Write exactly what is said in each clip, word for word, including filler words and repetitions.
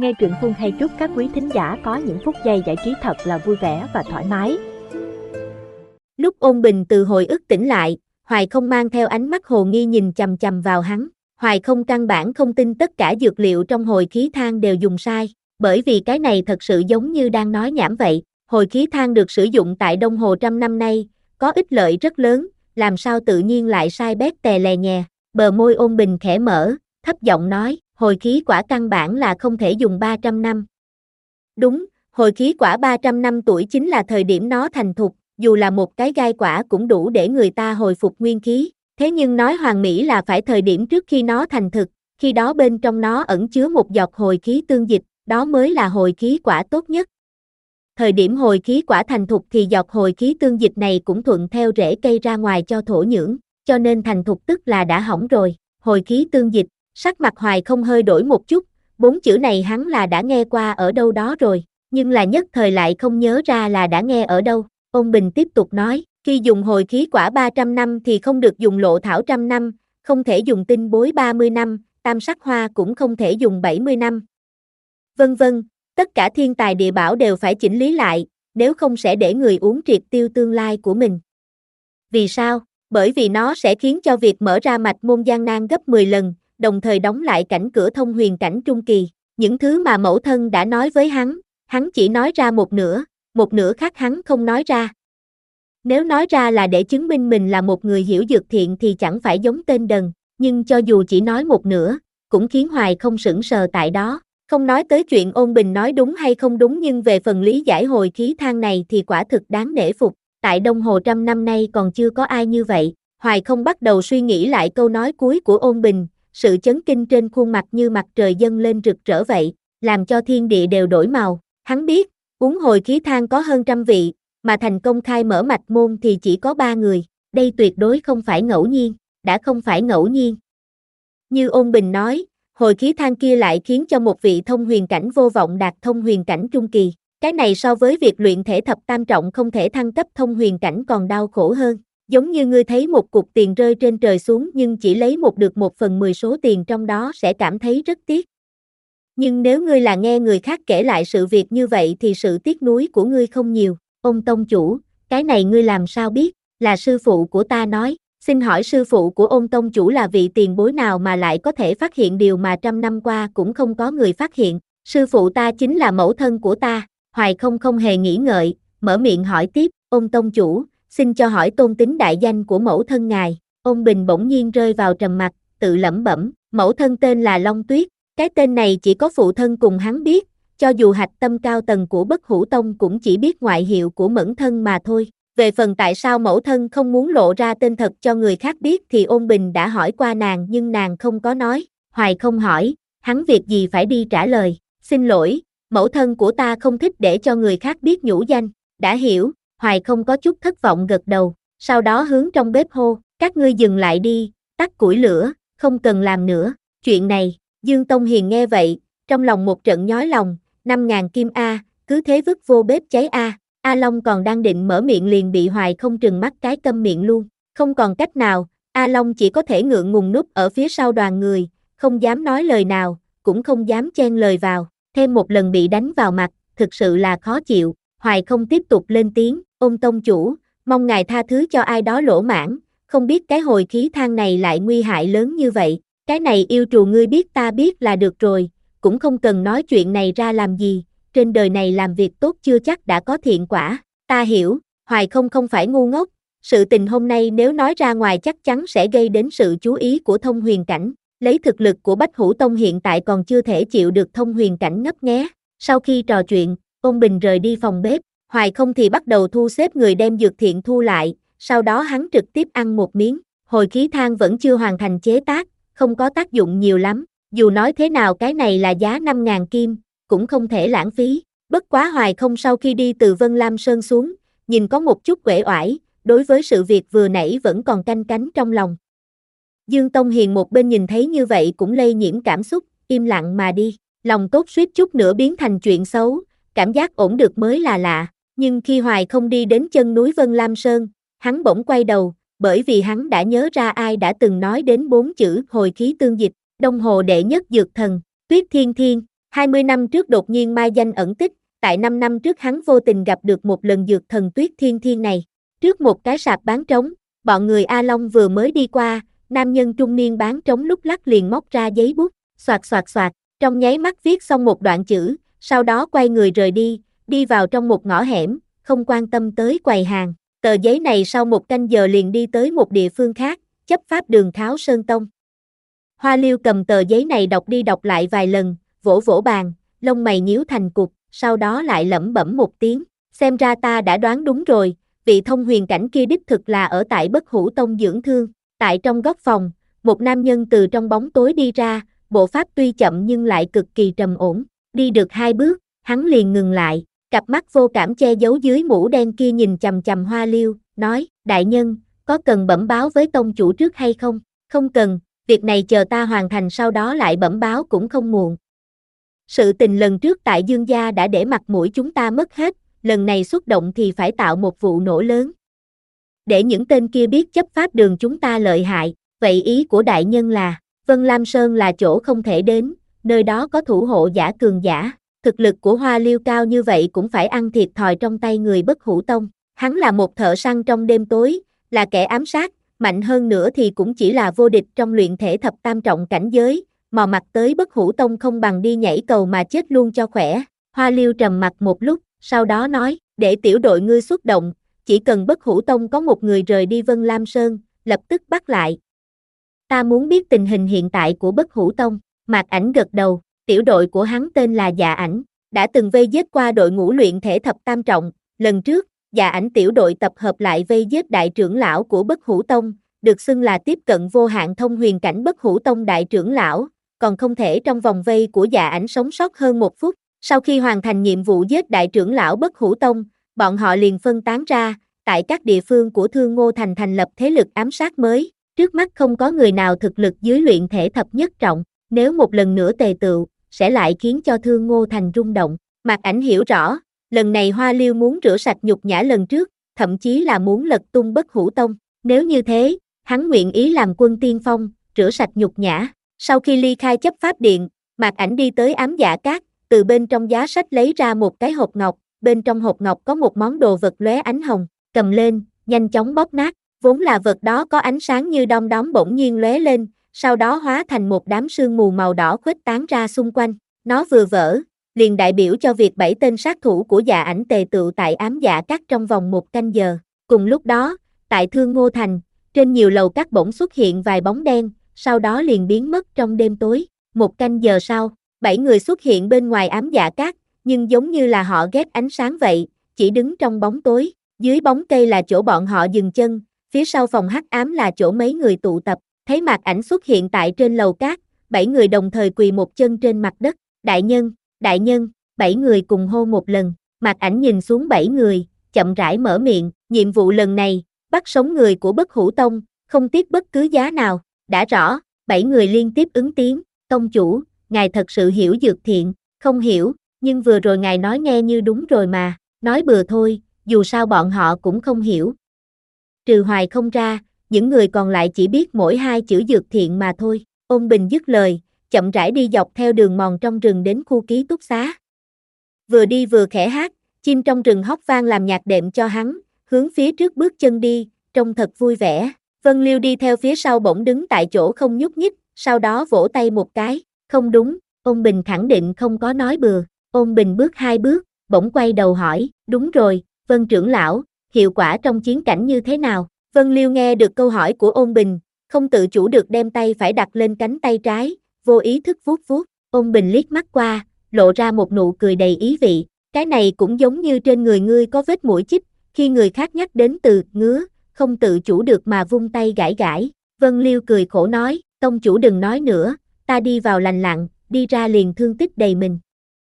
Nghe truyện Phương hay chúc các quý thính giả có những phút giây giải trí thật là vui vẻ và thoải mái. Lúc Ôn Bình từ hồi ức tỉnh lại, Hoài Không mang theo ánh mắt hồ nghi nhìn chằm chằm vào hắn. Hoài Không căn bản không tin tất cả dược liệu trong hồi khí thang đều dùng sai, bởi vì cái này thật sự giống như đang nói nhảm vậy. Hồi khí thang được sử dụng tại Đông Hồ trăm năm nay, có ích lợi rất lớn, làm sao tự nhiên lại sai bét tè lè nhè. Bờ môi Ôn Bình khẽ mở, thấp giọng nói, hồi khí quả căn bản là không thể dùng ba trăm năm. Đúng, hồi khí quả ba trăm năm tuổi chính là thời điểm nó thành thục, dù là một cái gai quả cũng đủ để người ta hồi phục nguyên khí. Thế nhưng nói hoàn mỹ là phải thời điểm trước khi nó thành thực, khi đó bên trong nó ẩn chứa một giọt hồi khí tương dịch, đó mới là hồi khí quả tốt nhất. Thời điểm hồi khí quả thành thục thì giọt hồi khí tương dịch này cũng thuận theo rễ cây ra ngoài cho thổ nhưỡng, cho nên thành thục tức là đã hỏng rồi. Hồi khí tương dịch, sắc mặt Hoài Không hơi đổi một chút, bốn chữ này hắn là đã nghe qua ở đâu đó rồi, nhưng là nhất thời lại không nhớ ra là đã nghe ở đâu. Ôn Bình tiếp tục nói, khi dùng hồi khí quả ba trăm năm thì không được dùng lộ thảo trăm năm, không thể dùng tinh bối ba mươi năm, tam sắc hoa cũng không thể dùng bảy mươi năm. Vân vân, tất cả thiên tài địa bảo đều phải chỉnh lý lại, nếu không sẽ để người uống triệt tiêu tương lai của mình. Vì sao? Bởi vì nó sẽ khiến cho việc mở ra mạch môn gian nan gấp mười lần, đồng thời đóng lại cảnh cửa thông huyền cảnh trung kỳ. Những thứ mà mẫu thân đã nói với hắn, hắn chỉ nói ra một nửa, một nửa khác hắn không nói ra. Nếu nói ra là để chứng minh mình là một người hiểu dược thiện thì chẳng phải giống tên đần, nhưng cho dù chỉ nói một nửa, cũng khiến Hoài Không sững sờ tại đó. Không nói tới chuyện Ôn Bình nói đúng hay không đúng, nhưng về phần lý giải hồi khí thang này thì quả thực đáng nể phục. Tại Đông Hồ trăm năm nay còn chưa có ai như vậy. Hoài Không bắt đầu suy nghĩ lại câu nói cuối của Ôn Bình, sự chấn kinh trên khuôn mặt như mặt trời dâng lên rực rỡ vậy, làm cho thiên địa đều đổi màu. Hắn biết, uống hồi khí thang có hơn trăm vị, mà thành công khai mở mạch môn thì chỉ có ba người. Đây tuyệt đối không phải ngẫu nhiên, đã không phải ngẫu nhiên. Như Ôn Bình nói, hồi khí thang kia lại khiến cho một vị thông huyền cảnh vô vọng đạt thông huyền cảnh trung kỳ. Cái này so với việc luyện thể thập tam trọng không thể thăng cấp thông huyền cảnh còn đau khổ hơn. Giống như ngươi thấy một cục tiền rơi trên trời xuống nhưng chỉ lấy một được một phần mười số tiền trong đó sẽ cảm thấy rất tiếc. Nhưng nếu ngươi là nghe người khác kể lại sự việc như vậy thì sự tiếc nuối của ngươi không nhiều. Ông tông chủ, cái này ngươi làm sao biết? Là sư phụ của ta nói. Xin hỏi sư phụ của Ôn tông chủ là vị tiền bối nào mà lại có thể phát hiện điều mà trăm năm qua cũng không có người phát hiện? Sư phụ ta chính là mẫu thân của ta. Hoài Không không hề nghĩ ngợi, mở miệng hỏi tiếp, Ôn tông chủ, xin cho hỏi tôn tính đại danh của mẫu thân ngài. Ôn Bình bỗng nhiên rơi vào trầm mặc, tự lẩm bẩm, mẫu thân tên là Long Tuyết, cái tên này chỉ có phụ thân cùng hắn biết, cho dù hạch tâm cao tầng của Bất Hủ Tông cũng chỉ biết ngoại hiệu của mẫn thân mà thôi. Về phần tại sao mẫu thân không muốn lộ ra tên thật cho người khác biết thì Ôn Bình đã hỏi qua nàng nhưng nàng không có nói. Hoài Không hỏi, hắn việc gì phải đi trả lời, xin lỗi, mẫu thân của ta không thích để cho người khác biết nhũ danh. Đã hiểu. Hoài Không có chút thất vọng gật đầu, sau đó hướng trong bếp hô, các ngươi dừng lại đi, tắt củi lửa, không cần làm nữa. Chuyện này, Dương Tông Hiền nghe vậy, trong lòng một trận nhói lòng, năm ngàn kim a, cứ thế vứt vô bếp cháy a. A Long còn đang định mở miệng liền bị Hoài Không trừng mắt cái câm miệng luôn. Không còn cách nào, A Long chỉ có thể ngượng ngùng núp ở phía sau đoàn người, không dám nói lời nào, cũng không dám chen lời vào. Thêm một lần bị đánh vào mặt, thực sự là khó chịu. Hoài Không tiếp tục lên tiếng, Ôn tông chủ, mong ngài tha thứ cho ai đó lỗ mãn, không biết cái hồi khí thang này lại nguy hại lớn như vậy. Cái này yêu trù ngươi biết ta biết là được rồi, cũng không cần nói chuyện này ra làm gì, trên đời này làm việc tốt chưa chắc đã có thiện quả. Ta hiểu, Hoài Không không phải ngu ngốc, sự tình hôm nay nếu nói ra ngoài chắc chắn sẽ gây đến sự chú ý của thông huyền cảnh, lấy thực lực của Bách Hủ Tông hiện tại còn chưa thể chịu được thông huyền cảnh ngấp nghé. Sau khi trò chuyện, Ôn Bình rời đi phòng bếp, Hoài Không thì bắt đầu thu xếp người đem dược thiện thu lại, sau đó hắn trực tiếp ăn một miếng. Hồi khí thang vẫn chưa hoàn thành chế tác, không có tác dụng nhiều lắm, dù nói thế nào cái này là giá năm ngàn kim, cũng không thể lãng phí. Bất quá Hoài Không sau khi đi từ Vân Lam Sơn xuống, nhìn có một chút uể oải, đối với sự việc vừa nãy vẫn còn canh cánh trong lòng. Dương Tông Hiền một bên nhìn thấy như vậy cũng lây nhiễm cảm xúc, im lặng mà đi, lòng tốt suýt chút nữa biến thành chuyện xấu, cảm giác ổn được mới là lạ. Nhưng khi Hoài Không đi đến chân núi Vân Lam Sơn, hắn bỗng quay đầu, bởi vì hắn đã nhớ ra ai đã từng nói đến bốn chữ hồi khí tương dịch, Đông Hồ đệ nhất dược thần, Tuyết Thiên Thiên. hai mươi năm trước đột nhiên mai danh ẩn tích, tại năm năm trước hắn vô tình gặp được một lần dược thần tuyết thiên thiên này. Trước một cái sạp bán trống, bọn người A Long vừa mới đi qua, nam nhân trung niên bán trống lúc lắc liền móc ra giấy bút, xoạt xoạt xoạt, trong nháy mắt viết xong một đoạn chữ, sau đó quay người rời đi, đi vào trong một ngõ hẻm, không quan tâm tới quầy hàng. Tờ giấy này sau một canh giờ liền đi tới một địa phương khác, chấp pháp đường Kháo Sơn Tông. Hoa Liêu cầm tờ giấy này đọc đi đọc lại vài lần, vỗ vỗ bàn, lông mày nhíu thành cục, sau đó lại lẩm bẩm một tiếng, xem ra ta đã đoán đúng rồi, vị thông huyền cảnh kia đích thực là ở tại Bất Hủ Tông dưỡng thương. Tại trong góc phòng, một nam nhân từ trong bóng tối đi ra, bộ pháp tuy chậm nhưng lại cực kỳ trầm ổn, đi được hai bước, hắn liền ngừng lại, cặp mắt vô cảm che giấu dưới mũ đen kia nhìn chằm chằm Hoa Liêu, nói, đại nhân, có cần bẩm báo với tông chủ trước hay không? Không cần, việc này chờ ta hoàn thành sau đó lại bẩm báo cũng không muộn. Sự tình lần trước tại Dương gia đã để mặt mũi chúng ta mất hết, lần này xuất động thì phải tạo một vụ nổ lớn. Để những tên kia biết chấp pháp đường chúng ta lợi hại, vậy ý của đại nhân là, Vân Lam Sơn là chỗ không thể đến, nơi đó có thủ hộ giả cường giả, thực lực của Hoa Liêu cao như vậy cũng phải ăn thiệt thòi trong tay người Bất Hủ Tông. Hắn là một thợ săn trong đêm tối, là kẻ ám sát, mạnh hơn nữa thì cũng chỉ là vô địch trong luyện thể thập tam trọng cảnh giới, mò mặt tới Bất Hủ Tông không bằng đi nhảy cầu mà chết luôn cho khỏe. Hoa Liêu trầm mặt một lúc, sau đó nói, để tiểu đội ngươi xuất động, chỉ cần Bất Hủ Tông có một người rời đi Vân Lam Sơn, lập tức bắt lại. Ta muốn biết tình hình hiện tại của Bất Hủ Tông. Mạc Ảnh gật đầu, tiểu đội của hắn tên là Dạ Ảnh, đã từng vây giết qua đội ngũ luyện thể thập tam trọng, lần trước, Dạ Ảnh tiểu đội tập hợp lại vây giết đại trưởng lão của Bất Hủ Tông, được xưng là tiếp cận vô hạn thông huyền cảnh Bất Hủ Tông đại trưởng lão, còn không thể trong vòng vây của Dạ Ảnh sống sót hơn một phút. Sau khi hoàn thành nhiệm vụ giết đại trưởng lão Bất Hủ Tông, bọn họ liền phân tán ra, tại các địa phương của Thương Ngô Thành thành lập thế lực ám sát mới, trước mắt không có người nào thực lực dưới luyện thể thập nhất trọng, nếu một lần nữa tề tựu, sẽ lại khiến cho Thương Ngô Thành rung động. Mạc Ảnh hiểu rõ, lần này Hoa Liêu muốn rửa sạch nhục nhã lần trước, thậm chí là muốn lật tung Bất Hủ Tông, nếu như thế, hắn nguyện ý làm quân tiên phong, rửa sạch nhục nhã. Sau khi ly khai chấp pháp điện, Mạc Ảnh đi tới Ám Dạ Các, từ bên trong giá sách lấy ra một cái hộp ngọc, bên trong hộp ngọc có một món đồ vật lóe ánh hồng, cầm lên, nhanh chóng bóp nát, vốn là vật đó có ánh sáng như đom đóm bỗng nhiên lóe lên, sau đó hóa thành một đám sương mù màu đỏ khuếch tán ra xung quanh, nó vừa vỡ, liền đại biểu cho việc bảy tên sát thủ của Dạ Ảnh tề tựu tại Ám Dạ Các trong vòng một canh giờ. Cùng lúc đó, tại Thương Ngô Thành, trên nhiều lầu các bỗng xuất hiện vài bóng đen, sau đó liền biến mất trong đêm tối. Một canh giờ sau, bảy người xuất hiện bên ngoài Ám Dạ Các, nhưng giống như là họ ghét ánh sáng vậy, chỉ đứng trong bóng tối. Dưới bóng cây là chỗ bọn họ dừng chân, phía sau phòng hắc ám là chỗ mấy người tụ tập. Thấy Mạc Ảnh xuất hiện tại trên lầu cát, bảy người đồng thời quỳ một chân trên mặt đất. Đại nhân, đại nhân, bảy người cùng hô một lần. Mạc Ảnh nhìn xuống bảy người, chậm rãi mở miệng, nhiệm vụ lần này, bắt sống người của Bất Hủ Tông, không tiếc bất cứ giá nào. Đã rõ, bảy người liên tiếp ứng tiếng. Tông chủ, ngài thật sự hiểu dược thiện. Không hiểu, nhưng vừa rồi ngài nói nghe như đúng rồi mà. Nói bừa thôi, dù sao bọn họ cũng không hiểu. Trừ Hoài không ra, những người còn lại chỉ biết mỗi hai chữ dược thiện mà thôi. Ôn Bình dứt lời, chậm rãi đi dọc theo đường mòn trong rừng đến khu ký túc xá. Vừa đi vừa khẽ hát, chim trong rừng hót vang làm nhạc đệm cho hắn, hướng phía trước bước chân đi, trông thật vui vẻ. Vân Liêu đi theo phía sau bỗng đứng tại chỗ không nhúc nhích, sau đó vỗ tay một cái. Không đúng, Ôn Bình khẳng định không có nói bừa. Ôn Bình bước hai bước, bỗng quay đầu hỏi, đúng rồi, Vân trưởng lão, hiệu quả trong chiến cảnh như thế nào? Vân Liêu nghe được câu hỏi của Ôn Bình, không tự chủ được đem tay phải đặt lên cánh tay trái, vô ý thức vuốt vuốt. Ôn Bình liếc mắt qua, lộ ra một nụ cười đầy ý vị, cái này cũng giống như trên người ngươi có vết mũi chích, khi người khác nhắc đến từ ngứa, không tự chủ được mà vung tay gãi gãi. Vân Liêu cười khổ nói, tông chủ đừng nói nữa, ta đi vào lành lặn, đi ra liền thương tích đầy mình.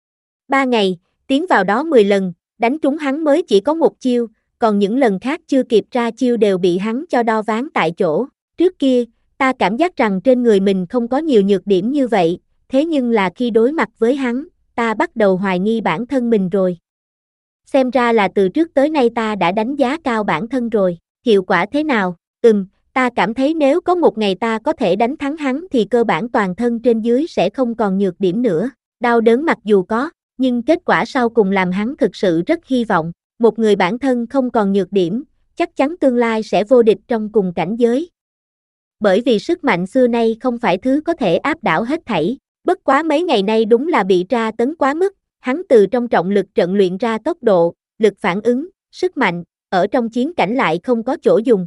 Ba ngày, tiến vào đó mười lần, đánh trúng hắn mới chỉ có một chiêu, còn những lần khác chưa kịp ra chiêu đều bị hắn cho đo ván tại chỗ. Trước kia, ta cảm giác rằng trên người mình không có nhiều nhược điểm như vậy, thế nhưng là khi đối mặt với hắn, ta bắt đầu hoài nghi bản thân mình rồi. Xem ra là từ trước tới nay ta đã đánh giá cao bản thân rồi. Hiệu quả thế nào? Ừm, ta cảm thấy nếu có một ngày ta có thể đánh thắng hắn thì cơ bản toàn thân trên dưới sẽ không còn nhược điểm nữa. Đau đớn mặc dù có, nhưng kết quả sau cùng làm hắn thực sự rất hy vọng. Một người bản thân không còn nhược điểm, chắc chắn tương lai sẽ vô địch trong cùng cảnh giới. Bởi vì sức mạnh xưa nay không phải thứ có thể áp đảo hết thảy. Bất quá mấy ngày nay đúng là bị tra tấn quá mức, hắn từ trong trọng lực trận luyện ra tốc độ, lực phản ứng, sức mạnh, ở trong chiến cảnh lại không có chỗ dùng.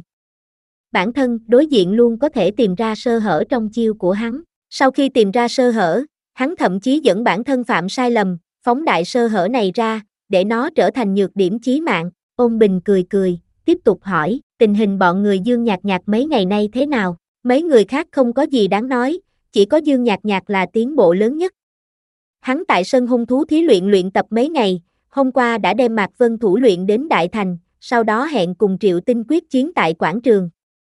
Bản thân đối diện luôn có thể tìm ra sơ hở trong chiêu của hắn. Sau khi tìm ra sơ hở, hắn thậm chí dẫn bản thân phạm sai lầm, phóng đại sơ hở này ra, để nó trở thành nhược điểm chí mạng. Ôn Bình cười cười, tiếp tục hỏi, tình hình bọn người Dương Nhạc Nhạc mấy ngày nay thế nào? Mấy người khác không có gì đáng nói, chỉ có Dương Nhạc Nhạc là tiến bộ lớn nhất. Hắn tại sân hung thú thí luyện luyện tập mấy ngày, hôm qua đã đem Mạc Vân thủ luyện đến Đại Thành, sau đó hẹn cùng Triệu Tinh quyết chiến tại quảng trường.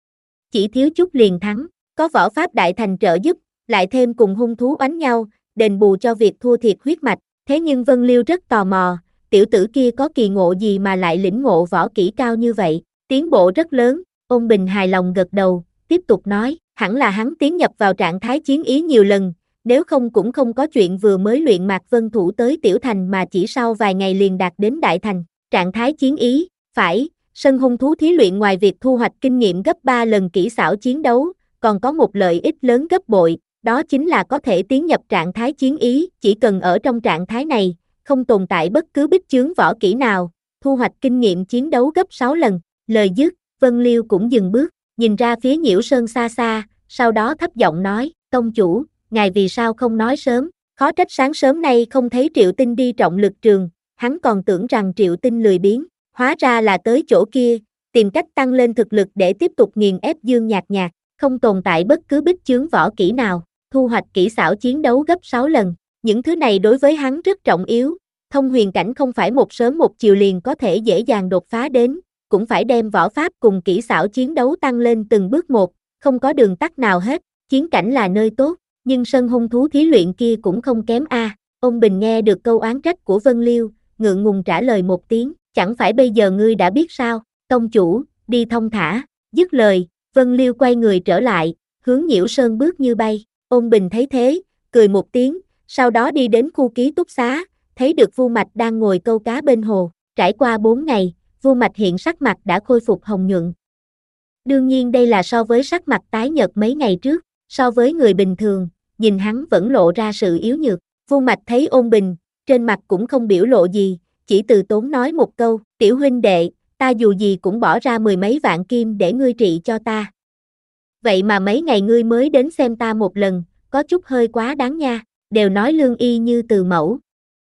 Chỉ thiếu chút liền thắng, có võ pháp Đại Thành trợ giúp, lại thêm cùng hung thú oánh nhau, đền bù cho việc thua thiệt huyết mạch. Thế nhưng Vân Liêu rất tò mò, tiểu tử kia có kỳ ngộ gì mà lại lĩnh ngộ võ kỹ cao như vậy, tiến bộ rất lớn. Ôn Bình hài lòng gật đầu, tiếp tục nói, hẳn là hắn tiến nhập vào trạng thái chiến ý nhiều lần, nếu không cũng không có chuyện vừa mới luyện Mạc Vân thủ tới Tiểu Thành mà chỉ sau vài ngày liền đạt đến Đại Thành. Trạng thái chiến ý, phải, sân hung thú thí luyện ngoài việc thu hoạch kinh nghiệm gấp ba lần kỹ xảo chiến đấu, còn có một lợi ích lớn gấp bội, đó chính là có thể tiến nhập trạng thái chiến ý, chỉ cần ở trong trạng thái này, không tồn tại bất cứ bích chướng võ kỹ nào, thu hoạch kinh nghiệm chiến đấu gấp sáu lần. Lời dứt, Vân Liêu cũng dừng bước, nhìn ra phía Nhiễu Sơn xa xa, sau đó thấp giọng nói, tông chủ, ngài vì sao không nói sớm, khó trách sáng sớm nay không thấy Triệu Tinh đi trọng lực trường, hắn còn tưởng rằng Triệu Tinh lười biếng, hóa ra là tới chỗ kia, tìm cách tăng lên thực lực để tiếp tục nghiền ép Dương Nhạc Nhạc, không tồn tại bất cứ bích chướng võ kỹ nào, thu hoạch kỹ xảo chiến đấu gấp sáu lần, những thứ này đối với hắn rất trọng yếu, thông huyền cảnh không phải một sớm một chiều liền có thể dễ dàng đột phá đến, cũng phải đem võ pháp cùng kỹ xảo chiến đấu tăng lên từng bước một, không có đường tắt nào hết, chiến cảnh là nơi tốt, nhưng sân hung thú thí luyện kia cũng không kém a. À. Ôn Bình nghe được câu oán trách của Vân Liêu, ngượng ngùng trả lời một tiếng, chẳng phải bây giờ ngươi đã biết sao, tông chủ, đi thông thả, dứt lời, Vân Liêu quay người trở lại, hướng Nhiễu Sơn bước như bay, Ôn Bình thấy thế, cười một tiếng, sau đó đi đến khu ký túc xá, thấy được Vu Mạch đang ngồi câu cá bên hồ, trải qua bốn ngày, Vu Mạch hiện sắc mặt đã khôi phục hồng nhuận. Đương nhiên đây là so với sắc mặt tái nhợt mấy ngày trước, so với người bình thường, nhìn hắn vẫn lộ ra sự yếu nhược. Vu Mạch thấy Ôn Bình, trên mặt cũng không biểu lộ gì, chỉ từ tốn nói một câu, tiểu huynh đệ, ta dù gì cũng bỏ ra mười mấy vạn kim để ngươi trị cho ta. Vậy mà mấy ngày ngươi mới đến xem ta một lần, có chút hơi quá đáng nha, đều nói lương y như từ mẫu.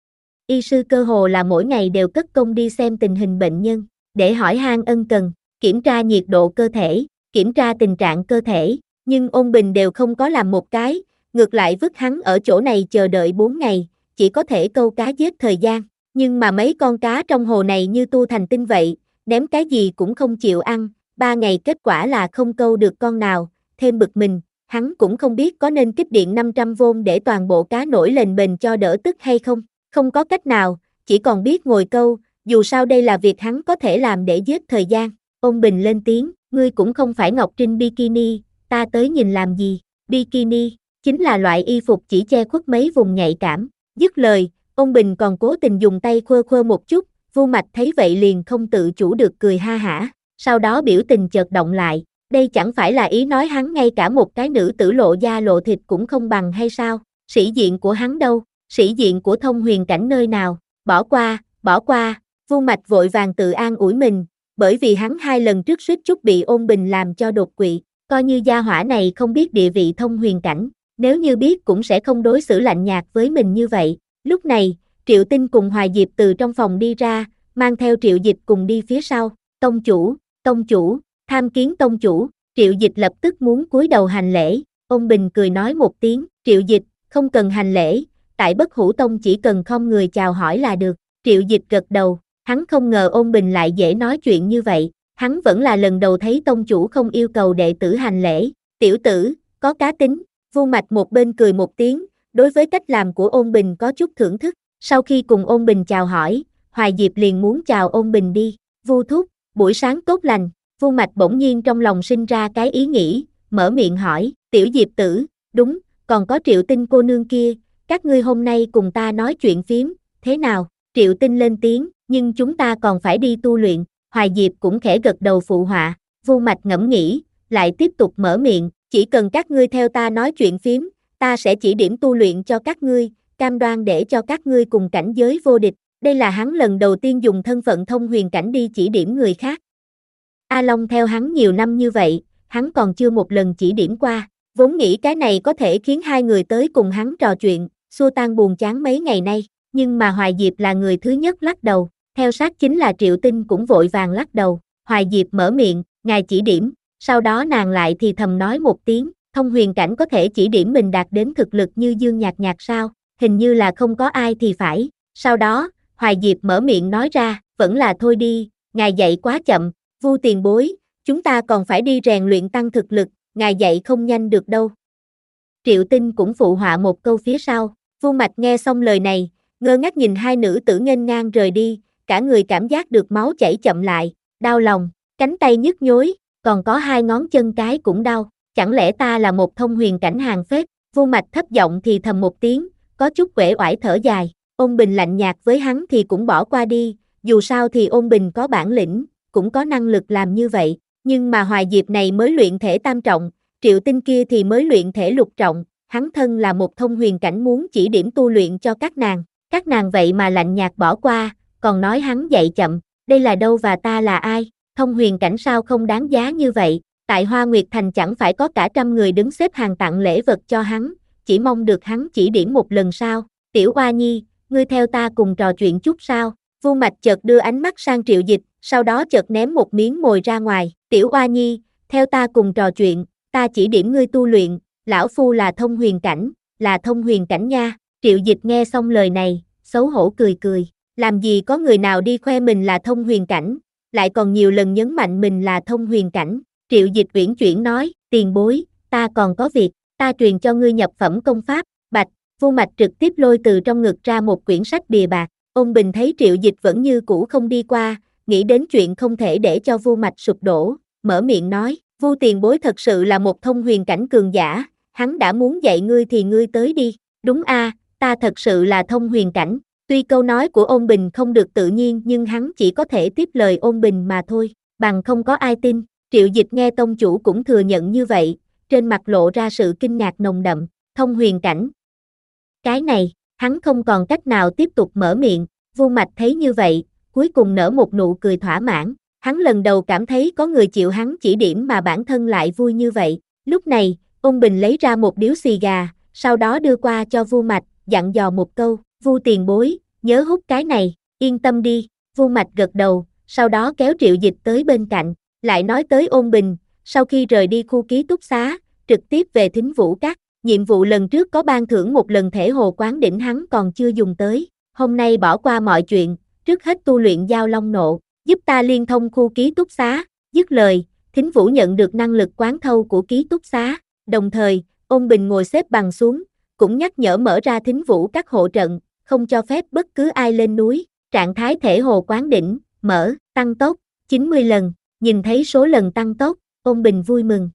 Y sư cơ hồ là mỗi ngày đều cất công đi xem tình hình bệnh nhân, để hỏi han ân cần, kiểm tra nhiệt độ cơ thể, kiểm tra tình trạng cơ thể, nhưng Ôn Bình đều không có làm một cái, ngược lại vứt hắn ở chỗ này chờ đợi bốn ngày, chỉ có thể câu cá giết thời gian, nhưng mà mấy con cá trong hồ này như tu thành tinh vậy, ném cái gì cũng không chịu ăn, ba ngày kết quả là không câu được con nào, thêm bực mình, hắn cũng không biết có nên kích điện năm trăm vôn để toàn bộ cá nổi lên bền cho đỡ tức hay không, không có cách nào, chỉ còn biết ngồi câu, dù sao đây là việc hắn có thể làm để giết thời gian. Ôn Bình lên tiếng, ngươi cũng không phải Ngọc Trinh bikini, ta tới nhìn làm gì, bikini, chính là loại y phục chỉ che khuất mấy vùng nhạy cảm, dứt lời, Ôn Bình còn cố tình dùng tay khơ khơ một chút, Vu Mạch thấy vậy liền không tự chủ được cười ha hả, sau đó biểu tình chợt động lại, đây chẳng phải là ý nói hắn ngay cả một cái nữ tử lộ da lộ thịt cũng không bằng hay sao, sĩ diện của hắn đâu, sĩ diện của thông huyền cảnh nơi nào, bỏ qua, bỏ qua, Vu Mạch vội vàng tự an ủi mình, bởi vì hắn hai lần trước suýt chút bị Ôn Bình làm cho đột quỵ, coi như gia hỏa này không biết địa vị thông huyền cảnh, nếu như biết cũng sẽ không đối xử lạnh nhạt với mình như vậy. Lúc này, Triệu Tinh cùng Hoài Diệp từ trong phòng đi ra, mang theo Triệu Dịch cùng đi phía sau, tông chủ, tông chủ, tham kiến tông chủ, Triệu Dịch lập tức muốn cúi đầu hành lễ, Ôn Bình cười nói một tiếng, Triệu Dịch, không cần hành lễ, tại Bất Hủ Tông chỉ cần không người chào hỏi là được, Triệu Dịch gật đầu, hắn không ngờ Ôn Bình lại dễ nói chuyện như vậy, hắn vẫn là lần đầu thấy tông chủ không yêu cầu đệ tử hành lễ, tiểu tử, có cá tính, Vu Mạch một bên cười một tiếng, đối với cách làm của Ôn Bình có chút thưởng thức, sau khi cùng Ôn Bình chào hỏi, Hoài Diệp liền muốn chào Ôn Bình đi, Vu thúc, buổi sáng tốt lành, Vu Mạch bỗng nhiên trong lòng sinh ra cái ý nghĩ, mở miệng hỏi, tiểu Diệp tử, đúng, còn có Triệu Tinh cô nương kia, các ngươi hôm nay cùng ta nói chuyện phiếm, thế nào? Triệu Tinh lên tiếng, nhưng chúng ta còn phải đi tu luyện, Hoài Diệp cũng khẽ gật đầu phụ họa, Vu Mạch ngẫm nghĩ, lại tiếp tục mở miệng, chỉ cần các ngươi theo ta nói chuyện phiếm, ta sẽ chỉ điểm tu luyện cho các ngươi, cam đoan để cho các ngươi cùng cảnh giới vô địch, đây là hắn lần đầu tiên dùng thân phận thông huyền cảnh đi chỉ điểm người khác. A Long theo hắn nhiều năm như vậy, hắn còn chưa một lần chỉ điểm qua, vốn nghĩ cái này có thể khiến hai người tới cùng hắn trò chuyện, xua tan buồn chán mấy ngày nay, nhưng mà Hoài Diệp là người thứ nhất lắc đầu, theo sát chính là Triệu Tinh cũng vội vàng lắc đầu, Hoài Diệp mở miệng, ngài chỉ điểm, sau đó nàng lại thì thầm nói một tiếng, thông huyền cảnh có thể chỉ điểm mình đạt đến thực lực như Dương Nhạc Nhạc sao, hình như là không có ai thì phải, sau đó, Hoài Diệp mở miệng nói ra, vẫn là thôi đi, ngài dạy quá chậm, Vu tiền bối, chúng ta còn phải đi rèn luyện tăng thực lực, ngài dạy không nhanh được đâu. Triệu Tinh cũng phụ họa một câu phía sau, Vu Mạch nghe xong lời này, ngơ ngác nhìn hai nữ tử nghênh ngang rời đi, cả người cảm giác được máu chảy chậm lại, đau lòng, cánh tay nhức nhối, còn có hai ngón chân cái cũng đau, chẳng lẽ ta là một thông huyền cảnh hàng phết, Vu Mạch thấp giọng thì thầm một tiếng, có chút uể oải thở dài, Ôn Bình lạnh nhạt với hắn thì cũng bỏ qua đi, dù sao thì Ôn Bình có bản lĩnh, cũng có năng lực làm như vậy, nhưng mà Hoài Diệp này mới luyện thể tam trọng, Triệu Tinh kia thì mới luyện thể lục trọng, hắn thân là một thông huyền cảnh muốn chỉ điểm tu luyện cho các nàng, các nàng vậy mà lạnh nhạt bỏ qua, còn nói hắn dạy chậm, đây là đâu và ta là ai, thông huyền cảnh sao không đáng giá như vậy, tại Hoa Nguyệt Thành chẳng phải có cả trăm người đứng xếp hàng tặng lễ vật cho hắn, chỉ mong được hắn chỉ điểm một lần sao, Tiểu Oa Nhi, ngươi theo ta cùng trò chuyện chút sao, Vu Mạch chợt đưa ánh mắt sang Triệu Dịch, sau đó chợt ném một miếng mồi ra ngoài, Tiểu Oa Nhi, theo ta cùng trò chuyện, ta chỉ điểm ngươi tu luyện, lão phu là thông huyền cảnh, là thông huyền cảnh nha, Triệu Dịch nghe xong lời này, xấu hổ cười cười, làm gì có người nào đi khoe mình là thông huyền cảnh, lại còn nhiều lần nhấn mạnh mình là thông huyền cảnh, Triệu Dịch uyển chuyển nói, tiền bối, ta còn có việc, ta truyền cho ngươi nhập phẩm công pháp, bạch, Vu Mạch trực tiếp lôi từ trong ngực ra một quyển sách bìa bạc, Ôn Bình thấy Triệu Dịch vẫn như cũ không đi qua, nghĩ đến chuyện không thể để cho Vu Mạch sụp đổ, mở miệng nói, Vu tiền bối thật sự là một thông huyền cảnh cường giả, hắn đã muốn dạy ngươi thì ngươi tới đi, đúng a, ta thật sự là thông huyền cảnh, tuy câu nói của Ôn Bình không được tự nhiên nhưng hắn chỉ có thể tiếp lời Ôn Bình mà thôi, bằng không có ai tin, Triệu Dịch nghe tông chủ cũng thừa nhận như vậy, trên mặt lộ ra sự kinh ngạc nồng đậm, thông huyền cảnh. Cái này, hắn không còn cách nào tiếp tục mở miệng, Vu Mạch thấy như vậy, cuối cùng nở một nụ cười thỏa mãn, hắn lần đầu cảm thấy có người chịu hắn chỉ điểm mà bản thân lại vui như vậy, lúc này, Ôn Bình lấy ra một điếu xì gà, sau đó đưa qua cho Vu Mạch, dặn dò một câu, Vu tiền bối, nhớ hút cái này, yên tâm đi, Vu Mạch gật đầu, sau đó kéo Triệu Dịch tới bên cạnh, lại nói tới Ôn Bình, sau khi rời đi khu ký túc xá, trực tiếp về Thính Vũ Các, nhiệm vụ lần trước có ban thưởng một lần thể hồ quán đỉnh hắn còn chưa dùng tới, hôm nay bỏ qua mọi chuyện, trước hết tu luyện giao long nộ, giúp ta liên thông khu ký túc xá, dứt lời, Thính Vũ nhận được năng lực quán thâu của ký túc xá, đồng thời, Ôn Bình ngồi xếp bằng xuống, cũng nhắc nhở mở ra Thính Vũ các hộ trận, không cho phép bất cứ ai lên núi, trạng thái thể hồ quán đỉnh, mở, tăng tốc, chín mươi lần, nhìn thấy số lần tăng tốc, Ôn Bình vui mừng.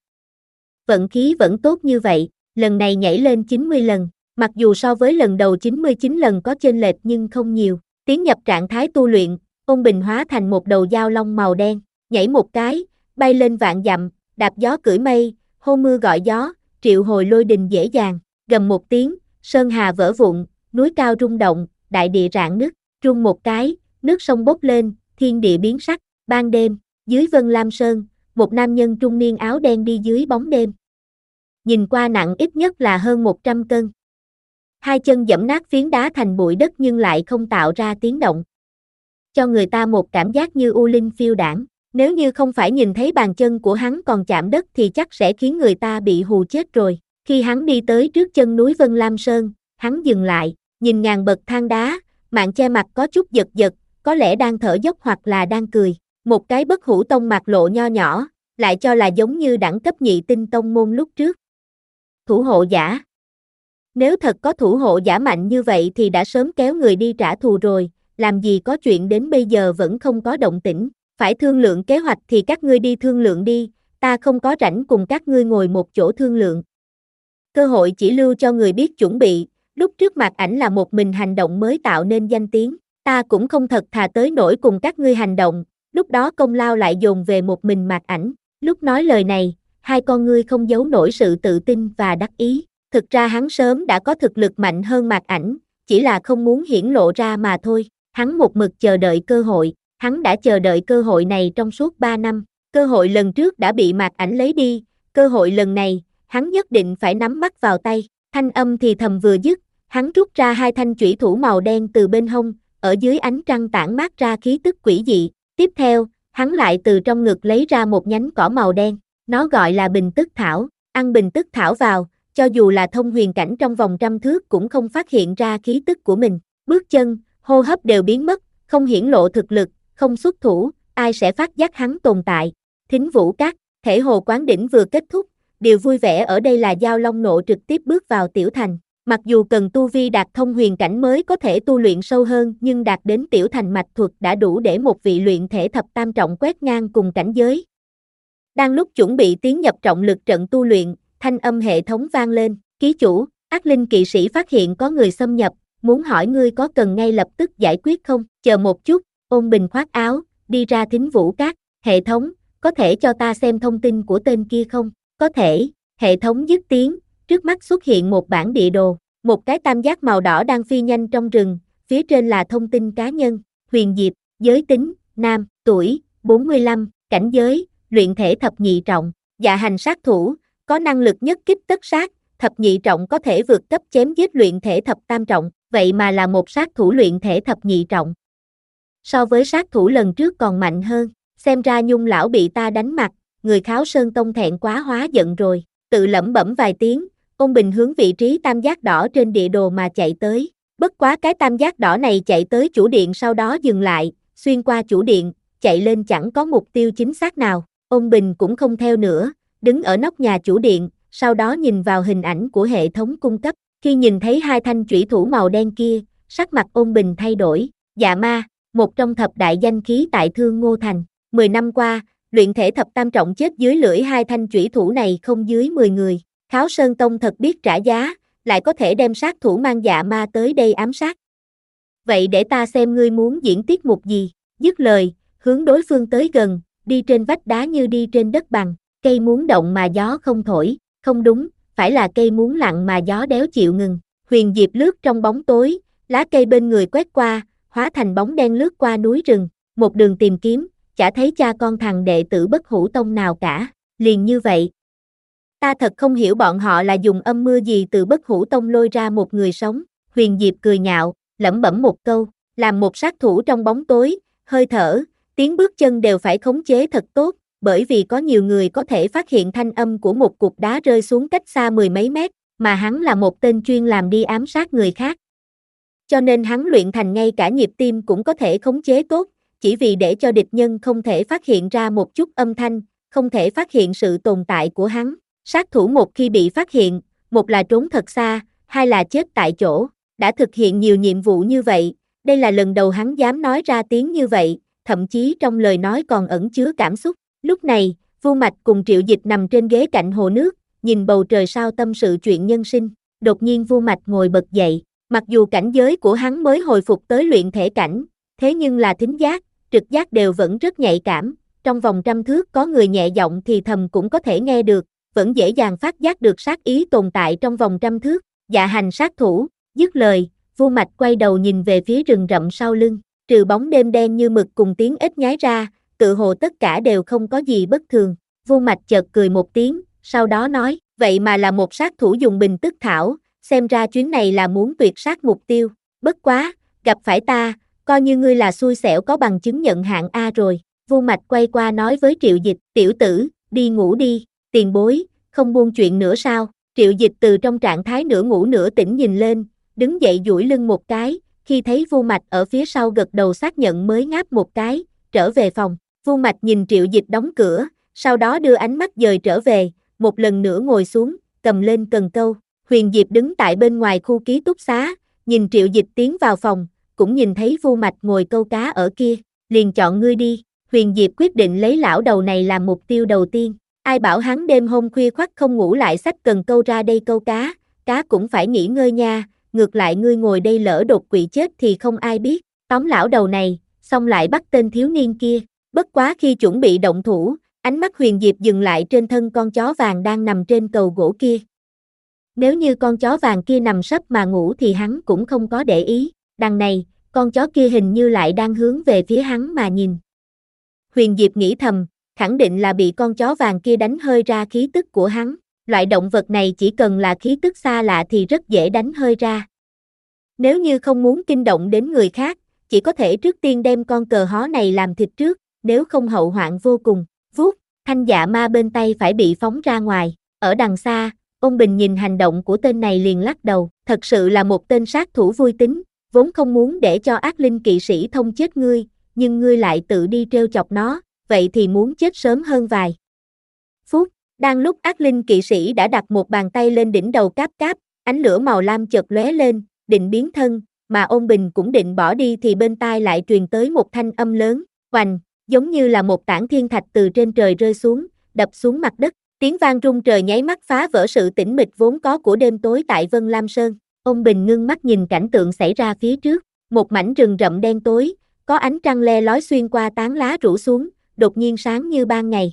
Vận khí vẫn tốt như vậy, lần này nhảy lên chín mươi lần, mặc dù so với lần đầu chín mươi chín lần có chênh lệch nhưng không nhiều, tiến nhập trạng thái tu luyện, Ôn Bình hóa thành một đầu dao long màu đen, nhảy một cái, bay lên vạn dặm, đạp gió cưỡi mây, hô mưa gọi gió, triệu hồi lôi đình dễ dàng, gầm một tiếng, sơn hà vỡ vụn, núi cao rung động, đại địa rạn nứt, rung một cái, nước sông bốc lên, thiên địa biến sắc, ban đêm, dưới Vân Lam Sơn, một nam nhân trung niên áo đen đi dưới bóng đêm. Nhìn qua nặng ít nhất là hơn một trăm cân. Hai chân giẫm nát phiến đá thành bụi đất nhưng lại không tạo ra tiếng động. Cho người ta một cảm giác như u linh phiêu đãng. Nếu như không phải nhìn thấy bàn chân của hắn còn chạm đất thì chắc sẽ khiến người ta bị hù chết rồi. Khi hắn đi tới trước chân núi Vân Lam Sơn, hắn dừng lại, nhìn ngàn bậc thang đá, mạng che mặt có chút giật giật, có lẽ đang thở dốc hoặc là đang cười. Một cái bất hủ tông mặt lộ nho nhỏ, lại cho là giống như đẳng cấp nhị tinh tông môn lúc trước. Thủ hộ giả. Nếu thật có thủ hộ giả mạnh như vậy thì đã sớm kéo người đi trả thù rồi, làm gì có chuyện đến bây giờ vẫn không có động tĩnh. Phải thương lượng kế hoạch thì các ngươi đi thương lượng đi, ta không có rảnh cùng các ngươi ngồi một chỗ thương lượng. Cơ hội chỉ lưu cho người biết chuẩn bị, lúc trước Mạc Ảnh là một mình hành động mới tạo nên danh tiếng, ta cũng không thật thà tới nỗi cùng các ngươi hành động, lúc đó công lao lại dồn về một mình Mạc Ảnh. Lúc nói lời này, hai con ngươi không giấu nổi sự tự tin và đắc ý, thực ra hắn sớm đã có thực lực mạnh hơn Mạc Ảnh, chỉ là không muốn hiển lộ ra mà thôi. Hắn một mực chờ đợi cơ hội, hắn đã chờ đợi cơ hội này trong suốt ba năm, cơ hội lần trước đã bị Mạc Ảnh lấy đi, cơ hội lần này, hắn nhất định phải nắm bắt vào tay. Thanh âm thì thầm vừa dứt, hắn rút ra hai thanh chủy thủ màu đen từ bên hông, ở dưới ánh trăng tản mát ra khí tức quỷ dị. Tiếp theo, hắn lại từ trong ngực lấy ra một nhánh cỏ màu đen, nó gọi là bình tức thảo, ăn bình tức thảo vào, cho dù là thông huyền cảnh trong vòng trăm thước cũng không phát hiện ra khí tức của mình. Bước chân, hô hấp đều biến mất, không hiển lộ thực lực, không xuất thủ, ai sẽ phát giác hắn tồn tại. Thính Vũ Các, thể hồ quán đỉnh vừa kết thúc, điều vui vẻ ở đây là Giao Long Nộ trực tiếp bước vào tiểu thành. Mặc dù cần tu vi đạt thông huyền cảnh mới có thể tu luyện sâu hơn, nhưng đạt đến tiểu thành mạch thuật đã đủ để một vị luyện thể thập tam trọng quét ngang cùng cảnh giới. Đang lúc chuẩn bị tiến nhập trọng lực trận tu luyện, thanh âm hệ thống vang lên, ký chủ, ác linh kỵ sĩ phát hiện có người xâm nhập, muốn hỏi ngươi có cần ngay lập tức giải quyết không? Chờ một chút, Ôn Bình khoác áo, đi ra Thính Vũ Các, hệ thống, có thể cho ta xem thông tin của tên kia không? Có thể, hệ thống dứt tiếng, trước mắt xuất hiện một bản địa đồ, một cái tam giác màu đỏ đang phi nhanh trong rừng, phía trên là thông tin cá nhân, Huyền Diệp, giới tính, nam, tuổi, bốn mươi lăm, cảnh giới, luyện thể thập nhị trọng, dạ hành sát thủ, có năng lực nhất kích tất sát, thập nhị trọng có thể vượt cấp chém giết luyện thể thập tam trọng, vậy mà là một sát thủ luyện thể thập nhị trọng. So với sát thủ lần trước còn mạnh hơn, xem ra Nhung lão bị ta đánh mặt, người Kháo Sơn Tông thẹn quá hóa giận rồi, tự lẩm bẩm vài tiếng, Ôn Bình hướng vị trí tam giác đỏ trên địa đồ mà chạy tới, bất quá cái tam giác đỏ này chạy tới chủ điện sau đó dừng lại, xuyên qua chủ điện, chạy lên chẳng có mục tiêu chính xác nào, Ôn Bình cũng không theo nữa, đứng ở nóc nhà chủ điện, sau đó nhìn vào hình ảnh của hệ thống cung cấp, khi nhìn thấy hai thanh chủy thủ màu đen kia, sắc mặt Ôn Bình thay đổi, dạ ma, một trong thập đại danh khí tại Thương Ngô Thành, mười năm qua, luyện thể thập tam trọng chết dưới lưỡi hai thanh chủy thủ này không dưới mười người, Kháo Sơn Tông thật biết trả giá, lại có thể đem sát thủ mang dạ ma tới đây ám sát. Vậy để ta xem ngươi muốn diễn tiết mục gì, dứt lời, hướng đối phương tới gần, đi trên vách đá như đi trên đất bằng, cây muốn động mà gió không thổi, không đúng, phải là cây muốn lặng mà gió đéo chịu ngừng. Huyền Diệp lướt trong bóng tối, lá cây bên người quét qua, hóa thành bóng đen lướt qua núi rừng, một đường tìm kiếm, chả thấy cha con thằng đệ tử Bất Hủ Tông nào cả, liền như vậy. Ta thật không hiểu bọn họ là dùng âm mưa gì từ Bất Hủ Tông lôi ra một người sống. Huyền Diệp cười nhạo, lẩm bẩm một câu, làm một sát thủ trong bóng tối, hơi thở, tiếng bước chân đều phải khống chế thật tốt, bởi vì có nhiều người có thể phát hiện thanh âm của một cục đá rơi xuống cách xa mười mấy mét, mà hắn là một tên chuyên làm đi ám sát người khác. Cho nên hắn luyện thành ngay cả nhịp tim cũng có thể khống chế tốt, chỉ vì để cho địch nhân không thể phát hiện ra một chút âm thanh, không thể phát hiện sự tồn tại của hắn. Sát thủ một khi bị phát hiện, một là trốn thật xa, hai là chết tại chỗ. Đã thực hiện nhiều nhiệm vụ như vậy, đây là lần đầu hắn dám nói ra tiếng như vậy, thậm chí trong lời nói còn ẩn chứa cảm xúc. Lúc này, Vu Mạch cùng Triệu Dịch nằm trên ghế cạnh hồ nước, nhìn bầu trời sao tâm sự chuyện nhân sinh. Đột nhiên Vu Mạch ngồi bật dậy, mặc dù cảnh giới của hắn mới hồi phục tới luyện thể cảnh, thế nhưng là thính giác, trực giác đều vẫn rất nhạy cảm, trong vòng trăm thước có người nhẹ giọng thì thầm cũng có thể nghe được, vẫn dễ dàng phát giác được sát ý tồn tại trong vòng trăm thước. Dạ hành sát thủ, dứt lời, Vu Mạch quay đầu nhìn về phía rừng rậm sau lưng, trừ bóng đêm đen như mực cùng tiếng ếch nhái ra, tự hồ tất cả đều không có gì bất thường. Vu Mạch chợt cười một tiếng, sau đó nói, vậy mà là một sát thủ dùng bình tức thảo, xem ra chuyến này là muốn tuyệt sát mục tiêu, bất quá, gặp phải ta, coi như ngươi là xui xẻo có bằng chứng nhận hạng A rồi. Vu Mạch quay qua nói với Triệu Dịch, tiểu tử, đi ngủ đi, tiền bối, không buông chuyện nữa sao? Triệu Dịch từ trong trạng thái nửa ngủ nửa tỉnh nhìn lên, đứng dậy duỗi lưng một cái, khi thấy Vu Mạch ở phía sau gật đầu xác nhận mới ngáp một cái, trở về phòng. Vu Mạch nhìn Triệu Dịch đóng cửa, sau đó đưa ánh mắt dời trở về, một lần nữa ngồi xuống, cầm lên cần câu. Huyền Diệp đứng tại bên ngoài khu ký túc xá, nhìn Triệu Dịch tiến vào phòng, cũng nhìn thấy Vu Mạch ngồi câu cá ở kia, liền chọn ngươi đi. Huyền Diệp quyết định lấy lão đầu này làm mục tiêu đầu tiên. Ai bảo hắn đêm hôm khuya khoắt không ngủ lại xách cần câu ra đây câu cá, cá cũng phải nghỉ ngơi nha, ngược lại ngươi ngồi đây lỡ đột quỵ chết thì không ai biết, tóm lão đầu này, xong lại bắt tên thiếu niên kia, bất quá khi chuẩn bị động thủ, ánh mắt Huyền Diệp dừng lại trên thân con chó vàng đang nằm trên cầu gỗ kia. Nếu như con chó vàng kia nằm sấp mà ngủ thì hắn cũng không có để ý, đằng này, con chó kia hình như lại đang hướng về phía hắn mà nhìn. Huyền Diệp nghĩ thầm, khẳng định là bị con chó vàng kia đánh hơi ra khí tức của hắn, loại động vật này chỉ cần là khí tức xa lạ thì rất dễ đánh hơi ra. Nếu như không muốn kinh động đến người khác, chỉ có thể trước tiên đem con cờ hó này làm thịt trước, nếu không hậu hoạn vô cùng. Vuốt, thanh dạ ma bên tay phải bị phóng ra ngoài, ở đằng xa, ông Bình nhìn hành động của tên này liền lắc đầu, thật sự là một tên sát thủ vui tính, vốn không muốn để cho ác linh kỵ sĩ thông chết ngươi, nhưng ngươi lại tự đi trêu chọc nó, vậy thì muốn chết sớm hơn vài phút. Đang lúc ác linh kỵ sĩ đã đặt một bàn tay lên đỉnh đầu Cáp Cáp, ánh lửa màu lam chợt lóe lên, định biến thân, mà ôn bình cũng định bỏ đi thì bên tai lại truyền tới một thanh âm lớn, oành, giống như là một tảng thiên thạch từ trên trời rơi xuống, đập xuống mặt đất, tiếng vang rung trời nháy mắt phá vỡ sự tĩnh mịch vốn có của đêm tối tại Vân Lam Sơn. Ôn bình ngưng mắt nhìn cảnh tượng xảy ra phía trước, một mảnh rừng rậm đen tối, có ánh trăng le lói xuyên qua tán lá rủ xuống, đột nhiên sáng như ban ngày.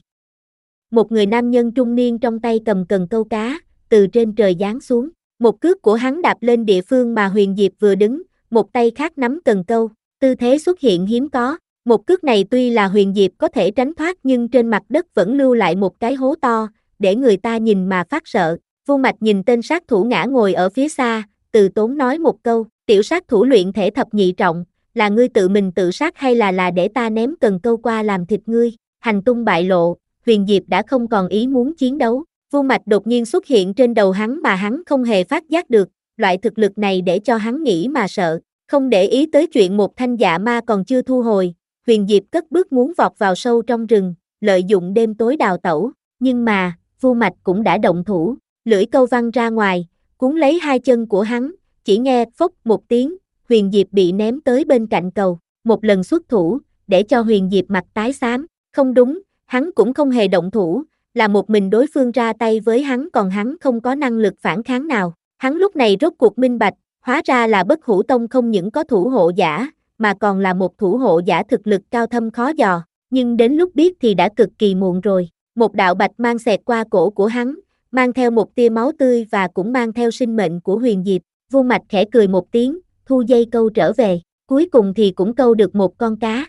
Một người nam nhân trung niên trong tay cầm cần câu cá, từ trên trời giáng xuống, một cước của hắn đạp lên địa phương mà Huyền Diệp vừa đứng, một tay khác nắm cần câu, tư thế xuất hiện hiếm có, một cước này tuy là Huyền Diệp có thể tránh thoát nhưng trên mặt đất vẫn lưu lại một cái hố to, để người ta nhìn mà phát sợ. Vô Mạch nhìn tên sát thủ ngã ngồi ở phía xa, từ tốn nói một câu, tiểu sát thủ luyện thể thập nhị trọng, là ngươi tự mình tự sát hay là là để ta ném cần câu qua làm thịt ngươi? Hành tung bại lộ, Huyền Diệp đã không còn ý muốn chiến đấu. Vô Mạch đột nhiên xuất hiện trên đầu hắn mà hắn không hề phát giác được, loại thực lực này để cho hắn nghĩ mà sợ, không để ý tới chuyện một thanh dạ ma còn chưa thu hồi, Huyền Diệp cất bước muốn vọt vào sâu trong rừng, lợi dụng đêm tối đào tẩu, nhưng mà, Vô Mạch cũng đã động thủ, lưỡi câu văng ra ngoài, cuốn lấy hai chân của hắn, chỉ nghe phốc một tiếng, Huyền Diệp bị ném tới bên cạnh cầu, một lần xuất thủ, để cho Huyền Diệp mặt tái xám, không đúng, hắn cũng không hề động thủ, là một mình đối phương ra tay với hắn còn hắn không có năng lực phản kháng nào, hắn lúc này rốt cuộc minh bạch, hóa ra là Bất Hủ Tông không những có thủ hộ giả, mà còn là một thủ hộ giả thực lực cao thâm khó dò, nhưng đến lúc biết thì đã cực kỳ muộn rồi, một đạo bạch mang xẹt qua cổ của hắn, mang theo một tia máu tươi và cũng mang theo sinh mệnh của Huyền Diệp. Vô Mạch khẽ cười một tiếng, thu dây câu trở về, cuối cùng thì cũng câu được một con cá.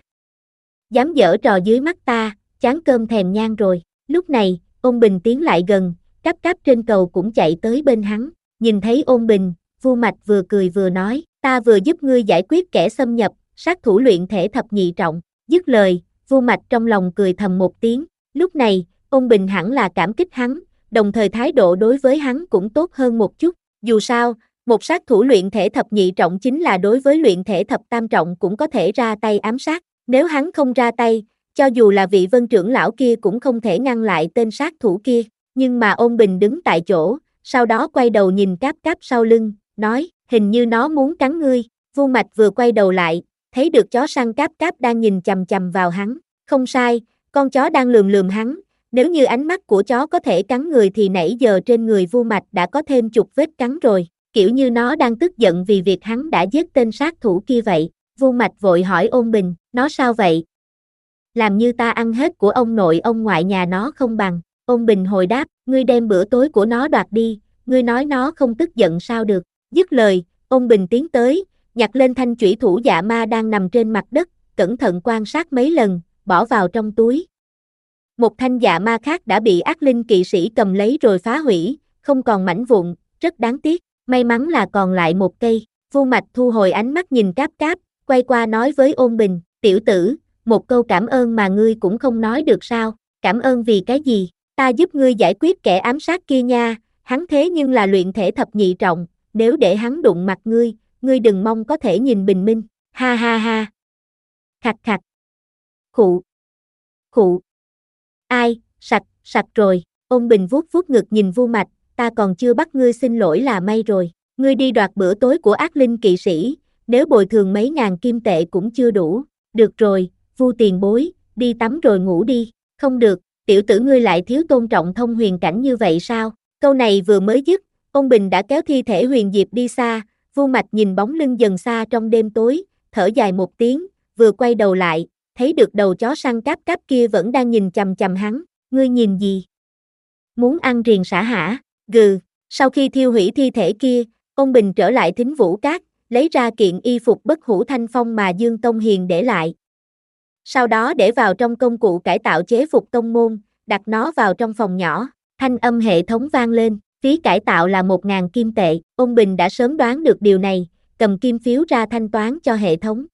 Dám giở trò dưới mắt ta, chán cơm thèm nhang rồi. Lúc này, Ôn Bình tiến lại gần, Cáp Cáp trên cầu cũng chạy tới bên hắn, nhìn thấy Ôn Bình, Vô Mạch vừa cười vừa nói, ta vừa giúp ngươi giải quyết kẻ xâm nhập, sát thủ luyện thể thập nhị trọng. Dứt lời, Vô Mạch trong lòng cười thầm một tiếng, lúc này, Ôn Bình hẳn là cảm kích hắn, đồng thời thái độ đối với hắn cũng tốt hơn một chút, dù sao, một sát thủ luyện thể thập nhị trọng chính là đối với luyện thể thập tam trọng cũng có thể ra tay ám sát, nếu hắn không ra tay, cho dù là vị Vân trưởng lão kia cũng không thể ngăn lại tên sát thủ kia, nhưng mà Ôn Bình đứng tại chỗ, sau đó quay đầu nhìn Cáp Cáp sau lưng, nói, hình như nó muốn cắn ngươi. Vô Mạch vừa quay đầu lại, thấy được chó săn Cáp Cáp đang nhìn chằm chằm vào hắn, không sai, con chó đang lườm lườm hắn, nếu như ánh mắt của chó có thể cắn người thì nãy giờ trên người Vô Mạch đã có thêm chục vết cắn rồi, kiểu như nó đang tức giận vì việc hắn đã giết tên sát thủ kia vậy. Vô Mạch vội hỏi Ôn Bình, nó sao vậy? Làm như ta ăn hết của ông nội ông ngoại nhà nó không bằng. Ôn Bình hồi đáp, ngươi đem bữa tối của nó đoạt đi, ngươi nói nó không tức giận sao được. Dứt lời, Ôn Bình tiến tới, nhặt lên thanh chủy thủ dạ ma đang nằm trên mặt đất, cẩn thận quan sát mấy lần, bỏ vào trong túi. Một thanh dạ ma khác đã bị ác linh kỵ sĩ cầm lấy rồi phá hủy, không còn mảnh vụn, rất đáng tiếc, may mắn là còn lại một cây. Vô Mạch thu hồi ánh mắt nhìn Cáp Cáp, quay qua nói với Ôn Bình, tiểu tử, một câu cảm ơn mà ngươi cũng không nói được sao? Cảm ơn vì cái gì? Ta giúp ngươi giải quyết kẻ ám sát kia nha, hắn thế nhưng là luyện thể thập nhị trọng, nếu để hắn đụng mặt ngươi, ngươi đừng mong có thể nhìn bình minh, ha ha ha. Khặt khặt. Khụ. Khụ. Ai, sạch, sạch rồi. Ôn Bình vuốt vuốt ngực nhìn Vô Mạch, ta còn chưa bắt ngươi xin lỗi là may rồi, ngươi đi đoạt bữa tối của ác linh kỵ sĩ, nếu bồi thường mấy ngàn kim tệ cũng chưa đủ. Được rồi, Vu tiền bối, đi tắm rồi ngủ đi. Không được, tiểu tử ngươi lại thiếu tôn trọng thông huyền cảnh như vậy sao? Câu này vừa mới dứt, Ôn Bình đã kéo thi thể Huyền Diệp đi xa, Vu Mạch nhìn bóng lưng dần xa trong đêm tối, thở dài một tiếng, vừa quay đầu lại, thấy được đầu chó săn cáp cáp kia vẫn đang nhìn chằm chằm hắn, ngươi nhìn gì? Muốn ăn riềng sả hả? Gừ, sau khi thiêu hủy thi thể kia, ông Bình trở lại Thính Vũ Cát, lấy ra kiện y phục bất hủ thanh phong mà Dương Tông Hiền để lại. Sau đó để vào trong công cụ cải tạo chế phục tông môn, đặt nó vào trong phòng nhỏ, thanh âm hệ thống vang lên, phí cải tạo là một ngàn kim tệ, ông Bình đã sớm đoán được điều này, cầm kim phiếu ra thanh toán cho hệ thống.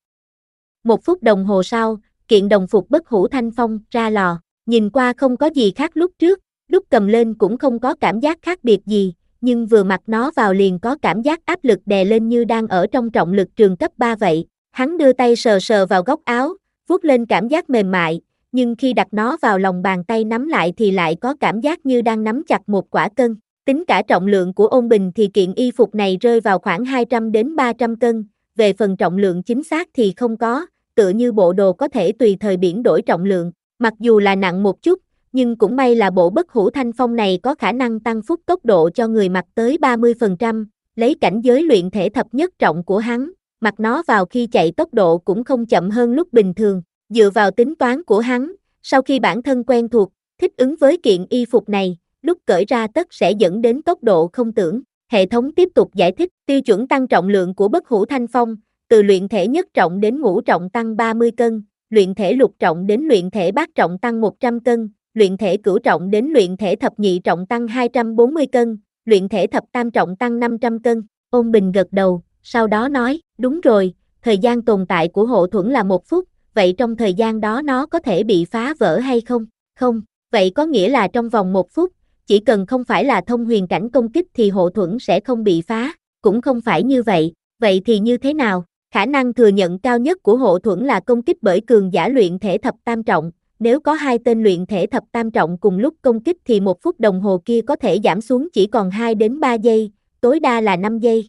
Một phút đồng hồ sau, kiện đồng phục bất hủ thanh phong ra lò, nhìn qua không có gì khác lúc trước, lúc cầm lên cũng không có cảm giác khác biệt gì, nhưng vừa mặc nó vào liền có cảm giác áp lực đè lên như đang ở trong trọng lực trường cấp ba vậy. Hắn đưa tay sờ sờ vào góc áo, vuốt lên cảm giác mềm mại, nhưng khi đặt nó vào lòng bàn tay nắm lại thì lại có cảm giác như đang nắm chặt một quả cân. Tính cả trọng lượng của Ôn Bình thì kiện y phục này rơi vào khoảng hai trăm đến ba trăm cân, về phần trọng lượng chính xác thì không có, tựa như bộ đồ có thể tùy thời biến đổi trọng lượng, mặc dù là nặng một chút, nhưng cũng may là bộ bất hủ thanh phong này có khả năng tăng phúc tốc độ cho người mặc tới ba mươi phần trăm, lấy cảnh giới luyện thể thập nhất trọng của hắn, mặc nó vào khi chạy tốc độ cũng không chậm hơn lúc bình thường, dựa vào tính toán của hắn, sau khi bản thân quen thuộc, thích ứng với kiện y phục này, lúc cởi ra tất sẽ dẫn đến tốc độ không tưởng. Hệ thống tiếp tục giải thích, tiêu chuẩn tăng trọng lượng của bất hủ thanh phong, từ luyện thể nhất trọng đến ngũ trọng tăng ba mươi cân, luyện thể lục trọng đến luyện thể bát trọng tăng một trăm cân, luyện thể cửu trọng đến luyện thể thập nhị trọng tăng hai trăm bốn mươi cân, luyện thể thập tam trọng tăng năm trăm cân. Ôn Bình gật đầu, sau đó nói, đúng rồi, thời gian tồn tại của hộ thuẫn là một phút, vậy trong thời gian đó nó có thể bị phá vỡ hay không? Không, vậy có nghĩa là trong vòng một phút, chỉ cần không phải là thông huyền cảnh công kích thì hộ thuẫn sẽ không bị phá, cũng không phải như vậy, vậy thì như thế nào? Khả năng thừa nhận cao nhất của hộ thuẫn là công kích bởi cường giả luyện thể thập tam trọng, nếu có hai tên luyện thể thập tam trọng cùng lúc công kích thì một phút đồng hồ kia có thể giảm xuống chỉ còn hai đến ba giây, tối đa là năm giây.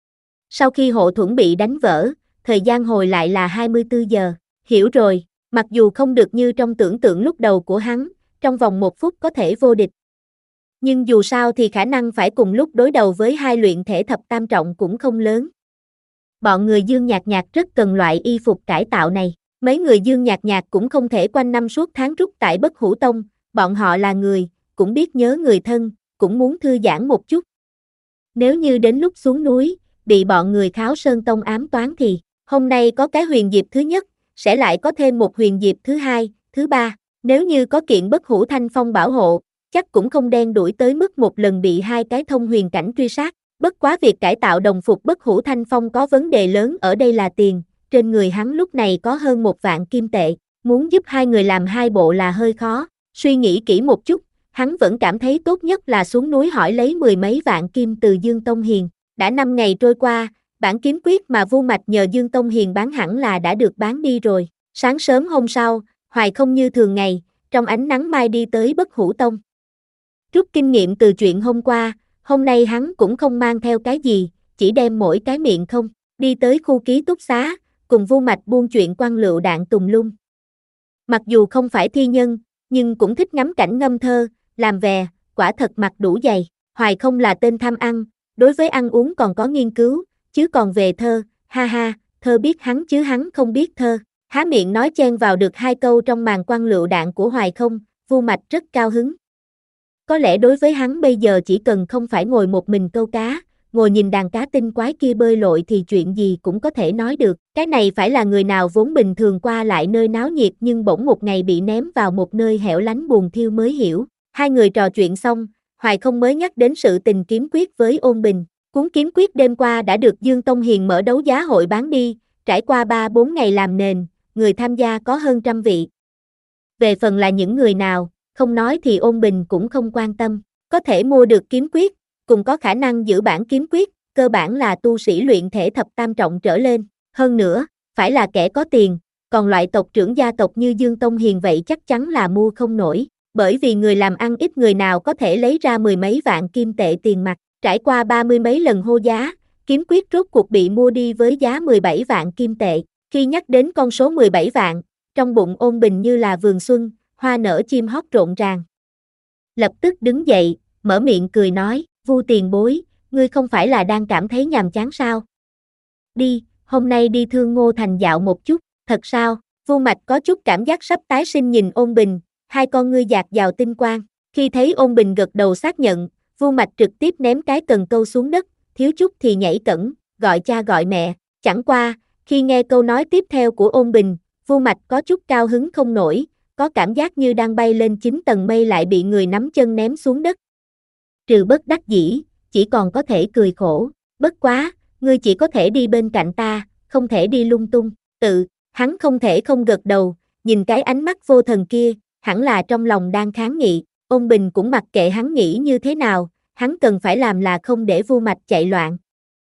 Sau khi hộ thuẫn bị đánh vỡ, thời gian hồi lại là hai mươi tư giờ, hiểu rồi, mặc dù không được như trong tưởng tượng lúc đầu của hắn, trong vòng một phút có thể vô địch. Nhưng dù sao thì khả năng phải cùng lúc đối đầu với hai luyện thể thập tam trọng cũng không lớn. Bọn người Dương Nhạc Nhạc rất cần loại y phục cải tạo này. Mấy người Dương Nhạc Nhạc cũng không thể quanh năm suốt tháng rút tại Bất Hủ Tông, bọn họ là người, cũng biết nhớ người thân, cũng muốn thư giãn một chút. Nếu như đến lúc xuống núi, bị bọn người Kháo Sơn Tông ám toán thì, hôm nay có cái huyền diệp thứ nhất, sẽ lại có thêm một huyền diệp thứ hai, thứ ba, nếu như có kiện Bất Hủ Thanh Phong bảo hộ, chắc cũng không đen đuổi tới mức một lần bị hai cái thông huyền cảnh truy sát. Bất quá việc cải tạo đồng phục Bất Hủ Thanh Phong có vấn đề lớn ở đây là tiền, trên người hắn lúc này có hơn một vạn kim tệ, muốn giúp hai người làm hai bộ là hơi khó, suy nghĩ kỹ một chút, hắn vẫn cảm thấy tốt nhất là xuống núi hỏi lấy mười mấy vạn kim từ Dương Tông Hiền. Đã năm ngày trôi qua, bản kiếm quyết mà Vu Mạch nhờ Dương Tông Hiền bán hẳn là đã được bán đi rồi. Sáng sớm hôm sau, Hoài không như thường ngày, trong ánh nắng mai đi tới Bất Hủ Tông. Rút kinh nghiệm từ chuyện hôm qua, hôm nay hắn cũng không mang theo cái gì, chỉ đem mỗi cái miệng không, đi tới khu ký túc xá, cùng Vu Mạch buôn chuyện quăng lựu đạn tùng lung. Mặc dù không phải thi nhân, nhưng cũng thích ngắm cảnh ngâm thơ, làm vè, quả thật mặt đủ dày. Hoài không là tên tham ăn, đối với ăn uống còn có nghiên cứu, chứ còn về thơ, ha ha, thơ biết hắn chứ hắn không biết thơ. Há miệng nói chen vào được hai câu trong màn quăng lựu đạn của Hoài không, Vu Mạch rất cao hứng. Có lẽ đối với hắn bây giờ chỉ cần không phải ngồi một mình câu cá, ngồi nhìn đàn cá tinh quái kia bơi lội thì chuyện gì cũng có thể nói được. Cái này phải là người nào vốn bình thường qua lại nơi náo nhiệt nhưng bỗng một ngày bị ném vào một nơi hẻo lánh buồn thiêu mới hiểu. Hai người trò chuyện xong, Hoài không mới nhắc đến sự tình kiếm quyết với Ôn Bình. Cuốn kiếm quyết đêm qua đã được Dương Tông Hiền mở đấu giá hội bán đi, trải qua ba bốn ngày làm nền, người tham gia có hơn trăm vị. Về phần là những người nào, không nói thì Ôn Bình cũng không quan tâm, có thể mua được kiếm quyết, cùng có khả năng giữ bản kiếm quyết, cơ bản là tu sĩ luyện thể thập tam trọng trở lên, hơn nữa, phải là kẻ có tiền, còn loại tộc trưởng gia tộc như Dương Tông Hiền vậy chắc chắn là mua không nổi, bởi vì người làm ăn ít người nào có thể lấy ra mười mấy vạn kim tệ tiền mặt, trải qua ba mươi mấy lần hô giá, kiếm quyết rốt cuộc bị mua đi với giá mười bảy vạn kim tệ, khi nhắc đến con số mười bảy vạn, trong bụng Ôn Bình như là vườn xuân, hoa nở chim hót rộn ràng. Lập tức đứng dậy, mở miệng cười nói, Vu tiền bối, ngươi không phải là đang cảm thấy nhàm chán sao? Đi, hôm nay đi Thương Ngô Thành dạo một chút, thật sao? Vu Mạch có chút cảm giác sắp tái sinh nhìn Ôn Bình, hai con ngươi dạt vào tinh quang. Khi thấy Ôn Bình gật đầu xác nhận, Vu Mạch trực tiếp ném cái cần câu xuống đất, thiếu chút thì nhảy cẫng, gọi cha gọi mẹ. Chẳng qua, khi nghe câu nói tiếp theo của Ôn Bình, Vu Mạch có chút cao hứng không nổi, có cảm giác như đang bay lên chín tầng mây lại bị người nắm chân ném xuống đất. Trừ bất đắc dĩ, chỉ còn có thể cười khổ, bất quá, ngươi chỉ có thể đi bên cạnh ta, không thể đi lung tung. Tự, hắn không thể không gật đầu, nhìn cái ánh mắt vô thần kia, hẳn là trong lòng đang kháng nghị. Ôn Bình cũng mặc kệ hắn nghĩ như thế nào, hắn cần phải làm là không để Vu Mạch chạy loạn.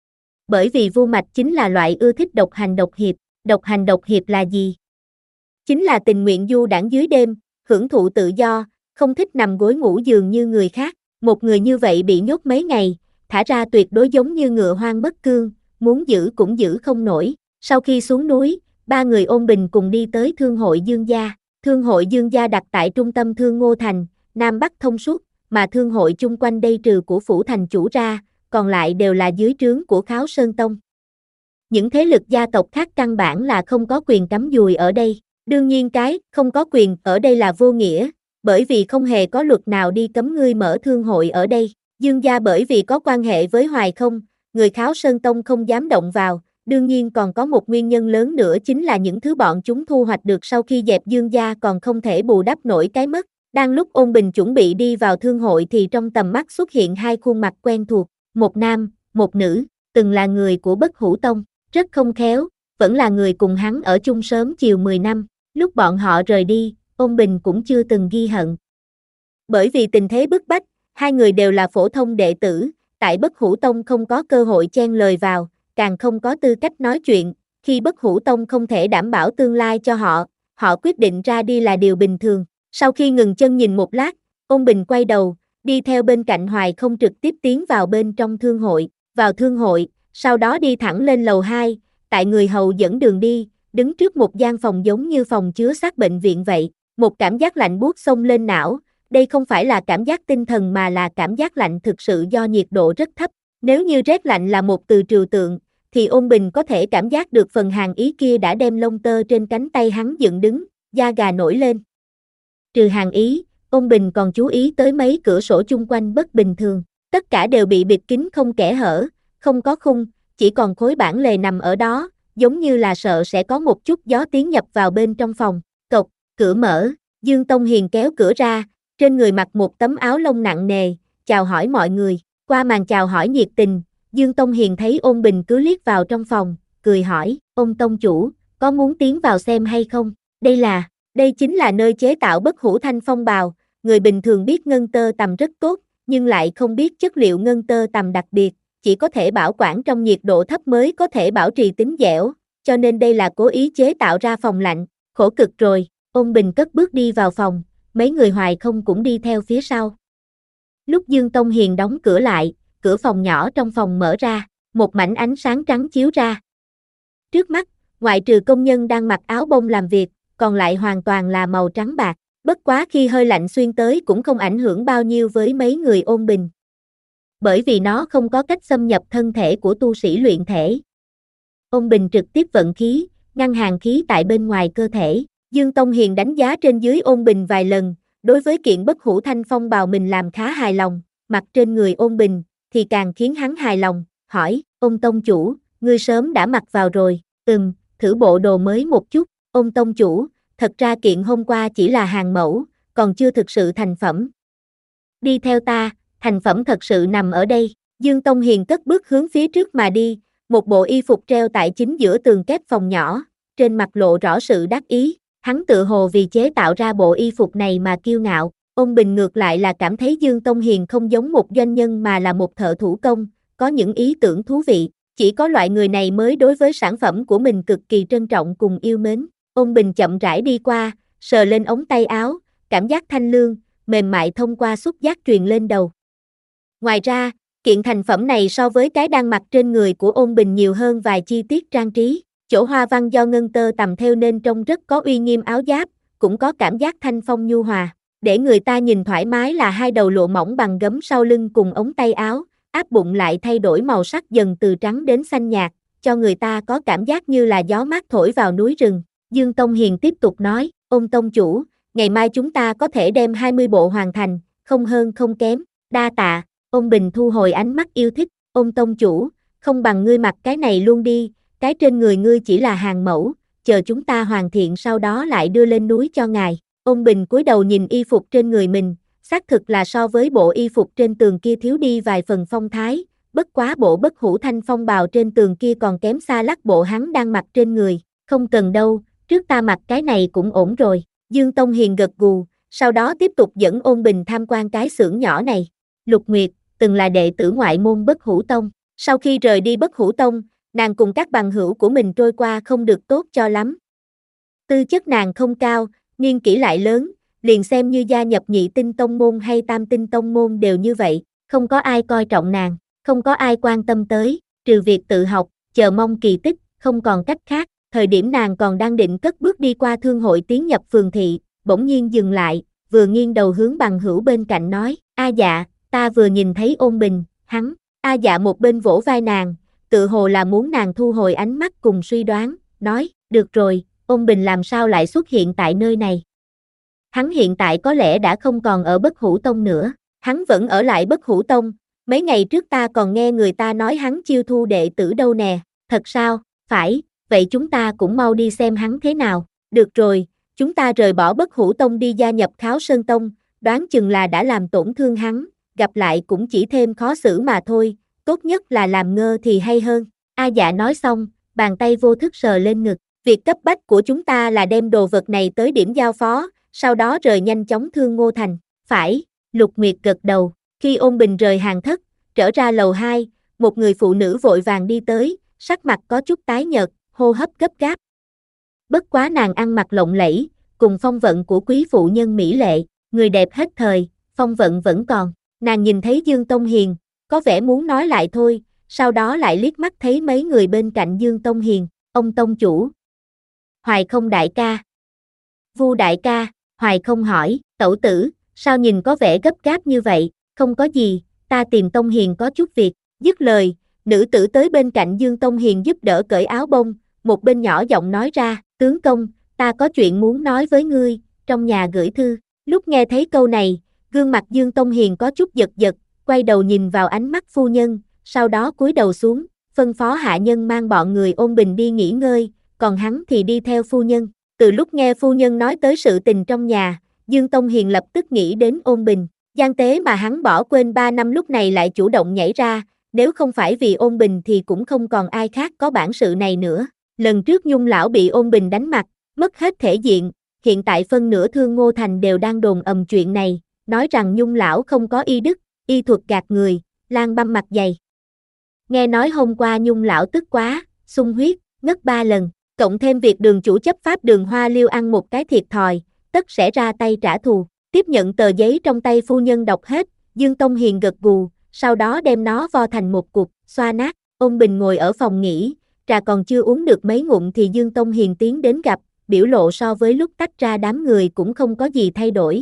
Bởi vì Vu Mạch chính là loại ưa thích độc hành độc hiệp, độc hành độc hiệp là gì? Chính là tình nguyện du đãng dưới đêm, hưởng thụ tự do, không thích nằm gối ngủ giường như người khác. Một người như vậy bị nhốt mấy ngày, thả ra tuyệt đối giống như ngựa hoang bất cương, muốn giữ cũng giữ không nổi. Sau khi xuống núi, ba người Ôn Bình cùng đi tới Thương hội Dương gia. Thương hội Dương gia đặt tại trung tâm Thương Ngô Thành, Nam Bắc thông suốt, mà thương hội chung quanh đây trừ của phủ thành chủ ra, còn lại đều là dưới trướng của Kháo Sơn Tông. Những thế lực gia tộc khác căn bản là không có quyền cắm dùi ở đây. Đương nhiên cái không có quyền ở đây là vô nghĩa, bởi vì không hề có luật nào đi cấm ngươi mở thương hội ở đây. Dương gia bởi vì có quan hệ với Hoài Không, người Kháo Sơn Tông không dám động vào, đương nhiên còn có một nguyên nhân lớn nữa chính là những thứ bọn chúng thu hoạch được sau khi dẹp Dương gia còn không thể bù đắp nổi cái mất. Đang lúc Ôn Bình chuẩn bị đi vào thương hội thì trong tầm mắt xuất hiện hai khuôn mặt quen thuộc, một nam, một nữ, từng là người của Bất Hủ Tông, rất không khéo, vẫn là người cùng hắn ở chung sớm chiều mười năm, lúc bọn họ rời đi, Ôn Bình cũng chưa từng ghi hận. Bởi vì tình thế bức bách, hai người đều là phổ thông đệ tử, tại Bất Hủ Tông không có cơ hội chen lời vào, càng không có tư cách nói chuyện, khi Bất Hủ Tông không thể đảm bảo tương lai cho họ, họ quyết định ra đi là điều bình thường. Sau khi ngừng chân nhìn một lát, Ôn Bình quay đầu, đi theo bên cạnh Hoài Không trực tiếp tiến vào bên trong thương hội, vào thương hội, sau đó đi thẳng lên lầu hai, tại người hầu dẫn đường đi, đứng trước một gian phòng giống như phòng chứa xác bệnh viện vậy, một cảm giác lạnh buốt xông lên não, đây không phải là cảm giác tinh thần mà là cảm giác lạnh thực sự do nhiệt độ rất thấp, nếu như rét lạnh là một từ trừu tượng, thì Ôn Bình có thể cảm giác được phần hàn ý kia đã đem lông tơ trên cánh tay hắn dựng đứng, da gà nổi lên. Trừ hàn ý, Ôn Bình còn chú ý tới mấy cửa sổ chung quanh bất bình thường, tất cả đều bị bịt kín không kẽ hở, không có khung, chỉ còn khối bản lề nằm ở đó, giống như là sợ sẽ có một chút gió tiến nhập vào bên trong phòng. Cộc, cửa mở, Dương Tông Hiền kéo cửa ra, trên người mặc một tấm áo lông nặng nề, chào hỏi mọi người. Qua màn chào hỏi nhiệt tình, Dương Tông Hiền thấy Ôn Bình cứ liếc vào trong phòng, cười hỏi, Ôn Tông chủ, có muốn tiến vào xem hay không? Đây là, đây chính là nơi chế tạo Bất Hủ Thanh Phong bào, người bình thường biết ngân tơ tằm rất tốt, nhưng lại không biết chất liệu ngân tơ tằm đặc biệt, chỉ có thể bảo quản trong nhiệt độ thấp mới có thể bảo trì tính dẻo, cho nên đây là cố ý chế tạo ra phòng lạnh, khổ cực rồi. Ôn Bình cất bước đi vào phòng, mấy người Hoài Không cũng đi theo phía sau. Lúc Dương Tông Hiền đóng cửa lại, cửa phòng nhỏ trong phòng mở ra, một mảnh ánh sáng trắng chiếu ra. Trước mắt, ngoại trừ công nhân đang mặc áo bông làm việc, còn lại hoàn toàn là màu trắng bạc, bất quá khi hơi lạnh xuyên tới cũng không ảnh hưởng bao nhiêu với mấy người Ôn Bình. Bởi vì nó không có cách xâm nhập thân thể của tu sĩ luyện thể. Ôn Bình trực tiếp vận khí, ngăn hàn khí tại bên ngoài cơ thể. Dương Tông Hiền đánh giá trên dưới Ôn Bình vài lần, đối với kiện Bất Hủ Thanh Phong bào mình làm khá hài lòng, mặc trên người Ôn Bình, thì càng khiến hắn hài lòng, hỏi, Ôn Tông chủ, ngươi sớm đã mặc vào rồi, ừm, thử bộ đồ mới một chút, Ôn Tông chủ, thật ra kiện hôm qua chỉ là hàng mẫu, còn chưa thực sự thành phẩm. Đi theo ta, thành phẩm thật sự nằm ở đây. Dương Tông Hiền cất bước hướng phía trước mà đi, một bộ y phục treo tại chính giữa tường kép phòng nhỏ, trên mặt lộ rõ sự đắc ý, hắn tự hồ vì chế tạo ra bộ y phục này mà kiêu ngạo. Ôn Bình ngược lại là cảm thấy Dương Tông Hiền không giống một doanh nhân mà là một thợ thủ công, có những ý tưởng thú vị, chỉ có loại người này mới đối với sản phẩm của mình cực kỳ trân trọng cùng yêu mến. Ôn Bình chậm rãi đi qua, sờ lên ống tay áo, cảm giác thanh lương, mềm mại thông qua xúc giác truyền lên đầu. Ngoài ra, kiện thành phẩm này so với cái đang mặc trên người của Ôn Bình nhiều hơn vài chi tiết trang trí, chỗ hoa văn do ngân tơ tằm thêu nên trông rất có uy nghiêm áo giáp, cũng có cảm giác thanh phong nhu hòa, để người ta nhìn thoải mái là hai đầu lụa mỏng bằng gấm sau lưng cùng ống tay áo, áp bụng lại thay đổi màu sắc dần từ trắng đến xanh nhạt, cho người ta có cảm giác như là gió mát thổi vào núi rừng. Dương Tông Hiền tiếp tục nói, ôn tông chủ, ngày mai chúng ta có thể đem hai mươi bộ hoàn thành, không hơn không kém, đa tạ. Ôn Bình thu hồi ánh mắt yêu thích, ôn tông chủ, không bằng ngươi mặc cái này luôn đi, cái trên người ngươi chỉ là hàng mẫu, chờ chúng ta hoàn thiện sau đó lại đưa lên núi cho ngài. Ôn Bình cúi đầu nhìn y phục trên người mình, xác thực là so với bộ y phục trên tường kia thiếu đi vài phần phong thái, bất quá bộ bất hủ thanh phong bào trên tường kia còn kém xa lắc bộ hắn đang mặc trên người, không cần đâu, trước ta mặc cái này cũng ổn rồi. Dương Tông Hiền gật gù, sau đó tiếp tục dẫn Ôn Bình tham quan cái xưởng nhỏ này. Lục Nguyệt, từng là đệ tử ngoại môn Bất Hủ Tông, sau khi rời đi Bất Hủ Tông, nàng cùng các bằng hữu của mình trôi qua không được tốt cho lắm. Tư chất nàng không cao, niên kỷ lại lớn, liền xem như gia nhập nhị tinh tông môn hay tam tinh tông môn đều như vậy, không có ai coi trọng nàng, không có ai quan tâm tới, trừ việc tự học, chờ mong kỳ tích, không còn cách khác. Thời điểm nàng còn đang định cất bước đi qua thương hội tiến nhập phường thị, bỗng nhiên dừng lại, vừa nghiêng đầu hướng bằng hữu bên cạnh nói, A Dạ, ta vừa nhìn thấy Ôn Bình, hắn. A Dạ một bên vỗ vai nàng, tự hồ là muốn nàng thu hồi ánh mắt cùng suy đoán, nói, được rồi, Ôn Bình làm sao lại xuất hiện tại nơi này? Hắn hiện tại có lẽ đã không còn ở Bất Hủ Tông nữa, hắn vẫn ở lại Bất Hủ Tông, mấy ngày trước ta còn nghe người ta nói hắn chiêu thu đệ tử đâu nè, thật sao? Phải, vậy chúng ta cũng mau đi xem hắn thế nào, được rồi, chúng ta rời bỏ Bất Hủ Tông đi gia nhập Kháo Sơn Tông, đoán chừng là đã làm tổn thương hắn, gặp lại cũng chỉ thêm khó xử mà thôi, tốt nhất là làm ngơ thì hay hơn. A Dạ nói xong, bàn tay vô thức sờ lên ngực, việc cấp bách của chúng ta là đem đồ vật này tới điểm giao phó, sau đó rời nhanh chóng Thương Ngô Thành. Phải, Lục Nguyệt gật đầu, khi Ôn Bình rời hàng thất, trở ra lầu hai, một người phụ nữ vội vàng đi tới, sắc mặt có chút tái nhợt, hô hấp gấp gáp. Bất quá nàng ăn mặc lộng lẫy, cùng phong vận của quý phụ nhân mỹ lệ, người đẹp hết thời, phong vận vẫn còn. Nàng nhìn thấy Dương Tông Hiền, có vẻ muốn nói lại thôi, sau đó lại liếc mắt thấy mấy người bên cạnh Dương Tông Hiền, ông Tông Chủ. Hoài Không đại ca. Vu đại ca, Hoài Không hỏi, tẩu tử, sao nhìn có vẻ gấp gáp như vậy, không có gì, ta tìm Tông Hiền có chút việc, dứt lời, nữ tử tới bên cạnh Dương Tông Hiền giúp đỡ cởi áo bông, một bên nhỏ giọng nói ra, tướng công, ta có chuyện muốn nói với ngươi, trong nhà gửi thư. Lúc nghe thấy câu này, gương mặt Dương Tông Hiền có chút giật giật, quay đầu nhìn vào ánh mắt phu nhân, sau đó cúi đầu xuống, phân phó hạ nhân mang bọn người Ôn Bình đi nghỉ ngơi, còn hắn thì đi theo phu nhân. Từ lúc nghe phu nhân nói tới sự tình trong nhà, Dương Tông Hiền lập tức nghĩ đến Ôn Bình, gian tế mà hắn bỏ quên ba năm lúc này lại chủ động nhảy ra, nếu không phải vì Ôn Bình thì cũng không còn ai khác có bản sự này nữa. Lần trước Nhung lão bị Ôn Bình đánh mặt, mất hết thể diện, hiện tại phân nửa Thương Ngô Thành đều đang đồn ầm chuyện này, nói rằng Nhung lão không có y đức, y thuật gạt người, lang băm mặt dày. Nghe nói hôm qua Nhung lão tức quá, xung huyết, ngất ba lần, cộng thêm việc đường chủ chấp pháp Đường Hoa Liêu ăn một cái thiệt thòi, tất sẽ ra tay trả thù. Tiếp nhận tờ giấy trong tay phu nhân đọc hết, Dương Tông Hiền gật gù, sau đó đem nó vo thành một cục, xoa nát. Ôn Bình ngồi ở phòng nghỉ, trà còn chưa uống được mấy ngụm thì Dương Tông Hiền tiến đến gặp, biểu lộ so với lúc tách ra đám người cũng không có gì thay đổi.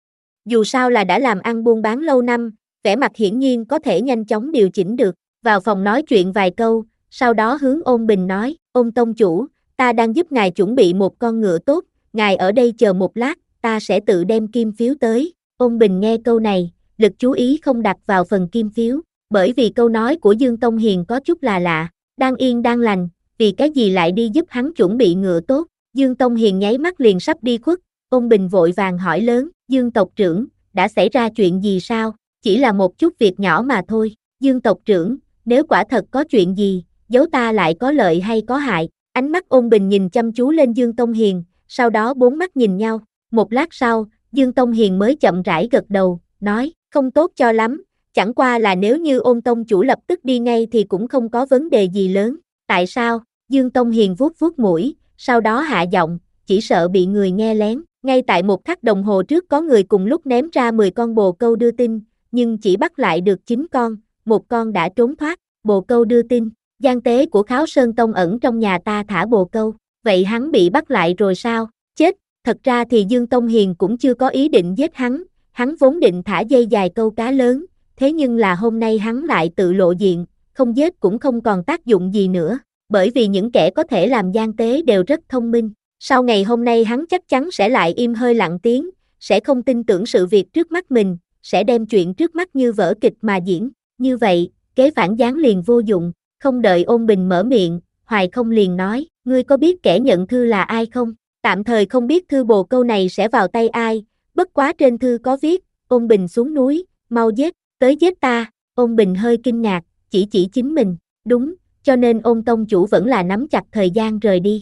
Dù sao là đã làm ăn buôn bán lâu năm, vẻ mặt hiển nhiên có thể nhanh chóng điều chỉnh được, vào phòng nói chuyện vài câu, sau đó hướng Ôn Bình nói, Ôn Tông Chủ, ta đang giúp ngài chuẩn bị một con ngựa tốt, ngài ở đây chờ một lát, ta sẽ tự đem kim phiếu tới. Ôn Bình nghe câu này, lực chú ý không đặt vào phần kim phiếu, bởi vì câu nói của Dương Tông Hiền có chút là lạ, đang yên đang lành, vì cái gì lại đi giúp hắn chuẩn bị ngựa tốt. Dương Tông Hiền nháy mắt liền sắp đi khuất, Ôn Bình vội vàng hỏi lớn, Dương tộc trưởng, đã xảy ra chuyện gì sao? Chỉ là một chút việc nhỏ mà thôi. Dương tộc trưởng, nếu quả thật có chuyện gì, giấu ta lại có lợi hay có hại? Ánh mắt Ôn Bình nhìn chăm chú lên Dương Tông Hiền, sau đó bốn mắt nhìn nhau. Một lát sau, Dương Tông Hiền mới chậm rãi gật đầu, nói, không tốt cho lắm, chẳng qua là nếu như Ôn Tông Chủ lập tức đi ngay thì cũng không có vấn đề gì lớn. Tại sao? Dương Tông Hiền vuốt vuốt mũi, sau đó hạ giọng, chỉ sợ bị người nghe lén. Ngay tại một khắc đồng hồ trước có người cùng lúc ném ra mười con bồ câu đưa tin, nhưng chỉ bắt lại được chín con, một con đã trốn thoát. Bồ câu đưa tin, gian tế của Kháo Sơn Tông ẩn trong nhà ta thả bồ câu, vậy hắn bị bắt lại rồi sao? Chết, thật ra thì Dương Tông Hiền cũng chưa có ý định giết hắn, hắn vốn định thả dây dài câu cá lớn, thế nhưng là hôm nay hắn lại tự lộ diện, không giết cũng không còn tác dụng gì nữa. bởi vì những kẻ có thể làm gian tế đều rất thông minh. Sau ngày hôm nay hắn chắc chắn sẽ lại im hơi lặng tiếng, sẽ không tin tưởng sự việc trước mắt mình, sẽ đem chuyện trước mắt như vở kịch mà diễn. Như vậy, kế phản gián liền vô dụng. Không đợi Ôn Bình mở miệng, Hoài Không liền nói, ngươi có biết kẻ nhận thư là ai không? Tạm thời không biết thư bồ câu này sẽ vào tay ai, bất quá trên thư có viết, Ôn Bình xuống núi, mau giết, tới giết ta. Ôn Bình hơi kinh ngạc, chỉ chỉ chính mình, đúng, cho nên Ôn tông chủ vẫn là nắm chặt thời gian rời đi.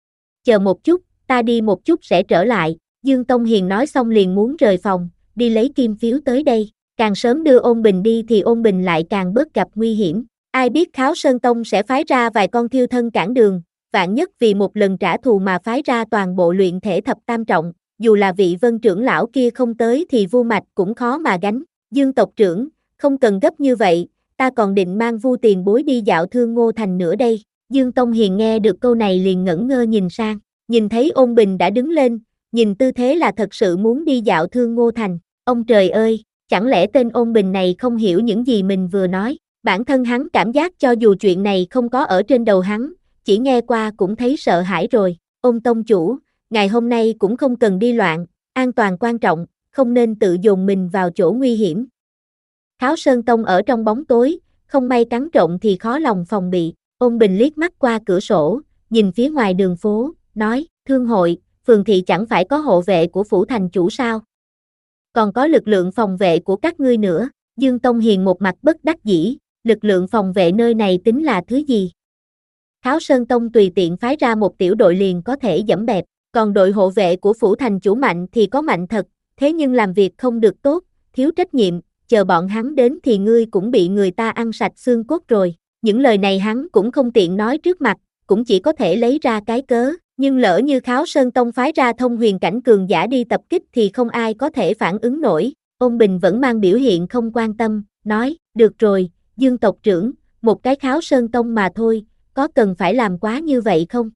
Chờ một chút, ta đi một chút sẽ trở lại. Dương Tông Hiền nói xong liền muốn rời phòng, đi lấy kim phiếu tới đây. Càng sớm đưa Ôn Bình đi thì Ôn Bình lại càng bớt gặp nguy hiểm. Ai biết Kháo Sơn Tông sẽ phái ra vài con thiêu thân cản đường, vạn nhất vì một lần trả thù mà phái ra toàn bộ luyện thể thập tam trọng, dù là vị Vân trưởng lão kia không tới thì Vu Mạch cũng khó mà gánh. Dương tộc trưởng, không cần gấp như vậy, ta còn định mang Vu tiền bối đi dạo Thương Ngô Thành nữa đây. Dương Tông Hiền nghe được câu này liền ngẩn ngơ nhìn sang, nhìn thấy Ôn Bình đã đứng lên, nhìn tư thế là thật sự muốn đi dạo Thương Ngô Thành. Ông trời ơi, chẳng lẽ tên Ôn Bình này không hiểu những gì mình vừa nói? Bản thân hắn cảm giác cho dù chuyện này không có ở trên đầu hắn, chỉ nghe qua cũng thấy sợ hãi rồi. Ôn tông chủ, ngày hôm nay cũng không cần đi loạn, an toàn quan trọng, không nên tự dồn mình vào chỗ nguy hiểm. Kháo Sơn Tông ở trong bóng tối, không may cắn trộn thì khó lòng phòng bị. Ôn Bình liếc mắt qua cửa sổ, nhìn phía ngoài đường phố, nói, thương hội, phường thị chẳng phải có hộ vệ của phủ thành chủ sao? Còn có lực lượng phòng vệ của các ngươi nữa. Dương Tông Hiền một mặt bất đắc dĩ, lực lượng phòng vệ nơi này tính là thứ gì? Kháo Sơn Tông tùy tiện phái ra một tiểu đội liền có thể dẫm bẹp, còn đội hộ vệ của phủ thành chủ mạnh thì có mạnh thật, thế nhưng làm việc không được tốt, thiếu trách nhiệm, chờ bọn hắn đến thì ngươi cũng bị người ta ăn sạch xương cốt rồi. Những lời này hắn cũng không tiện nói trước mặt, cũng chỉ có thể lấy ra cái cớ, nhưng lỡ như Kháo Sơn Tông phái ra thông huyền cảnh cường giả đi tập kích thì không ai có thể phản ứng nổi. Ôn Bình vẫn mang biểu hiện không quan tâm, nói, được rồi, Dương tộc trưởng, một cái Kháo Sơn Tông mà thôi, có cần phải làm quá như vậy không?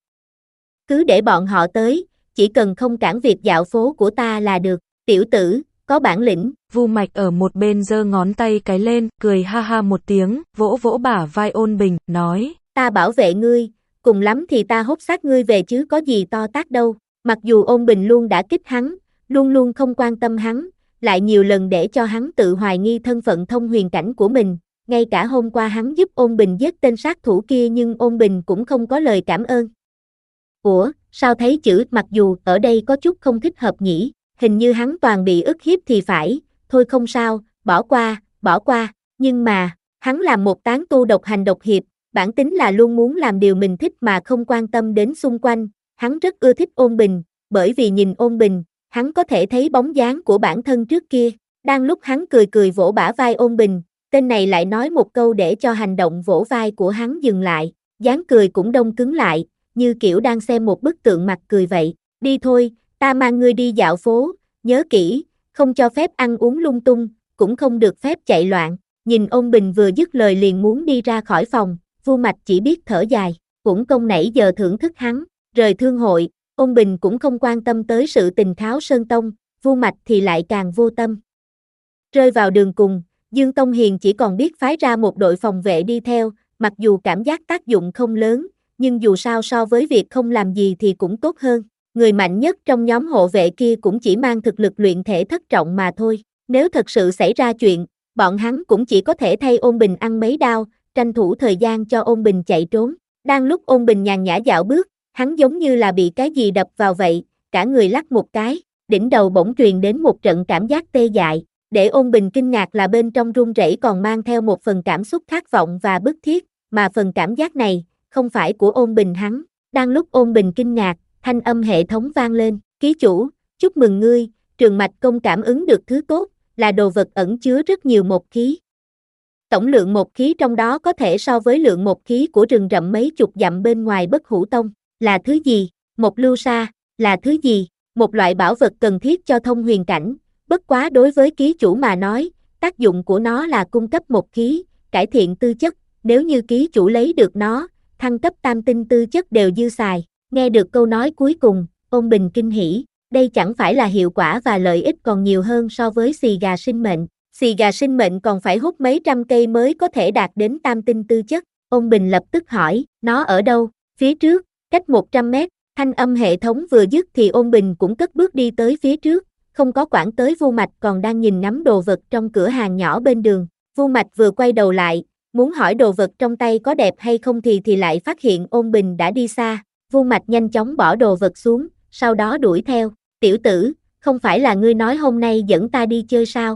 Cứ để bọn họ tới, chỉ cần không cản việc dạo phố của ta là được. Tiểu tử, có bản lĩnh. Vu Mạch ở một bên giơ ngón tay cái lên, cười ha ha một tiếng, vỗ vỗ bả vai Ôn Bình, nói, ta bảo vệ ngươi, cùng lắm thì ta hốt xác ngươi về chứ có gì to tát đâu. Mặc dù Ôn Bình luôn đã kích hắn, luôn luôn không quan tâm hắn, lại nhiều lần để cho hắn tự hoài nghi thân phận thông huyền cảnh của mình. Ngay cả hôm qua hắn giúp Ôn Bình giết tên sát thủ kia nhưng Ôn Bình cũng không có lời cảm ơn. Ủa, sao thấy chữ mặc dù ở đây có chút không thích hợp nhỉ? Hình như hắn toàn bị ức hiếp thì phải, thôi không sao, bỏ qua, bỏ qua. Nhưng mà, hắn làm một tán tu độc hành độc hiệp, bản tính là luôn muốn làm điều mình thích mà không quan tâm đến xung quanh. Hắn rất ưa thích Ôn Bình, bởi vì nhìn Ôn Bình, hắn có thể thấy bóng dáng của bản thân trước kia. Đang lúc hắn cười cười vỗ bả vai Ôn Bình, tên này lại nói một câu để cho hành động vỗ vai của hắn dừng lại, dáng cười cũng đông cứng lại, như kiểu đang xem một bức tượng mặt cười vậy. Đi thôi, ta mang ngươi đi dạo phố, nhớ kỹ, không cho phép ăn uống lung tung, cũng không được phép chạy loạn. Nhìn Ôn Bình vừa dứt lời liền muốn đi ra khỏi phòng, Vu Mạch chỉ biết thở dài, cũng công nãy giờ thưởng thức hắn. Rời thương hội, Ôn Bình cũng không quan tâm tới sự tình Kháo Sơn Tông, Vu Mạch thì lại càng vô tâm. Rơi vào đường cùng, Dương Tông Hiền chỉ còn biết phái ra một đội phòng vệ đi theo, mặc dù cảm giác tác dụng không lớn, nhưng dù sao so với việc không làm gì thì cũng tốt hơn. Người mạnh nhất trong nhóm hộ vệ kia cũng chỉ mang thực lực luyện thể thất trọng mà thôi. Nếu thật sự xảy ra chuyện, bọn hắn cũng chỉ có thể thay Ôn Bình ăn mấy đao, tranh thủ thời gian cho Ôn Bình chạy trốn. Đang lúc Ôn Bình nhàn nhã dạo bước, hắn giống như là bị cái gì đập vào vậy, cả người lắc một cái, đỉnh đầu bỗng truyền đến một trận cảm giác tê dại. Để Ôn Bình kinh ngạc là bên trong run rẩy còn mang theo một phần cảm xúc khát vọng và bức thiết, mà phần cảm giác này, không phải của Ôn Bình hắn. Đang lúc Ôn Bình kinh ngạc, thanh âm hệ thống vang lên, ký chủ, chúc mừng ngươi, Trường Mạch Công cảm ứng được thứ tốt, là đồ vật ẩn chứa rất nhiều một khí. Tổng lượng một khí trong đó có thể so với lượng một khí của rừng rậm mấy chục dặm bên ngoài Bất Hủ Tông. Là thứ gì? Một lưu sa, là thứ gì? Một loại bảo vật cần thiết cho thông huyền cảnh. Bất quá đối với ký chủ mà nói, tác dụng của nó là cung cấp một khí, cải thiện tư chất, nếu như ký chủ lấy được nó, thăng cấp tam tinh tư chất đều dư xài. Nghe được câu nói cuối cùng, Ôn Bình kinh hỉ, đây chẳng phải là hiệu quả và lợi ích còn nhiều hơn so với xì gà sinh mệnh. Xì gà sinh mệnh còn phải hút mấy trăm cây mới có thể đạt đến tam tinh tư chất. Ôn Bình lập tức hỏi, nó ở đâu? Phía trước, cách một trăm mét, thanh âm hệ thống vừa dứt thì Ôn Bình cũng cất bước đi tới phía trước, không có quản tới Vu Mạch còn đang nhìn ngắm đồ vật trong cửa hàng nhỏ bên đường. Vu Mạch vừa quay đầu lại, muốn hỏi đồ vật trong tay có đẹp hay không thì thì lại phát hiện Ôn Bình đã đi xa. Vu Mạch nhanh chóng bỏ đồ vật xuống, sau đó đuổi theo. Tiểu tử, không phải là ngươi nói hôm nay dẫn ta đi chơi sao?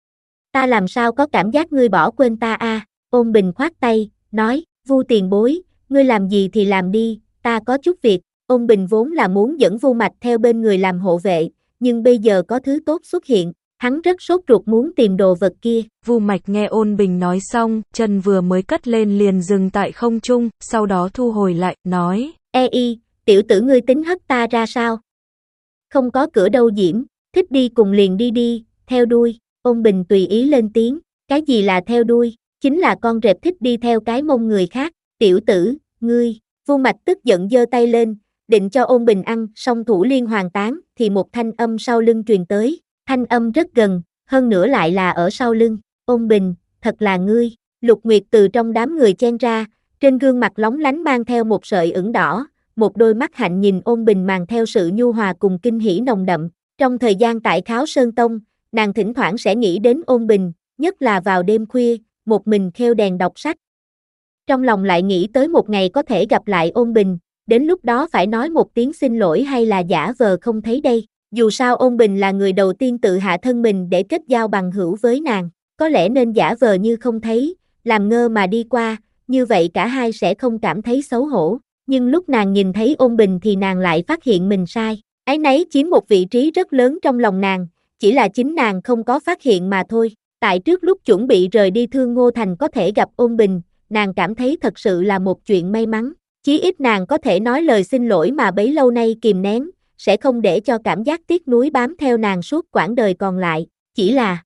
Ta làm sao có cảm giác ngươi bỏ quên ta a? À? Ôn Bình khoát tay, nói, Vu tiền bối, ngươi làm gì thì làm đi, ta có chút việc. Ôn Bình vốn là muốn dẫn Vu Mạch theo bên người làm hộ vệ, nhưng bây giờ có thứ tốt xuất hiện, hắn rất sốt ruột muốn tìm đồ vật kia. Vu Mạch nghe Ôn Bình nói xong, chân vừa mới cất lên liền dừng tại không trung, sau đó thu hồi lại, nói, Ê y, tiểu tử ngươi tính hất ta ra sao? Không có cửa đâu Diễm, thích đi cùng liền đi đi, theo đuôi. Ôn Bình tùy ý lên tiếng, cái gì là theo đuôi, chính là con rệp thích đi theo cái mông người khác. Tiểu tử, ngươi, Vu Mạch tức giận giơ tay lên, định cho Ôn Bình ăn, song thủ liên hoàn tán, thì một thanh âm sau lưng truyền tới, thanh âm rất gần, hơn nữa lại là ở sau lưng. Ôn Bình, thật là ngươi. Lục Nguyệt từ trong đám người chen ra, trên gương mặt lóng lánh mang theo một sợi ửng đỏ, một đôi mắt hạnh nhìn Ôn Bình mang theo sự nhu hòa cùng kinh hỉ nồng đậm. Trong thời gian tại Kháo Sơn Tông, nàng thỉnh thoảng sẽ nghĩ đến Ôn Bình, nhất là vào đêm khuya, một mình khêu đèn đọc sách. Trong lòng lại nghĩ tới một ngày có thể gặp lại Ôn Bình, đến lúc đó phải nói một tiếng xin lỗi hay là giả vờ không thấy đây. Dù sao Ôn Bình là người đầu tiên tự hạ thân mình để kết giao bằng hữu với nàng, có lẽ nên giả vờ như không thấy, làm ngơ mà đi qua, như vậy cả hai sẽ không cảm thấy xấu hổ. Nhưng lúc nàng nhìn thấy Ôn Bình thì nàng lại phát hiện mình sai. Áy náy chiếm một vị trí rất lớn trong lòng nàng, chỉ là chính nàng không có phát hiện mà thôi. Tại trước lúc chuẩn bị rời đi Thương Ngô Thành có thể gặp Ôn Bình, nàng cảm thấy thật sự là một chuyện may mắn. Chí ít nàng có thể nói lời xin lỗi mà bấy lâu nay kìm nén, sẽ không để cho cảm giác tiếc nuối bám theo nàng suốt quãng đời còn lại. Chỉ là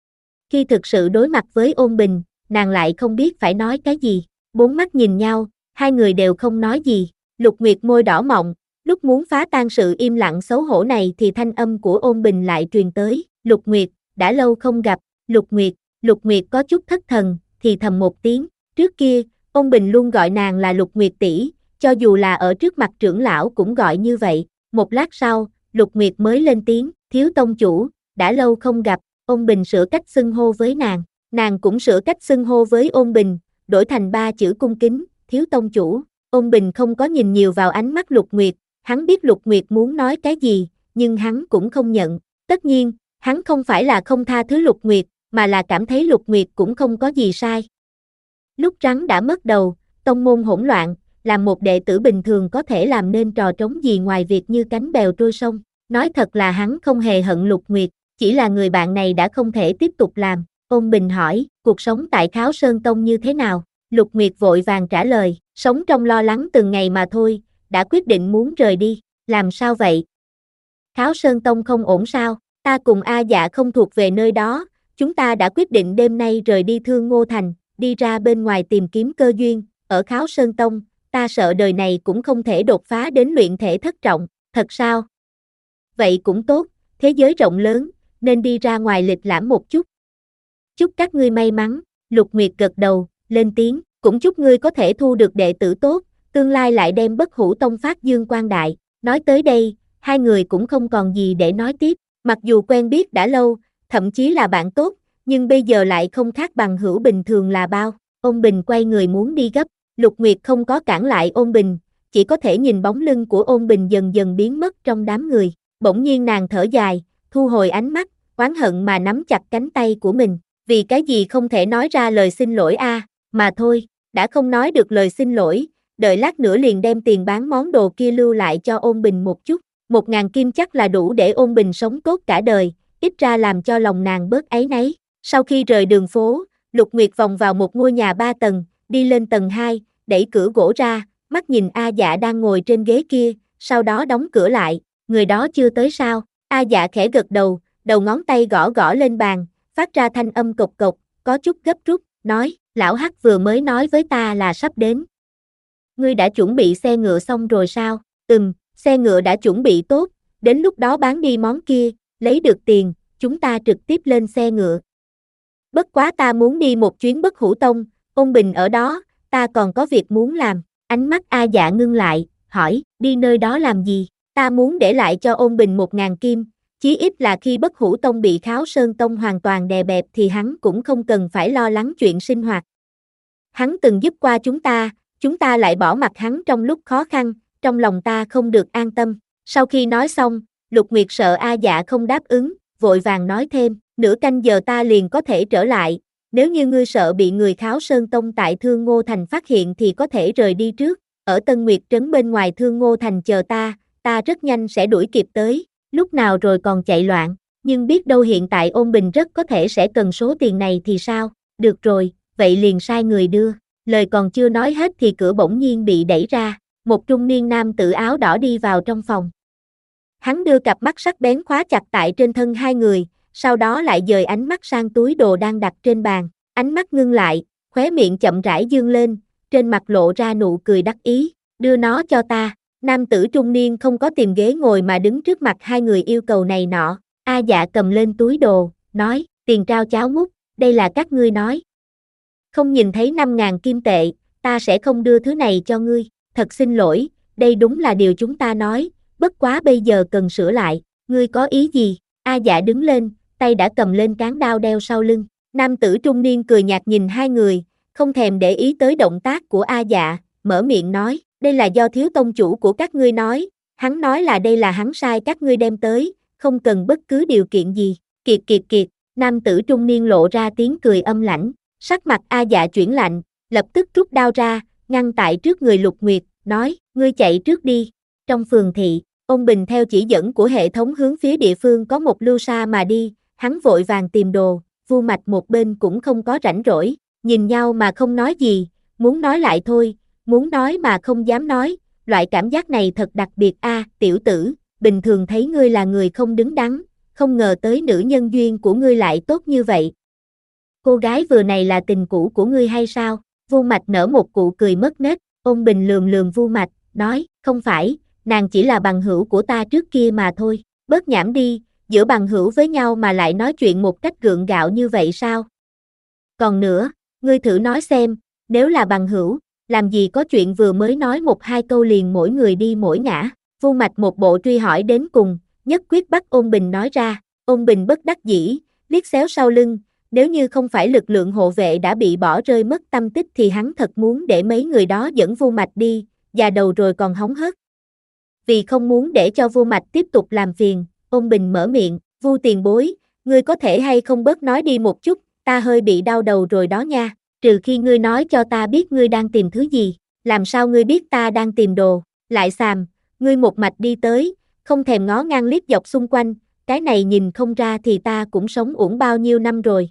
khi thực sự đối mặt với Ôn Bình, nàng lại không biết phải nói cái gì. Bốn mắt nhìn nhau, hai người đều không nói gì. Lục Nguyệt môi đỏ mọng, lúc muốn phá tan sự im lặng xấu hổ này thì thanh âm của Ôn Bình lại truyền tới. Lục Nguyệt, đã lâu không gặp. Lục Nguyệt, Lục Nguyệt có chút thất thần, thì thầm một tiếng. Trước kia, Ôn Bình luôn gọi nàng là Lục Nguyệt tỷ, cho dù là ở trước mặt trưởng lão cũng gọi như vậy. Một lát sau, Lục Nguyệt mới lên tiếng, thiếu tông chủ, đã lâu không gặp. Ôn Bình sửa cách xưng hô với nàng, nàng cũng sửa cách xưng hô với Ôn Bình, đổi thành ba chữ cung kính, thiếu tông chủ. Ôn Bình không có nhìn nhiều vào ánh mắt Lục Nguyệt, hắn biết Lục Nguyệt muốn nói cái gì, nhưng hắn cũng không nhận. Tất nhiên, hắn không phải là không tha thứ Lục Nguyệt, mà là cảm thấy Lục Nguyệt cũng không có gì sai. Lúc rắn đã mất đầu, tông môn hỗn loạn, làm một đệ tử bình thường có thể làm nên trò trống gì ngoài việc như cánh bèo trôi sông. Nói thật là hắn không hề hận Lục Nguyệt, chỉ là người bạn này đã không thể tiếp tục làm. Ôn Bình hỏi, cuộc sống tại Kháo Sơn Tông như thế nào? Lục Nguyệt vội vàng trả lời, sống trong lo lắng từng ngày mà thôi, đã quyết định muốn rời đi. Làm sao vậy? Kháo Sơn Tông không ổn sao? Ta cùng A Dạ không thuộc về nơi đó, chúng ta đã quyết định đêm nay rời đi Thương Ngô Thành, đi ra bên ngoài tìm kiếm cơ duyên. Ở Kháo Sơn Tông, ta sợ đời này cũng không thể đột phá đến luyện thể thất trọng. Thật sao? Vậy cũng tốt, thế giới rộng lớn, nên đi ra ngoài lịch lãm một chút. Chúc các ngươi may mắn. Lục Nguyệt gật đầu, lên tiếng, cũng chúc ngươi có thể thu được đệ tử tốt, tương lai lại đem Bất Hủ Tông phát dương quang đại. Nói tới đây, hai người cũng không còn gì để nói tiếp, mặc dù quen biết đã lâu, thậm chí là bạn tốt, nhưng bây giờ lại không khác bằng hữu bình thường là bao. Ôn Bình quay người muốn đi gấp, Lục Nguyệt không có cản lại Ôn Bình, chỉ có thể nhìn bóng lưng của Ôn Bình dần dần biến mất trong đám người. Bỗng nhiên nàng thở dài, thu hồi ánh mắt, oán hận mà nắm chặt cánh tay của mình. Vì cái gì không thể nói ra lời xin lỗi a, à? Mà thôi, đã không nói được lời xin lỗi, đợi lát nữa liền đem tiền bán món đồ kia lưu lại cho Ôn Bình một chút. Một ngàn kim chắc là đủ để Ôn Bình sống tốt cả đời, ít ra làm cho lòng nàng bớt áy náy. Sau khi rời đường phố, Lục Nguyệt vòng vào một ngôi nhà ba tầng, đi lên tầng hai, đẩy cửa gỗ ra, mắt nhìn A Dạ đang ngồi trên ghế kia, sau đó đóng cửa lại. Người đó chưa tới sao? A Dạ khẽ gật đầu, đầu ngón tay gõ gõ lên bàn, phát ra thanh âm cộc cộc, có chút gấp rút, nói, lão Hắc vừa mới nói với ta là sắp đến. Ngươi đã chuẩn bị xe ngựa xong rồi sao? Ừm, xe ngựa đã chuẩn bị tốt, đến lúc đó bán đi món kia, lấy được tiền, chúng ta trực tiếp lên xe ngựa. Bất quá ta muốn đi một chuyến Bất Hủ Tông, Ôn Bình ở đó, ta còn có việc muốn làm. Ánh mắt A Dạ ngưng lại, hỏi, đi nơi đó làm gì? Ta muốn để lại cho Ôn Bình một ngàn kim, chí ít là khi Bất Hủ Tông bị Kháo Sơn Tông hoàn toàn đè bẹp thì hắn cũng không cần phải lo lắng chuyện sinh hoạt. Hắn từng giúp qua chúng ta, chúng ta lại bỏ mặc hắn trong lúc khó khăn, trong lòng ta không được an tâm. Sau khi nói xong, Lục Nguyệt sợ A Dạ không đáp ứng, vội vàng nói thêm, nửa canh giờ ta liền có thể trở lại, nếu như ngươi sợ bị người Kháo Sơn Tông tại Thương Ngô Thành phát hiện thì có thể rời đi trước, ở Tân Nguyệt Trấn bên ngoài Thương Ngô Thành chờ ta, ta rất nhanh sẽ đuổi kịp tới, lúc nào rồi còn chạy loạn, nhưng biết đâu hiện tại Ôn Bình rất có thể sẽ cần số tiền này thì sao, được rồi, vậy liền sai người đưa, lời còn chưa nói hết thì cửa bỗng nhiên bị đẩy ra, một trung niên nam tử áo đỏ đi vào trong phòng. Hắn đưa cặp mắt sắc bén khóa chặt tại trên thân hai người, sau đó lại dời ánh mắt sang túi đồ đang đặt trên bàn, ánh mắt ngưng lại, khóe miệng chậm rãi dương lên, trên mặt lộ ra nụ cười đắc ý, đưa nó cho ta. Nam tử trung niên không có tìm ghế ngồi mà đứng trước mặt hai người yêu cầu này nọ. A Dạ cầm lên túi đồ, nói, tiền trao cháo múc, đây là các ngươi nói. Không nhìn thấy năm ngàn kim tệ, ta sẽ không đưa thứ này cho ngươi, thật xin lỗi, đây đúng là điều chúng ta nói, bất quá bây giờ cần sửa lại, ngươi có ý gì? A Dạ đứng lên, tay đã cầm lên cán đao đeo sau lưng. Nam tử trung niên cười nhạt nhìn hai người, không thèm để ý tới động tác của A Dạ, mở miệng nói, đây là do thiếu tông chủ của các ngươi nói, hắn nói là đây là hắn sai các ngươi đem tới, không cần bất cứ điều kiện gì, kiệt kiệt kiệt, nam tử trung niên lộ ra tiếng cười âm lãnh, sắc mặt A Dạ chuyển lạnh, lập tức rút đao ra, ngăn tại trước người Lục Nguyệt, nói, ngươi chạy trước đi, trong phường thị, Ôn Bình theo chỉ dẫn của hệ thống hướng phía địa phương có một lưu sa mà đi, hắn vội vàng tìm đồ, Vu Mạch một bên cũng không có rảnh rỗi, nhìn nhau mà không nói gì, muốn nói lại thôi, muốn nói mà không dám nói, loại cảm giác này thật đặc biệt a, à, tiểu tử, bình thường thấy ngươi là người không đứng đắn, không ngờ tới nữ nhân duyên của ngươi lại tốt như vậy. Cô gái vừa này là tình cũ của ngươi hay sao? Vu Mạch nở một cụ cười mất nết, Ôn Bình lườm lườm Vu Mạch, nói, không phải, nàng chỉ là bằng hữu của ta trước kia mà thôi, bớt nhảm đi, giữa bằng hữu với nhau mà lại nói chuyện một cách gượng gạo như vậy sao? Còn nữa, ngươi thử nói xem, nếu là bằng hữu, làm gì có chuyện vừa mới nói một hai câu liền mỗi người đi mỗi ngả. Vu Mạch một bộ truy hỏi đến cùng, nhất quyết bắt Ôn Bình nói ra. Ôn Bình bất đắc dĩ, liếc xéo sau lưng, nếu như không phải lực lượng hộ vệ đã bị bỏ rơi mất tâm tích thì hắn thật muốn để mấy người đó dẫn Vu Mạch đi, già đầu rồi còn hóng hớt. Vì không muốn để cho Vu Mạch tiếp tục làm phiền, Ôn Bình mở miệng, Vu tiền bối, ngươi có thể hay không bớt nói đi một chút, ta hơi bị đau đầu rồi đó nha. Trừ khi ngươi nói cho ta biết ngươi đang tìm thứ gì, làm sao ngươi biết ta đang tìm đồ, lại xàm, ngươi một mạch đi tới, không thèm ngó ngang liếc dọc xung quanh, cái này nhìn không ra thì ta cũng sống uổng bao nhiêu năm rồi.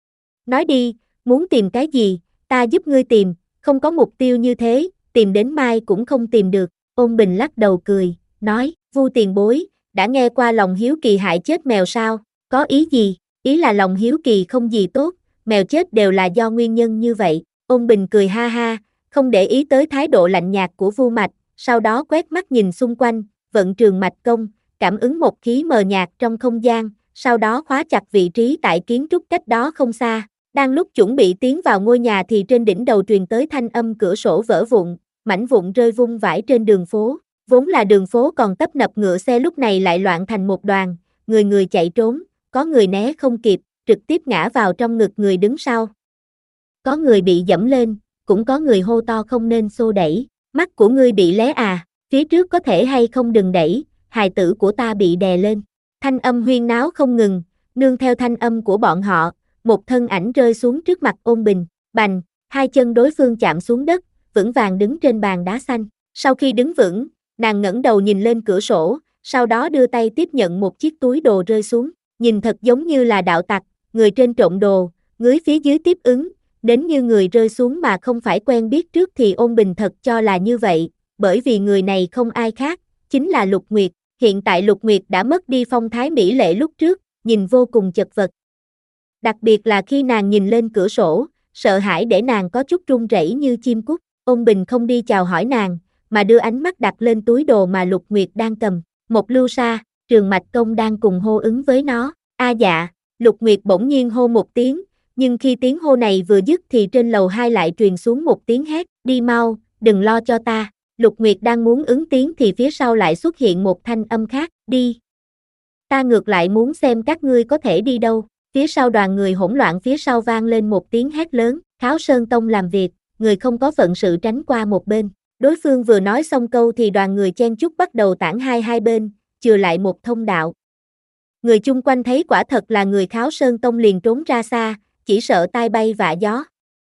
Nói đi, muốn tìm cái gì, ta giúp ngươi tìm, không có mục tiêu như thế, tìm đến mai cũng không tìm được. Ôn Bình lắc đầu cười, nói, Vu tiền bối, đã nghe qua lòng hiếu kỳ hại chết mèo sao, có ý gì, ý là lòng hiếu kỳ không gì tốt, mèo chết đều là do nguyên nhân như vậy. Ôn Bình cười ha ha, không để ý tới thái độ lạnh nhạt của Vu Mạch, sau đó quét mắt nhìn xung quanh, vận trường mạch công, cảm ứng một khí mờ nhạt trong không gian, sau đó khóa chặt vị trí tại kiến trúc cách đó không xa. Đang lúc chuẩn bị tiến vào ngôi nhà thì trên đỉnh đầu truyền tới thanh âm cửa sổ vỡ vụn, mảnh vụn rơi vung vãi trên đường phố. Vốn là đường phố còn tấp nập ngựa xe lúc này lại loạn thành một đoàn, người người chạy trốn, có người né không kịp, trực tiếp ngã vào trong ngực người đứng sau. Có người bị dẫm lên, cũng có người hô to không nên xô đẩy, mắt của ngươi bị lé à, phía trước có thể hay không đừng đẩy, hài tử của ta bị đè lên. Thanh âm huyên náo không ngừng, nương theo thanh âm của bọn họ, một thân ảnh rơi xuống trước mặt Ôn Bình, bành, hai chân đối phương chạm xuống đất, vững vàng đứng trên bàn đá xanh. Sau khi đứng vững, nàng ngẩng đầu nhìn lên cửa sổ, sau đó đưa tay tiếp nhận một chiếc túi đồ rơi xuống, nhìn thật giống như là đạo tặc, người trên trộm đồ, người phía dưới tiếp ứng, đến như người rơi xuống mà không phải quen biết trước thì Ôn Bình thật cho là như vậy, bởi vì người này không ai khác, chính là Lục Nguyệt, hiện tại Lục Nguyệt đã mất đi phong thái mỹ lệ lúc trước, nhìn vô cùng chật vật. Đặc biệt là khi nàng nhìn lên cửa sổ, sợ hãi để nàng có chút run rẩy như chim cút. Ôn Bình không đi chào hỏi nàng, mà đưa ánh mắt đặt lên túi đồ mà Lục Nguyệt đang cầm, một lưu sa, Trường Mạch Công đang cùng hô ứng với nó. A Dạ, Lục Nguyệt bỗng nhiên hô một tiếng, Nhưng khi tiếng hô này vừa dứt thì trên lầu hai lại truyền xuống một tiếng hét, đi mau, đừng lo cho ta. Lục Nguyệt đang muốn ứng tiếng thì phía sau lại xuất hiện một thanh âm khác, đi. Ta ngược lại muốn xem các ngươi có thể đi đâu. Phía sau đoàn người hỗn loạn phía sau vang lên một tiếng hét lớn, Kháo Sơn Tông làm việc, người không có phận sự tránh qua một bên. Đối phương vừa nói xong câu thì đoàn người chen chúc bắt đầu tản hai hai bên, chừa lại một thông đạo. Người chung quanh thấy quả thật là người Kháo Sơn Tông liền trốn ra xa, chỉ sợ tai bay vạ gió.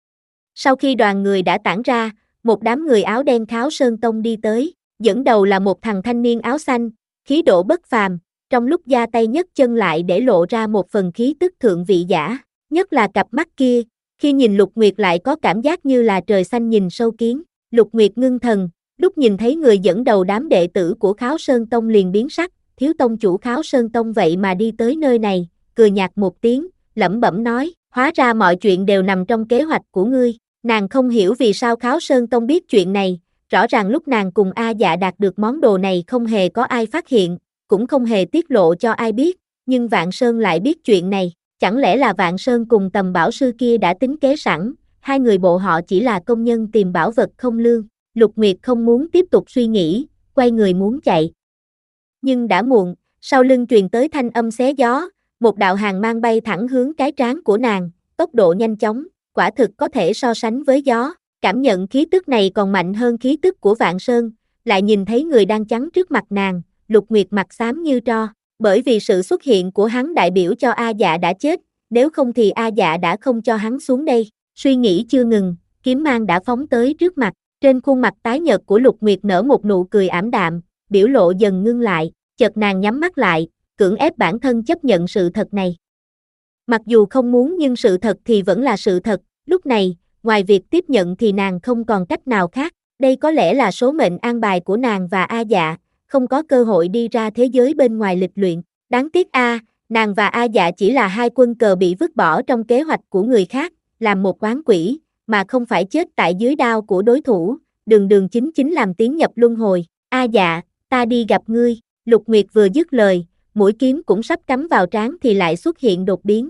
Sau khi đoàn người đã tản ra, một đám người áo đen Kháo Sơn Tông đi tới, dẫn đầu là một thằng thanh niên áo xanh, khí độ bất phàm, trong lúc giơ tay nhấc chân lại để lộ ra một phần khí tức thượng vị giả, nhất là cặp mắt kia, khi nhìn Lục Nguyệt lại có cảm giác như là trời xanh nhìn sâu kiến. Lục Nguyệt ngưng thần, lúc nhìn thấy người dẫn đầu đám đệ tử của Kháo Sơn Tông liền biến sắc, thiếu tông chủ Kháo Sơn Tông vậy mà đi tới nơi này, cười nhạt một tiếng, lẩm bẩm nói, hóa ra mọi chuyện đều nằm trong kế hoạch của ngươi. Nàng không hiểu vì sao Kháo Sơn Tông biết chuyện này, rõ ràng lúc nàng cùng A Dạ đạt được món đồ này không hề có ai phát hiện, cũng không hề tiết lộ cho ai biết, nhưng Vạn Sơn lại biết chuyện này, chẳng lẽ là Vạn Sơn cùng Tầm Bảo Sư kia đã tính kế sẵn, hai người bộ họ chỉ là công nhân tìm bảo vật không lương. Lục Nguyệt không muốn tiếp tục suy nghĩ, quay người muốn chạy. Nhưng đã muộn, sau lưng truyền tới thanh âm xé gió, một đạo hàn mang bay thẳng hướng cái trán của nàng, tốc độ nhanh chóng, quả thực có thể so sánh với gió. Cảm nhận khí tức này còn mạnh hơn khí tức của Vạn Sơn, lại nhìn thấy người đang chắn trước mặt nàng, Lục Nguyệt mặt xám như tro, bởi vì sự xuất hiện của hắn đại biểu cho A Dạ đã chết, nếu không thì A Dạ đã không cho hắn xuống đây. Suy nghĩ chưa ngừng, kiếm mang đã phóng tới trước mặt, trên khuôn mặt tái nhợt của Lục Nguyệt nở một nụ cười ảm đạm, biểu lộ dần ngưng lại, chợt nàng nhắm mắt lại, cưỡng ép bản thân chấp nhận sự thật này. Mặc dù không muốn nhưng sự thật thì vẫn là sự thật, lúc này, ngoài việc tiếp nhận thì nàng không còn cách nào khác, đây có lẽ là số mệnh an bài của nàng và A Dạ, không có cơ hội đi ra thế giới bên ngoài lịch luyện. Đáng tiếc a, nàng và A Dạ chỉ là hai quân cờ bị vứt bỏ trong kế hoạch của người khác, làm một oán quỷ, mà không phải chết tại dưới đao của đối thủ, đường đường chính chính làm tiến nhập luân hồi. A Dạ, ta đi gặp ngươi. Lục Nguyệt vừa dứt lời, mũi kiếm cũng sắp cắm vào trán thì lại xuất hiện đột biến.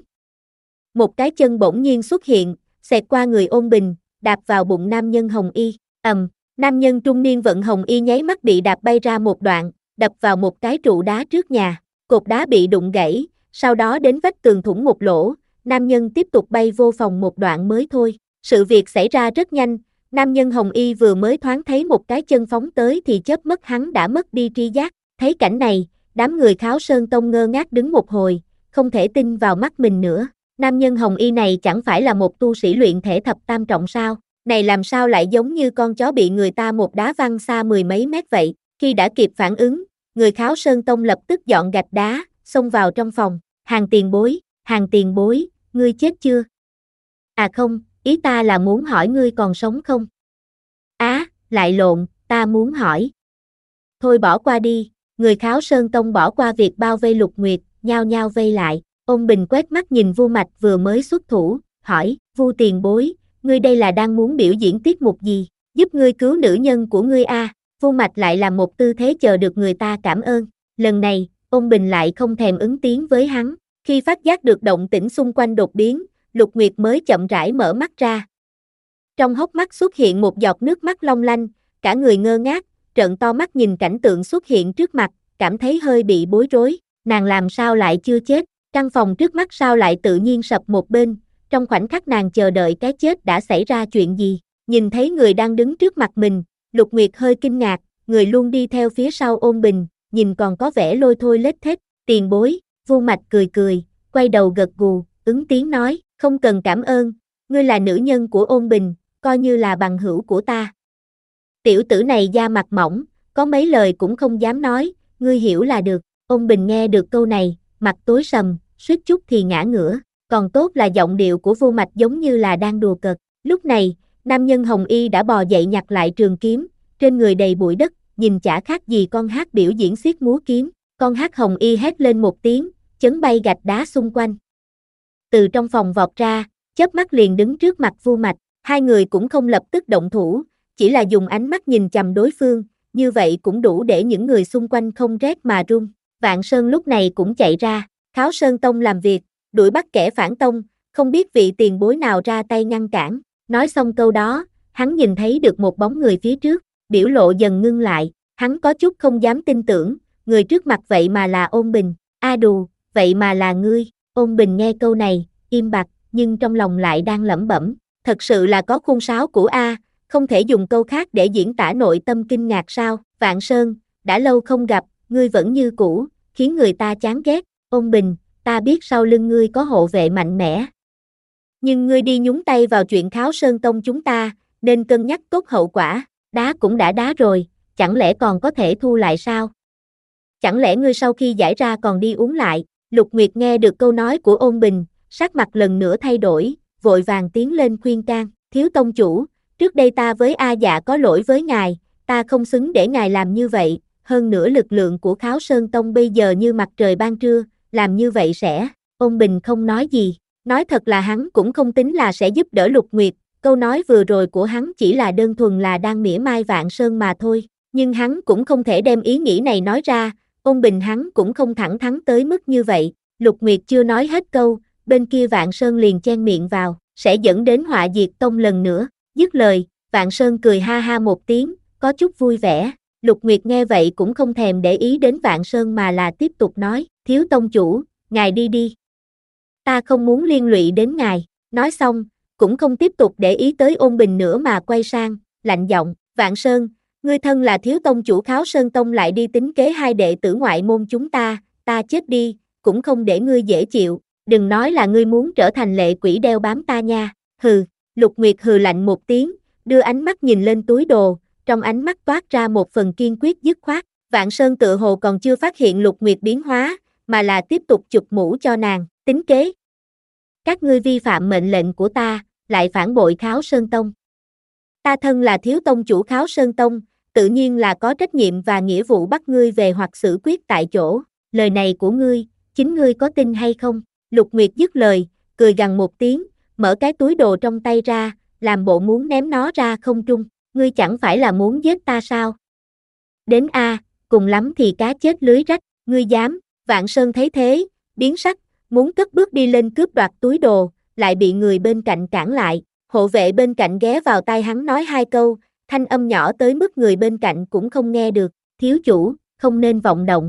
Một cái chân bỗng nhiên xuất hiện, xẹt qua người Ôn Bình, đạp vào bụng nam nhân Hồng Y, ầm, nam nhân trung niên vận Hồng Y nháy mắt bị đạp bay ra một đoạn, đập vào một cái trụ đá trước nhà, cột đá bị đụng gãy, sau đó đến vách tường thủng một lỗ, nam nhân tiếp tục bay vô phòng một đoạn mới thôi. Sự việc xảy ra rất nhanh, nam nhân Hồng Y vừa mới thoáng thấy một cái chân phóng tới thì chớp mắt hắn đã mất đi tri giác. Thấy cảnh này, đám người Kháo Sơn Tông ngơ ngác đứng một hồi, không thể tin vào mắt mình nữa. Nam nhân Hồng Y này chẳng phải là một tu sĩ luyện thể thập tam trọng sao? Này làm sao lại giống như con chó bị người ta một đá văng xa mười mấy mét vậy? Khi đã kịp phản ứng, người Kháo Sơn Tông lập tức dọn gạch đá, xông vào trong phòng. Hàng tiền bối, hàng tiền bối, ngươi chết chưa? À không, ý ta là muốn hỏi ngươi còn sống không? Á, à, lại lộn, ta muốn hỏi. Thôi bỏ qua đi, người Kháo Sơn Tông bỏ qua việc bao vây Lục Nguyệt, nhao nhao vây lại. Ôn Bình quét mắt nhìn Vu Mạch vừa mới xuất thủ, hỏi, Vu tiền bối, ngươi đây là đang muốn biểu diễn tiết mục gì, giúp ngươi cứu nữ nhân của ngươi a? À? Vu Mạch lại làm một tư thế chờ được người ta cảm ơn. Lần này, Ôn Bình lại không thèm ứng tiếng với hắn. Khi phát giác được động tĩnh xung quanh đột biến, Lục Nguyệt mới chậm rãi mở mắt ra. Trong hốc mắt xuất hiện một giọt nước mắt long lanh, cả người ngơ ngác, trợn to mắt nhìn cảnh tượng xuất hiện trước mặt, cảm thấy hơi bị bối rối. Nàng làm sao lại chưa chết? Căn phòng trước mắt sao lại tự nhiên sập một bên, trong khoảnh khắc nàng chờ đợi cái chết đã xảy ra chuyện gì. Nhìn thấy người đang đứng trước mặt mình, Lục Nguyệt hơi kinh ngạc, người luôn đi theo phía sau Ôn Bình, nhìn còn có vẻ lôi thôi lết thết. Tiền bối, Vu Mạch cười cười, quay đầu gật gù, ứng tiếng nói, không cần cảm ơn, ngươi là nữ nhân của Ôn Bình, coi như là bằng hữu của ta. Tiểu tử này da mặt mỏng, có mấy lời cũng không dám nói, ngươi hiểu là được. Ôn Bình nghe được câu này, mặt tối sầm, suýt chút thì ngã ngửa, còn tốt là giọng điệu của Vu Mạch giống như là đang đùa cợt. Lúc này, nam nhân Hồng Y đã bò dậy nhặt lại trường kiếm, trên người đầy bụi đất, nhìn chả khác gì con hát biểu diễn xiết múa kiếm. Con hát Hồng Y hét lên một tiếng, chấn bay gạch đá xung quanh. Từ trong phòng vọt ra, chớp mắt liền đứng trước mặt Vu Mạch, hai người cũng không lập tức động thủ, chỉ là dùng ánh mắt nhìn chằm đối phương, như vậy cũng đủ để những người xung quanh không rét mà run. Vạn Sơn lúc này cũng chạy ra, Kháo Sơn Tông làm việc, đuổi bắt kẻ phản tông, không biết vị tiền bối nào ra tay ngăn cản. Nói xong câu đó, hắn nhìn thấy được một bóng người phía trước, biểu lộ dần ngưng lại, hắn có chút không dám tin tưởng, người trước mặt vậy mà là Ôn Bình. A đù, vậy mà là ngươi. Ôn Bình nghe câu này, im bặt, nhưng trong lòng lại đang lẩm bẩm, thật sự là có khuôn sáo của A, không thể dùng câu khác để diễn tả nội tâm kinh ngạc sao. Vạn Sơn, đã lâu không gặp, ngươi vẫn như cũ, khiến người ta chán ghét. Ôn Bình, ta biết sau lưng ngươi có hộ vệ mạnh mẽ, nhưng ngươi đi nhúng tay vào chuyện Kháo Sơn Tông chúng ta, nên cân nhắc tốt hậu quả. Đá cũng đã đá rồi, chẳng lẽ còn có thể thu lại sao? Chẳng lẽ ngươi sau khi giải ra còn đi uống lại? Lục Nguyệt nghe được câu nói của Ôn Bình, sắc mặt lần nữa thay đổi, vội vàng tiến lên khuyên can. Thiếu tông chủ, trước đây ta với A Dạ có lỗi với ngài, ta không xứng để ngài làm như vậy, hơn nữa lực lượng của Kháo Sơn Tông bây giờ như mặt trời ban trưa, làm như vậy sẽ... Ôn Bình không nói gì, nói thật là hắn cũng không tính là sẽ giúp đỡ Lục Nguyệt, câu nói vừa rồi của hắn chỉ là đơn thuần là đang mỉa mai Vạn Sơn mà thôi, nhưng hắn cũng không thể đem ý nghĩ này nói ra. Ôn Bình hắn cũng không thẳng thắn tới mức như vậy. Lục Nguyệt chưa nói hết câu, bên kia Vạn Sơn liền chen miệng vào, sẽ dẫn đến họa diệt tông lần nữa. Dứt lời, Vạn Sơn cười ha ha một tiếng, có chút vui vẻ. Lục Nguyệt nghe vậy cũng không thèm để ý đến Vạn Sơn mà là tiếp tục nói, thiếu tông chủ, ngài đi đi. Ta không muốn liên lụy đến ngài. Nói xong, cũng không tiếp tục để ý tới Ôn Bình nữa mà quay sang, lạnh giọng, Vạn Sơn, ngươi thân là thiếu tông chủ Kháo Sơn Tông lại đi tính kế hai đệ tử ngoại môn chúng ta, ta chết đi, cũng không để ngươi dễ chịu, đừng nói là ngươi muốn trở thành lệ quỷ đeo bám ta nha. Hừ. Lục Nguyệt hừ lạnh một tiếng, đưa ánh mắt nhìn lên túi đồ, trong ánh mắt toát ra một phần kiên quyết dứt khoát. Vạn Sơn tự hồ còn chưa phát hiện Lục Nguyệt biến hóa, mà là tiếp tục chụp mũ cho nàng, tính kế. Các ngươi vi phạm mệnh lệnh của ta, lại phản bội Kháo Sơn Tông. Ta thân là thiếu tông chủ Kháo Sơn Tông, tự nhiên là có trách nhiệm và nghĩa vụ bắt ngươi về hoặc xử quyết tại chỗ. Lời này của ngươi, chính ngươi có tin hay không? Lục Nguyệt dứt lời, cười gằn một tiếng, mở cái túi đồ trong tay ra, làm bộ muốn ném nó ra không trung. Ngươi chẳng phải là muốn giết ta sao? Đến a, cùng lắm thì cá chết lưới rách, ngươi dám? Vạn Sơn thấy thế, biến sắc, muốn cất bước đi lên cướp đoạt túi đồ, lại bị người bên cạnh cản lại. Hộ vệ bên cạnh ghé vào tai hắn nói hai câu, thanh âm nhỏ tới mức người bên cạnh cũng không nghe được. Thiếu chủ, không nên vọng động.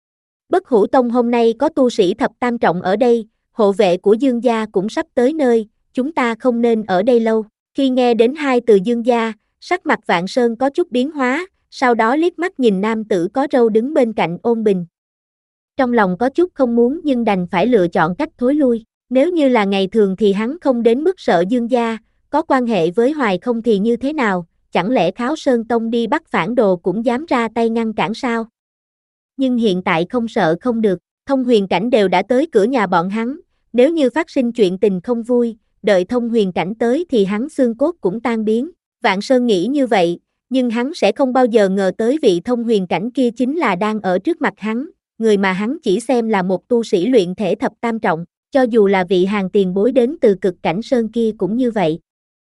Bất Hủ Tông hôm nay có tu sĩ thập tam trọng ở đây, hộ vệ của Dương gia cũng sắp tới nơi, chúng ta không nên ở đây lâu. Khi nghe đến hai từ Dương gia, sắc mặt Vạn Sơn có chút biến hóa, sau đó liếc mắt nhìn nam tử có râu đứng bên cạnh Ôn Bình. Trong lòng có chút không muốn nhưng đành phải lựa chọn cách thối lui. Nếu như là ngày thường thì hắn không đến mức sợ Dương gia, có quan hệ với Hoài Không thì như thế nào, chẳng lẽ Kháo Sơn Tông đi bắt phản đồ cũng dám ra tay ngăn cản sao? Nhưng hiện tại không sợ không được, Thông Huyền Cảnh đều đã tới cửa nhà bọn hắn, nếu như phát sinh chuyện tình không vui, đợi Thông Huyền Cảnh tới thì hắn xương cốt cũng tan biến. Vạn Sơn nghĩ như vậy, nhưng hắn sẽ không bao giờ ngờ tới vị Thông Huyền Cảnh kia chính là đang ở trước mặt hắn, người mà hắn chỉ xem là một tu sĩ luyện thể thập tam trọng, cho dù là vị hàng tiền bối đến từ Cực Cảnh Sơn kia cũng như vậy.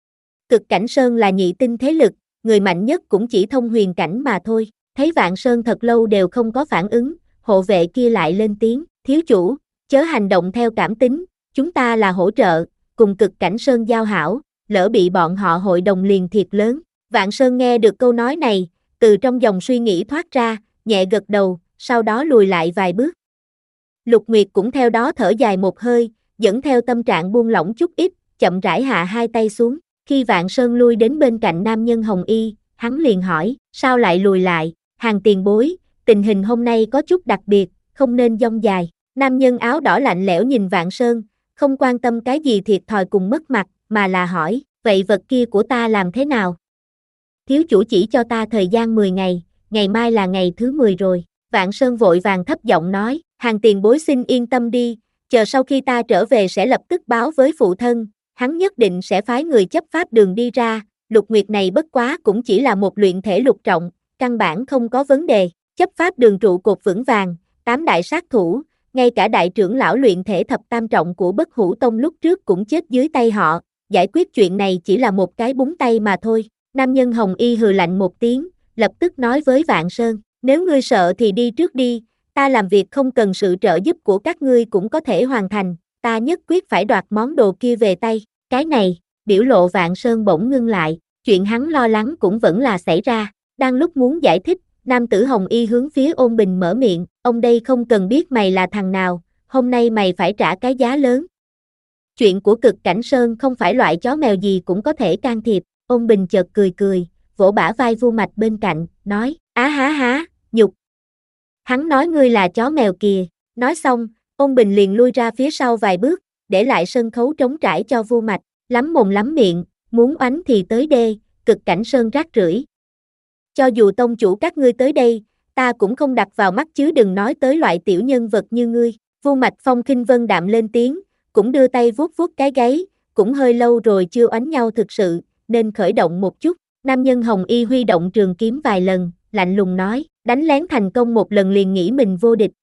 Cực Cảnh Sơn là nhị tinh thế lực, người mạnh nhất cũng chỉ Thông Huyền Cảnh mà thôi. Thấy Vạn Sơn thật lâu đều không có phản ứng, hộ vệ kia lại lên tiếng, thiếu chủ, chớ hành động theo cảm tính, chúng ta là hỗ trợ, cùng Cực Cảnh Sơn giao hảo, lỡ bị bọn họ hội đồng liền thiệt lớn. Vạn Sơn nghe được câu nói này, từ trong dòng suy nghĩ thoát ra, nhẹ gật đầu, sau đó lùi lại vài bước. Lục Nguyệt cũng theo đó thở dài một hơi, dẫn theo tâm trạng buông lỏng chút ít, chậm rãi hạ hai tay xuống. Khi Vạn Sơn lui đến bên cạnh nam nhân hồng y, hắn liền hỏi, sao lại lùi lại? Hàng tiền bối, tình hình hôm nay có chút đặc biệt, không nên dông dài. Nam nhân áo đỏ lạnh lẽo nhìn Vạn Sơn, không quan tâm cái gì thiệt thòi cùng mất mặt, mà là hỏi, vậy vật kia của ta làm thế nào? Thiếu chủ chỉ cho ta thời gian mười ngày, ngày mai là ngày thứ mười rồi. Vạn Sơn vội vàng thấp giọng nói, hàng tiền bối xin yên tâm đi, chờ sau khi ta trở về sẽ lập tức báo với phụ thân, hắn nhất định sẽ phái người chấp pháp đường đi ra. Lục Nguyệt này bất quá cũng chỉ là một luyện thể lục trọng, căn bản không có vấn đề. Chấp pháp đường trụ cột vững vàng, tám đại sát thủ, ngay cả đại trưởng lão luyện thể thập tam trọng của Bất Hủ Tông lúc trước cũng chết dưới tay họ, giải quyết chuyện này chỉ là một cái búng tay mà thôi. Nam nhân hồng y hừ lạnh một tiếng, lập tức nói với Vạn Sơn, nếu ngươi sợ thì đi trước đi, ta làm việc không cần sự trợ giúp của các ngươi cũng có thể hoàn thành, ta nhất quyết phải đoạt món đồ kia về tay. Cái này, biểu lộ Vạn Sơn bỗng ngưng lại, chuyện hắn lo lắng cũng vẫn là xảy ra. Đang lúc muốn giải thích, nam tử Hồng Y hướng phía Ôn Bình mở miệng, ông đây không cần biết mày là thằng nào, hôm nay mày phải trả cái giá lớn. Chuyện của Cực Cảnh Sơn không phải loại chó mèo gì cũng có thể can thiệp. Ôn Bình chợt cười cười, vỗ bả vai Vu Mạch bên cạnh, nói, á há há, nhục. Hắn nói ngươi là chó mèo kìa. Nói xong, Ôn Bình liền lui ra phía sau vài bước, để lại sân khấu trống trải cho Vu Mạch, lắm mồm lắm miệng, muốn oánh thì tới đê, Cực Cảnh Sơn rác rưởi. Cho dù tông chủ các ngươi tới đây, ta cũng không đặt vào mắt chứ đừng nói tới loại tiểu nhân vật như ngươi. Vu Mạch phong khinh vân đạm lên tiếng, cũng đưa tay vuốt vuốt cái gáy, cũng hơi lâu rồi chưa oánh nhau thực sự, nên khởi động một chút. Nam nhân Hồng Y huy động trường kiếm vài lần, lạnh lùng nói, đánh lén thành công một lần liền nghĩ mình vô địch.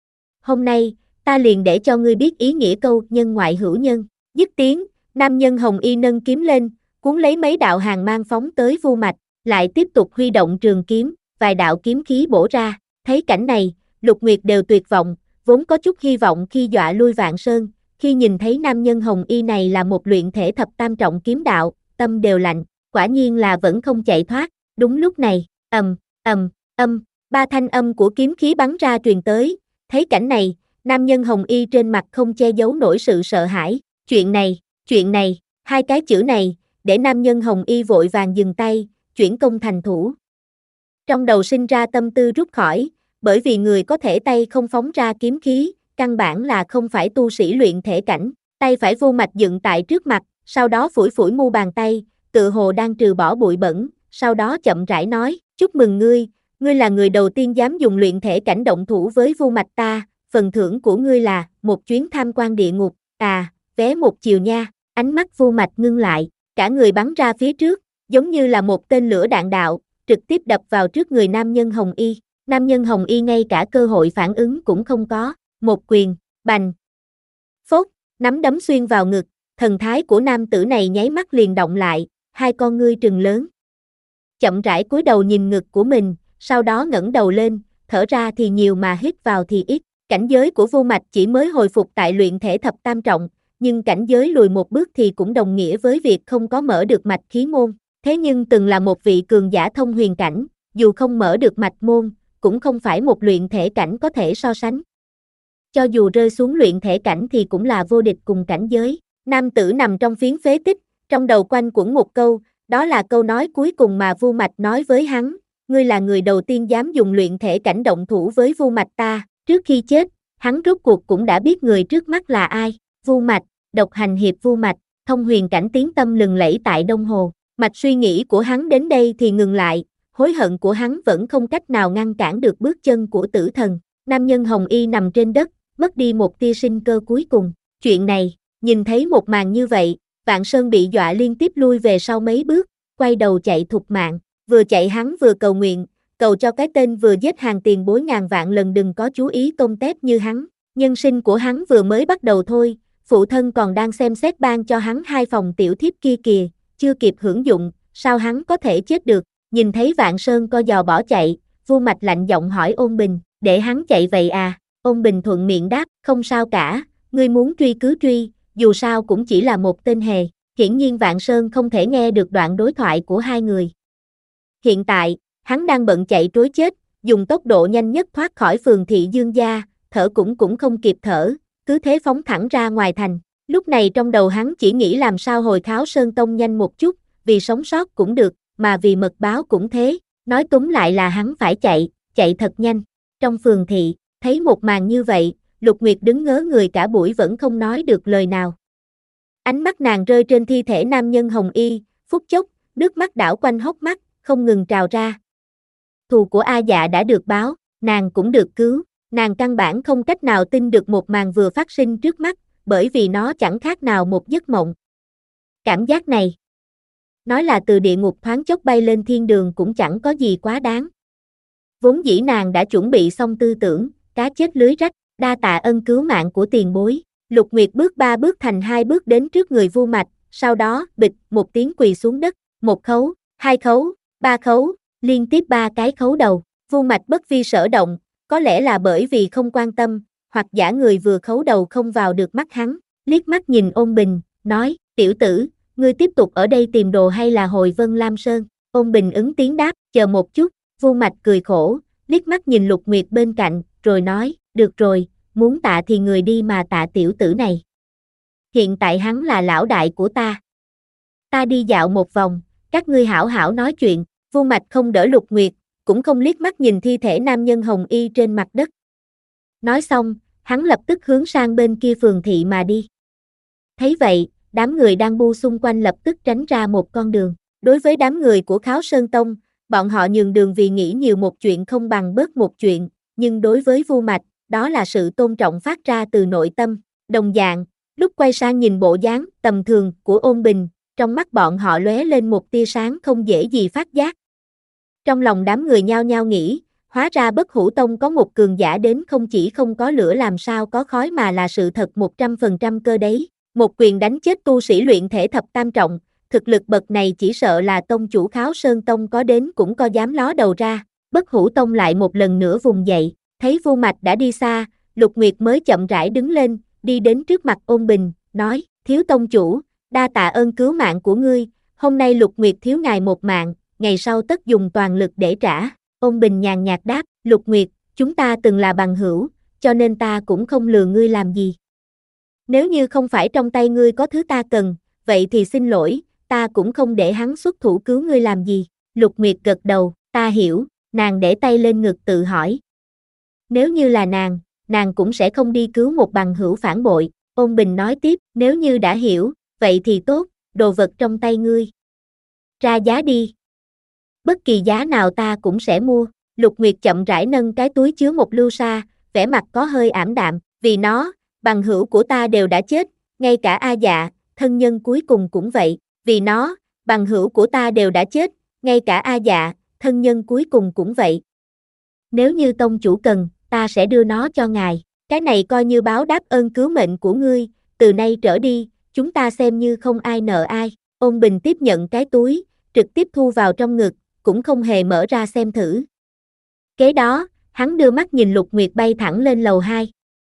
Hôm nay, ta liền để cho ngươi biết ý nghĩa câu nhân ngoại hữu nhân. Dứt tiếng, nam nhân Hồng Y nâng kiếm lên, cuốn lấy mấy đạo hàng mang phóng tới Vu Mạch, lại tiếp tục huy động trường kiếm, vài đạo kiếm khí bổ ra. Thấy cảnh này, Lục Nguyệt đều tuyệt vọng, vốn có chút hy vọng khi dọa lui Vạn Sơn, khi nhìn thấy nam nhân Hồng Y này là một luyện thể thập tam trọng kiếm đạo, tâm đều lạnh, quả nhiên là vẫn không chạy thoát. Đúng lúc này, ầm, ầm, âm, ba thanh âm của kiếm khí bắn ra truyền tới. Thấy cảnh này, nam nhân Hồng Y trên mặt không che giấu nổi sự sợ hãi. Chuyện này, chuyện này, hai cái chữ này, để nam nhân Hồng Y vội vàng dừng tay, chuyển công thành thủ. Trong đầu sinh ra tâm tư rút khỏi, bởi vì người có thể tay không phóng ra kiếm khí, căn bản là không phải tu sĩ luyện thể cảnh. Tay phải Vu Mạch dựng tại trước mặt, sau đó phủi phủi mu bàn tay, tự hồ đang trừ bỏ bụi bẩn, sau đó chậm rãi nói, chúc mừng ngươi, ngươi là người đầu tiên dám dùng luyện thể cảnh động thủ với Vu Mạch ta, phần thưởng của ngươi là một chuyến tham quan địa ngục, à, vé một chiều nha. Ánh mắt Vu Mạch ngưng lại, cả người bắn ra phía trước, giống như là một tên lửa đạn đạo, trực tiếp đập vào trước người nam nhân Hồng Y. Nam nhân Hồng Y ngay cả cơ hội phản ứng cũng không có, một quyền, bành, phốt, nắm đấm xuyên vào ngực, thần thái của nam tử này nháy mắt liền động lại, hai con ngươi trừng lớn. Chậm rãi cúi đầu nhìn ngực của mình, sau đó ngẩng đầu lên, thở ra thì nhiều mà hít vào thì ít. Cảnh giới của Vu Mạch chỉ mới hồi phục tại luyện thể thập tam trọng, nhưng cảnh giới lùi một bước thì cũng đồng nghĩa với việc không có mở được mạch khí môn. Thế nhưng từng là một vị cường giả thông huyền cảnh, dù không mở được mạch môn, cũng không phải một luyện thể cảnh có thể so sánh. Cho dù rơi xuống luyện thể cảnh thì cũng là vô địch cùng cảnh giới. Nam tử nằm trong phiến phế tích, trong đầu quanh quẩn một câu, đó là câu nói cuối cùng mà Vu Mạch nói với hắn, ngươi là người đầu tiên dám dùng luyện thể cảnh động thủ với Vu Mạch ta. Trước khi chết, hắn rốt cuộc cũng đã biết người trước mắt là ai. Vu Mạch, độc hành hiệp Vu Mạch, thông huyền cảnh tiếng tâm lừng lẫy tại Đông Hồ. Mạch suy nghĩ của hắn đến đây thì ngừng lại, hối hận của hắn vẫn không cách nào ngăn cản được bước chân của tử thần. Nam nhân Hồng Y nằm trên đất, mất đi một tia sinh cơ cuối cùng. Chuyện này, nhìn thấy một màn như vậy, Vạn Sơn bị dọa liên tiếp lui về sau mấy bước, quay đầu chạy thục mạng. Vừa chạy hắn vừa cầu nguyện, cầu cho cái tên vừa giết hàng tiền bối ngàn vạn lần đừng có chú ý tôm tép như hắn. Nhân sinh của hắn vừa mới bắt đầu thôi, phụ thân còn đang xem xét ban cho hắn hai phòng tiểu thiếp kia kìa, chưa kịp hưởng dụng, sao hắn có thể chết được. Nhìn thấy Vạn Sơn co giò bỏ chạy, Vu Mạch lạnh giọng hỏi Ôn Bình, để hắn chạy vậy à? Ôn Bình thuận miệng đáp, không sao cả, ngươi muốn truy cứ truy, dù sao cũng chỉ là một tên hề. Hiển nhiên Vạn Sơn không thể nghe được đoạn đối thoại của hai người. Hiện tại, hắn đang bận chạy trối chết, dùng tốc độ nhanh nhất thoát khỏi phường thị Dương gia, thở cũng cũng không kịp thở, cứ thế phóng thẳng ra ngoài thành. Lúc này trong đầu hắn chỉ nghĩ làm sao hồi kháo Sơn Tông nhanh một chút, vì sống sót cũng được, mà vì mật báo cũng thế, nói túm lại là hắn phải chạy, chạy thật nhanh. Trong phường thị, thấy một màn như vậy, Lục Nguyệt đứng ngớ người cả buổi vẫn không nói được lời nào. Ánh mắt nàng rơi trên thi thể nam nhân Hồng Y, phút chốc, nước mắt đảo quanh hốc mắt, không ngừng trào ra. Thù của A Dạ đã được báo, nàng cũng được cứu, nàng căn bản không cách nào tin được một màn vừa phát sinh trước mắt, bởi vì nó chẳng khác nào một giấc mộng. Cảm giác này, nói là từ địa ngục thoáng chốc bay lên thiên đường cũng chẳng có gì quá đáng. Vốn dĩ nàng đã chuẩn bị xong tư tưởng, cá chết lưới rách, đa tạ ân cứu mạng của tiền bối. Lục Nguyệt bước ba bước thành hai bước đến trước người Vu Mạch, sau đó bịch một tiếng quỳ xuống đất, một khấu, hai khấu, ba khấu, liên tiếp ba cái khấu đầu. Vu Mạch bất vi sở động, có lẽ là bởi vì không quan tâm, hoặc giả người vừa khấu đầu không vào được mắt hắn. liếc mắt nhìn Ôn Bình, nói, tiểu tử, ngươi tiếp tục ở đây tìm đồ hay là hồi Vân Lam Sơn? Ôn Bình ứng tiếng đáp, chờ một chút, Vu Mạch cười khổ, liếc mắt nhìn Lục Nguyệt bên cạnh, rồi nói, được rồi, muốn tạ thì người đi mà tạ tiểu tử này. Hiện tại hắn là lão đại của ta. Ta đi dạo một vòng, các ngươi hảo hảo nói chuyện. Vu Mạch không đỡ Lục Nguyệt, cũng không liếc mắt nhìn thi thể nam nhân hồng y trên mặt đất. Nói xong, hắn lập tức hướng sang bên kia phường thị mà đi. Thấy vậy, đám người đang bu xung quanh lập tức tránh ra một con đường. Đối với đám người của Kháo Sơn Tông, bọn họ nhường đường vì nghĩ nhiều một chuyện không bằng bớt một chuyện, nhưng đối với Vu Mạch, đó là sự tôn trọng phát ra từ nội tâm. Đồng dạng, lúc quay sang nhìn bộ dáng tầm thường của Ôn Bình, trong mắt bọn họ lóe lên một tia sáng không dễ gì phát giác. Trong lòng đám người nhao nhao nghĩ, hóa ra Bất Hủ Tông có một cường giả đến không chỉ không có lửa làm sao có khói mà là sự thật một trăm phần trăm cơ đấy. Một quyền đánh chết tu sĩ luyện thể thập tam trọng, thực lực bậc này chỉ sợ là tông chủ Kháo Sơn Tông có đến cũng có dám ló đầu ra. Bất Hủ Tông lại một lần nữa vùng dậy, thấy Vu Mạch đã đi xa, Lục Nguyệt mới chậm rãi đứng lên, đi đến trước mặt Ôn Bình, nói, thiếu tông chủ, đa tạ ơn cứu mạng của ngươi, hôm nay Lục Nguyệt thiếu ngài một mạng, ngày sau tất dùng toàn lực để trả. Ôn Bình nhàn nhạt đáp, Lục Nguyệt, chúng ta từng là bằng hữu, cho nên ta cũng không lừa ngươi làm gì. Nếu như không phải trong tay ngươi có thứ ta cần, vậy thì xin lỗi, ta cũng không để hắn xuất thủ cứu ngươi làm gì. Lục Nguyệt gật đầu, ta hiểu, nàng để tay lên ngực tự hỏi. Nếu như là nàng, nàng cũng sẽ không đi cứu một bằng hữu phản bội. Ôn Bình nói tiếp, nếu như đã hiểu, vậy thì tốt, đồ vật trong tay ngươi. Ra giá đi. Bất kỳ giá nào ta cũng sẽ mua. Lục Nguyệt chậm rãi nâng cái túi chứa một lưu sa, vẻ mặt có hơi ảm đạm, vì nó, bằng hữu của ta đều đã chết, ngay cả A Dạ, thân nhân cuối cùng cũng vậy, vì nó, bằng hữu của ta đều đã chết, ngay cả A Dạ, thân nhân cuối cùng cũng vậy. Nếu như tông chủ cần, ta sẽ đưa nó cho ngài, cái này coi như báo đáp ơn cứu mệnh của ngươi, từ nay trở đi, chúng ta xem như không ai nợ ai. Ôn Bình tiếp nhận cái túi, trực tiếp thu vào trong ngực, cũng không hề mở ra xem thử. Kế đó, hắn đưa mắt nhìn Lục Nguyệt bay thẳng lên lầu hai.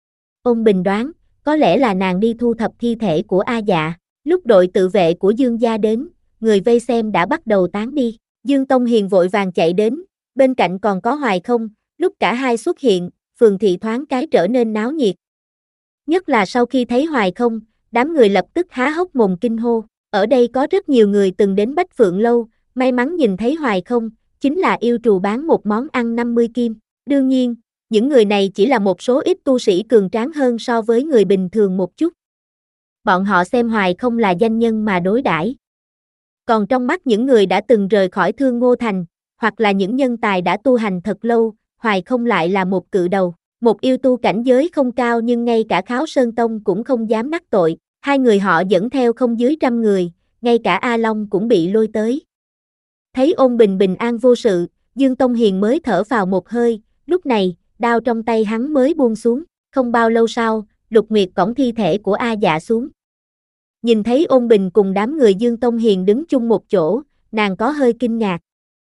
Ôn Bình đoán, có lẽ là nàng đi thu thập thi thể của A Dạ. Lúc đội tự vệ của Dương gia đến, người vây xem đã bắt đầu tán đi. Dương Tông Hiền vội vàng chạy đến, bên cạnh còn có Hoài Không, lúc cả hai xuất hiện, phường thị thoáng cái trở nên náo nhiệt. Nhất là sau khi thấy Hoài Không, đám người lập tức há hốc mồm kinh hô. Ở đây có rất nhiều người từng đến Bách Phượng Lâu, may mắn nhìn thấy Hoài Không, chính là yêu trù bán một món ăn năm mươi kim. Đương nhiên, những người này chỉ là một số ít tu sĩ cường tráng hơn so với người bình thường một chút. Bọn họ xem Hoài Không là danh nhân mà đối đãi. Còn trong mắt những người đã từng rời khỏi Thương Ngô Thành, hoặc là những nhân tài đã tu hành thật lâu, Hoài Không lại là một cự đầu. Một yêu tu cảnh giới không cao nhưng ngay cả Kháo Sơn Tông cũng không dám đắc tội. Hai người họ dẫn theo không dưới trăm người, ngay cả A Long cũng bị lôi tới. Thấy Ôn Bình bình an vô sự, Dương Tông Hiền mới thở vào một hơi, lúc này, đao trong tay hắn mới buông xuống. Không bao lâu sau, Lục Nguyệt cõng thi thể của A Dạ xuống. Nhìn thấy Ôn Bình cùng đám người Dương Tông Hiền đứng chung một chỗ, nàng có hơi kinh ngạc.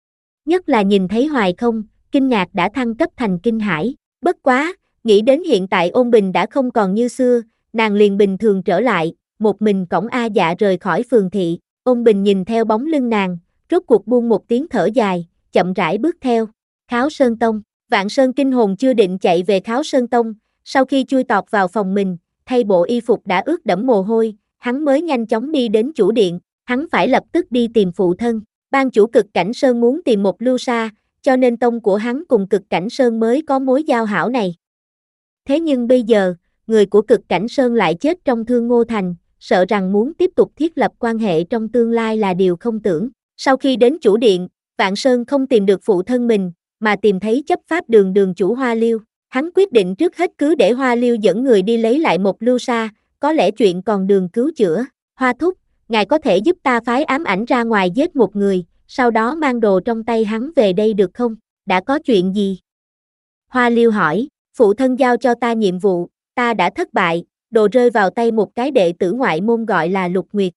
Nhất là nhìn thấy Hoài Không, kinh ngạc đã thăng cấp thành kinh hãi. Bất quá, nghĩ đến hiện tại Ôn Bình đã không còn như xưa, nàng liền bình thường trở lại, một mình cõng A Dạ rời khỏi phường thị. Ôn Bình nhìn theo bóng lưng nàng, rốt cuộc buông một tiếng thở dài, chậm rãi bước theo. Kháo Sơn Tông, Vạn Sơn kinh hồn chưa định chạy về Kháo Sơn Tông, sau khi chui tọt vào phòng mình, thay bộ y phục đã ướt đẫm mồ hôi, hắn mới nhanh chóng đi đến chủ điện, hắn phải lập tức đi tìm phụ thân. Ban chủ Cực Cảnh Sơn muốn tìm một lưu sa, cho nên tông của hắn cùng Cực Cảnh Sơn mới có mối giao hảo này. Thế nhưng bây giờ, người của Cực Cảnh Sơn lại chết trong Thương Ngô Thành, sợ rằng muốn tiếp tục thiết lập quan hệ trong tương lai là điều không tưởng. Sau khi đến chủ điện, Vạn Sơn không tìm được phụ thân mình, mà tìm thấy chấp pháp đường đường chủ Hoa Liêu. Hắn quyết định trước hết cứ để Hoa Liêu dẫn người đi lấy lại một lưu sa, có lẽ chuyện còn đường cứu chữa. Hoa thúc, ngài có thể giúp ta phái ám ảnh ra ngoài giết một người, sau đó mang đồ trong tay hắn về đây được không? Đã có chuyện gì? Hoa Liêu hỏi, phụ thân giao cho ta nhiệm vụ, ta đã thất bại, đồ rơi vào tay một cái đệ tử ngoại môn gọi là Lục Nguyệt.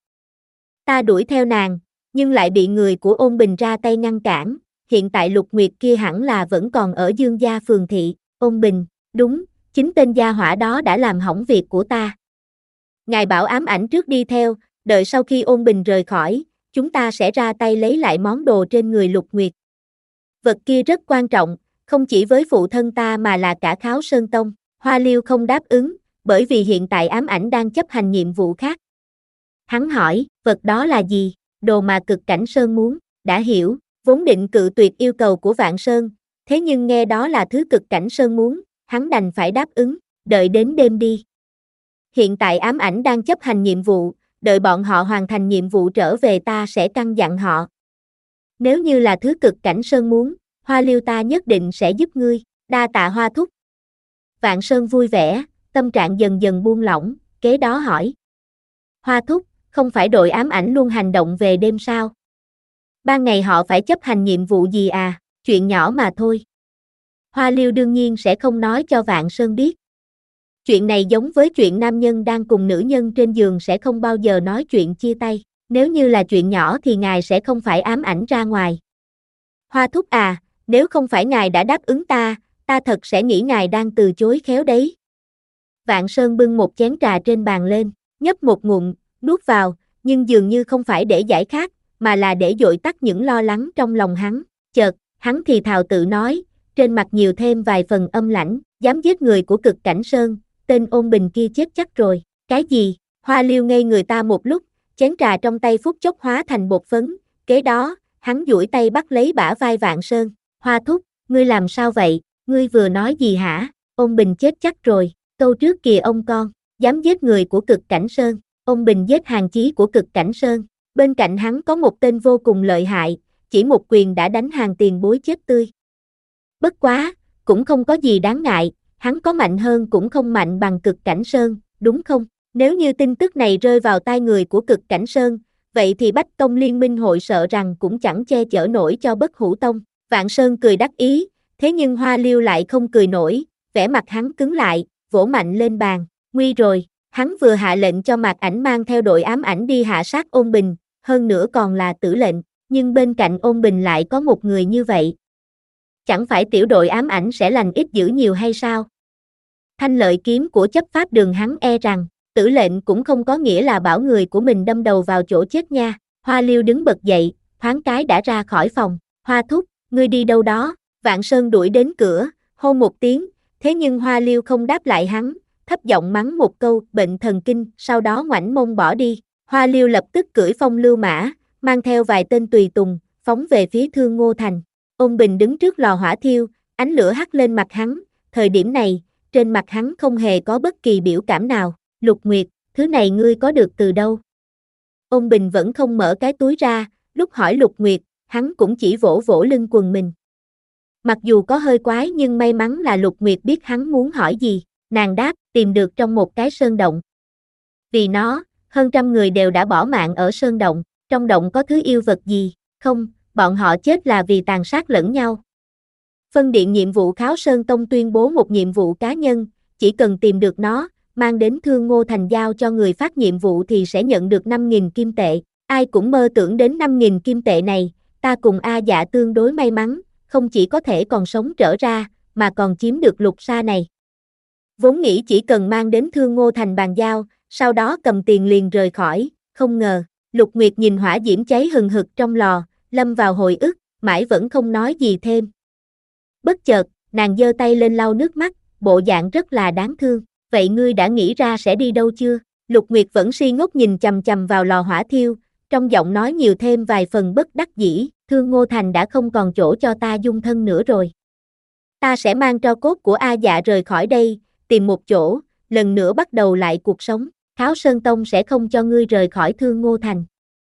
Ta đuổi theo nàng, nhưng lại bị người của Ôn Bình ra tay ngăn cản, hiện tại Lục Nguyệt kia hẳn là vẫn còn ở Dương gia phường thị. Ôn Bình, đúng, chính tên gia hỏa đó đã làm hỏng việc của ta. ngài bảo ám ảnh trước đi theo, đợi sau khi Ôn Bình rời khỏi, chúng ta sẽ ra tay lấy lại món đồ trên người Lục Nguyệt. Vật kia rất quan trọng, không chỉ với phụ thân ta mà là cả Kháo Sơn Tông. Hoa Liêu không đáp ứng, bởi vì hiện tại ám ảnh đang chấp hành nhiệm vụ khác. Hắn hỏi, vật đó là gì? Đồ mà Cực Cảnh Sơn muốn. Đã hiểu, vốn định cự tuyệt yêu cầu của Vạn Sơn, thế nhưng nghe đó là thứ Cực Cảnh Sơn muốn, hắn đành phải đáp ứng, đợi đến đêm đi. Hiện tại ám ảnh đang chấp hành nhiệm vụ, đợi bọn họ hoàn thành nhiệm vụ trở về ta sẽ căn dặn họ. Nếu như là thứ Cực Cảnh Sơn muốn, Hoa Liêu ta nhất định sẽ giúp ngươi, đa tạ Hoa thúc. Vạn Sơn vui vẻ, tâm trạng dần dần buông lỏng, kế đó hỏi. Hoa thúc, không phải đội ám ảnh luôn hành động về đêm sao? Ban ngày họ phải chấp hành nhiệm vụ gì à, chuyện nhỏ mà thôi. Hoa Liêu đương nhiên sẽ không nói cho Vạn Sơn biết. Chuyện này giống với chuyện nam nhân đang cùng nữ nhân trên giường sẽ không bao giờ nói chuyện chia tay. Nếu như là chuyện nhỏ thì ngài sẽ không phải ám ảnh ra ngoài. Hoa thúc à, nếu không phải ngài đã đáp ứng ta, ta thật sẽ nghĩ ngài đang từ chối khéo đấy. Vạn Sơn bưng một chén trà trên bàn lên, nhấp một ngụm, nuốt vào, nhưng dường như không phải để giải khát, mà là để dội tắt những lo lắng trong lòng hắn. Chợt, hắn thì thào tự nói, trên mặt nhiều thêm vài phần âm lãnh, dám giết người của Cực Cảnh Sơn, tên Ôn Bình kia chết chắc rồi. Cái gì? Hoa Liêu ngây người ta một lúc, chén trà trong tay phút chốc hóa thành bột phấn, kế đó, hắn duỗi tay bắt lấy bả vai Vạn Sơn. Hoa thúc, ngươi làm sao vậy, ngươi vừa nói gì hả? Ôn Bình chết chắc rồi, câu trước kìa ông con, dám giết người của Cực Cảnh Sơn. Ôn Bình giết hàng chí của Cực Cảnh Sơn, bên cạnh hắn có một tên vô cùng lợi hại, chỉ một quyền đã đánh hàng tiền bối chết tươi. Bất quá, cũng không có gì đáng ngại, hắn có mạnh hơn cũng không mạnh bằng Cực Cảnh Sơn, đúng không? Nếu như tin tức này rơi vào tai người của Cực Cảnh Sơn, vậy thì Bách Tông Liên minh hội sợ rằng cũng chẳng che chở nổi cho Bất Hủ Tông. Vạn Sơn cười đắc ý, thế nhưng Hoa Liêu lại không cười nổi, vẻ mặt hắn cứng lại, vỗ mạnh lên bàn, nguy rồi, hắn vừa hạ lệnh cho Mạc Ảnh mang theo đội ám ảnh đi hạ sát Ôn Bình, hơn nữa còn là tử lệnh, nhưng bên cạnh Ôn Bình lại có một người như vậy. Chẳng phải tiểu đội ám ảnh sẽ lành ít dữ nhiều hay sao? Thanh lợi kiếm của chấp pháp đường hắn e rằng, tử lệnh cũng không có nghĩa là bảo người của mình đâm đầu vào chỗ chết nha. Hoa Liêu đứng bật dậy, thoáng cái đã ra khỏi phòng. Hoa thúc, ngươi đi đâu đó? Vạn Sơn đuổi đến cửa, hô một tiếng, thế nhưng Hoa Liêu không đáp lại hắn, thấp giọng mắng một câu, bệnh thần kinh, sau đó ngoảnh mông bỏ đi. Hoa Liêu lập tức cưỡi phong lưu mã, mang theo vài tên tùy tùng, phóng về phía Thương Ngô Thành. Ôn Bình đứng trước lò hỏa thiêu, ánh lửa hắt lên mặt hắn, thời điểm này, trên mặt hắn không hề có bất kỳ biểu cảm nào. Lục Nguyệt, thứ này ngươi có được từ đâu? Ôn Bình vẫn không mở cái túi ra, lúc hỏi Lục Nguyệt, hắn cũng chỉ vỗ vỗ lưng quần mình. Mặc dù có hơi quái nhưng may mắn là Lục Nguyệt biết hắn muốn hỏi gì, nàng đáp, tìm được trong một cái sơn động. Vì nó, hơn trăm người đều đã bỏ mạng ở sơn động, trong động có thứ yêu vật gì, không, bọn họ chết là vì tàn sát lẫn nhau. Phân điện nhiệm vụ Kháo Sơn Tông tuyên bố một nhiệm vụ cá nhân, chỉ cần tìm được nó, mang đến Thương Ngô Thành giao cho người phát nhiệm vụ thì sẽ nhận được năm nghìn kim tệ. Ai cũng mơ tưởng đến năm nghìn kim tệ này, ta cùng A Dạ tương đối may mắn, không chỉ có thể còn sống trở ra, mà còn chiếm được lục sa này. Vốn nghĩ chỉ cần mang đến Thương Ngô Thành bàn giao, sau đó cầm tiền liền rời khỏi, không ngờ, Lục Nguyệt nhìn hỏa diễm cháy hừng hực trong lò, lâm vào hồi ức, mãi vẫn không nói gì thêm. Bất chợt, nàng giơ tay lên lau nước mắt, bộ dạng rất là đáng thương. Vậy ngươi đã nghĩ ra sẽ đi đâu chưa? Lục Nguyệt vẫn si ngốc nhìn chằm chằm vào lò hỏa thiêu, trong giọng nói nhiều thêm vài phần bất đắc dĩ, Thương Ngô Thành đã không còn chỗ cho ta dung thân nữa rồi. Ta sẽ mang tro cốt của A Dạ rời khỏi đây, tìm một chỗ, lần nữa bắt đầu lại cuộc sống, Kháo Sơn Tông sẽ không cho ngươi rời khỏi Thương Ngô Thành.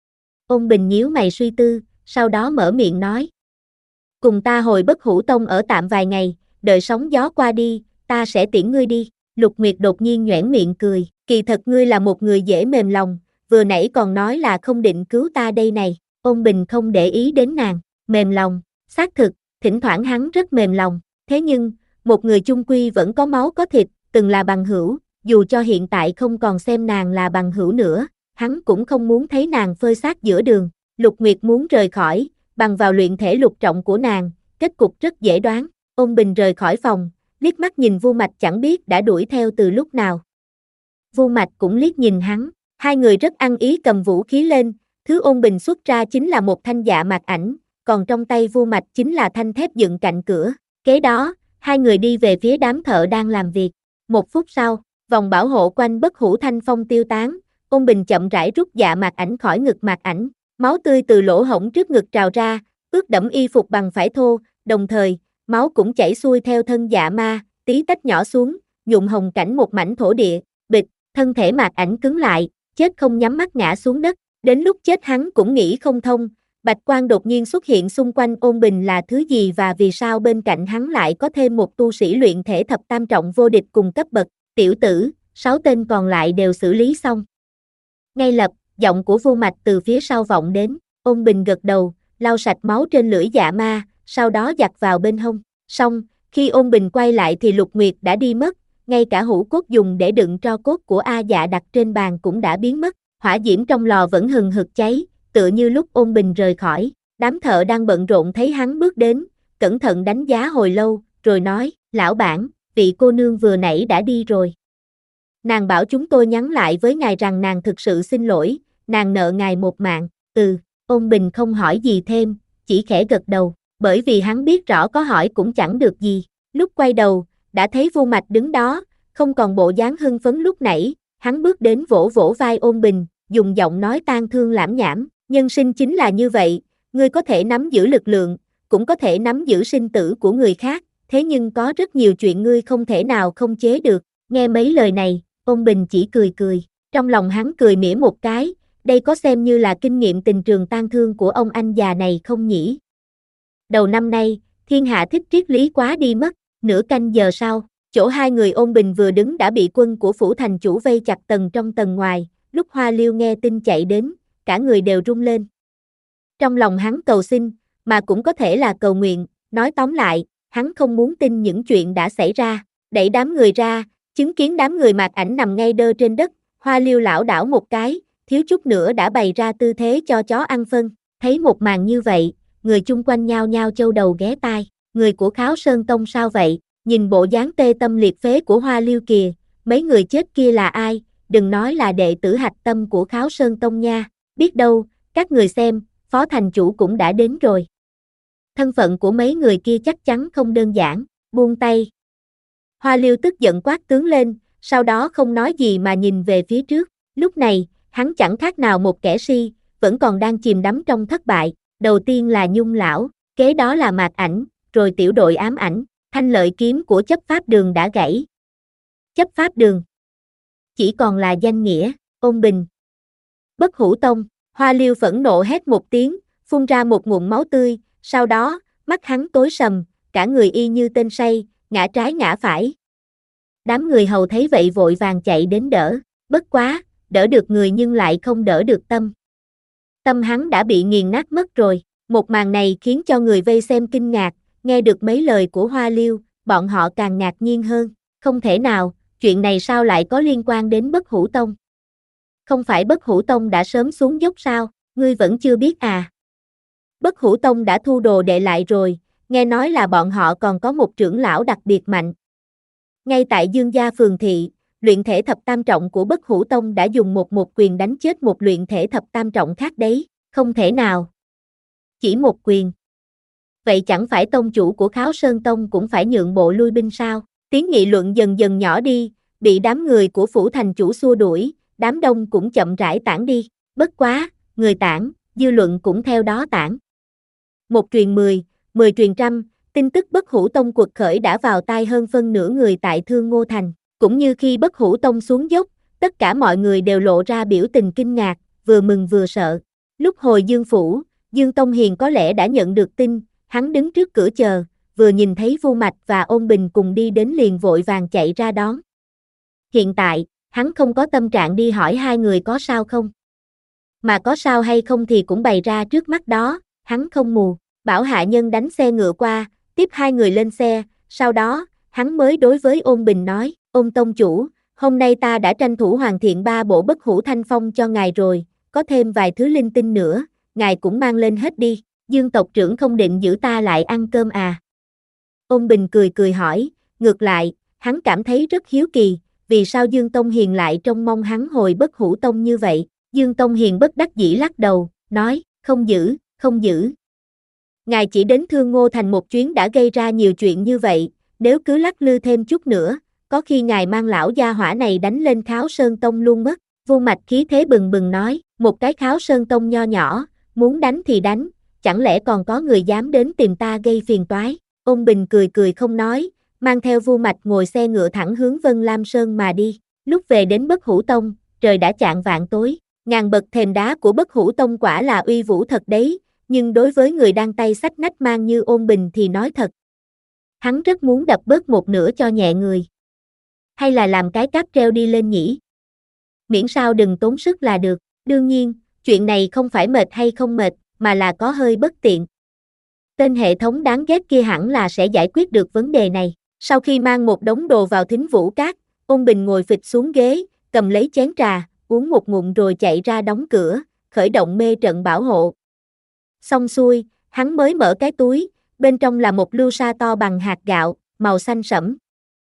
Ôn Bình nhíu mày suy tư, sau đó mở miệng nói. Cùng ta hồi Bất Hủ Tông ở tạm vài ngày, đợi sóng gió qua đi, ta sẽ tiễn ngươi đi. Lục Nguyệt đột nhiên nhoẻn miệng cười, kỳ thật ngươi là một người dễ mềm lòng, vừa nãy còn nói là không định cứu ta đây này. Ôn Bình không để ý đến nàng, mềm lòng, xác thực, thỉnh thoảng hắn rất mềm lòng, thế nhưng, một người chung quy vẫn có máu có thịt, từng là bằng hữu, dù cho hiện tại không còn xem nàng là bằng hữu nữa, hắn cũng không muốn thấy nàng phơi xác giữa đường. Lục Nguyệt muốn rời khỏi, bằng vào luyện thể lục trọng của nàng, kết cục rất dễ đoán. Ôn Bình rời khỏi phòng, liếc mắt nhìn Vu Mạch chẳng biết đã đuổi theo từ lúc nào. Vu Mạch cũng liếc nhìn hắn, hai người rất ăn ý cầm vũ khí lên, thứ Ôn Bình xuất ra chính là một thanh dạ mạc ảnh, còn trong tay Vu Mạch chính là thanh thép dựng cạnh cửa. Kế đó, hai người đi về phía đám thợ đang làm việc. Một phút sau, vòng bảo hộ quanh Bất Hủ Thanh Phong tiêu tán, Ôn Bình chậm rãi rút dạ mạc ảnh khỏi ngực mạc ảnh, máu tươi từ lỗ hổng trước ngực trào ra, ướt đẫm y phục bằng vải thô, đồng thời, máu cũng chảy xuôi theo thân dạ ma, tí tách nhỏ xuống, nhuộm hồng cảnh một mảnh thổ địa. Bịch, thân thể mạc ảnh cứng lại, chết không nhắm mắt ngã xuống đất. Đến lúc chết hắn cũng nghĩ không thông, bạch quang đột nhiên xuất hiện xung quanh Ôn Bình là thứ gì và vì sao bên cạnh hắn lại có thêm một tu sĩ luyện thể thập tam trọng vô địch cùng cấp bậc. Tiểu tử, sáu tên còn lại đều xử lý xong. Ngay lập, giọng của Vu Mạch từ phía sau vọng đến, Ôn Bình gật đầu, lau sạch máu trên lưỡi dạ ma, sau đó giặt vào bên hông. Xong, khi Ôn Bình quay lại thì Lục Nguyệt đã đi mất, ngay cả hũ cốt dùng để đựng tro cốt của A Dạ đặt trên bàn cũng đã biến mất, hỏa diễm trong lò vẫn hừng hực cháy, tựa như lúc Ôn Bình rời khỏi. Đám thợ đang bận rộn thấy hắn bước đến, cẩn thận đánh giá hồi lâu, rồi nói, lão bản, vị cô nương vừa nãy đã đi rồi. Nàng bảo chúng tôi nhắn lại với ngài rằng nàng thực sự xin lỗi, nàng nợ ngài một mạng. Ừ, Ôn Bình không hỏi gì thêm, chỉ khẽ gật đầu, bởi vì hắn biết rõ có hỏi cũng chẳng được gì. Lúc quay đầu, đã thấy Vu Mạch đứng đó, không còn bộ dáng hưng phấn lúc nãy, hắn bước đến vỗ vỗ vai Ôn Bình, dùng giọng nói tang thương lảm nhảm, nhân sinh chính là như vậy, ngươi có thể nắm giữ lực lượng, cũng có thể nắm giữ sinh tử của người khác, thế nhưng có rất nhiều chuyện ngươi không thể nào không chế được. Nghe mấy lời này, Ôn Bình chỉ cười cười, trong lòng hắn cười mỉa một cái, đây có xem như là kinh nghiệm tình trường tang thương của ông anh già này không nhỉ? Đầu năm nay, thiên hạ thích triết lý quá đi mất, nửa canh giờ sau, chỗ hai người Ôn Bình vừa đứng đã bị quân của phủ thành chủ vây chặt tầng trong tầng ngoài, lúc Hoa Liêu nghe tin chạy đến, cả người đều rung lên. Trong lòng hắn cầu xin, mà cũng có thể là cầu nguyện, nói tóm lại, hắn không muốn tin những chuyện đã xảy ra, đẩy đám người ra, chứng kiến đám người mạc ảnh nằm ngay đơ trên đất, Hoa Liêu lảo đảo một cái, thiếu chút nữa đã bày ra tư thế cho chó ăn phân, thấy một màn như vậy, người chung quanh nhao nhao châu đầu ghé tai, người của Kháo Sơn Tông sao vậy, nhìn bộ dáng tê tâm liệt phế của Hoa Liêu kìa, mấy người chết kia là ai, đừng nói là đệ tử hạch tâm của Kháo Sơn Tông nha, biết đâu, các người xem, phó thành chủ cũng đã đến rồi. Thân phận của mấy người kia chắc chắn không đơn giản, buông tay. Hoa Liêu tức giận quát tướng lên, sau đó không nói gì mà nhìn về phía trước, lúc này, hắn chẳng khác nào một kẻ si, vẫn còn đang chìm đắm trong thất bại, đầu tiên là Nhung lão, kế đó là Mạc Ảnh, rồi tiểu đội ám ảnh, thanh lợi kiếm của chấp pháp đường đã gãy. Chấp pháp đường chỉ còn là danh nghĩa, Ôn Bình. Bất Hủ Tông, Hoa Liêu phẫn nộ hét một tiếng, phun ra một ngụm máu tươi, sau đó, mắt hắn tối sầm, cả người y như tên say, ngã trái ngã phải. Đám người hầu thấy vậy vội vàng chạy đến đỡ, bất quá, đỡ được người nhưng lại không đỡ được tâm. Tâm hắn đã bị nghiền nát mất rồi, một màn này khiến cho người vây xem kinh ngạc, nghe được mấy lời của Hoa Liêu, bọn họ càng ngạc nhiên hơn, không thể nào, chuyện này sao lại có liên quan đến Bất Hủ Tông? Không phải Bất Hủ Tông đã sớm xuống dốc sao, ngươi vẫn chưa biết à? Bất Hủ Tông đã thu đồ đệ lại rồi, nghe nói là bọn họ còn có một trưởng lão đặc biệt mạnh. Ngay tại Dương Gia Phường Thị, luyện thể thập tam trọng của Bất Hủ Tông đã dùng một một quyền đánh chết một luyện thể thập tam trọng khác đấy, không thể nào. Chỉ một quyền. Vậy chẳng phải tông chủ của Kháo Sơn Tông cũng phải nhượng bộ lui binh sao? Tiếng nghị luận dần dần nhỏ đi, bị đám người của phủ thành chủ xua đuổi, đám đông cũng chậm rãi tản đi, bất quá, người tản, dư luận cũng theo đó tản. Một truyền mười, mười truyền trăm, tin tức Bất Hủ Tông quật khởi đã vào tai hơn phân nửa người tại Thương Ngô Thành, cũng như khi Bất Hủ Tông xuống dốc, tất cả mọi người đều lộ ra biểu tình kinh ngạc, vừa mừng vừa sợ. Lúc hồi Dương Phủ, Dương Tông Hiền có lẽ đã nhận được tin, hắn đứng trước cửa chờ, vừa nhìn thấy Vu Mạch và Ôn Bình cùng đi đến liền vội vàng chạy ra đón. Hiện tại, hắn không có tâm trạng đi hỏi hai người có sao không. Mà có sao hay không thì cũng bày ra trước mắt đó, hắn không mù, bảo hạ nhân đánh xe ngựa qua, tiếp hai người lên xe, sau đó, hắn mới đối với Ôn Bình nói, Ôn tông chủ, hôm nay ta đã tranh thủ hoàn thiện ba bộ Bất Hủ Thanh Phong cho ngài rồi, có thêm vài thứ linh tinh nữa, ngài cũng mang lên hết đi, Dương tộc trưởng không định giữ ta lại ăn cơm à. Ôn Bình cười cười hỏi, ngược lại, hắn cảm thấy rất hiếu kỳ, vì sao Dương Tông Hiền lại trông mong hắn hồi Bất Hủ Tông như vậy. Dương Tông Hiền bất đắc dĩ lắc đầu, nói, không giữ, không giữ. Ngài chỉ đến Thương Ngô Thành một chuyến đã gây ra nhiều chuyện như vậy, nếu cứ lắc lư thêm chút nữa, có khi ngài mang lão gia hỏa này đánh lên Kháo Sơn Tông luôn mất. Vô Mạch khí thế bừng bừng nói, một cái Kháo Sơn Tông nho nhỏ, muốn đánh thì đánh, chẳng lẽ còn có người dám đến tìm ta gây phiền toái. Ôn Bình cười cười không nói, mang theo Vô Mạch ngồi xe ngựa thẳng hướng Vân Lam Sơn mà đi. Lúc về đến Bất Hủ Tông, trời đã chạng vạng tối, ngàn bậc thềm đá của Bất Hủ Tông quả là uy vũ thật đấy, nhưng đối với người đang tay xách nách mang như Ôn Bình thì nói thật. Hắn rất muốn đập bớt một nửa cho nhẹ người. Hay là làm cái cáp treo đi lên nhỉ? Miễn sao đừng tốn sức là được, đương nhiên, chuyện này không phải mệt hay không mệt, mà là có hơi bất tiện. Tên hệ thống đáng ghét kia hẳn là sẽ giải quyết được vấn đề này. Sau khi mang một đống đồ vào Thính Vũ Cát, Ôn Bình ngồi phịch xuống ghế, cầm lấy chén trà, uống một ngụm rồi chạy ra đóng cửa, khởi động mê trận bảo hộ. Xong xuôi, hắn mới mở cái túi, bên trong là một lưu sa to bằng hạt gạo, màu xanh sẫm.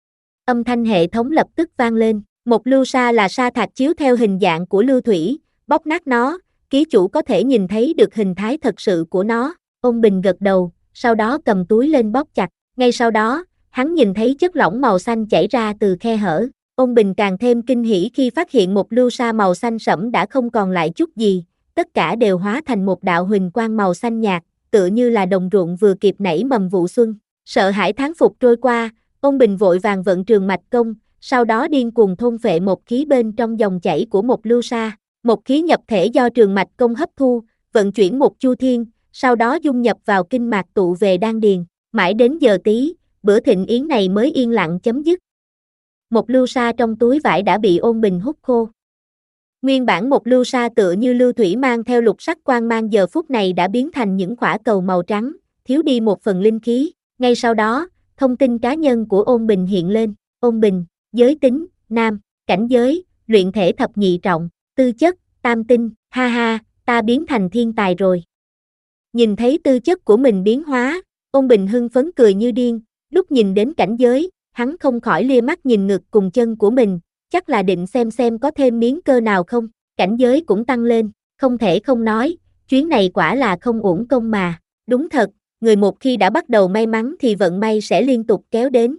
Âm thanh hệ thống lập tức vang lên, một lưu sa là sa thạch chiếu theo hình dạng của lưu thủy, bóc nát nó, ký chủ có thể nhìn thấy được hình thái thật sự của nó. Ôn Bình gật đầu, sau đó cầm túi lên bóp chặt, ngay sau đó, hắn nhìn thấy chất lỏng màu xanh chảy ra từ khe hở. Ôn Bình càng thêm kinh hỉ khi phát hiện một lưu sa màu xanh sẫm đã không còn lại chút gì, tất cả đều hóa thành một đạo huỳnh quang màu xanh nhạt, tựa như là đồng ruộng vừa kịp nảy mầm vụ xuân. Sợ hãi thán phục trôi qua, Ôn Bình vội vàng vận Trường Mạch Công, sau đó điên cuồng thôn phệ một khí bên trong dòng chảy của một lưu sa. Một khí nhập thể do Trường Mạch Công hấp thu, vận chuyển một chu thiên, sau đó dung nhập vào kinh mạch tụ về đan điền. Mãi đến giờ tí, bữa thịnh yến này mới yên lặng chấm dứt. Một lưu sa trong túi vải đã bị Ôn Bình hút khô. Nguyên bản một lưu sa tựa như lưu thủy mang theo lục sắc quang mang giờ phút này đã biến thành những quả cầu màu trắng, thiếu đi một phần linh khí. Ngay sau đó, thông tin cá nhân của Ôn Bình hiện lên. Ôn Bình, giới tính, nam, cảnh giới, luyện thể thập nhị trọng, tư chất, tam tinh, ha ha, ta biến thành thiên tài rồi. Nhìn thấy tư chất của mình biến hóa, Ôn Bình hưng phấn cười như điên, lúc nhìn đến cảnh giới, hắn không khỏi lia mắt nhìn ngực cùng chân của mình, chắc là định xem xem có thêm miếng cơ nào không. Cảnh giới cũng tăng lên, không thể không nói, chuyến này quả là không uổng công mà. Đúng thật, người một khi đã bắt đầu may mắn thì vận may sẽ liên tục kéo đến.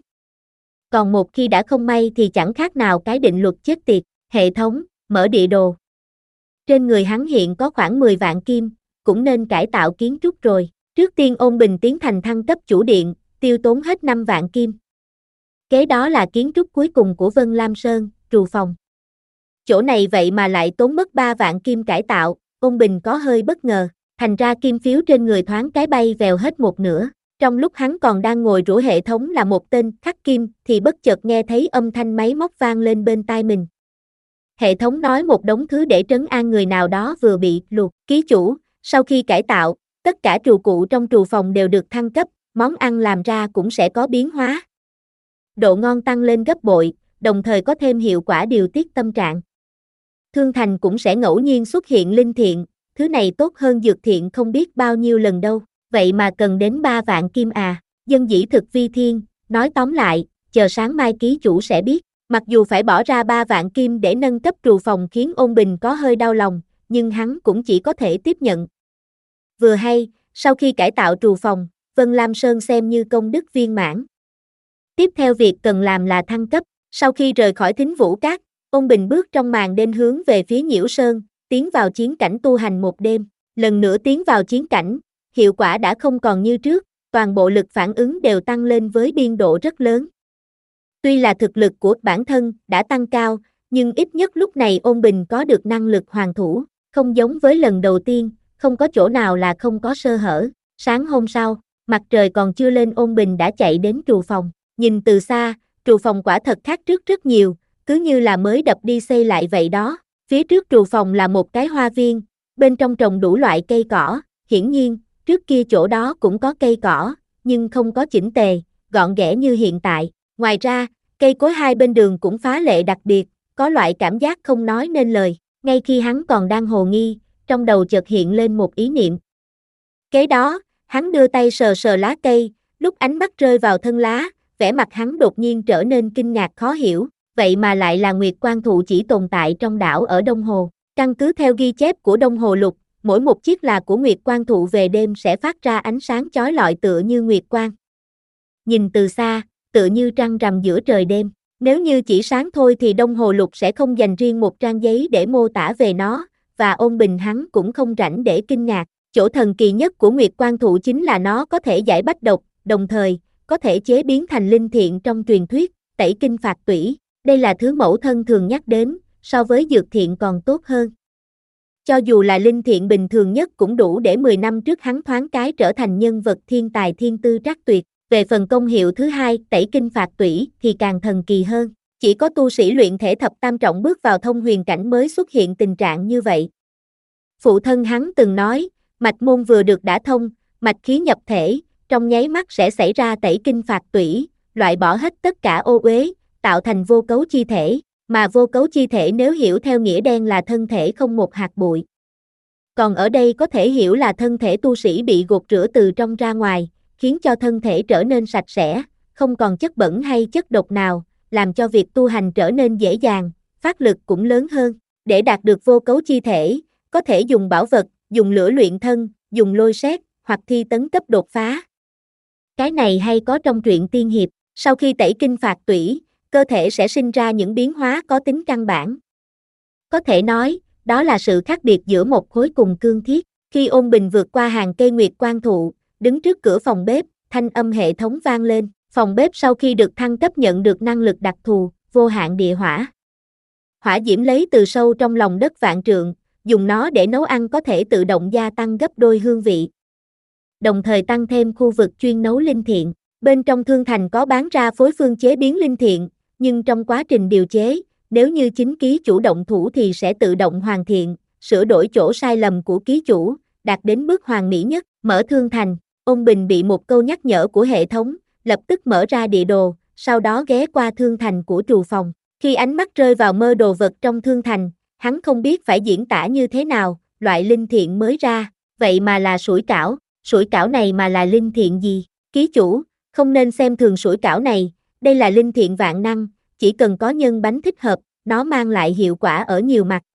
Còn một khi đã không may thì chẳng khác nào cái định luật chết tiệt. Hệ thống, mở địa đồ. Trên người hắn hiện có khoảng mười vạn kim, cũng nên cải tạo kiến trúc rồi. Trước tiên Ôn Bình tiến thành thăng cấp chủ điện, tiêu tốn hết năm vạn kim. Kế đó là kiến trúc cuối cùng của Vân Lam Sơn, trù phòng. Chỗ này vậy mà lại tốn mất ba vạn kim cải tạo, Ôn Bình có hơi bất ngờ, thành ra kim phiếu trên người thoáng cái bay vèo hết một nửa. Trong lúc hắn còn đang ngồi rủa hệ thống là một tên khắc kim thì bất chợt nghe thấy âm thanh máy móc vang lên bên tai mình. Hệ thống nói một đống thứ để trấn an người nào đó vừa bị lụt. Ký chủ, sau khi cải tạo, tất cả trù cụ trong trù phòng đều được thăng cấp, món ăn làm ra cũng sẽ có biến hóa. Độ ngon tăng lên gấp bội, đồng thời có thêm hiệu quả điều tiết tâm trạng. Thương thành cũng sẽ ngẫu nhiên xuất hiện linh thiện, thứ này tốt hơn dược thiện không biết bao nhiêu lần đâu, vậy mà cần đến ba vạn kim à, dân dĩ thực vi thiên, nói tóm lại, chờ sáng mai ký chủ sẽ biết. Mặc dù phải bỏ ra ba vạn kim để nâng cấp trù phòng khiến Ôn Bình có hơi đau lòng, nhưng hắn cũng chỉ có thể tiếp nhận. Vừa hay, sau khi cải tạo trù phòng, Vân Lam Sơn xem như công đức viên mãn. Tiếp theo việc cần làm là thăng cấp. Sau khi rời khỏi Thính Vũ Cát, Ôn Bình bước trong màn đêm hướng về phía Nhiễu Sơn, tiến vào chiến cảnh tu hành một đêm. Lần nữa tiến vào chiến cảnh, hiệu quả đã không còn như trước, toàn bộ lực phản ứng đều tăng lên với biên độ rất lớn. Tuy là thực lực của bản thân đã tăng cao, nhưng ít nhất lúc này Ôn Bình có được năng lực hoàn thủ, không giống với lần đầu tiên, không có chỗ nào là không có sơ hở. Sáng hôm sau, mặt trời còn chưa lên Ôn Bình đã chạy đến trù phòng, nhìn từ xa, trù phòng quả thật khác trước rất nhiều, cứ như là mới đập đi xây lại vậy đó. Phía trước trù phòng là một cái hoa viên, bên trong trồng đủ loại cây cỏ, hiển nhiên, trước kia chỗ đó cũng có cây cỏ, nhưng không có chỉnh tề, gọn ghẽ như hiện tại. Ngoài ra, cây cối hai bên đường cũng phá lệ đặc biệt, có loại cảm giác không nói nên lời. Ngay khi hắn còn đang hồ nghi, trong đầu chợt hiện lên một ý niệm. Kế đó, hắn đưa tay sờ sờ lá cây, lúc ánh mắt rơi vào thân lá, vẻ mặt hắn đột nhiên trở nên kinh ngạc khó hiểu. vậy mà lại là nguyệt quang thụ chỉ tồn tại trong đảo ở Đông Hồ. Căn cứ theo ghi chép của Đông Hồ Lục, mỗi một chiếc là của nguyệt quang thụ về đêm sẽ phát ra ánh sáng chói lọi tựa như nguyệt quang. Nhìn từ xa, tựa như trăng rằm giữa trời đêm. Nếu như chỉ sáng thôi thì Đông Hồ Lục sẽ không dành riêng một trang giấy để mô tả về nó, và Ôn Bình hắn cũng không rảnh để kinh ngạc. Chỗ thần kỳ nhất của nguyệt quang thụ chính là nó có thể giải bách độc, đồng thời, có thể chế biến thành linh thiện trong truyền thuyết, tẩy kinh phạt tủy. Đây là thứ mẫu thân thường nhắc đến, so với dược thiện còn tốt hơn. Cho dù là linh thiện bình thường nhất cũng đủ để mười năm trước hắn thoáng cái trở thành nhân vật thiên tài thiên tư trác tuyệt. Về phần công hiệu thứ hai, tẩy kinh phạt tủy, thì càng thần kỳ hơn. Chỉ có tu sĩ luyện thể thập tam trọng bước vào thông huyền cảnh mới xuất hiện tình trạng như vậy. Phụ thân hắn từng nói, mạch môn vừa được đả thông, mạch khí nhập thể, trong nháy mắt sẽ xảy ra tẩy kinh phạt tủy, loại bỏ hết tất cả ô uế, tạo thành vô cấu chi thể, mà vô cấu chi thể nếu hiểu theo nghĩa đen là thân thể không một hạt bụi. Còn ở đây có thể hiểu là thân thể tu sĩ bị gột rửa từ trong ra ngoài, khiến cho thân thể trở nên sạch sẽ, không còn chất bẩn hay chất độc nào, làm cho việc tu hành trở nên dễ dàng, phát lực cũng lớn hơn. Để đạt được vô cấu chi thể, có thể dùng bảo vật, dùng lửa luyện thân, dùng lôi sét, hoặc thi tấn cấp đột phá. Cái này hay có trong truyện tiên hiệp, sau khi tẩy kinh phạt tủy, cơ thể sẽ sinh ra những biến hóa có tính căn bản. Có thể nói, đó là sự khác biệt giữa một khối cùng cương thiết. Khi Ôn Bình vượt qua hàng cây nguyệt quang thụ, đứng trước cửa phòng bếp, thanh âm hệ thống vang lên. Phòng bếp sau khi được thăng cấp nhận được năng lực đặc thù, vô hạn địa hỏa. Hỏa diễm lấy từ sâu trong lòng đất vạn trượng, dùng nó để nấu ăn có thể tự động gia tăng gấp đôi hương vị. Đồng thời tăng thêm khu vực chuyên nấu linh thiện. Bên trong thương thành có bán ra phối phương chế biến linh thiện, nhưng trong quá trình điều chế, nếu như chính ký chủ động thủ thì sẽ tự động hoàn thiện, sửa đổi chỗ sai lầm của ký chủ, đạt đến mức hoàn mỹ nhất. Mở thương thành, Ôn Bình bị một câu nhắc nhở của hệ thống, lập tức mở ra địa đồ, sau đó ghé qua thương thành của trù phòng. Khi ánh mắt rơi vào mơ đồ vật trong thương thành, hắn không biết phải diễn tả như thế nào, loại linh thiện mới ra, vậy mà là sủi cảo, sủi cảo này mà là linh thiện gì? Ký chủ, không nên xem thường sủi cảo này, đây là linh thiện vạn năng, chỉ cần có nhân bánh thích hợp, nó mang lại hiệu quả ở nhiều mặt.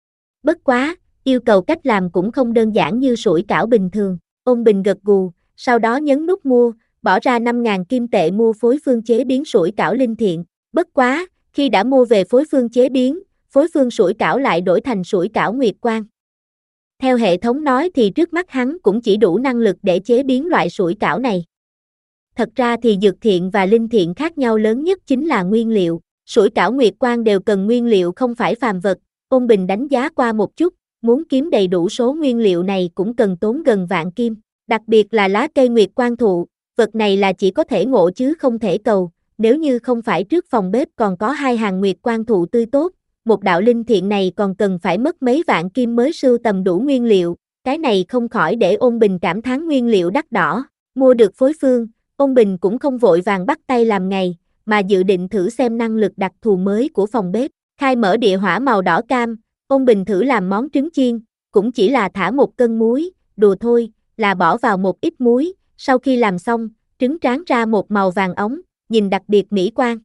Bất quá, yêu cầu cách làm cũng không đơn giản như sủi cảo bình thường. Ôn Bình gật gù, sau đó nhấn nút mua, bỏ ra năm nghìn kim tệ mua phối phương chế biến sủi cảo linh thiện. Bất quá, khi đã mua về phối phương chế biến, phối phương sủi cảo lại đổi thành sủi cảo nguyệt quang. Theo hệ thống nói thì trước mắt hắn cũng chỉ đủ năng lực để chế biến loại sủi cảo này. Thật ra thì dược thiện và linh thiện khác nhau lớn nhất chính là nguyên liệu. Sủi cảo nguyệt quang đều cần nguyên liệu không phải phàm vật. Ôn Bình đánh giá qua một chút, muốn kiếm đầy đủ số nguyên liệu này cũng cần tốn gần vạn kim. Đặc biệt là lá cây nguyệt quang thụ, vật này là chỉ có thể ngộ chứ không thể cầu. Nếu như không phải trước phòng bếp còn có hai hàng nguyệt quang thụ tươi tốt, một đạo linh thiện này còn cần phải mất mấy vạn kim mới sưu tầm đủ nguyên liệu. Cái này không khỏi để Ôn Bình cảm thán nguyên liệu đắt đỏ. Mua được phối phương, Ôn Bình cũng không vội vàng bắt tay làm ngày, mà dự định thử xem năng lực đặc thù mới của phòng bếp. Khai mở địa hỏa màu đỏ cam, Ôn Bình thử làm món trứng chiên, cũng chỉ là thả một cân muối, đùa thôi, là bỏ vào một ít muối, sau khi làm xong, trứng tráng ra một màu vàng óng, nhìn đặc biệt mỹ quan.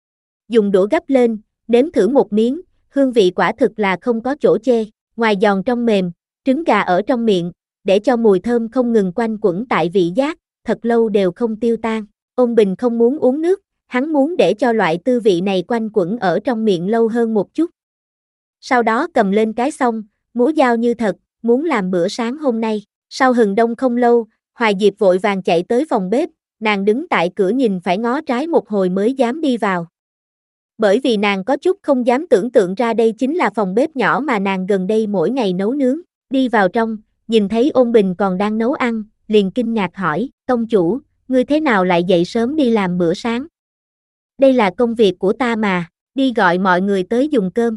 Dùng đũa gắp lên, nếm thử một miếng, hương vị quả thực là không có chỗ chê, ngoài giòn trong mềm, trứng gà ở trong miệng, để cho mùi thơm không ngừng quanh quẩn tại vị giác, thật lâu đều không tiêu tan. Ôn Bình không muốn uống nước, hắn muốn để cho loại tư vị này quanh quẩn ở trong miệng lâu hơn một chút. Sau đó cầm lên cái xong, múa dao như thật, muốn làm bữa sáng hôm nay. Sau hừng đông không lâu, Hoài Diệp vội vàng chạy tới phòng bếp, nàng đứng tại cửa nhìn phải ngó trái một hồi mới dám đi vào. Bởi vì nàng có chút không dám tưởng tượng ra đây chính là phòng bếp nhỏ mà nàng gần đây mỗi ngày nấu nướng. Đi vào trong, nhìn thấy Ôn Bình còn đang nấu ăn, liền kinh ngạc hỏi, tông chủ, ngươi thế nào lại dậy sớm đi làm bữa sáng? Đây là công việc của ta mà, đi gọi mọi người tới dùng cơm.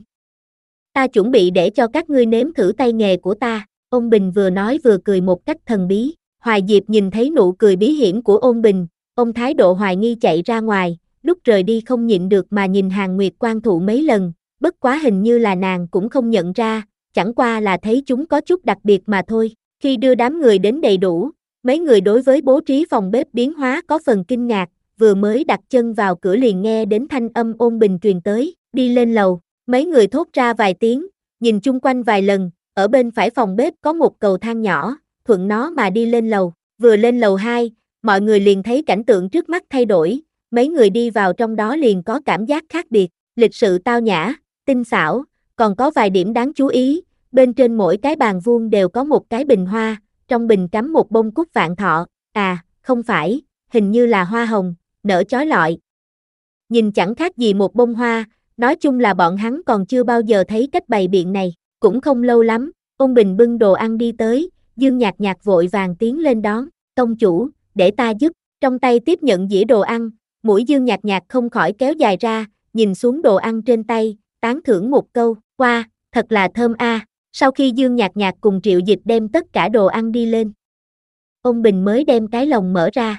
Ta chuẩn bị để cho các ngươi nếm thử tay nghề của ta. Ôn Bình vừa nói vừa cười một cách thần bí. Hoài Diệp nhìn thấy nụ cười bí hiểm của Ôn Bình, ông thái độ hoài nghi chạy ra ngoài, lúc rời đi không nhịn được mà nhìn hàng nguyệt quang thụ mấy lần, bất quá hình như là nàng cũng không nhận ra, chẳng qua là thấy chúng có chút đặc biệt mà thôi. Khi đưa đám người đến đầy đủ, mấy người đối với bố trí phòng bếp biến hóa có phần kinh ngạc, vừa mới đặt chân vào cửa liền nghe đến thanh âm ôn bình truyền tới, đi lên lầu, mấy người thốt ra vài tiếng, nhìn chung quanh vài lần, ở bên phải phòng bếp có một cầu thang nhỏ, thuận nó mà đi lên lầu, vừa lên lầu hai, mọi người liền thấy cảnh tượng trước mắt thay đổi, mấy người đi vào trong đó liền có cảm giác khác biệt, lịch sự tao nhã, tinh xảo, còn có vài điểm đáng chú ý, bên trên mỗi cái bàn vuông đều có một cái bình hoa, trong bình cắm một bông cúc vạn thọ, à, không phải, hình như là hoa hồng, nở chói lọi. Nhìn chẳng khác gì một bông hoa, nói chung là bọn hắn còn chưa bao giờ thấy cách bày biện này, cũng không lâu lắm, ôn bình bưng đồ ăn đi tới, Dương Nhạc Nhạc vội vàng tiến lên đón, tông chủ, để ta giúp, trong tay tiếp nhận dĩa đồ ăn, mũi Dương Nhạc Nhạc không khỏi kéo dài ra, nhìn xuống đồ ăn trên tay, tán thưởng một câu, qua, thật là thơm a. À. Sau khi Dương Nhạc Nhạc cùng Triệu Dịch đem tất cả đồ ăn đi lên, ôn bình mới đem cái lồng mở ra.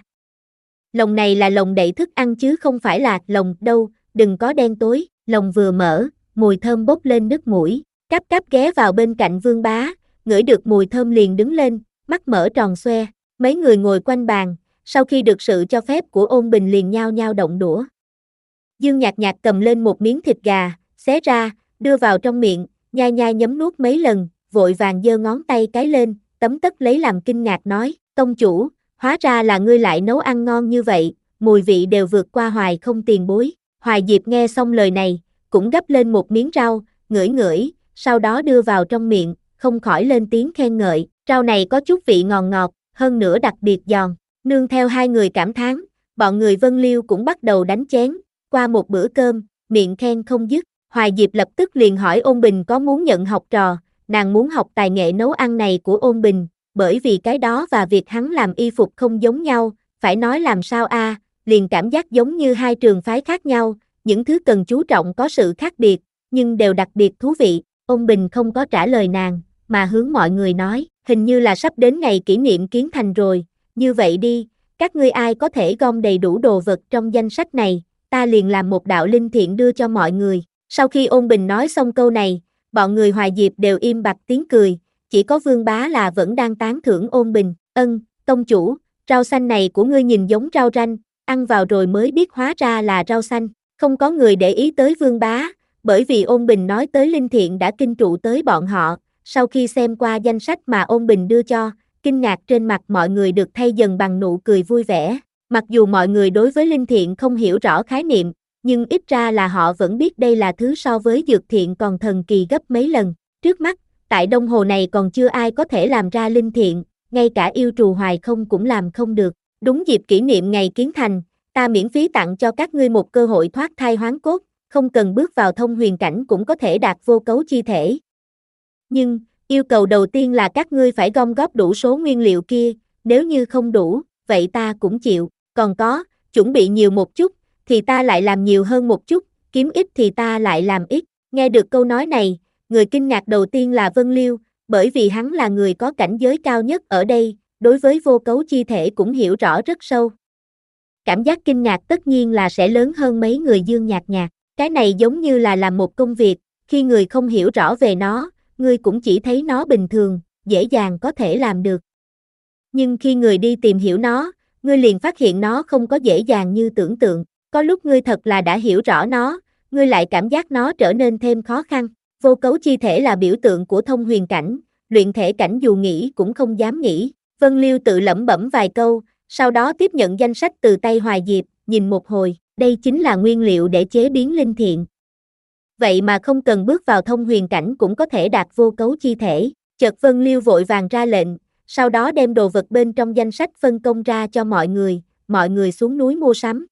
Lồng này là lồng đậy thức ăn chứ không phải là lồng đâu, đừng có đen tối, lồng vừa mở, mùi thơm bốc lên nức mũi, Cáp Cáp ghé vào bên cạnh Vương Bá, ngửi được mùi thơm liền đứng lên, mắt mở tròn xoe, mấy người ngồi quanh bàn, sau khi được sự cho phép của ôn bình liền nhao nhao động đũa. Dương Nhạc Nhạc cầm lên một miếng thịt gà, xé ra, đưa vào trong miệng, nhai nhai nhấm nuốt mấy lần, vội vàng giơ ngón tay cái lên, tấm tất lấy làm kinh ngạc nói, tông chủ, hóa ra là ngươi lại nấu ăn ngon như vậy, mùi vị đều vượt qua Hoài không tiền bối. Hoài Diệp nghe xong lời này, cũng gắp lên một miếng rau, ngửi ngửi, sau đó đưa vào trong miệng, không khỏi lên tiếng khen ngợi, rau này có chút vị ngọt ngọt, hơn nữa đặc biệt giòn, nương theo hai người cảm thán, bọn người Vân Liêu cũng bắt đầu đánh chén, qua một bữa cơm, miệng khen không dứt. Hoài Diệp lập tức liền hỏi ôn bình có muốn nhận học trò, nàng muốn học tài nghệ nấu ăn này của ôn bình, bởi vì cái đó và việc hắn làm y phục không giống nhau, phải nói làm sao a, à, liền cảm giác giống như hai trường phái khác nhau, những thứ cần chú trọng có sự khác biệt, nhưng đều đặc biệt thú vị. Ôn bình không có trả lời nàng, mà hướng mọi người nói, hình như là sắp đến ngày kỷ niệm Kiến Thành rồi, như vậy đi, các ngươi ai có thể gom đầy đủ đồ vật trong danh sách này, ta liền làm một đạo linh thiện đưa cho mọi người. Sau khi ôn bình nói xong câu này, bọn người Hoài Diệp đều im bặt tiếng cười, chỉ có Vương Bá là vẫn đang tán thưởng ôn bình, ân, tông chủ, rau xanh này của ngươi nhìn giống rau ranh, ăn vào rồi mới biết hóa ra là rau xanh, không có người để ý tới Vương Bá, bởi vì ôn bình nói tới linh thiện đã kinh trụ tới bọn họ, sau khi xem qua danh sách mà ôn bình đưa cho, kinh ngạc trên mặt mọi người được thay dần bằng nụ cười vui vẻ, mặc dù mọi người đối với linh thiện không hiểu rõ khái niệm, nhưng ít ra là họ vẫn biết đây là thứ so với dược thiện còn thần kỳ gấp mấy lần. Trước mắt, tại Đông Hồ này còn chưa ai có thể làm ra linh thiện, ngay cả yêu trù Hoài không cũng làm không được. Đúng dịp kỷ niệm ngày Kiến Thành, ta miễn phí tặng cho các ngươi một cơ hội thoát thai hoán cốt, không cần bước vào thông huyền cảnh cũng có thể đạt vô cấu chi thể. Nhưng, yêu cầu đầu tiên là các ngươi phải gom góp đủ số nguyên liệu kia, nếu như không đủ, vậy ta cũng chịu, còn có, chuẩn bị nhiều một chút, thì ta lại làm nhiều hơn một chút, kiếm ít thì ta lại làm ít. Nghe được câu nói này, người kinh ngạc đầu tiên là Vân Liêu, bởi vì hắn là người có cảnh giới cao nhất ở đây, đối với vô cấu chi thể cũng hiểu rõ rất sâu. Cảm giác kinh ngạc tất nhiên là sẽ lớn hơn mấy người Dương Nhạc Nhạc, cái này giống như là làm một công việc, khi người không hiểu rõ về nó, ngươi cũng chỉ thấy nó bình thường, dễ dàng có thể làm được. Nhưng khi người đi tìm hiểu nó, ngươi liền phát hiện nó không có dễ dàng như tưởng tượng. Có lúc ngươi thật là đã hiểu rõ nó, ngươi lại cảm giác nó trở nên thêm khó khăn. Vô cấu chi thể là biểu tượng của thông huyền cảnh, luyện thể cảnh dù nghĩ cũng không dám nghĩ. Vân Liêu tự lẩm bẩm vài câu, sau đó tiếp nhận danh sách từ tay Hoài Diệp, nhìn một hồi, đây chính là nguyên liệu để chế biến linh thiện. Vậy mà không cần bước vào thông huyền cảnh cũng có thể đạt vô cấu chi thể. Chợt Vân Liêu vội vàng ra lệnh, sau đó đem đồ vật bên trong danh sách phân công ra cho mọi người, mọi người xuống núi mua sắm.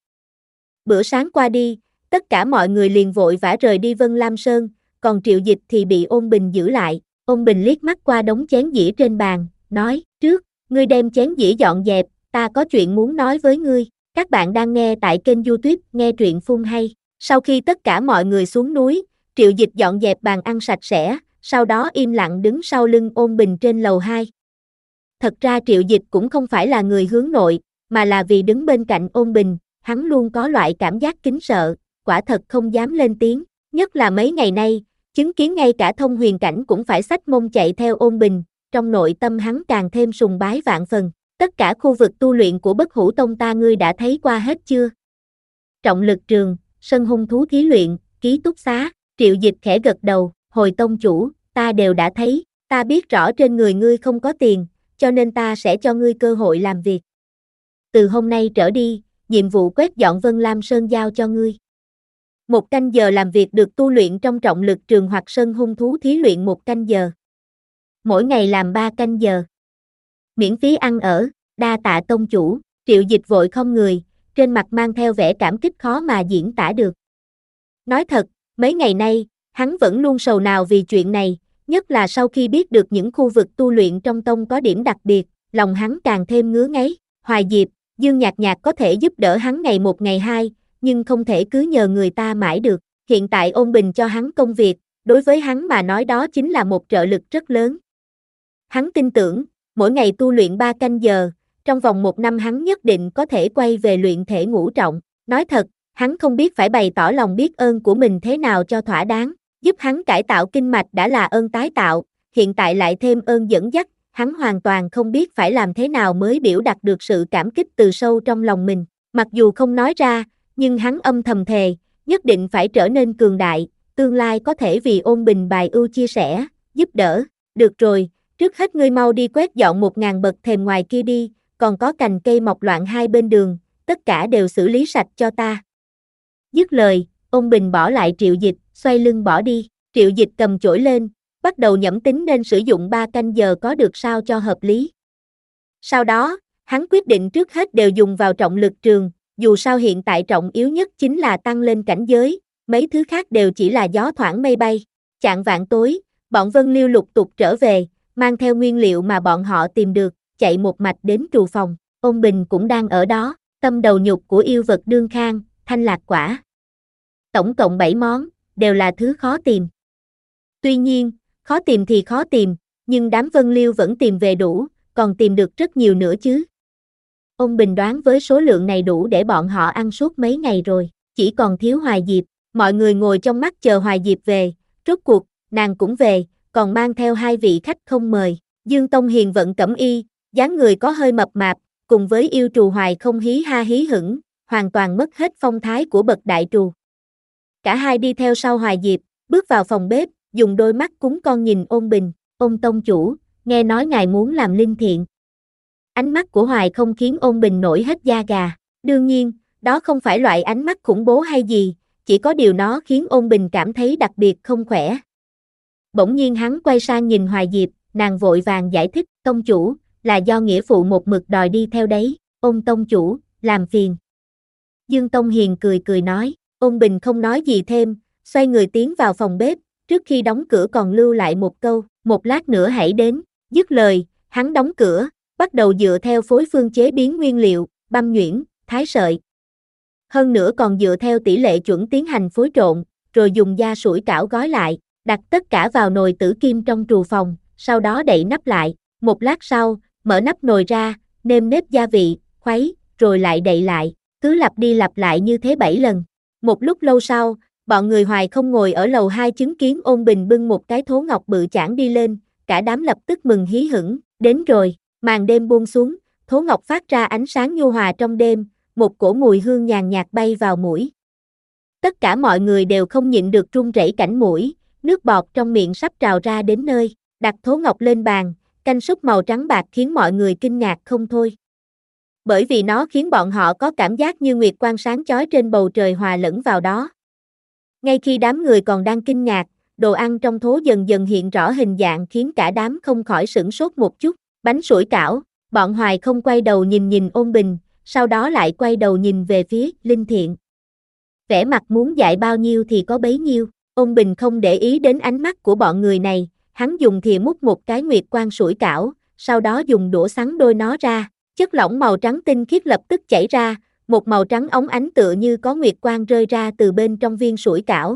Bữa sáng qua đi, tất cả mọi người liền vội vã rời đi Vân Lam Sơn, còn Triệu Dịch thì bị Ôn Bình giữ lại. Ôn Bình liếc mắt qua đống chén dĩa trên bàn, nói, trước, ngươi đem chén dĩa dọn dẹp, ta có chuyện muốn nói với ngươi. Các bạn đang nghe tại kênh YouTube Nghe Truyện Phun Hay. Sau khi tất cả mọi người xuống núi, Triệu Dịch dọn dẹp bàn ăn sạch sẽ, sau đó im lặng đứng sau lưng Ôn Bình trên lầu hai. Thật ra Triệu Dịch cũng không phải là người hướng nội, mà là vì đứng bên cạnh Ôn Bình, hắn luôn có loại cảm giác kính sợ, quả thật không dám lên tiếng, nhất là mấy ngày nay, chứng kiến ngay cả thông huyền cảnh cũng phải xách mông chạy theo Ôn Bình, trong nội tâm hắn càng thêm sùng bái vạn phần. Tất cả khu vực tu luyện của Bất Hủ Tông ta ngươi đã thấy qua hết chưa? Trọng lực trường, sân hung thú thí luyện, ký túc xá, Triệu Dịch khẽ gật đầu, hồi tông chủ, ta đều đã thấy, ta biết rõ trên người ngươi không có tiền, cho nên ta sẽ cho ngươi cơ hội làm việc. Từ hôm nay trở đi, nhiệm vụ quét dọn Vân Lam Sơn giao cho ngươi. Một canh giờ làm việc được tu luyện trong trọng lực trường hoặc sân hung thú thí luyện một canh giờ. Mỗi ngày làm ba canh giờ. Miễn phí ăn ở, đa tạ tông chủ, Triệu Dịch vội không người, trên mặt mang theo vẻ cảm kích khó mà diễn tả được. Nói thật, mấy ngày nay, hắn vẫn luôn sầu nào vì chuyện này, nhất là sau khi biết được những khu vực tu luyện trong tông có điểm đặc biệt, lòng hắn càng thêm ngứa ngáy. Hoài Diệp, Dương Nhạc Nhạc có thể giúp đỡ hắn ngày một ngày hai, nhưng không thể cứ nhờ người ta mãi được. Hiện tại Ôn Bình cho hắn công việc, đối với hắn mà nói đó chính là một trợ lực rất lớn. Hắn tin tưởng, mỗi ngày tu luyện ba canh giờ, trong vòng một năm hắn nhất định có thể quay về luyện thể ngũ trọng. Nói thật, hắn không biết phải bày tỏ lòng biết ơn của mình thế nào cho thỏa đáng. Giúp hắn cải tạo kinh mạch đã là ơn tái tạo, hiện tại lại thêm ơn dẫn dắt, hắn hoàn toàn không biết phải làm thế nào mới biểu đạt được sự cảm kích từ sâu trong lòng mình. Mặc dù không nói ra, nhưng hắn âm thầm thề, nhất định phải trở nên cường đại, tương lai có thể vì Ôn Bình bài ưu chia sẻ, giúp đỡ. Được rồi, trước hết ngươi mau đi quét dọn một ngàn bậc thềm ngoài kia đi, còn có cành cây mọc loạn hai bên đường, tất cả đều xử lý sạch cho ta. Dứt lời, Ôn Bình bỏ lại Triệu Dịch, xoay lưng bỏ đi. Triệu Dịch cầm chổi lên, bắt đầu nhẩm tính nên sử dụng ba canh giờ có được sao cho hợp lý. Sau đó, hắn quyết định trước hết đều dùng vào trọng lực trường, dù sao hiện tại trọng yếu nhất chính là tăng lên cảnh giới, mấy thứ khác đều chỉ là gió thoảng mây bay. Chạng vạng tối, bọn Vân Liêu lục tục trở về, mang theo nguyên liệu mà bọn họ tìm được, chạy một mạch đến trù phòng. Ôn Bình cũng đang ở đó, tâm đầu nhục của yêu vật đương khang, thanh lạc quả. Tổng cộng bảy món, đều là thứ khó tìm. Tuy nhiên, khó tìm thì khó tìm, nhưng đám Vân Liêu vẫn tìm về đủ, còn tìm được rất nhiều nữa chứ. Ôn Bình đoán với số lượng này đủ để bọn họ ăn suốt mấy ngày rồi, chỉ còn thiếu Hoài Diệp. Mọi người ngồi trong mắt chờ Hoài Diệp về, rốt cuộc, nàng cũng về, còn mang theo hai vị khách không mời. Dương Tông Hiền vận cẩm y, dáng người có hơi mập mạp, cùng với yêu trù Hoài không hí ha hí hửng, hoàn toàn mất hết phong thái của bậc đại trù. Cả hai đi theo sau Hoài Diệp, bước vào phòng bếp, dùng đôi mắt cúng con nhìn Ôn Bình. Ôn tông chủ, nghe nói ngài muốn làm linh thiện. Ánh mắt của Hoài không khiến Ôn Bình nổi hết da gà. Đương nhiên, đó không phải loại ánh mắt khủng bố hay gì, chỉ có điều nó khiến Ôn Bình cảm thấy đặc biệt không khỏe. Bỗng nhiên hắn quay sang nhìn Hoài Diệp, nàng vội vàng giải thích, tông chủ, là do nghĩa phụ một mực đòi đi theo đấy. Ôn tông chủ, làm phiền. Dương Tông Hiền cười cười nói. Ôn Bình không nói gì thêm, xoay người tiến vào phòng bếp, trước khi đóng cửa còn lưu lại một câu, một lát nữa hãy đến. Dứt lời, hắn đóng cửa, bắt đầu dựa theo phối phương chế biến nguyên liệu, băm nhuyễn, thái sợi. Hơn nữa còn dựa theo tỷ lệ chuẩn tiến hành phối trộn, rồi dùng da sủi cảo gói lại, đặt tất cả vào nồi tử kim trong trù phòng, sau đó đậy nắp lại. Một lát sau, mở nắp nồi ra, nêm nếp gia vị, khuấy, rồi lại đậy lại, cứ lặp đi lặp lại như thế bảy lần. Một lúc lâu sau, bọn người Hoài không ngồi ở lầu hai chứng kiến Ôn Bình bưng một cái thố ngọc bự chảng đi lên, cả đám lập tức mừng hí hửng, đến rồi. Màn đêm buông xuống, thố ngọc phát ra ánh sáng nhu hòa trong đêm, một cổ mùi hương nhàn nhạt bay vào mũi. Tất cả mọi người đều không nhịn được run rẩy cảnh mũi, nước bọt trong miệng sắp trào ra đến nơi. Đặt thố ngọc lên bàn, canh súp màu trắng bạc khiến mọi người kinh ngạc không thôi. Bởi vì nó khiến bọn họ có cảm giác như nguyệt quang sáng chói trên bầu trời hòa lẫn vào đó. Ngay khi đám người còn đang kinh ngạc, đồ ăn trong thố dần dần hiện rõ hình dạng khiến cả đám không khỏi sửng sốt một chút. Bánh sủi cảo, bọn Hoài không quay đầu nhìn nhìn Ôn Bình, sau đó lại quay đầu nhìn về phía Linh Thiện. Vẻ mặt muốn dạy bao nhiêu thì có bấy nhiêu. Ôn Bình không để ý đến ánh mắt của bọn người này, hắn dùng thìa múc một cái nguyệt quang sủi cảo, sau đó dùng đũa sắn đôi nó ra, chất lỏng màu trắng tinh khiết lập tức chảy ra, một màu trắng óng ánh tựa như có nguyệt quang rơi ra từ bên trong viên sủi cảo.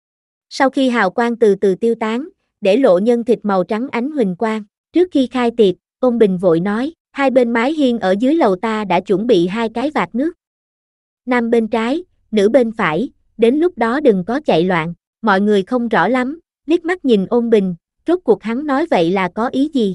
Sau khi hào quang từ từ tiêu tán, để lộ nhân thịt màu trắng ánh huỳnh quang. Trước khi khai tiệc, Ôn Bình vội nói, hai bên mái hiên ở dưới lầu ta đã chuẩn bị hai cái vạc nước. Nam bên trái, nữ bên phải, đến lúc đó đừng có chạy loạn. Mọi người không rõ lắm, liếc mắt nhìn Ôn Bình, rốt cuộc hắn nói vậy là có ý gì.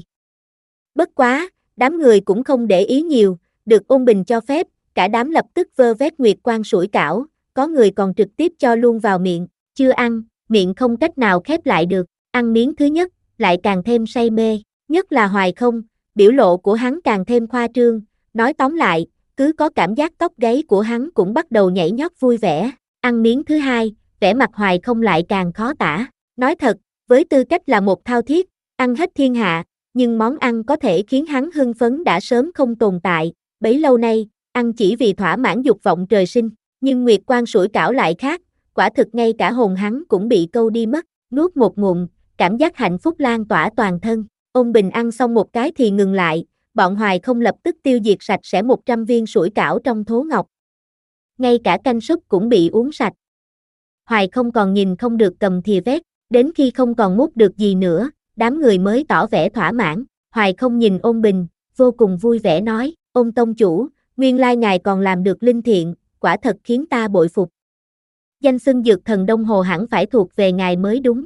Bất quá, đám người cũng không để ý nhiều, được Ôn Bình cho phép, cả đám lập tức vơ vét nguyệt quang sủi cảo, có người còn trực tiếp cho luôn vào miệng, chưa ăn, miệng không cách nào khép lại được, ăn miếng thứ nhất, lại càng thêm say mê, nhất là Hoài Không, biểu lộ của hắn càng thêm khoa trương, nói tóm lại, cứ có cảm giác tóc gáy của hắn cũng bắt đầu nhảy nhót vui vẻ, ăn miếng thứ hai, vẻ mặt Hoài Không lại càng khó tả, nói thật, với tư cách là một thao thiết, ăn hết thiên hạ, nhưng món ăn có thể khiến hắn hưng phấn đã sớm không tồn tại, bấy lâu nay, ăn chỉ vì thỏa mãn dục vọng trời sinh, nhưng Nguyệt Quang sủi cảo lại khác, quả thực ngay cả hồn hắn cũng bị câu đi mất, nuốt một ngụm, cảm giác hạnh phúc lan tỏa toàn thân, Ôn Bình ăn xong một cái thì ngừng lại, bọn Hoài Không lập tức tiêu diệt sạch sẽ một trăm viên sủi cảo trong thố ngọc. Ngay cả canh súp cũng bị uống sạch. Hoài Không còn nhìn không được cầm thìa vét, đến khi không còn múc được gì nữa, đám người mới tỏ vẻ thỏa mãn, Hoài Không nhìn Ôn Bình, vô cùng vui vẻ nói, Ôn tông chủ, nguyên lai ngài còn làm được linh thiện, quả thật khiến ta bội phục. Danh xưng dược thần Đông Hồ hẳn phải thuộc về ngài mới đúng.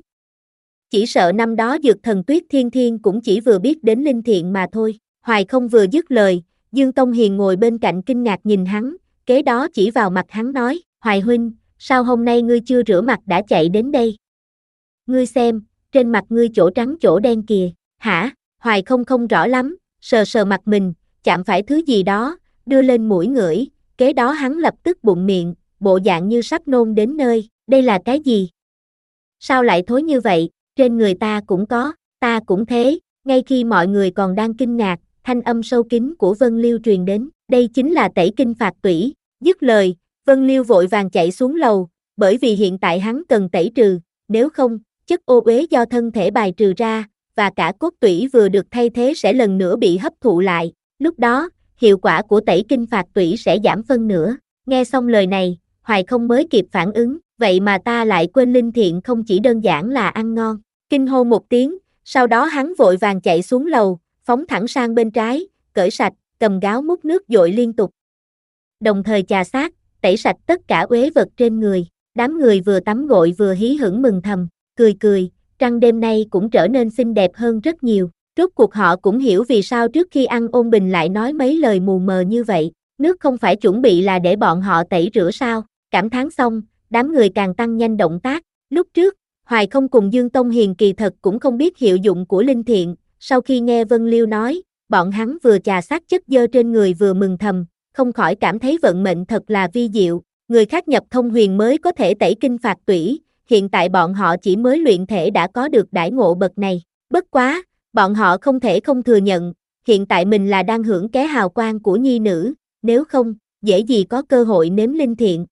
Chỉ sợ năm đó dược thần Tuyết Thiên Thiên cũng chỉ vừa biết đến linh thiện mà thôi. Hoài Không vừa dứt lời, Dương Tông Hiền ngồi bên cạnh kinh ngạc nhìn hắn, kế đó chỉ vào mặt hắn nói, Hoài huynh, sao hôm nay ngươi chưa rửa mặt đã chạy đến đây? Ngươi xem, trên mặt ngươi chỗ trắng chỗ đen kìa, hả? Hoài Không không rõ lắm, sờ sờ mặt mình, chạm phải thứ gì đó, đưa lên mũi ngửi, kế đó hắn lập tức bụng miệng, bộ dạng như sắp nôn đến nơi, đây là cái gì? Sao lại thối như vậy, trên người ta cũng có, ta cũng thế, ngay khi mọi người còn đang kinh ngạc, thanh âm sâu kín của Vân Liêu truyền đến, đây chính là tẩy kinh phạt tủy, dứt lời, Vân Liêu vội vàng chạy xuống lầu, bởi vì hiện tại hắn cần tẩy trừ, nếu không, chất ô uế do thân thể bài trừ ra, và cả cốt tủy vừa được thay thế sẽ lần nữa bị hấp thụ lại, lúc đó, hiệu quả của tẩy kinh phạt tủy sẽ giảm phân nửa. Nghe xong lời này, Hoài Không mới kịp phản ứng, vậy mà ta lại quên linh thiện không chỉ đơn giản là ăn ngon, kinh hô một tiếng, sau đó hắn vội vàng chạy xuống lầu, phóng thẳng sang bên trái, cởi sạch, cầm gáo múc nước dội liên tục. Đồng thời chà sát, tẩy sạch tất cả uế vật trên người, đám người vừa tắm gội vừa hí hửng mừng thầm, cười cười, trăng đêm nay cũng trở nên xinh đẹp hơn rất nhiều. Rốt cuộc họ cũng hiểu vì sao trước khi ăn Ôn Bình lại nói mấy lời mù mờ như vậy, nước không phải chuẩn bị là để bọn họ tẩy rửa sao, cảm thán xong, đám người càng tăng nhanh động tác, lúc trước, Hoài Không cùng Dương Tông Hiền kỳ thật cũng không biết hiệu dụng của linh thiện, sau khi nghe Vân Liêu nói, bọn hắn vừa chà sát chất dơ trên người vừa mừng thầm, không khỏi cảm thấy vận mệnh thật là vi diệu, người khác nhập thông huyền mới có thể tẩy kinh phạt tủy, hiện tại bọn họ chỉ mới luyện thể đã có được đãi ngộ bậc này, bất quá, bọn họ không thể không thừa nhận, hiện tại mình là đang hưởng ké hào quang của nhi nữ, nếu không, dễ gì có cơ hội nếm linh thiện.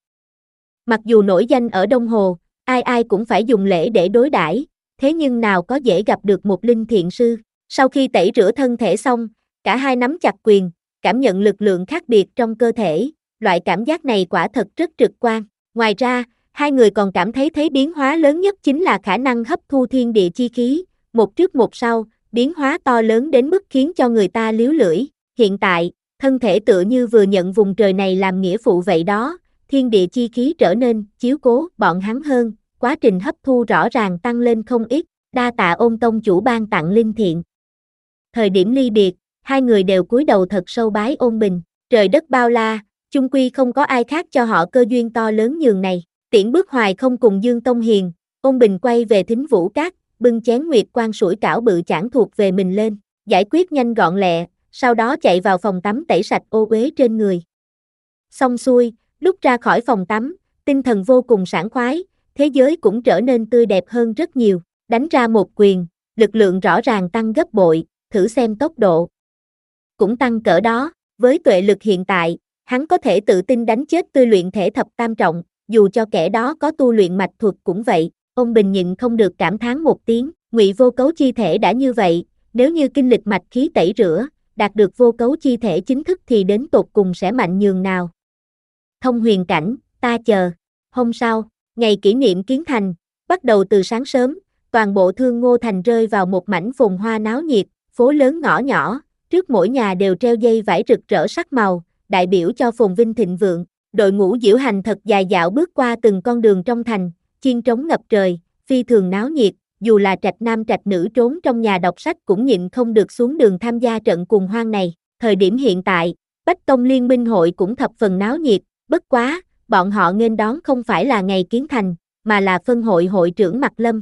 Mặc dù nổi danh ở Đông Hồ, ai ai cũng phải dùng lễ để đối đãi, thế nhưng nào có dễ gặp được một linh thiện sư. Sau khi tẩy rửa thân thể xong, cả hai nắm chặt quyền, cảm nhận lực lượng khác biệt trong cơ thể, loại cảm giác này quả thật rất trực quan. Ngoài ra, hai người còn cảm thấy thấy biến hóa lớn nhất chính là khả năng hấp thu thiên địa chi khí, một trước một sau, biến hóa to lớn đến mức khiến cho người ta líu lưỡi. Hiện tại, thân thể tựa như vừa nhận vùng trời này làm nghĩa phụ vậy đó, thiên địa chi khí trở nên chiếu cố bọn hắn hơn, quá trình hấp thu rõ ràng tăng lên không ít, đa tạ Ôn tông chủ ban tặng linh thiện. Thời điểm ly biệt, hai người đều cúi đầu thật sâu bái Ôn Bình, trời đất bao la, chung quy không có ai khác cho họ cơ duyên to lớn nhường này. Tiễn bước Hoài Không cùng Dương Tông Hiền, Ôn Bình quay về Thính Vũ Các, bưng chén Nguyệt Quang sủi cảo bự chản thuộc về mình lên, giải quyết nhanh gọn lẹ, sau đó chạy vào phòng tắm tẩy sạch ô uế trên người. Xong xuôi, lúc ra khỏi phòng tắm, tinh thần vô cùng sảng khoái, thế giới cũng trở nên tươi đẹp hơn rất nhiều, đánh ra một quyền, lực lượng rõ ràng tăng gấp bội, thử xem tốc độ. Cũng tăng cỡ đó, với tuệ lực hiện tại, hắn có thể tự tin đánh chết tươi luyện thể thập tam trọng, dù cho kẻ đó có tu luyện mạch thuật cũng vậy. Ôn Bình nhịn không được cảm thán một tiếng, Ngụy Vô Cấu chi thể đã như vậy, nếu như kinh lịch mạch khí tẩy rửa, đạt được vô cấu chi thể chính thức thì đến tột cùng sẽ mạnh nhường nào. Thông huyền cảnh, ta chờ. Hôm sau, ngày kỷ niệm kiến thành, bắt đầu từ sáng sớm, toàn bộ Thương Ngô Thành rơi vào một mảnh phồn hoa náo nhiệt, phố lớn ngõ nhỏ, trước mỗi nhà đều treo dây vải rực rỡ sắc màu, đại biểu cho phồn vinh thịnh vượng. Đội ngũ diễu hành thật dài dạo bước qua từng con đường trong thành, chiên trống ngập trời, phi thường náo nhiệt, dù là trạch nam trạch nữ trốn trong nhà đọc sách cũng nhịn không được xuống đường tham gia trận cuồng hoan này. Thời điểm hiện tại, Bách Tông Liên minh hội cũng thập phần náo nhiệt, bất quá, bọn họ nghênh đón không phải là ngày kiến thành, mà là phân hội hội trưởng Mạc Lâm.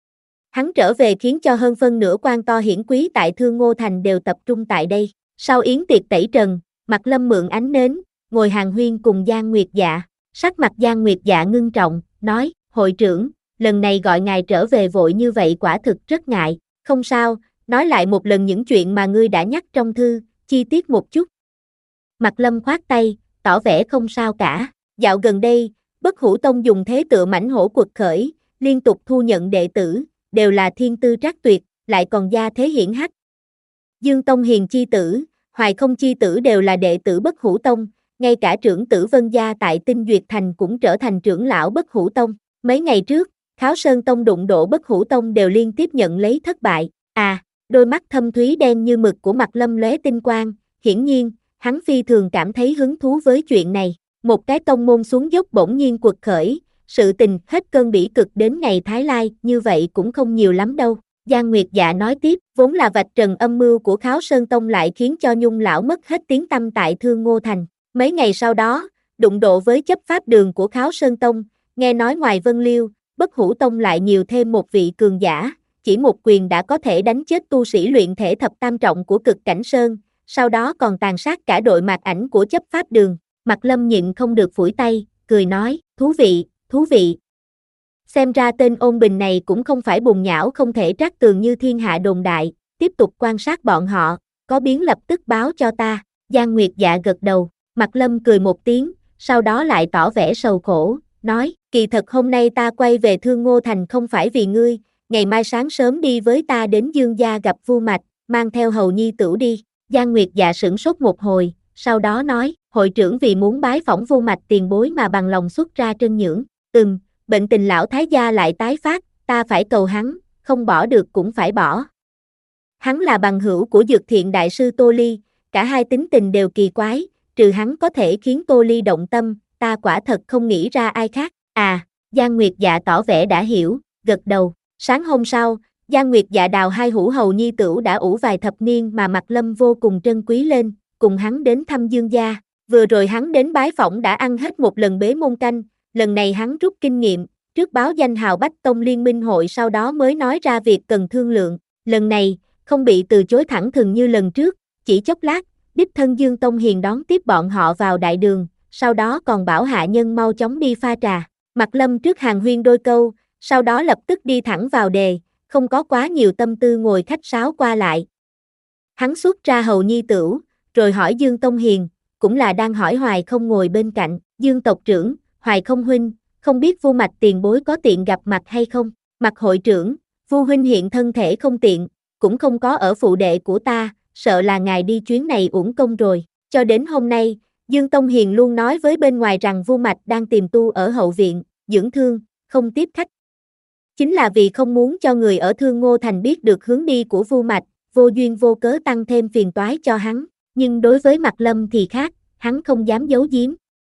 Hắn trở về khiến cho hơn phân nửa quan to hiển quý tại Thương Ngô Thành đều tập trung tại đây. Sau yến tiệc tẩy trần, Mạc Lâm mượn ánh nến, ngồi hàng huyên cùng Giang Nguyệt Dạ. Sắc mặt Giang Nguyệt Dạ ngưng trọng, nói, hội trưởng, lần này gọi ngài trở về vội như vậy quả thực rất ngại. Không sao, nói lại một lần những chuyện mà ngươi đã nhắc trong thư, chi tiết một chút. Mạc Lâm khoát tay, tỏ vẻ không sao cả. Dạo gần đây, Bất Hủ Tông dùng thế tựa mãnh hổ quật khởi, liên tục thu nhận đệ tử, đều là thiên tư trác tuyệt, lại còn gia thế hiển hách. Dương Tông Hiền chi tử, Hoài Không chi tử đều là đệ tử Bất Hủ Tông, ngay cả trưởng tử Vân Gia tại Tinh Duyệt Thành cũng trở thành trưởng lão Bất Hủ Tông. Mấy ngày trước, Kháo Sơn Tông đụng độ Bất Hủ Tông đều liên tiếp nhận lấy thất bại. À, đôi mắt thâm thúy đen như mực của Mạc Lâm lóe tinh quang, hiển nhiên, hắn phi thường cảm thấy hứng thú với chuyện này. Một cái tông môn xuống dốc bỗng nhiên quật khởi, sự tình hết cơn bỉ cực đến ngày Thái Lai, như vậy cũng không nhiều lắm đâu. Giang Nguyệt Dạ nói tiếp, vốn là vạch trần âm mưu của Kháo Sơn Tông lại khiến cho Nhung lão mất hết tiếng tăm tại Thương Ngô Thành. Mấy ngày sau đó, đụng độ với chấp pháp đường của Kháo Sơn Tông, nghe nói ngoài Vân Liêu, Bất Hủ Tông lại nhiều thêm một vị cường giả, chỉ một quyền đã có thể đánh chết tu sĩ luyện thể thập tam trọng của Cực Cảnh Sơn, sau đó còn tàn sát cả đội Mạc Ảnh của chấp pháp đường. Mạc Lâm nhịn không được phủi tay, cười nói, thú vị, thú vị. Xem ra tên Ôn Bình này cũng không phải bùn nhão không thể trắc tường như thiên hạ đồn đại, tiếp tục quan sát bọn họ, có biến lập tức báo cho ta. Giang Nguyệt Dạ gật đầu, Mạc Lâm cười một tiếng, sau đó lại tỏ vẻ sầu khổ, nói, kỳ thật hôm nay ta quay về Thương Ngô Thành không phải vì ngươi, ngày mai sáng sớm đi với ta đến Dương gia gặp Vu Mạch, mang theo hầu nhi tửu đi. Giang Nguyệt Dạ sửng sốt một hồi, sau đó nói, hội trưởng vì muốn bái phỏng Vu Mạch tiền bối mà bằng lòng xuất ra trân nhưỡng. Ừm, bệnh tình lão thái gia lại tái phát, ta phải cầu hắn, không bỏ được cũng phải bỏ. Hắn là bằng hữu của Dược Thiện đại sư Tô Ly, cả hai tính tình đều kỳ quái, trừ hắn có thể khiến Tô Ly động tâm, ta quả thật không nghĩ ra ai khác. À, Giang Nguyệt Dạ tỏ vẻ đã hiểu, gật đầu. Sáng hôm sau, Giang Nguyệt Dạ đào hai hũ hầu nhi tửu đã ủ vài thập niên mà Mạc Lâm vô cùng trân quý lên, cùng hắn đến thăm Dương gia. Vừa rồi hắn đến bái phỏng đã ăn hết một lần bế môn canh, lần này hắn rút kinh nghiệm, trước báo danh hào Bách Tông Liên minh hội sau đó mới nói ra việc cần thương lượng. Lần này, không bị từ chối thẳng thừng như lần trước, chỉ chốc lát, đích thân Dương Tông Hiền đón tiếp bọn họ vào đại đường, sau đó còn bảo hạ nhân mau chóng đi pha trà. Mạc Lâm trước hàng huyên đôi câu, sau đó lập tức đi thẳng vào đề, không có quá nhiều tâm tư ngồi khách sáo qua lại. Hắn xuất ra hầu nhi tửu, rồi hỏi Dương Tông Hiền, cũng là đang hỏi Hoài Không ngồi bên cạnh, Dương tộc trưởng, Hoài Không huynh, không biết Vu Mạch tiền bối có tiện gặp mặt hay không? Mạc hội trưởng, Vu huynh hiện thân thể không tiện, cũng không có ở phụ đệ của ta, sợ là ngài đi chuyến này uổng công rồi. Cho đến hôm nay, Dương Tông Hiền luôn nói với bên ngoài rằng Vu Mạch đang tìm tu ở hậu viện, dưỡng thương, không tiếp khách. Chính là vì không muốn cho người ở Thương Ngô Thành biết được hướng đi của Vu Mạch, vô duyên vô cớ tăng thêm phiền toái cho hắn. Nhưng đối với Mạc Lâm thì khác, hắn không dám giấu giếm.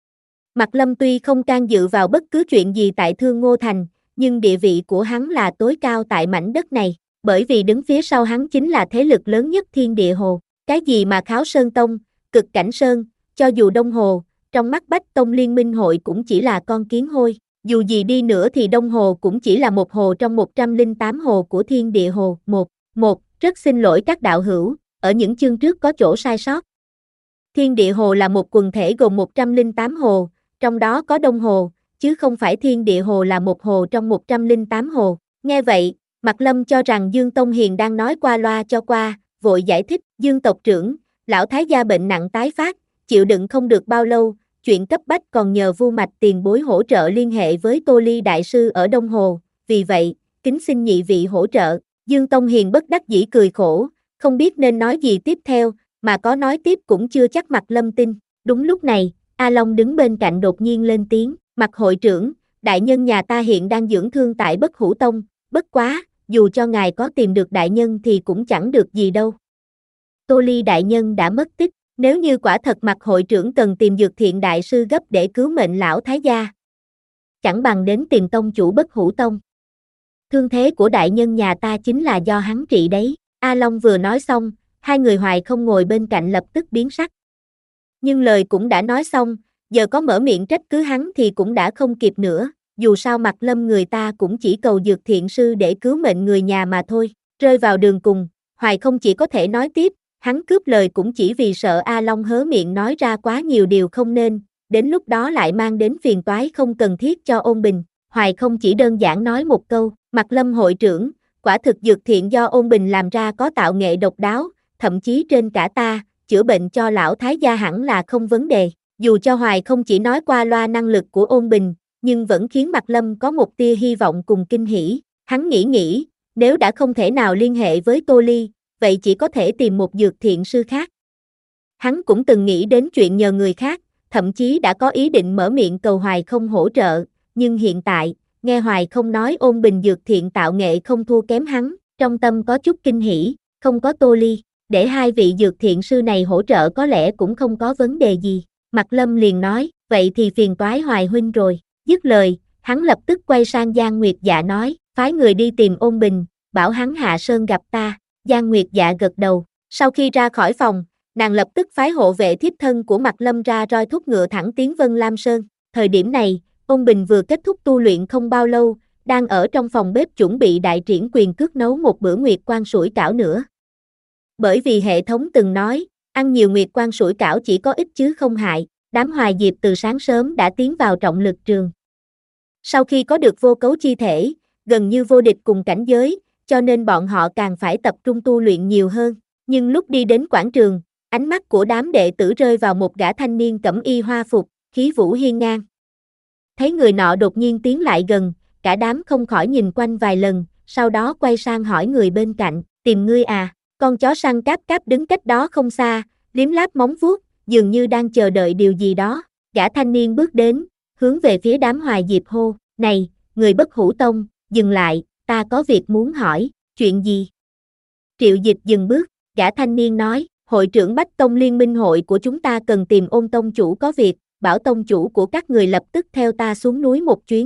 Mạc Lâm tuy không can dự vào bất cứ chuyện gì tại Thương Ngô Thành, nhưng địa vị của hắn là tối cao tại mảnh đất này, bởi vì đứng phía sau hắn chính là thế lực lớn nhất Thiên Địa Hồ. Cái gì mà Kháo Sơn Tông, Cực Cảnh Sơn, cho dù Đông Hồ, trong mắt Bách Tông Liên minh hội cũng chỉ là con kiến hôi. Dù gì đi nữa thì Đông Hồ cũng chỉ là một hồ trong một trăm lẻ tám hồ của Thiên Địa Hồ. Một, một, rất xin lỗi các đạo hữu, ở những chương trước có chỗ sai sót. Thiên Địa Hồ là một quần thể gồm một trăm lẻ tám hồ, trong đó có Đông Hồ, chứ không phải Thiên Địa Hồ là một hồ trong một trăm lẻ tám hồ. Nghe vậy, Mạc Lâm cho rằng Dương Tông Hiền đang nói qua loa cho qua, vội giải thích, Dương tộc trưởng, lão thái gia bệnh nặng tái phát, chịu đựng không được bao lâu, chuyện cấp bách còn nhờ Vu Mạch tiền bối hỗ trợ liên hệ với Tô Ly đại sư ở Đông Hồ, vì vậy, kính xin nhị vị hỗ trợ. Dương Tông Hiền bất đắc dĩ cười khổ, không biết nên nói gì tiếp theo, mà có nói tiếp cũng chưa chắc Mạc Lâm tin. Đúng lúc này, A Long đứng bên cạnh đột nhiên lên tiếng, Mạc hội trưởng, đại nhân nhà ta hiện đang dưỡng thương tại Bất Hủ Tông, bất quá, dù cho ngài có tìm được đại nhân thì cũng chẳng được gì đâu. Tô Ly đại nhân đã mất tích, nếu như quả thật Mạc hội trưởng cần tìm Dược Thiện đại sư gấp để cứu mệnh lão thái gia, chẳng bằng đến tìm tông chủ Bất Hủ Tông. Thương thế của đại nhân nhà ta chính là do hắn trị đấy. A Long vừa nói xong, hai người Hoài Không ngồi bên cạnh lập tức biến sắc. Nhưng lời cũng đã nói xong, giờ có mở miệng trách cứ hắn thì cũng đã không kịp nữa, dù sao Mạc Lâm người ta cũng chỉ cầu dược thiện sư để cứu mệnh người nhà mà thôi. Rơi vào đường cùng, Hoài không chỉ có thể nói tiếp, hắn cướp lời cũng chỉ vì sợ A Long hớ miệng nói ra quá nhiều điều không nên, đến lúc đó lại mang đến phiền toái không cần thiết cho Ôn Bình. Hoài không chỉ đơn giản nói một câu, Mạc Lâm hội trưởng, quả thực dược thiện do Ôn Bình làm ra có tạo nghệ độc đáo, thậm chí trên cả ta, chữa bệnh cho lão thái gia hẳn là không vấn đề. Dù cho Hoài không chỉ nói qua loa năng lực của Ôn Bình, nhưng vẫn khiến Mạc Lâm có một tia hy vọng cùng kinh hỉ. Hắn nghĩ nghĩ, nếu đã không thể nào liên hệ với Tô Ly, vậy chỉ có thể tìm một dược thiện sư khác. Hắn cũng từng nghĩ đến chuyện nhờ người khác, thậm chí đã có ý định mở miệng cầu Hoài không hỗ trợ, nhưng hiện tại, nghe Hoài không nói Ôn Bình dược thiện tạo nghệ không thua kém hắn, trong tâm có chút kinh hỉ, không có Tô Ly, để hai vị dược thiện sư này hỗ trợ có lẽ cũng không có vấn đề gì. Mạc Lâm liền nói, vậy thì phiền toái Hoài huynh rồi. Dứt lời, hắn lập tức quay sang Giang Nguyệt Dạ nói, phái người đi tìm Ôn Bình, bảo hắn hạ sơn gặp ta. Giang Nguyệt Dạ gật đầu, sau khi ra khỏi phòng, nàng lập tức phái hộ vệ thiếp thân của Mạc Lâm ra roi thúc ngựa thẳng tiến Vân Lam Sơn. Thời điểm này, Ôn Bình vừa kết thúc tu luyện không bao lâu, đang ở trong phòng bếp chuẩn bị đại triển quyền cước nấu một bữa nguyệt quan sủi cảo nữa. Bởi vì hệ thống từng nói, ăn nhiều nguyệt quan sủi cảo chỉ có ích chứ không hại, đám Hoài Diệp từ sáng sớm đã tiến vào trọng lực trường. Sau khi có được vô cấu chi thể, gần như vô địch cùng cảnh giới, cho nên bọn họ càng phải tập trung tu luyện nhiều hơn. Nhưng lúc đi đến quảng trường, ánh mắt của đám đệ tử rơi vào một gã thanh niên cẩm y hoa phục, khí vũ hiên ngang. Thấy người nọ đột nhiên tiến lại gần, cả đám không khỏi nhìn quanh vài lần, sau đó quay sang hỏi người bên cạnh, tìm ngươi à? Con chó săn Cáp Cáp đứng cách đó không xa, liếm láp móng vuốt, dường như đang chờ đợi điều gì đó. Gã thanh niên bước đến, hướng về phía đám Hoài Diệp hô, này, người Bất Hủ Tông, dừng lại, ta có việc muốn hỏi, chuyện gì? Triệu Dịch dừng bước, gã thanh niên nói, hội trưởng Bách Tông Liên minh hội của chúng ta cần tìm Ôn tông chủ có việc, bảo tông chủ của các người lập tức theo ta xuống núi một chuyến.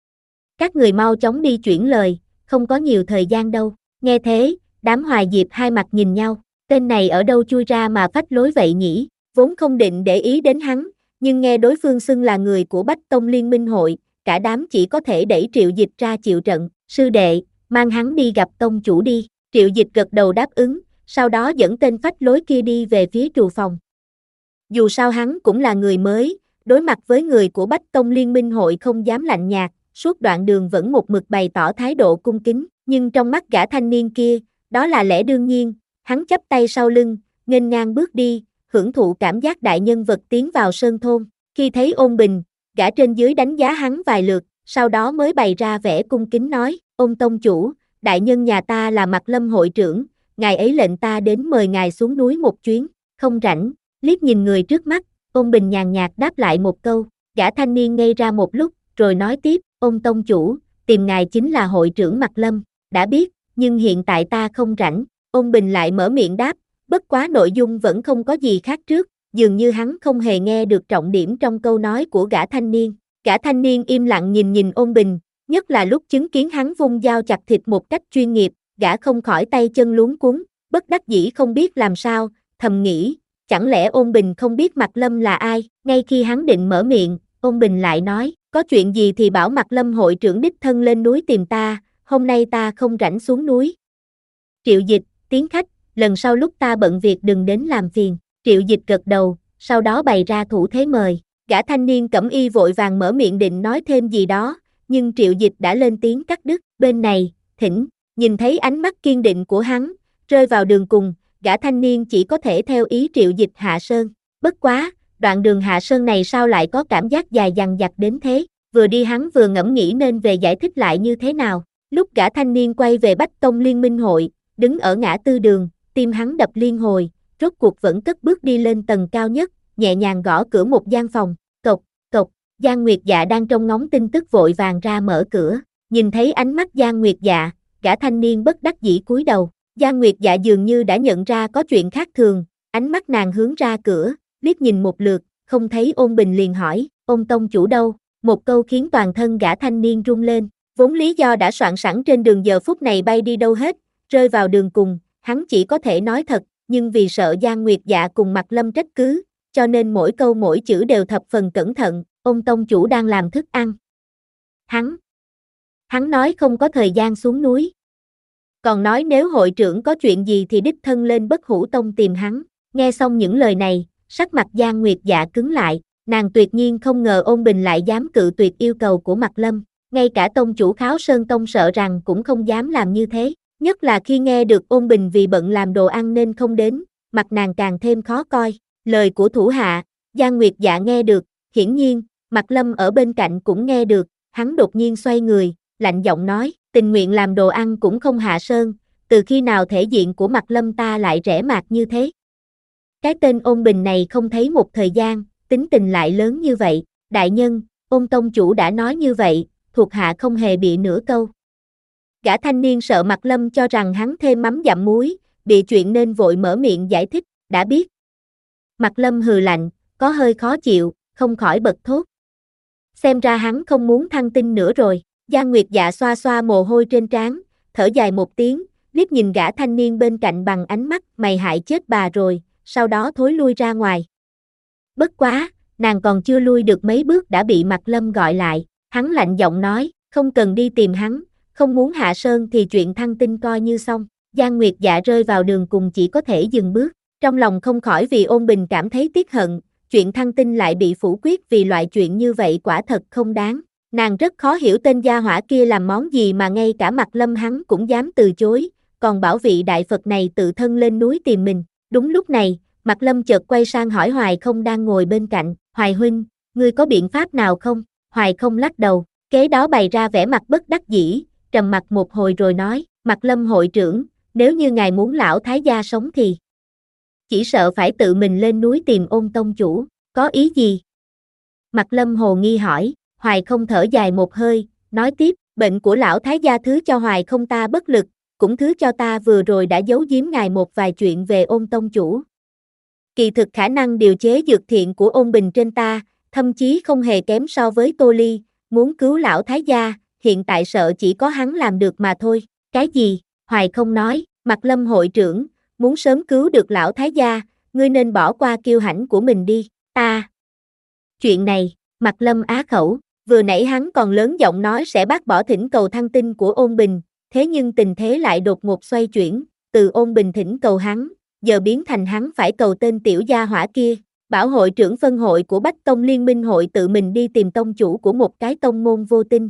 Các người mau chóng đi chuyển lời, không có nhiều thời gian đâu. Nghe thế, đám Hoài Diệp hai mặt nhìn nhau, tên này ở đâu chui ra mà phách lối vậy nhỉ? Vốn không định để ý đến hắn, nhưng nghe đối phương xưng là người của Bách Tông Liên minh hội, cả đám chỉ có thể đẩy Triệu Dịch ra chịu trận. Sư đệ, mang hắn đi gặp tông chủ đi. Triệu Dịch gật đầu đáp ứng, sau đó dẫn tên phách lối kia đi về phía trù phòng. Dù sao hắn cũng là người mới, đối mặt với người của Bách Tông Liên minh hội không dám lạnh nhạt, suốt đoạn đường vẫn một mực bày tỏ thái độ cung kính, nhưng trong mắt gã thanh niên kia, đó là lẽ đương nhiên, hắn chắp tay sau lưng, nghênh ngang bước đi, hưởng thụ cảm giác đại nhân vật tiến vào sơn thôn. Khi thấy Ôn Bình, gã trên dưới đánh giá hắn vài lượt, sau đó mới bày ra vẻ cung kính nói, Ôn tông chủ, đại nhân nhà ta là Mạc Lâm hội trưởng, ngài ấy lệnh ta đến mời ngài xuống núi một chuyến, không rảnh. Liếc nhìn người trước mắt, Ôn Bình nhàn nhạt đáp lại một câu, gã thanh niên ngây ra một lúc, rồi nói tiếp, Ôn tông chủ, tìm ngài chính là hội trưởng Mạc Lâm, đã biết, nhưng hiện tại ta không rảnh. Ôn Bình lại mở miệng đáp, bất quá nội dung vẫn không có gì khác trước, dường như hắn không hề nghe được trọng điểm trong câu nói của gã thanh niên. Gã thanh niên im lặng nhìn nhìn Ôn Bình, nhất là lúc chứng kiến hắn vung dao chặt thịt một cách chuyên nghiệp, gã không khỏi tay chân luống cuống, bất đắc dĩ không biết làm sao, thầm nghĩ, chẳng lẽ Ôn Bình không biết Mạc Lâm là ai? Ngay khi hắn định mở miệng, Ôn Bình lại nói, có chuyện gì thì bảo Mạc Lâm hội trưởng đích thân lên núi tìm ta, hôm nay ta không rảnh xuống núi. Triệu Dịch, tiến khách, lần sau lúc ta bận việc đừng đến làm phiền. Triệu Dịch gật đầu, sau đó bày ra thủ thế mời. Gã thanh niên cẩm y vội vàng mở miệng định nói thêm gì đó, nhưng Triệu Dịch đã lên tiếng cắt đứt. Bên này, thỉnh, nhìn thấy ánh mắt kiên định của hắn, rơi vào đường cùng, gã thanh niên chỉ có thể theo ý Triệu Dịch hạ sơn. Bất quá, đoạn đường hạ sơn này sao lại có cảm giác dài dằng dặc đến thế? Vừa đi hắn vừa ngẫm nghĩ nên về giải thích lại như thế nào. Lúc gã thanh niên quay về Bách Tông Liên minh hội, đứng ở ngã tư đường, tim hắn đập liên hồi, rốt cuộc vẫn cất bước đi lên tầng cao nhất, nhẹ nhàng gõ cửa một gian phòng, cộc, cộc, Giang Nguyệt Dạ đang trông ngóng tin tức vội vàng ra mở cửa, nhìn thấy ánh mắt Giang Nguyệt Dạ, gã thanh niên bất đắc dĩ cúi đầu, Giang Nguyệt Dạ dường như đã nhận ra có chuyện khác thường, ánh mắt nàng hướng ra cửa, liếc nhìn một lượt, không thấy Ôn Bình liền hỏi, Ôn tông chủ đâu? Một câu khiến toàn thân gã thanh niên rung lên, vốn lý do đã soạn sẵn trên đường giờ phút này bay đi đâu hết, rơi vào đường cùng, hắn chỉ có thể nói thật, nhưng vì sợ Giang Nguyệt Dạ cùng Mạc Lâm trách cứ, cho nên mỗi câu mỗi chữ đều thập phần cẩn thận, ông tông chủ đang làm thức ăn. Hắn, hắn nói không có thời gian xuống núi. Còn nói nếu hội trưởng có chuyện gì thì đích thân lên Bất Hủ Tông tìm hắn. Nghe xong những lời này, sắc mặt Giang Nguyệt Dạ cứng lại, nàng tuyệt nhiên không ngờ Ôn Bình lại dám cự tuyệt yêu cầu của Mạc Lâm, ngay cả tông chủ Kháo Sơn Tông sợ rằng cũng không dám làm như thế, nhất là khi nghe được Ôn Bình vì bận làm đồ ăn nên không đến, mặt nàng càng thêm khó coi. Lời của thủ hạ, Giang Nguyệt Dạ nghe được, hiển nhiên, Mạc Lâm ở bên cạnh cũng nghe được, hắn đột nhiên xoay người, lạnh giọng nói, tình nguyện làm đồ ăn cũng không hạ sơn, từ khi nào thể diện của Mạc Lâm ta lại rẻ mạt như thế. Cái tên Ôn Bình này không thấy một thời gian, tính tình lại lớn như vậy, đại nhân, Ôn tông chủ đã nói như vậy, thuộc hạ không hề bị nửa câu. Gã thanh niên sợ Mạc Lâm cho rằng hắn thêm mắm dặm muối, bị chuyện nên vội mở miệng giải thích, đã biết. Mạc Lâm hừ lạnh, có hơi khó chịu, không khỏi bật thốt. Xem ra hắn không muốn thăng tinh nữa rồi. Giang Nguyệt Dạ xoa xoa mồ hôi trên trán, thở dài một tiếng, liếc nhìn gã thanh niên bên cạnh bằng ánh mắt mày hại chết bà rồi, sau đó thối lui ra ngoài. Bất quá, nàng còn chưa lui được mấy bước đã bị Mạc Lâm gọi lại, hắn lạnh giọng nói, không cần đi tìm hắn, không muốn hạ sơn thì chuyện thăng tinh coi như xong. Giang Nguyệt Dạ rơi vào đường cùng chỉ có thể dừng bước, trong lòng không khỏi vì Ôn Bình cảm thấy tiếc hận, chuyện thăng tinh lại bị phủ quyết vì loại chuyện như vậy quả thật không đáng. Nàng rất khó hiểu tên gia hỏa kia làm món gì mà ngay cả Mạc Lâm hắn cũng dám từ chối, còn bảo vị đại Phật này tự thân lên núi tìm mình. Đúng lúc này, Mạc Lâm chợt quay sang hỏi Hoài Không đang ngồi bên cạnh, Hoài huynh, ngươi có biện pháp nào không? Hoài Không lắc đầu, kế đó bày ra vẻ mặt bất đắc dĩ, trầm mặt một hồi rồi nói, Mạc Lâm hội trưởng, nếu như ngài muốn lão thái gia sống thì chỉ sợ phải tự mình lên núi tìm Ôn tông chủ, có ý gì? Mạc Lâm hồ nghi hỏi. Hoài Không thở dài một hơi, nói tiếp, bệnh của lão thái gia thứ cho Hoài Không ta bất lực, cũng thứ cho ta vừa rồi đã giấu giếm ngài một vài chuyện về Ôn tông chủ. Kỳ thực khả năng điều chế dược thiện của Ôn Bình trên ta, thậm chí không hề kém so với Tô Ly, muốn cứu lão thái gia, hiện tại sợ chỉ có hắn làm được mà thôi. Cái gì? Hoài Không nói, Mạc Lâm hội trưởng, muốn sớm cứu được lão thái gia, ngươi nên bỏ qua kiêu hãnh của mình đi, ta. Chuyện này, Mạc Lâm á khẩu. Vừa nãy hắn còn lớn giọng nói sẽ bác bỏ thỉnh cầu thăng tinh của Ôn Bình, thế nhưng tình thế lại đột ngột xoay chuyển, từ Ôn Bình thỉnh cầu hắn, giờ biến thành hắn phải cầu tên tiểu gia hỏa kia, bảo hội trưởng phân hội của Bách Tông Liên minh hội tự mình đi tìm tông chủ của một cái tông môn vô tinh.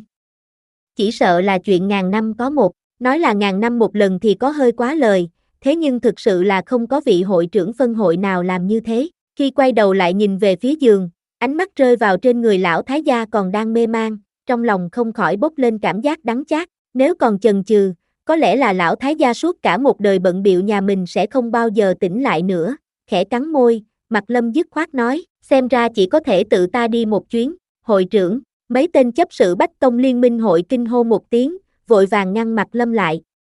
Chỉ sợ là chuyện ngàn năm có một, nói là ngàn năm một lần thì có hơi quá lời, thế nhưng thực sự là không có vị hội trưởng phân hội nào làm như thế. Khi quay đầu lại nhìn về phía giường, ánh mắt rơi vào trên người lão thái gia còn đang mê man, trong lòng không khỏi bốc lên cảm giác đắng chát, nếu còn chần chừ, có lẽ là lão thái gia suốt cả một đời bận bịu nhà mình sẽ không bao giờ tỉnh lại nữa. Khẽ cắn môi, Mạc Lâm dứt khoát nói, xem ra chỉ có thể tự ta đi một chuyến. Hội trưởng, mấy tên chấp sự Bách Tông Liên minh hội kinh hô một tiếng, vội vàng ngăn Mạc Lâm lại.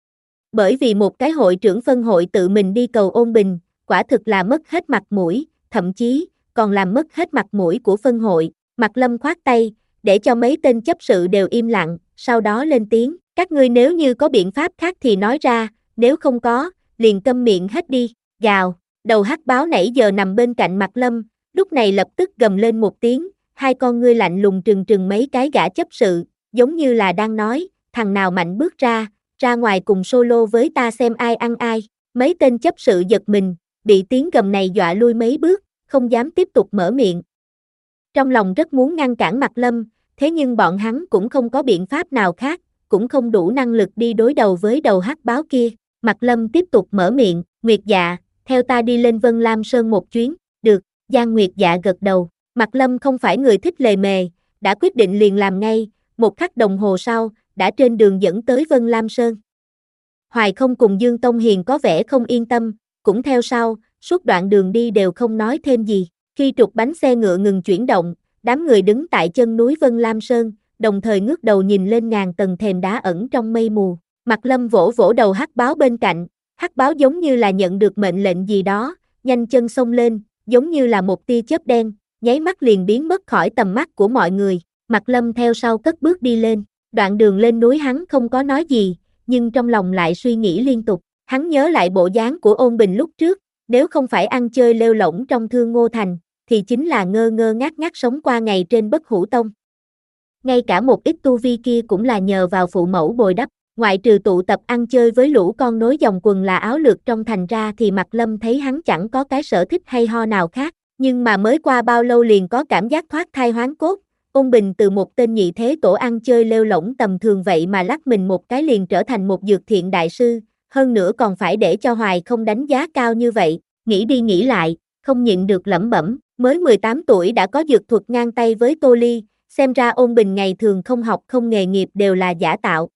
Bởi vì một cái hội trưởng phân hội tự mình đi cầu Ôn Bình, quả thực là mất hết mặt mũi, thậm chí còn làm mất hết mặt mũi của phân hội. Mạc Lâm khoát tay, để cho mấy tên chấp sự đều im lặng, sau đó lên tiếng, các ngươi nếu như có biện pháp khác thì nói ra, nếu không có, liền câm miệng hết đi. Gào, đầu hắc báo nãy giờ nằm bên cạnh Mạc Lâm, lúc này lập tức gầm lên một tiếng, hai con ngươi lạnh lùng trừng trừng mấy cái gã chấp sự, giống như là đang nói, thằng nào mạnh bước ra, ra ngoài cùng solo với ta xem ai ăn ai. Mấy tên chấp sự giật mình, bị tiếng gầm này dọa lui mấy bước, không dám tiếp tục mở miệng. Trong lòng rất muốn ngăn cản Mạc Lâm, thế nhưng bọn hắn cũng không có biện pháp nào khác, cũng không đủ năng lực đi đối đầu với đầu hắc báo kia. Mạc Lâm tiếp tục mở miệng, Nguyệt Dạ, theo ta đi lên Vân Lam Sơn một chuyến. Được, Giang Nguyệt Dạ gật đầu. Mạc Lâm không phải người thích lề mề, đã quyết định liền làm ngay, một khắc đồng hồ sau, đã trên đường dẫn tới Vân Lam Sơn. Hoài Không cùng Dương Tông Hiền có vẻ không yên tâm, cũng theo sau, suốt đoạn đường đi đều không nói thêm gì. Khi trục bánh xe ngựa ngừng chuyển động, đám người đứng tại chân núi Vân Lam Sơn, đồng thời ngước đầu nhìn lên ngàn tầng thềm đá ẩn trong mây mù. Mạc Lâm vỗ vỗ đầu hắc báo bên cạnh, hắc báo giống như là nhận được mệnh lệnh gì đó, nhanh chân xông lên, giống như là một tia chớp đen, nháy mắt liền biến mất khỏi tầm mắt của mọi người. Mạc Lâm theo sau cất bước đi lên, đoạn đường lên núi hắn không có nói gì, nhưng trong lòng lại suy nghĩ liên tục. Hắn nhớ lại bộ dáng của Ôn Bình lúc trước, nếu không phải ăn chơi lêu lổng trong Thương Ngô Thành, thì chính là ngơ ngơ ngác ngác sống qua ngày trên Bất Hủ Tông. Ngay cả một ít tu vi kia cũng là nhờ vào phụ mẫu bồi đắp, ngoại trừ tụ tập ăn chơi với lũ con nối dòng quần là áo lược trong thành ra thì Mạc Lâm thấy hắn chẳng có cái sở thích hay ho nào khác, nhưng mà mới qua bao lâu liền có cảm giác thoát thai hoán cốt, Ôn Bình từ một tên nhị thế tổ ăn chơi lêu lổng tầm thường vậy mà lắc mình một cái liền trở thành một dược thiện đại sư, hơn nữa còn phải để cho Hoài Không đánh giá cao như vậy, nghĩ đi nghĩ lại, không nhịn được lẩm bẩm, mới mười tám tuổi đã có dược thuật ngang tay với Tô Ly, xem ra Ôn Bình ngày thường không học không nghề nghiệp đều là giả tạo.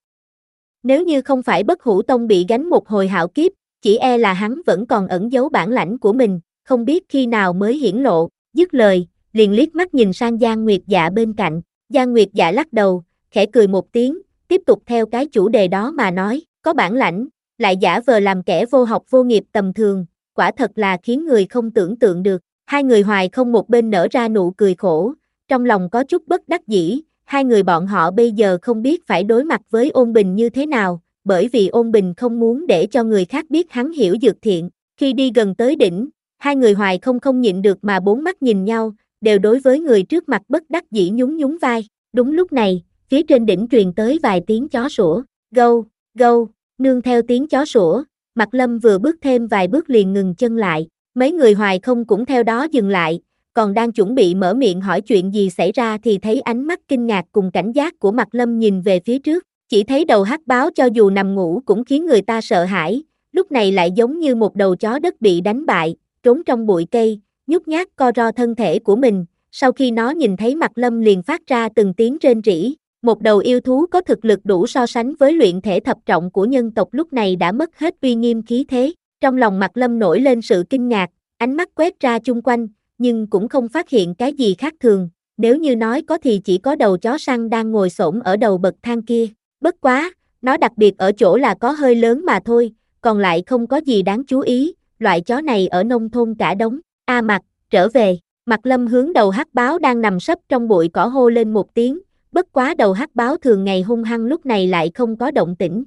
Nếu như không phải Bất Hủ Tông bị gánh một hồi hạo kiếp, chỉ e là hắn vẫn còn ẩn giấu bản lãnh của mình, không biết khi nào mới hiển lộ, dứt lời, liền liếc mắt nhìn sang Giang Nguyệt Dạ bên cạnh, Giang Nguyệt Dạ lắc đầu, khẽ cười một tiếng, tiếp tục theo cái chủ đề đó mà nói, có bản lãnh, lại giả vờ làm kẻ vô học vô nghiệp tầm thường, quả thật là khiến người không tưởng tượng được, hai người Hoài Không một bên nở ra nụ cười khổ, trong lòng có chút bất đắc dĩ, hai người bọn họ bây giờ không biết phải đối mặt với Ôn Bình như thế nào, bởi vì Ôn Bình không muốn để cho người khác biết hắn hiểu dược thiện, khi đi gần tới đỉnh, hai người Hoài Không không nhịn được mà bốn mắt nhìn nhau, đều đối với người trước mặt bất đắc dĩ nhún nhún vai, đúng lúc này, phía trên đỉnh truyền tới vài tiếng chó sủa, gâu, gâu, nương theo tiếng chó sủa, Mạc Lâm vừa bước thêm vài bước liền ngừng chân lại, mấy người Hoài Không cũng theo đó dừng lại, còn đang chuẩn bị mở miệng hỏi chuyện gì xảy ra thì thấy ánh mắt kinh ngạc cùng cảnh giác của Mạc Lâm nhìn về phía trước, chỉ thấy đầu hắc báo cho dù nằm ngủ cũng khiến người ta sợ hãi, lúc này lại giống như một đầu chó đất bị đánh bại, trốn trong bụi cây, nhút nhát co ro thân thể của mình, sau khi nó nhìn thấy Mạc Lâm liền phát ra từng tiếng rên rỉ, một đầu yêu thú có thực lực đủ so sánh với luyện thể thập trọng của nhân tộc lúc này đã mất hết uy nghiêm khí thế, trong lòng Mạc Lâm nổi lên sự kinh ngạc, ánh mắt quét ra chung quanh, nhưng cũng không phát hiện cái gì khác thường, nếu như nói có thì chỉ có đầu chó săn đang ngồi xổm ở đầu bậc thang kia, bất quá, nó đặc biệt ở chỗ là có hơi lớn mà thôi, còn lại không có gì đáng chú ý, loại chó này ở nông thôn cả đống, A Mạc, trở về, Mạc Lâm hướng đầu hắc báo đang nằm sấp trong bụi cỏ hô lên một tiếng, bất quá đầu hắc báo thường ngày hung hăng lúc này lại không có động tĩnh.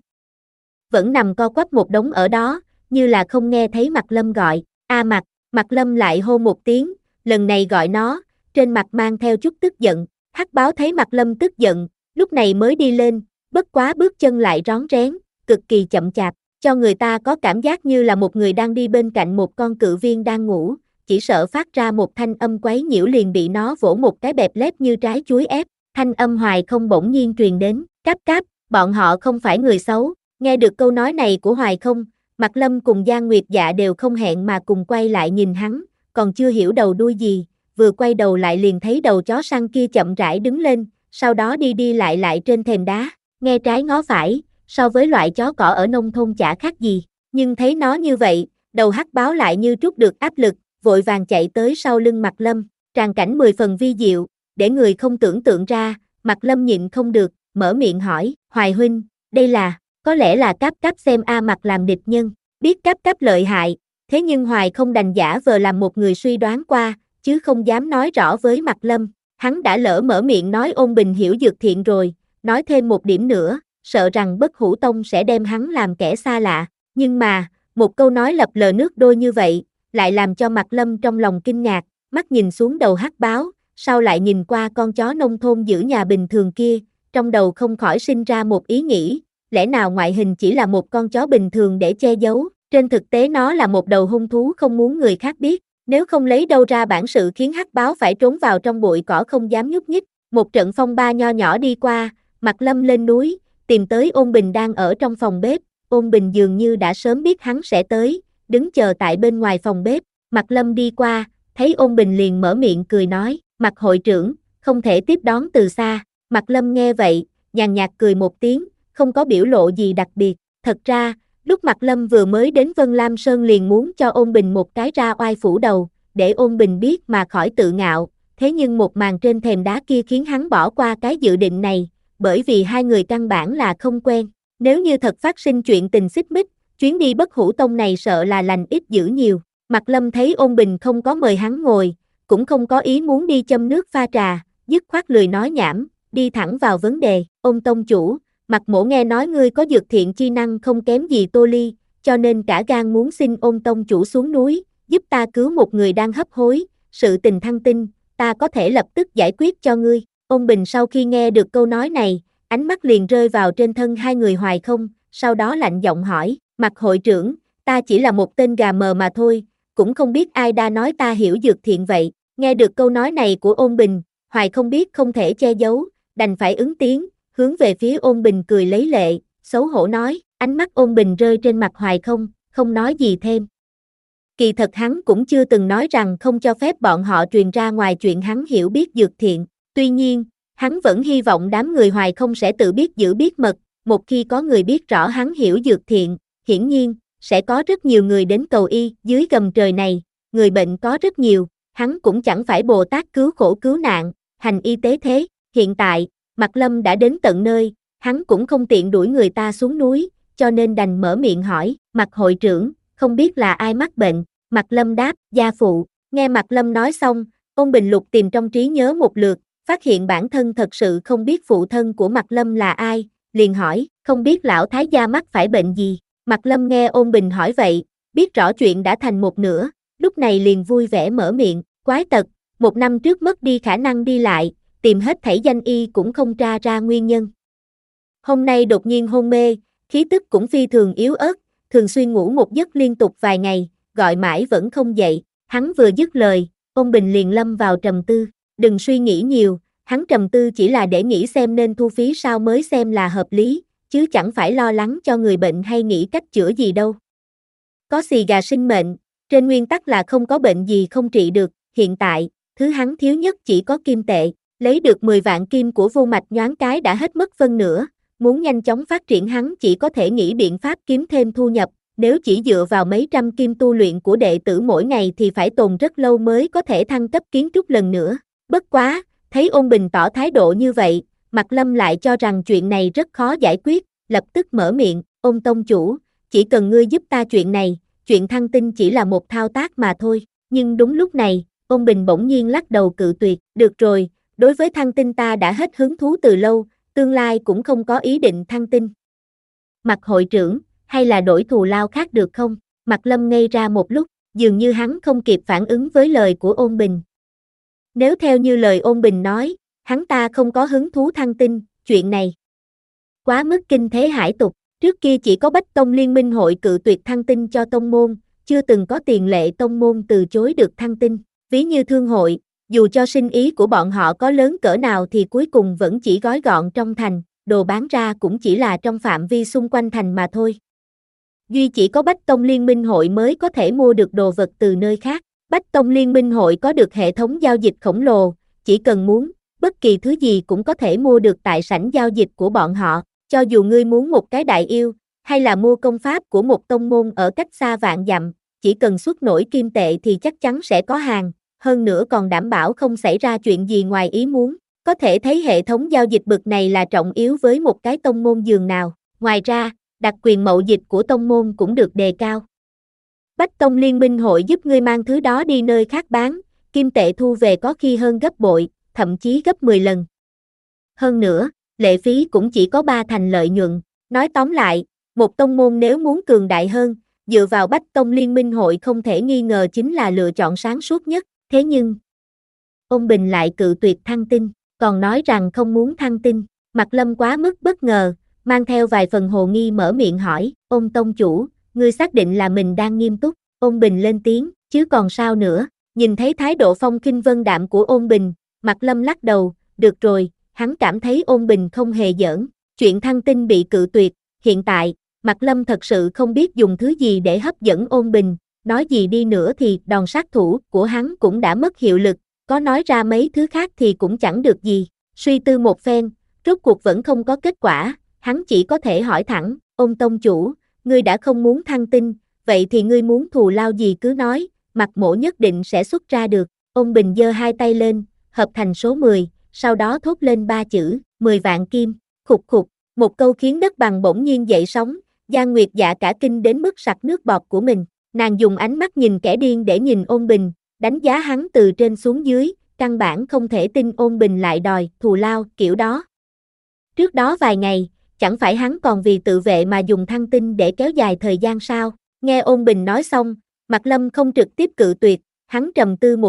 Vẫn nằm co quắp một đống ở đó, như là không nghe thấy Mạc Lâm gọi, A Mạc, Mạc Lâm lại hô một tiếng, lần này gọi nó, trên mặt mang theo chút tức giận, hắc báo thấy Mạc Lâm tức giận, lúc này mới đi lên, bất quá bước chân lại rón rén, cực kỳ chậm chạp, cho người ta có cảm giác như là một người đang đi bên cạnh một con cự viên đang ngủ, chỉ sợ phát ra một thanh âm quấy nhiễu liền bị nó vỗ một cái bẹp lép như trái chuối ép, thanh âm Hoài Không bỗng nhiên truyền đến, cáp cáp, bọn họ không phải người xấu, nghe được câu nói này của Hoài Không, Mạc Lâm cùng Giang Nguyệt Dạ đều không hẹn mà cùng quay lại nhìn hắn, còn chưa hiểu đầu đuôi gì, vừa quay đầu lại liền thấy đầu chó săn kia chậm rãi đứng lên, sau đó đi đi lại lại trên thềm đá, nghe trái ngó phải, so với loại chó cỏ ở nông thôn chả khác gì, nhưng thấy nó như vậy, đầu hắc báo lại như trút được áp lực, vội vàng chạy tới sau lưng Mạc Lâm, tràng cảnh mười phần vi diệu, để người không tưởng tượng ra, Mạc Lâm nhịn không được, mở miệng hỏi, Hoài huynh, đây là, có lẽ là Cáp Cáp xem A Mạc làm địch nhân, biết Cáp Cáp lợi hại, thế nhưng Hoài Không đành giả vờ làm một người suy đoán qua, chứ không dám nói rõ với Mạc Lâm, hắn đã lỡ mở miệng nói Ôn Bình hiểu dược thiện rồi, nói thêm một điểm nữa, sợ rằng Bất Hủ Tông sẽ đem hắn làm kẻ xa lạ, nhưng mà, một câu nói lập lờ nước đôi như vậy, lại làm cho Mạc Lâm trong lòng kinh ngạc, mắt nhìn xuống đầu hắc báo, sau lại nhìn qua con chó nông thôn giữ nhà bình thường kia, trong đầu không khỏi sinh ra một ý nghĩ, lẽ nào ngoại hình chỉ là một con chó bình thường để che giấu, trên thực tế nó là một đầu hung thú không muốn người khác biết, nếu không lấy đâu ra bản sự khiến hắc báo phải trốn vào trong bụi cỏ không dám nhúc nhích, một trận phong ba nho nhỏ đi qua, Mạc Lâm lên núi, tìm tới Ôn Bình đang ở trong phòng bếp, Ôn Bình dường như đã sớm biết hắn sẽ tới, đứng chờ tại bên ngoài phòng bếp, Mạc Lâm đi qua, thấy Ôn Bình liền mở miệng cười nói, Mạc hội trưởng, không thể tiếp đón từ xa, Mạc Lâm nghe vậy, nhàn nhạt cười một tiếng, không có biểu lộ gì đặc biệt, thật ra, lúc Mạc Lâm vừa mới đến Vân Lam Sơn liền muốn cho Ôn Bình một cái ra oai phủ đầu, để Ôn Bình biết mà khỏi tự ngạo, thế nhưng một màn trên thềm đá kia khiến hắn bỏ qua cái dự định này, bởi vì hai người căn bản là không quen, nếu như thật phát sinh chuyện tình xích mích, chuyến đi Bất Hủ Tông này sợ là lành ít dữ nhiều. Mạc Lâm thấy Ôn Bình không có mời hắn ngồi, cũng không có ý muốn đi châm nước pha trà, dứt khoát lười nói nhảm, đi thẳng vào vấn đề, Ôn tông chủ, Mạc mỗ nghe nói ngươi có dược thiện chi năng không kém gì Tô Ly, cho nên cả gan muốn xin Ôn tông chủ xuống núi, giúp ta cứu một người đang hấp hối, sự tình thăng tinh, ta có thể lập tức giải quyết cho ngươi. Ôn Bình sau khi nghe được câu nói này, ánh mắt liền rơi vào trên thân hai người Hoài Không, sau đó lạnh giọng hỏi, Mạc hội trưởng, ta chỉ là một tên gà mờ mà thôi, cũng không biết ai đã nói ta hiểu dược thiện vậy. Nghe được câu nói này của Ôn Bình, Hoài Không biết không thể che giấu, đành phải ứng tiếng, hướng về phía Ôn Bình cười lấy lệ, xấu hổ nói, ánh mắt Ôn Bình rơi trên mặt Hoài Không, không nói gì thêm. Kỳ thật hắn cũng chưa từng nói rằng không cho phép bọn họ truyền ra ngoài chuyện hắn hiểu biết dược thiện, tuy nhiên, hắn vẫn hy vọng đám người Hoài Không sẽ tự biết giữ bí mật, một khi có người biết rõ hắn hiểu dược thiện, hiển nhiên, sẽ có rất nhiều người đến cầu y, dưới gầm trời này, người bệnh có rất nhiều, hắn cũng chẳng phải Bồ Tát cứu khổ cứu nạn, hành y tế thế, hiện tại, Mạc Lâm đã đến tận nơi, hắn cũng không tiện đuổi người ta xuống núi, cho nên đành mở miệng hỏi, Mạc hội trưởng, không biết là ai mắc bệnh, Mạc Lâm đáp, gia phụ, nghe Mạc Lâm nói xong, Ôn Bình lục tìm trong trí nhớ một lượt, phát hiện bản thân thật sự không biết phụ thân của Mạc Lâm là ai, liền hỏi, không biết lão thái gia mắc phải bệnh gì, Mạc Lâm nghe Ôn Bình hỏi vậy, biết rõ chuyện đã thành một nửa, lúc này liền vui vẻ mở miệng, quái tật, một năm trước mất đi khả năng đi lại, tìm hết thảy danh y cũng không tra ra nguyên nhân. Hôm nay đột nhiên hôn mê, khí tức cũng phi thường yếu ớt, thường xuyên ngủ một giấc liên tục vài ngày, gọi mãi vẫn không dậy, hắn vừa dứt lời, Ôn Bình liền lâm vào trầm tư, đừng suy nghĩ nhiều, hắn trầm tư chỉ là để nghĩ xem nên thu phí sao mới xem là hợp lý, chứ chẳng phải lo lắng cho người bệnh hay nghĩ cách chữa gì đâu. Có xì gà sinh mệnh, trên nguyên tắc là không có bệnh gì không trị được, hiện tại, thứ hắn thiếu nhất chỉ có kim tệ, lấy được mười vạn kim của Vô Mạch nhoáng cái đã hết mất phân nửa, muốn nhanh chóng phát triển hắn chỉ có thể nghĩ biện pháp kiếm thêm thu nhập, nếu chỉ dựa vào mấy trăm kim tu luyện của đệ tử mỗi ngày thì phải tồn rất lâu mới có thể thăng cấp kiến trúc lần nữa. Bất quá, thấy Ôn Bình tỏ thái độ như vậy, Mạc Lâm lại cho rằng chuyện này rất khó giải quyết, lập tức mở miệng, Ôn tông chủ, chỉ cần ngươi giúp ta chuyện này, chuyện thăng tinh chỉ là một thao tác mà thôi. Nhưng đúng lúc này, Ôn Bình bỗng nhiên lắc đầu cự tuyệt, được rồi, đối với thăng tinh ta đã hết hứng thú từ lâu, tương lai cũng không có ý định thăng tinh. Mạc hội trưởng, hay là đổi thù lao khác được không? Mạc Lâm ngây ra một lúc, dường như hắn không kịp phản ứng với lời của Ôn Bình. Nếu theo như lời Ôn Bình nói, hắn ta không có hứng thú thăng tinh, chuyện này quá mức kinh thế hải tục, trước kia chỉ có Bách Tông Liên minh hội cự tuyệt thăng tinh cho tông môn, chưa từng có tiền lệ tông môn từ chối được thăng tinh, ví như thương hội, dù cho sinh ý của bọn họ có lớn cỡ nào thì cuối cùng vẫn chỉ gói gọn trong thành, đồ bán ra cũng chỉ là trong phạm vi xung quanh thành mà thôi. Duy chỉ có Bách Tông Liên minh hội mới có thể mua được đồ vật từ nơi khác. Bách Tông Liên minh hội có được hệ thống giao dịch khổng lồ, chỉ cần muốn, bất kỳ thứ gì cũng có thể mua được tại sảnh giao dịch của bọn họ, cho dù ngươi muốn một cái đại yêu, hay là mua công pháp của một tông môn ở cách xa vạn dặm, chỉ cần xuất nổi kim tệ thì chắc chắn sẽ có hàng, hơn nữa còn đảm bảo không xảy ra chuyện gì ngoài ý muốn. Có thể thấy hệ thống giao dịch bực này là trọng yếu với một cái tông môn giường nào. Ngoài ra, đặc quyền mậu dịch của tông môn cũng được đề cao. Bách Tông Liên minh hội giúp ngươi mang thứ đó đi nơi khác bán, kim tệ thu về có khi hơn gấp bội, thậm chí gấp mười lần. Hơn nữa, lệ phí cũng chỉ có ba thành lợi nhuận. Nói tóm lại, một tông môn nếu muốn cường đại hơn, dựa vào Bách Tông Liên minh hội không thể nghi ngờ chính là lựa chọn sáng suốt nhất. Thế nhưng, Ôn Bình lại cự tuyệt thăng tinh, còn nói rằng không muốn thăng tinh. Mạc Lâm quá mức bất ngờ, mang theo vài phần hồ nghi mở miệng hỏi, Ôn tông chủ, ngươi xác định là mình đang nghiêm túc? Ôn Bình lên tiếng, chứ còn sao nữa. Nhìn thấy thái độ phong khinh vân đạm của Ôn Bình, Mạc Lâm lắc đầu, được rồi, hắn cảm thấy Ôn Bình không hề giỡn. Chuyện thăng tinh bị cự tuyệt, hiện tại, Mạc Lâm thật sự không biết dùng thứ gì để hấp dẫn Ôn Bình, nói gì đi nữa thì đòn sát thủ của hắn cũng đã mất hiệu lực, có nói ra mấy thứ khác thì cũng chẳng được gì. Suy tư một phen, rốt cuộc vẫn không có kết quả, hắn chỉ có thể hỏi thẳng, Ôn tông chủ, ngươi đã không muốn thăng tinh, vậy thì ngươi muốn thù lao gì cứ nói, Mạc mỗ nhất định sẽ xuất ra được. Ôn Bình giơ hai tay lên, hợp thành số mười, sau đó thốt lên ba chữ, mười vạn kim, khục khục, một câu khiến đất bằng bỗng nhiên dậy sóng, Giang Nguyệt Dạ cả kinh đến mức sặc nước bọt của mình, nàng dùng ánh mắt nhìn kẻ điên để nhìn Ôn Bình, đánh giá hắn từ trên xuống dưới, căn bản không thể tin Ôn Bình lại đòi thù lao kiểu đó. Trước đó vài ngày, chẳng phải hắn còn vì tự vệ mà dùng thăng tinh để kéo dài thời gian sao? Nghe Ôn Bình nói xong, Mạc Lâm không trực tiếp cự tuyệt, hắn trầm tư một lúc,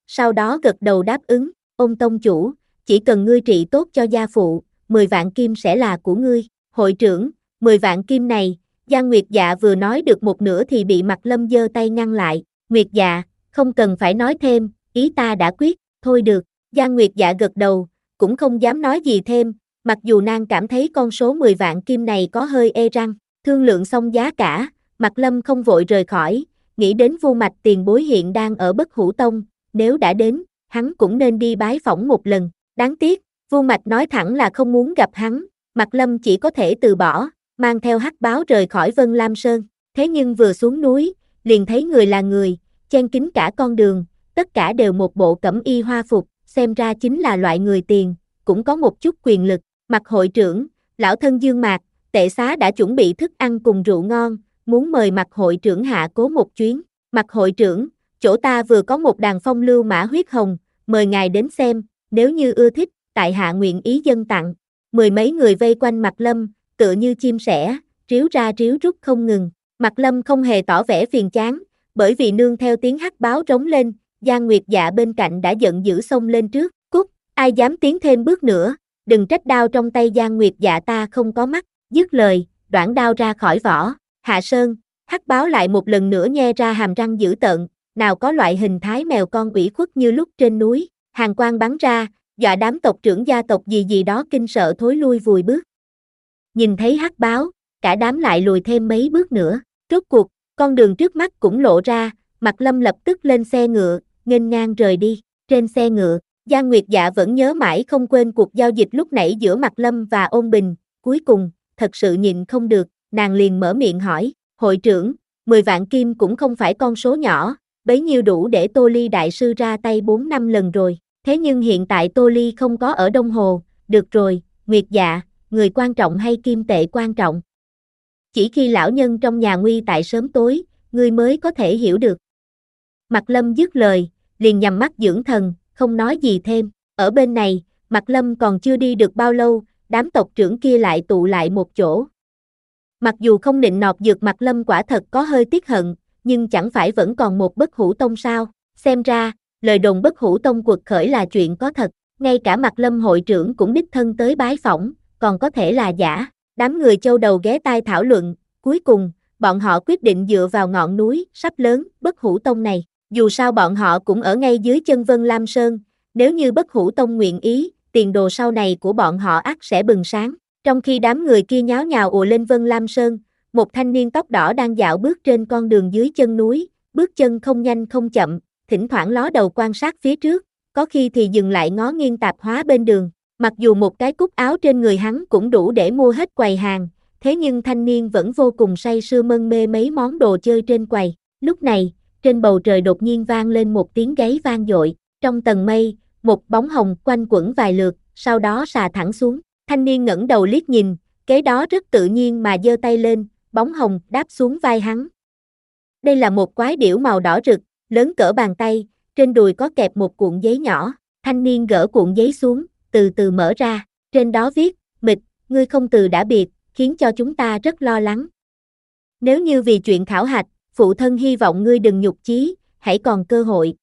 sau đó gật đầu đáp ứng, ôn tông chủ, chỉ cần ngươi trị tốt cho gia phụ, mười vạn kim sẽ là của ngươi. Hội trưởng, mười vạn kim này, Giang Nguyệt Dạ vừa nói được một nửa thì bị Mạc Lâm giơ tay ngăn lại, Nguyệt Dạ, không cần phải nói thêm, ý ta đã quyết, thôi được, Giang Nguyệt Dạ gật đầu, cũng không dám nói gì thêm, mặc dù nàng cảm thấy con số mười vạn kim này có hơi ê răng, thương lượng xong giá cả, Mạc Lâm không vội rời khỏi, nghĩ đến Vu Mạch tiền bối hiện đang ở Bất Hủ Tông, nếu đã đến, hắn cũng nên đi bái phỏng một lần, đáng tiếc, Vu Mạch nói thẳng là không muốn gặp hắn, Mạc Lâm chỉ có thể từ bỏ, mang theo hắc báo rời khỏi Vân Lam Sơn, thế nhưng vừa xuống núi, liền thấy người là người, chen kín cả con đường, tất cả đều một bộ cẩm y hoa phục, xem ra chính là loại người tiền, cũng có một chút quyền lực, Mạc hội trưởng, lão thân Dương Mạc, tệ xá đã chuẩn bị thức ăn cùng rượu ngon, muốn mời Mạc hội trưởng hạ cố một chuyến, Mạc hội trưởng, chỗ ta vừa có một đàn phong lưu mã huyết hồng, mời ngài đến xem, nếu như ưa thích, tại hạ nguyện ý dâng tặng, mười mấy người vây quanh Mạc Lâm, tựa như chim sẻ, ríu ra ríu rút không ngừng, Mạc Lâm không hề tỏ vẻ phiền chán, bởi vì nương theo tiếng hắc báo trống lên, Giang Nguyệt Dạ bên cạnh đã giận dữ xông lên trước, cút, ai dám tiến thêm bước nữa, đừng trách đao trong tay Giang Nguyệt Dạ ta không có mắt, dứt lời, đoản đao ra khỏi vỏ, Hạ Sơn, hắc báo lại một lần nữa nhe ra hàm răng dữ tợn, nào có loại hình thái mèo con ủy khuất như lúc trên núi, hàn quang bắn ra, dọa đám tộc trưởng gia tộc gì gì đó kinh sợ thối lui vùi bước. Nhìn thấy hắc báo, cả đám lại lùi thêm mấy bước nữa, rốt cuộc, con đường trước mắt cũng lộ ra, Mạc Lâm lập tức lên xe ngựa, nghênh ngang rời đi, trên xe ngựa, Giang Nguyệt Dạ vẫn nhớ mãi không quên cuộc giao dịch lúc nãy giữa Mạc Lâm và Ôn Bình, cuối cùng, thật sự nhịn không được, nàng liền mở miệng hỏi, hội trưởng, mười vạn kim cũng không phải con số nhỏ, bấy nhiêu đủ để Tô Ly đại sư ra tay bốn năm lần rồi, thế nhưng hiện tại Tô Ly không có ở Đông Hồ, được rồi, Nguyệt Dạ, người quan trọng hay kim tệ quan trọng? Chỉ khi lão nhân trong nhà nguy tại sớm tối, ngươi mới có thể hiểu được. Mạc Lâm dứt lời, liền nhắm mắt dưỡng thần, không nói gì thêm, ở bên này, Mạc Lâm còn chưa đi được bao lâu, đám tộc trưởng kia lại tụ lại một chỗ. Mặc dù không định nọt dược Mạc Lâm quả thật có hơi tiếc hận, nhưng chẳng phải vẫn còn một Bất Hủ Tông sao, xem ra, lời đồn Bất Hủ Tông quật khởi là chuyện có thật, ngay cả Mạc Lâm hội trưởng cũng đích thân tới bái phỏng, còn có thể là giả, đám người châu đầu ghé tai thảo luận, cuối cùng, bọn họ quyết định dựa vào ngọn núi, sắp lớn, Bất Hủ Tông này, dù sao bọn họ cũng ở ngay dưới chân Vân Lam Sơn, nếu như Bất Hủ Tông nguyện ý, tiền đồ sau này của bọn họ ắt sẽ bừng sáng, trong khi đám người kia nháo nhào ùa lên Vân Lam Sơn, một thanh niên tóc đỏ đang dạo bước trên con đường dưới chân núi, bước chân không nhanh không chậm, thỉnh thoảng ló đầu quan sát phía trước, có khi thì dừng lại ngó nghiêng tạp hóa bên đường, mặc dù một cái cúc áo trên người hắn cũng đủ để mua hết quầy hàng, thế nhưng thanh niên vẫn vô cùng say sưa mân mê mấy món đồ chơi trên quầy, lúc này, trên bầu trời đột nhiên vang lên một tiếng gáy vang dội, trong tầng mây, một bóng hồng quanh quẩn vài lượt, sau đó xà thẳng xuống, thanh niên ngẩng đầu liếc nhìn, kế đó rất tự nhiên mà giơ tay lên, bóng hồng đáp xuống vai hắn. Đây là một quái điểu màu đỏ rực, lớn cỡ bàn tay, trên đùi có kẹp một cuộn giấy nhỏ, thanh niên gỡ cuộn giấy xuống, từ từ mở ra, trên đó viết, Mịch, ngươi không từ đã biệt, khiến cho chúng ta rất lo lắng. Nếu như vì chuyện khảo hạch, phụ thân hy vọng ngươi đừng nhục chí, hãy còn cơ hội.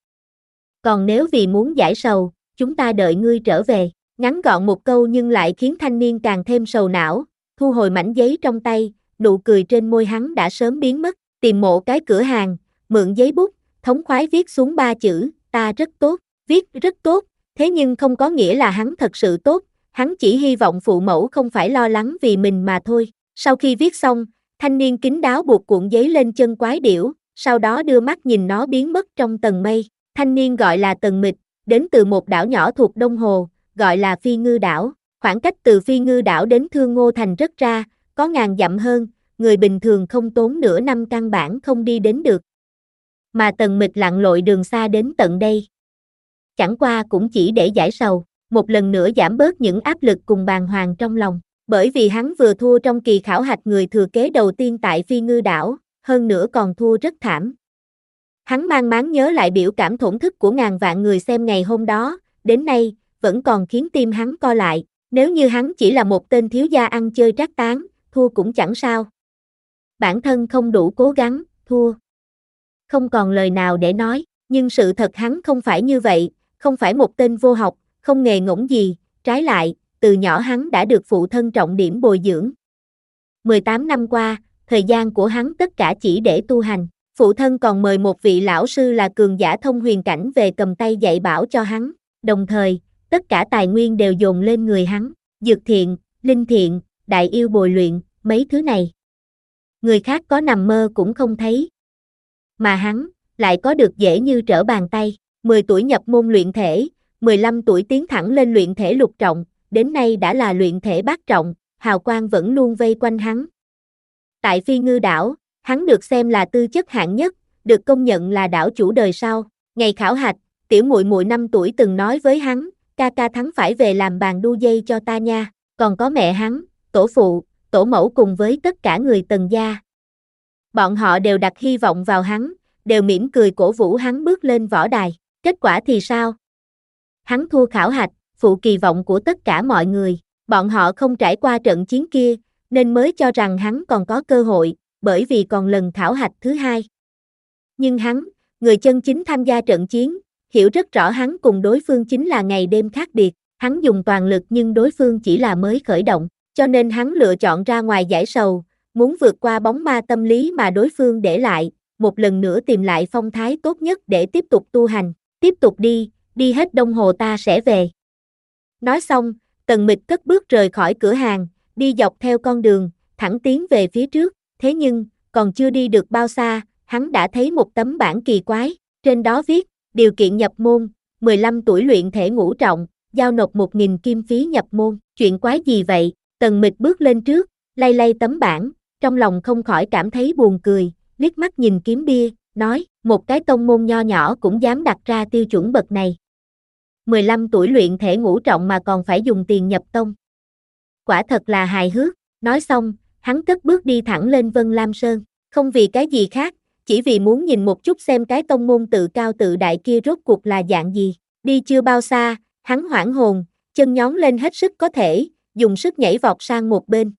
Còn nếu vì muốn giải sầu, chúng ta đợi ngươi trở về. Ngắn gọn một câu nhưng lại khiến thanh niên càng thêm sầu não, thu hồi mảnh giấy trong tay, nụ cười trên môi hắn đã sớm biến mất, tìm một cái cửa hàng, mượn giấy bút, thống khoái viết xuống ba chữ, ta rất tốt, viết rất tốt, thế nhưng không có nghĩa là hắn thật sự tốt, hắn chỉ hy vọng phụ mẫu không phải lo lắng vì mình mà thôi. Sau khi viết xong, thanh niên kín đáo buộc cuộn giấy lên chân quái điểu, sau đó đưa mắt nhìn nó biến mất trong tầng mây. Thanh niên gọi là Tần Mịch, đến từ một đảo nhỏ thuộc Đông Hồ, gọi là Phi Ngư Đảo. Khoảng cách từ Phi Ngư Đảo đến Thương Ngô Thành rất ra, có ngàn dặm hơn, người bình thường không tốn nửa năm căn bản không đi đến được. Mà Tần Mịch lặn lội đường xa đến tận đây. Chẳng qua cũng chỉ để giải sầu, một lần nữa giảm bớt những áp lực cùng bàng hoàng trong lòng. Bởi vì hắn vừa thua trong kỳ khảo hạch người thừa kế đầu tiên tại Phi Ngư Đảo, hơn nữa còn thua rất thảm. Hắn mang máng nhớ lại biểu cảm thổn thức của ngàn vạn người xem ngày hôm đó, đến nay, vẫn còn khiến tim hắn co lại, nếu như hắn chỉ là một tên thiếu gia ăn chơi trác tán, thua cũng chẳng sao. Bản thân không đủ cố gắng, thua. Không còn lời nào để nói, Nhưng sự thật hắn không phải như vậy, không phải một tên vô học, không nghề ngỗng gì, trái lại, từ nhỏ hắn đã được phụ thân trọng điểm bồi dưỡng. mười tám năm qua, thời gian của hắn tất cả chỉ để tu hành. Phụ thân còn mời một vị lão sư là cường giả thông huyền cảnh về cầm tay dạy bảo cho hắn, đồng thời, tất cả tài nguyên đều dồn lên người hắn, dược thiện, linh thiện, đại yêu bồi luyện, mấy thứ này. Người khác có nằm mơ cũng không thấy. Mà hắn, lại có được dễ như trở bàn tay, mười tuổi nhập môn luyện thể, mười lăm tuổi tiến thẳng lên luyện thể lục trọng, đến nay đã là luyện thể bát trọng, hào quang vẫn luôn vây quanh hắn. Tại Phi Ngư đảo, hắn được xem là tư chất hạng nhất, được công nhận là đảo chủ đời sau. Ngày khảo hạch, tiểu muội muội năm tuổi từng nói với hắn, ca ca thắng phải về làm bàn đu dây cho ta nha, còn có mẹ hắn, tổ phụ, tổ mẫu cùng với tất cả người Tần gia. Bọn họ đều đặt hy vọng vào hắn, đều mỉm cười cổ vũ hắn bước lên võ đài. Kết quả thì sao? Hắn thua khảo hạch, phụ kỳ vọng của tất cả mọi người. Bọn họ không trải qua trận chiến kia, nên mới cho rằng hắn còn có cơ hội, bởi vì còn lần khảo hạch thứ hai. Nhưng hắn, người chân chính tham gia trận chiến, hiểu rất rõ hắn cùng đối phương chính là ngày đêm khác biệt. Hắn dùng toàn lực nhưng đối phương chỉ là mới khởi động, cho nên hắn lựa chọn ra ngoài giải sầu, muốn vượt qua bóng ma tâm lý mà đối phương để lại, một lần nữa tìm lại phong thái tốt nhất để tiếp tục tu hành. Tiếp tục đi, đi hết Đông Hồ ta sẽ về. Nói xong, Tần Mịch cất bước rời khỏi cửa hàng, đi dọc theo con đường, thẳng tiến về phía trước. Thế nhưng, còn chưa đi được bao xa, hắn đã thấy một tấm bảng kỳ quái, trên đó viết, điều kiện nhập môn, mười lăm tuổi luyện thể ngũ trọng, giao nộp một nghìn kim phí nhập môn. Chuyện quái gì vậy? Tần Mịch bước lên trước, lay lay tấm bảng, trong lòng không khỏi cảm thấy buồn cười, liếc mắt nhìn kiếm bia, nói, một cái tông môn nho nhỏ cũng dám đặt ra tiêu chuẩn bậc này. mười lăm tuổi luyện thể ngũ trọng mà còn phải dùng tiền nhập tông. Quả thật là hài hước. Nói xong, hắn cất bước đi thẳng lên Vân Lam Sơn, không vì cái gì khác, chỉ vì muốn nhìn một chút xem cái tông môn tự cao tự đại kia rốt cuộc là dạng gì. Đi chưa bao xa, hắn hoảng hồn, chân nhón lên hết sức có thể, dùng sức nhảy vọt sang một bên.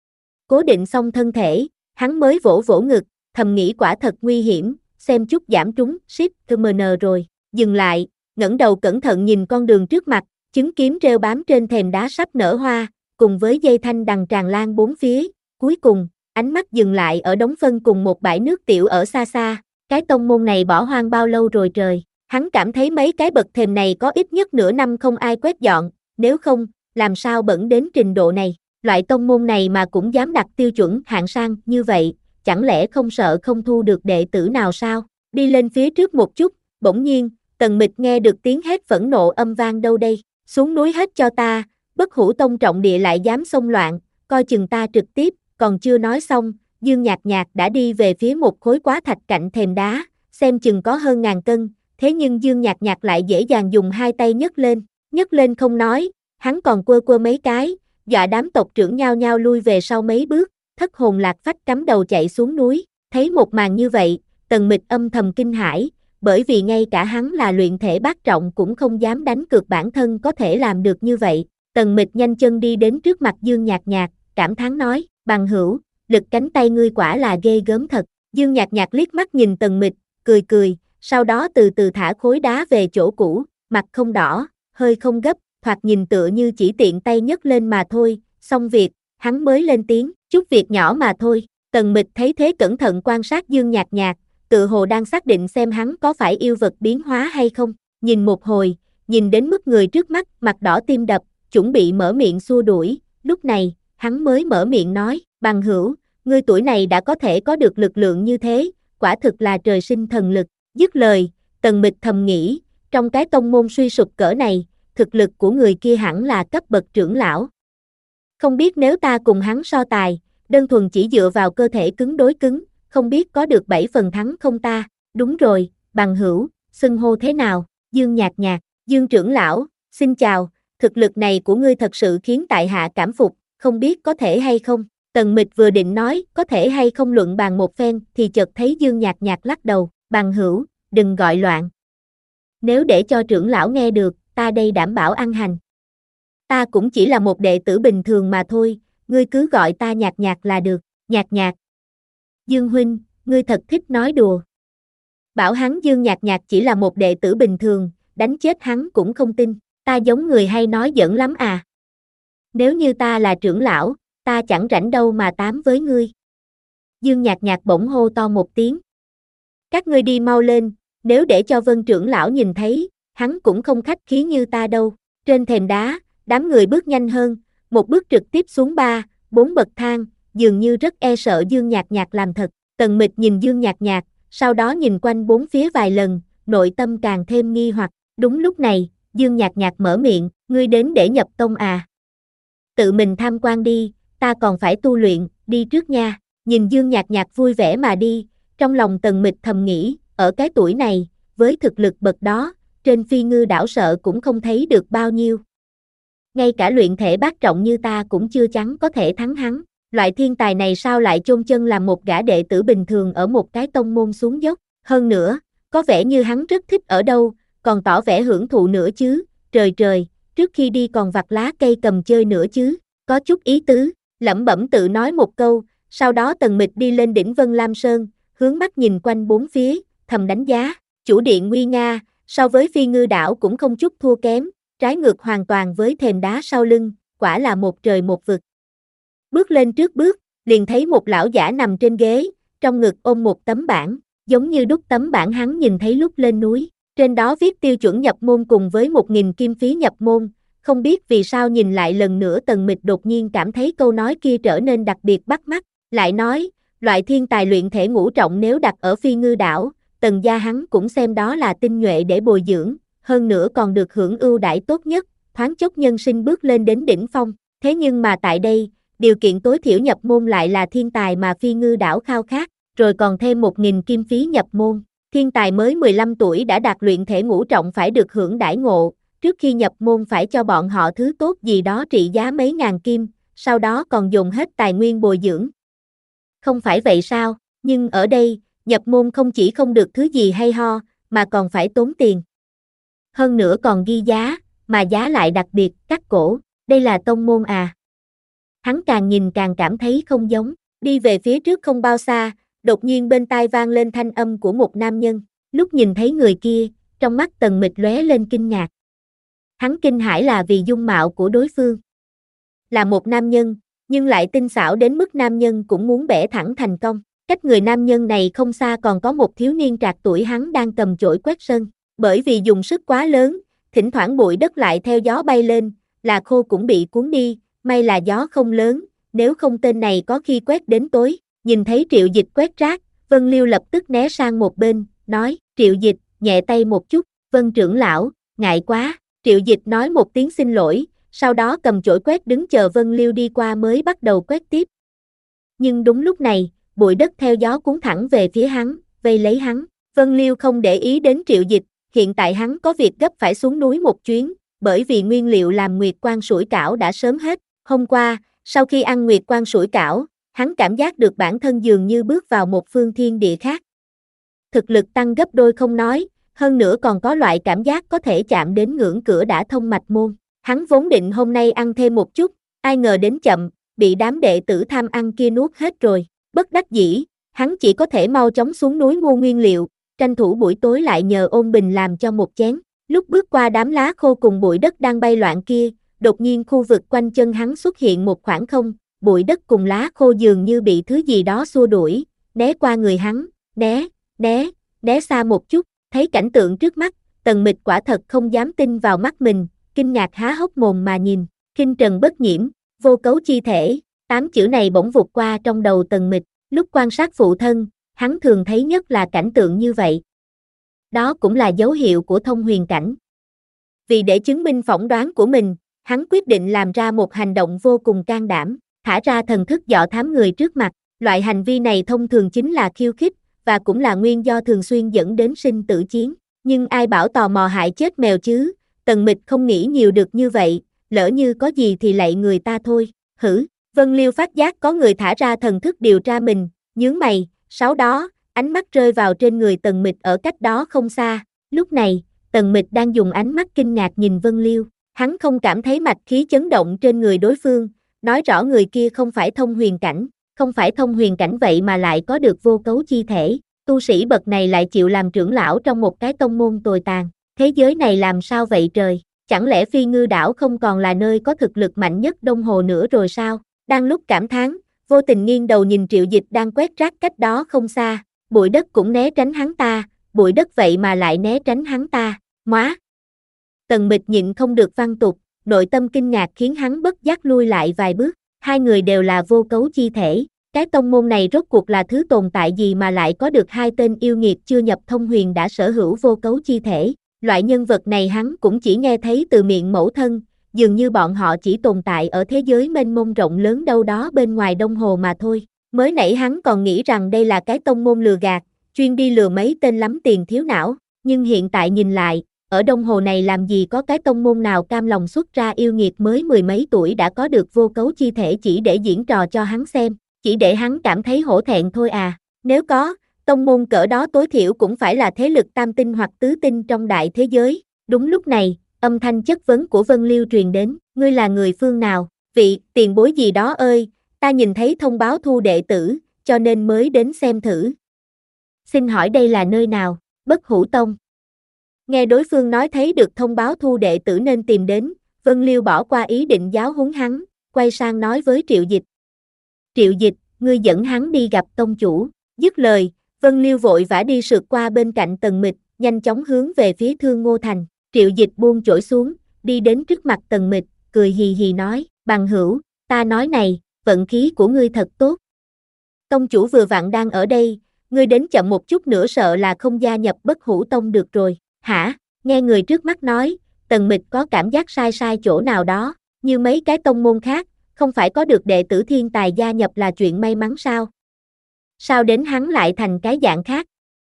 Cố định xong thân thể, hắn mới vỗ vỗ ngực, thầm nghĩ quả thật nguy hiểm, xem chút giảm trúng, ship, tmn rồi, dừng lại, ngẩng đầu cẩn thận nhìn con đường trước mặt, chứng kiếm rêu bám trên thềm đá sắp nở hoa, cùng với dây thanh đằng tràn lan bốn phía, cuối cùng, ánh mắt dừng lại ở đống phân cùng một bãi nước tiểu ở xa xa, cái tông môn này bỏ hoang bao lâu rồi trời, hắn cảm thấy mấy cái bậc thềm này có ít nhất nửa năm không ai quét dọn, nếu không, làm sao bẩn đến trình độ này, loại tông môn này mà cũng dám đặt tiêu chuẩn hạng sang như vậy, chẳng lẽ không sợ không thu được đệ tử nào sao, đi lên phía trước một chút, bỗng nhiên, Tần Mịch nghe được tiếng hét phẫn nộ âm vang đâu đây, xuống núi hết cho ta, Bất Hủ Tông trọng địa lại dám xông loạn, coi chừng ta trực tiếp, còn chưa nói xong, Dương Nhạc Nhạc đã đi về phía một khối quá thạch cạnh thềm đá, xem chừng có hơn ngàn cân, thế nhưng Dương Nhạc Nhạc lại dễ dàng dùng hai tay nhấc lên, nhấc lên không nói, hắn còn quơ quơ mấy cái, dọa đám tộc trưởng nhao nhao lui về sau mấy bước, thất hồn lạc phách cắm đầu chạy xuống núi, thấy một màn như vậy, Tần Mịch âm thầm kinh hãi, bởi vì ngay cả hắn là luyện thể bát trọng cũng không dám đánh cược bản thân có thể làm được như vậy. Tần Mịch nhanh chân đi đến trước mặt Dương Nhạc Nhạc, cảm thán nói, bằng hữu, lực cánh tay ngươi quả là ghê gớm thật. Dương Nhạc Nhạc liếc mắt nhìn Tần Mịch, cười cười, sau đó từ từ thả khối đá về chỗ cũ, mặt không đỏ, hơi không gấp, thoạt nhìn tựa như chỉ tiện tay nhấc lên mà thôi, xong việc, hắn mới lên tiếng, chút việc nhỏ mà thôi. Tần Mịch thấy thế cẩn thận quan sát Dương Nhạc Nhạc, tự hồ đang xác định xem hắn có phải yêu vật biến hóa hay không, nhìn một hồi, nhìn đến mức người trước mắt, mặt đỏ tim đập, chuẩn bị mở miệng xua đuổi, lúc này, hắn mới mở miệng nói, bằng hữu, ngươi tuổi này đã có thể có được lực lượng như thế, quả thực là trời sinh thần lực, dứt lời, Tần Mịch thầm nghĩ, trong cái tông môn suy sụp cỡ này, thực lực của người kia hẳn là cấp bậc trưởng lão. Không biết nếu ta cùng hắn so tài, đơn thuần chỉ dựa vào cơ thể cứng đối cứng, không biết có được bảy phần thắng không ta, đúng rồi, bằng hữu, xưng hô thế nào, Dương Nhạc Nhạc, Dương trưởng lão, xin chào, thực lực này của ngươi thật sự khiến tại hạ cảm phục, không biết có thể hay không, Tần Mịch vừa định nói, có thể hay không luận bàn một phen, thì chợt thấy Dương Nhạc Nhạc lắc đầu, bằng hữu, đừng gọi loạn. Nếu để cho trưởng lão nghe được, ta đây đảm bảo ăn hành. Ta cũng chỉ là một đệ tử bình thường mà thôi, ngươi cứ gọi ta Nhạc Nhạc là được, Nhạc Nhạc. Dương huynh, ngươi thật thích nói đùa. Bảo hắn Dương Nhạc Nhạc chỉ là một đệ tử bình thường, đánh chết hắn cũng không tin, ta giống người hay nói giỡn lắm à. Nếu như ta là trưởng lão, ta chẳng rảnh đâu mà tám với ngươi. Dương Nhạc Nhạc bỗng hô to một tiếng. Các ngươi đi mau lên, nếu để cho Vân trưởng lão nhìn thấy, hắn cũng không khách khí như ta đâu. Trên thềm đá, đám người bước nhanh hơn, một bước trực tiếp xuống ba, bốn bậc thang, dường như rất e sợ Dương Nhạc Nhạc làm thật. Tần Mịch nhìn Dương Nhạc Nhạc, sau đó nhìn quanh bốn phía vài lần, nội tâm càng thêm nghi hoặc. Đúng lúc này, Dương Nhạc Nhạc mở miệng, ngươi đến để nhập tông à? Tự mình tham quan đi, ta còn phải tu luyện, đi trước nha. Nhìn Dương Nhạc Nhạc vui vẻ mà đi, trong lòng Tần Mịch thầm nghĩ, ở cái tuổi này, với thực lực bậc đó, trên Phi Ngư đảo sợ cũng không thấy được bao nhiêu. Ngay cả luyện thể bát trọng như ta cũng chưa chắn có thể thắng hắn. Loại thiên tài này sao lại chôn chân làm một gã đệ tử bình thường ở một cái tông môn xuống dốc. Hơn nữa, có vẻ như hắn rất thích ở đâu, còn tỏ vẻ hưởng thụ nữa chứ. Trời trời, trước khi đi còn vặt lá cây cầm chơi nữa chứ. Có chút ý tứ, lẩm bẩm tự nói một câu. Sau đó Tần Mịch đi lên đỉnh Vân Lam Sơn, hướng mắt nhìn quanh bốn phía, thầm đánh giá. Chủ điện nguy nga, so với Phi Ngư đảo cũng không chút thua kém, trái ngược hoàn toàn với thềm đá sau lưng, quả là một trời một vực. Bước lên trước bước, liền thấy một lão giả nằm trên ghế, trong ngực ôm một tấm bảng, giống như đúc tấm bảng hắn nhìn thấy lúc lên núi. Trên đó viết tiêu chuẩn nhập môn cùng với một nghìn kim phí nhập môn, không biết vì sao nhìn lại lần nữa Tần Mịch đột nhiên cảm thấy câu nói kia trở nên đặc biệt bắt mắt, lại nói, loại thiên tài luyện thể ngũ trọng nếu đặt ở Phi Ngư đảo, Tần gia hắn cũng xem đó là tinh nhuệ để bồi dưỡng, hơn nữa còn được hưởng ưu đãi tốt nhất, thoáng chốc nhân sinh bước lên đến đỉnh phong. Thế nhưng mà tại đây, điều kiện tối thiểu nhập môn lại là thiên tài mà Phi Ngư đảo khao khát, rồi còn thêm một nghìn kim phí nhập môn. Thiên tài mới mười lăm tuổi đã đạt luyện thể ngũ trọng phải được hưởng đãi ngộ, trước khi nhập môn phải cho bọn họ thứ tốt gì đó trị giá mấy ngàn kim, sau đó còn dùng hết tài nguyên bồi dưỡng. Không phải vậy sao, nhưng ở đây, nhập môn không chỉ không được thứ gì hay ho, mà còn phải tốn tiền. Hơn nữa còn ghi giá, mà giá lại đặc biệt, cắt cổ, đây là tông môn à. Hắn càng nhìn càng cảm thấy không giống, đi về phía trước không bao xa, đột nhiên bên tai vang lên thanh âm của một nam nhân, lúc nhìn thấy người kia, trong mắt Tần Mịch lóe lên kinh ngạc. Hắn kinh hãi là vì dung mạo của đối phương. Là một nam nhân, nhưng lại tinh xảo đến mức nam nhân cũng muốn bẻ thẳng thành cong. Cách người nam nhân này không xa còn có một thiếu niên trạc tuổi hắn đang cầm chổi quét sân. Bởi vì dùng sức quá lớn, thỉnh thoảng bụi đất lại theo gió bay lên, là khô cũng bị cuốn đi, may là gió không lớn, nếu không tên này có khi quét đến tối. Nhìn thấy Triệu Dịch quét rác, Vân Liêu lập tức né sang một bên, nói, Triệu Dịch, nhẹ tay một chút, Vân trưởng lão, ngại quá. Triệu Dịch nói một tiếng xin lỗi, sau đó cầm chổi quét đứng chờ Vân Liêu đi qua mới bắt đầu quét tiếp. Nhưng đúng lúc này, bụi đất theo gió cuốn thẳng về phía hắn, vây lấy hắn. Vân Liêu không để ý đến Triệu Dịch, hiện tại hắn có việc gấp phải xuống núi một chuyến, bởi vì nguyên liệu làm nguyệt quang sủi cảo đã sớm hết. Hôm qua, sau khi ăn nguyệt quang sủi cảo, hắn cảm giác được bản thân dường như bước vào một phương thiên địa khác. Thực lực tăng gấp đôi không nói, hơn nữa còn có loại cảm giác có thể chạm đến ngưỡng cửa đã thông mạch môn. Hắn vốn định hôm nay ăn thêm một chút, ai ngờ đến chậm, bị đám đệ tử tham ăn kia nuốt hết rồi. Bất đắc dĩ, hắn chỉ có thể mau chóng xuống núi mua nguyên liệu, tranh thủ buổi tối lại nhờ Ôn Bình làm cho một chén. Lúc bước qua đám lá khô cùng bụi đất đang bay loạn kia, đột nhiên khu vực quanh chân hắn xuất hiện một khoảng không, bụi đất cùng lá khô dường như bị thứ gì đó xua đuổi, né qua người hắn, né, né, né xa một chút. Thấy cảnh tượng trước mắt, Tần Mịch quả thật không dám tin vào mắt mình, kinh ngạc há hốc mồm mà nhìn. Khinh trần bất nhiễm, vô cấu chi thể, tám chữ này bỗng vụt qua trong đầu Tần Mịch. Lúc quan sát phụ thân, hắn thường thấy nhất là cảnh tượng như vậy. Đó cũng là dấu hiệu của thông huyền cảnh. Vì để chứng minh phỏng đoán của mình, hắn quyết định làm ra một hành động vô cùng can đảm, thả ra thần thức dò thám người trước mặt. Loại hành vi này thông thường chính là khiêu khích, và cũng là nguyên do thường xuyên dẫn đến sinh tử chiến. Nhưng ai bảo tò mò hại chết mèo chứ, Tần Mịch không nghĩ nhiều được như vậy, lỡ như có gì thì lạy người ta thôi. Hử, Vân Liêu phát giác có người thả ra thần thức điều tra mình, nhướng mày, sau đó, ánh mắt rơi vào trên người Tần Mịch ở cách đó không xa. Lúc này, Tần Mịch đang dùng ánh mắt kinh ngạc nhìn Vân Liêu, hắn không cảm thấy mạch khí chấn động trên người đối phương, nói rõ người kia không phải thông huyền cảnh, không phải thông huyền cảnh vậy mà lại có được vô cấu chi thể. Tu sĩ bậc này lại chịu làm trưởng lão trong một cái tông môn tồi tàn, thế giới này làm sao vậy trời, chẳng lẽ Phi Ngư đảo không còn là nơi có thực lực mạnh nhất Đông Hồ nữa rồi sao? Đang lúc cảm thán, vô tình nghiêng đầu nhìn Triệu Dịch đang quét rác cách đó không xa, bụi đất cũng né tránh hắn ta, bụi đất vậy mà lại né tránh hắn ta, móa. Tần Mịch nhịn không được văng tục, nội tâm kinh ngạc khiến hắn bất giác lui lại vài bước, hai người đều là vô cấu chi thể, cái tông môn này rốt cuộc là thứ tồn tại gì mà lại có được hai tên yêu nghiệt chưa nhập thông huyền đã sở hữu vô cấu chi thể, loại nhân vật này hắn cũng chỉ nghe thấy từ miệng mẫu thân, dường như bọn họ chỉ tồn tại ở thế giới mênh mông rộng lớn đâu đó bên ngoài Đông Hồ mà thôi, mới nãy hắn còn nghĩ rằng đây là cái tông môn lừa gạt, chuyên đi lừa mấy tên lắm tiền thiếu não, nhưng hiện tại nhìn lại, ở Đông Hồ này làm gì có cái tông môn nào cam lòng xuất ra yêu nghiệt mới mười mấy tuổi đã có được vô cấu chi thể chỉ để diễn trò cho hắn xem, chỉ để hắn cảm thấy hổ thẹn thôi à, nếu có, tông môn cỡ đó tối thiểu cũng phải là thế lực tam tinh hoặc tứ tinh trong đại thế giới. Đúng lúc này, âm thanh chất vấn của Vân Liêu truyền đến, ngươi là người phương nào, vị tiền bối gì đó ơi, ta nhìn thấy thông báo thu đệ tử, cho nên mới đến xem thử. Xin hỏi đây là nơi nào, Bất Hủ Tông? Nghe đối phương nói thấy được thông báo thu đệ tử nên tìm đến, Vân Liêu bỏ qua ý định giáo huấn hắn, quay sang nói với Triệu Dịch. Triệu Dịch, ngươi dẫn hắn đi gặp tông chủ, dứt lời, Vân Liêu vội vã đi sượt qua bên cạnh Tần Mịch, nhanh chóng hướng về phía Thương Ngô Thành, Triệu Dịch buông chổi xuống, đi đến trước mặt Tần Mịch, cười hì hì nói, bằng hữu, ta nói này, vận khí của ngươi thật tốt. Tông chủ vừa vặn đang ở đây, ngươi đến chậm một chút nữa sợ là không gia nhập Bất Hủ Tông được rồi, hả? Nghe người trước mắt nói, Tần Mịch có cảm giác sai sai chỗ nào đó, như mấy cái tông môn khác, không phải có được đệ tử thiên tài gia nhập là chuyện may mắn sao? Sao đến hắn lại thành cái dạng khác?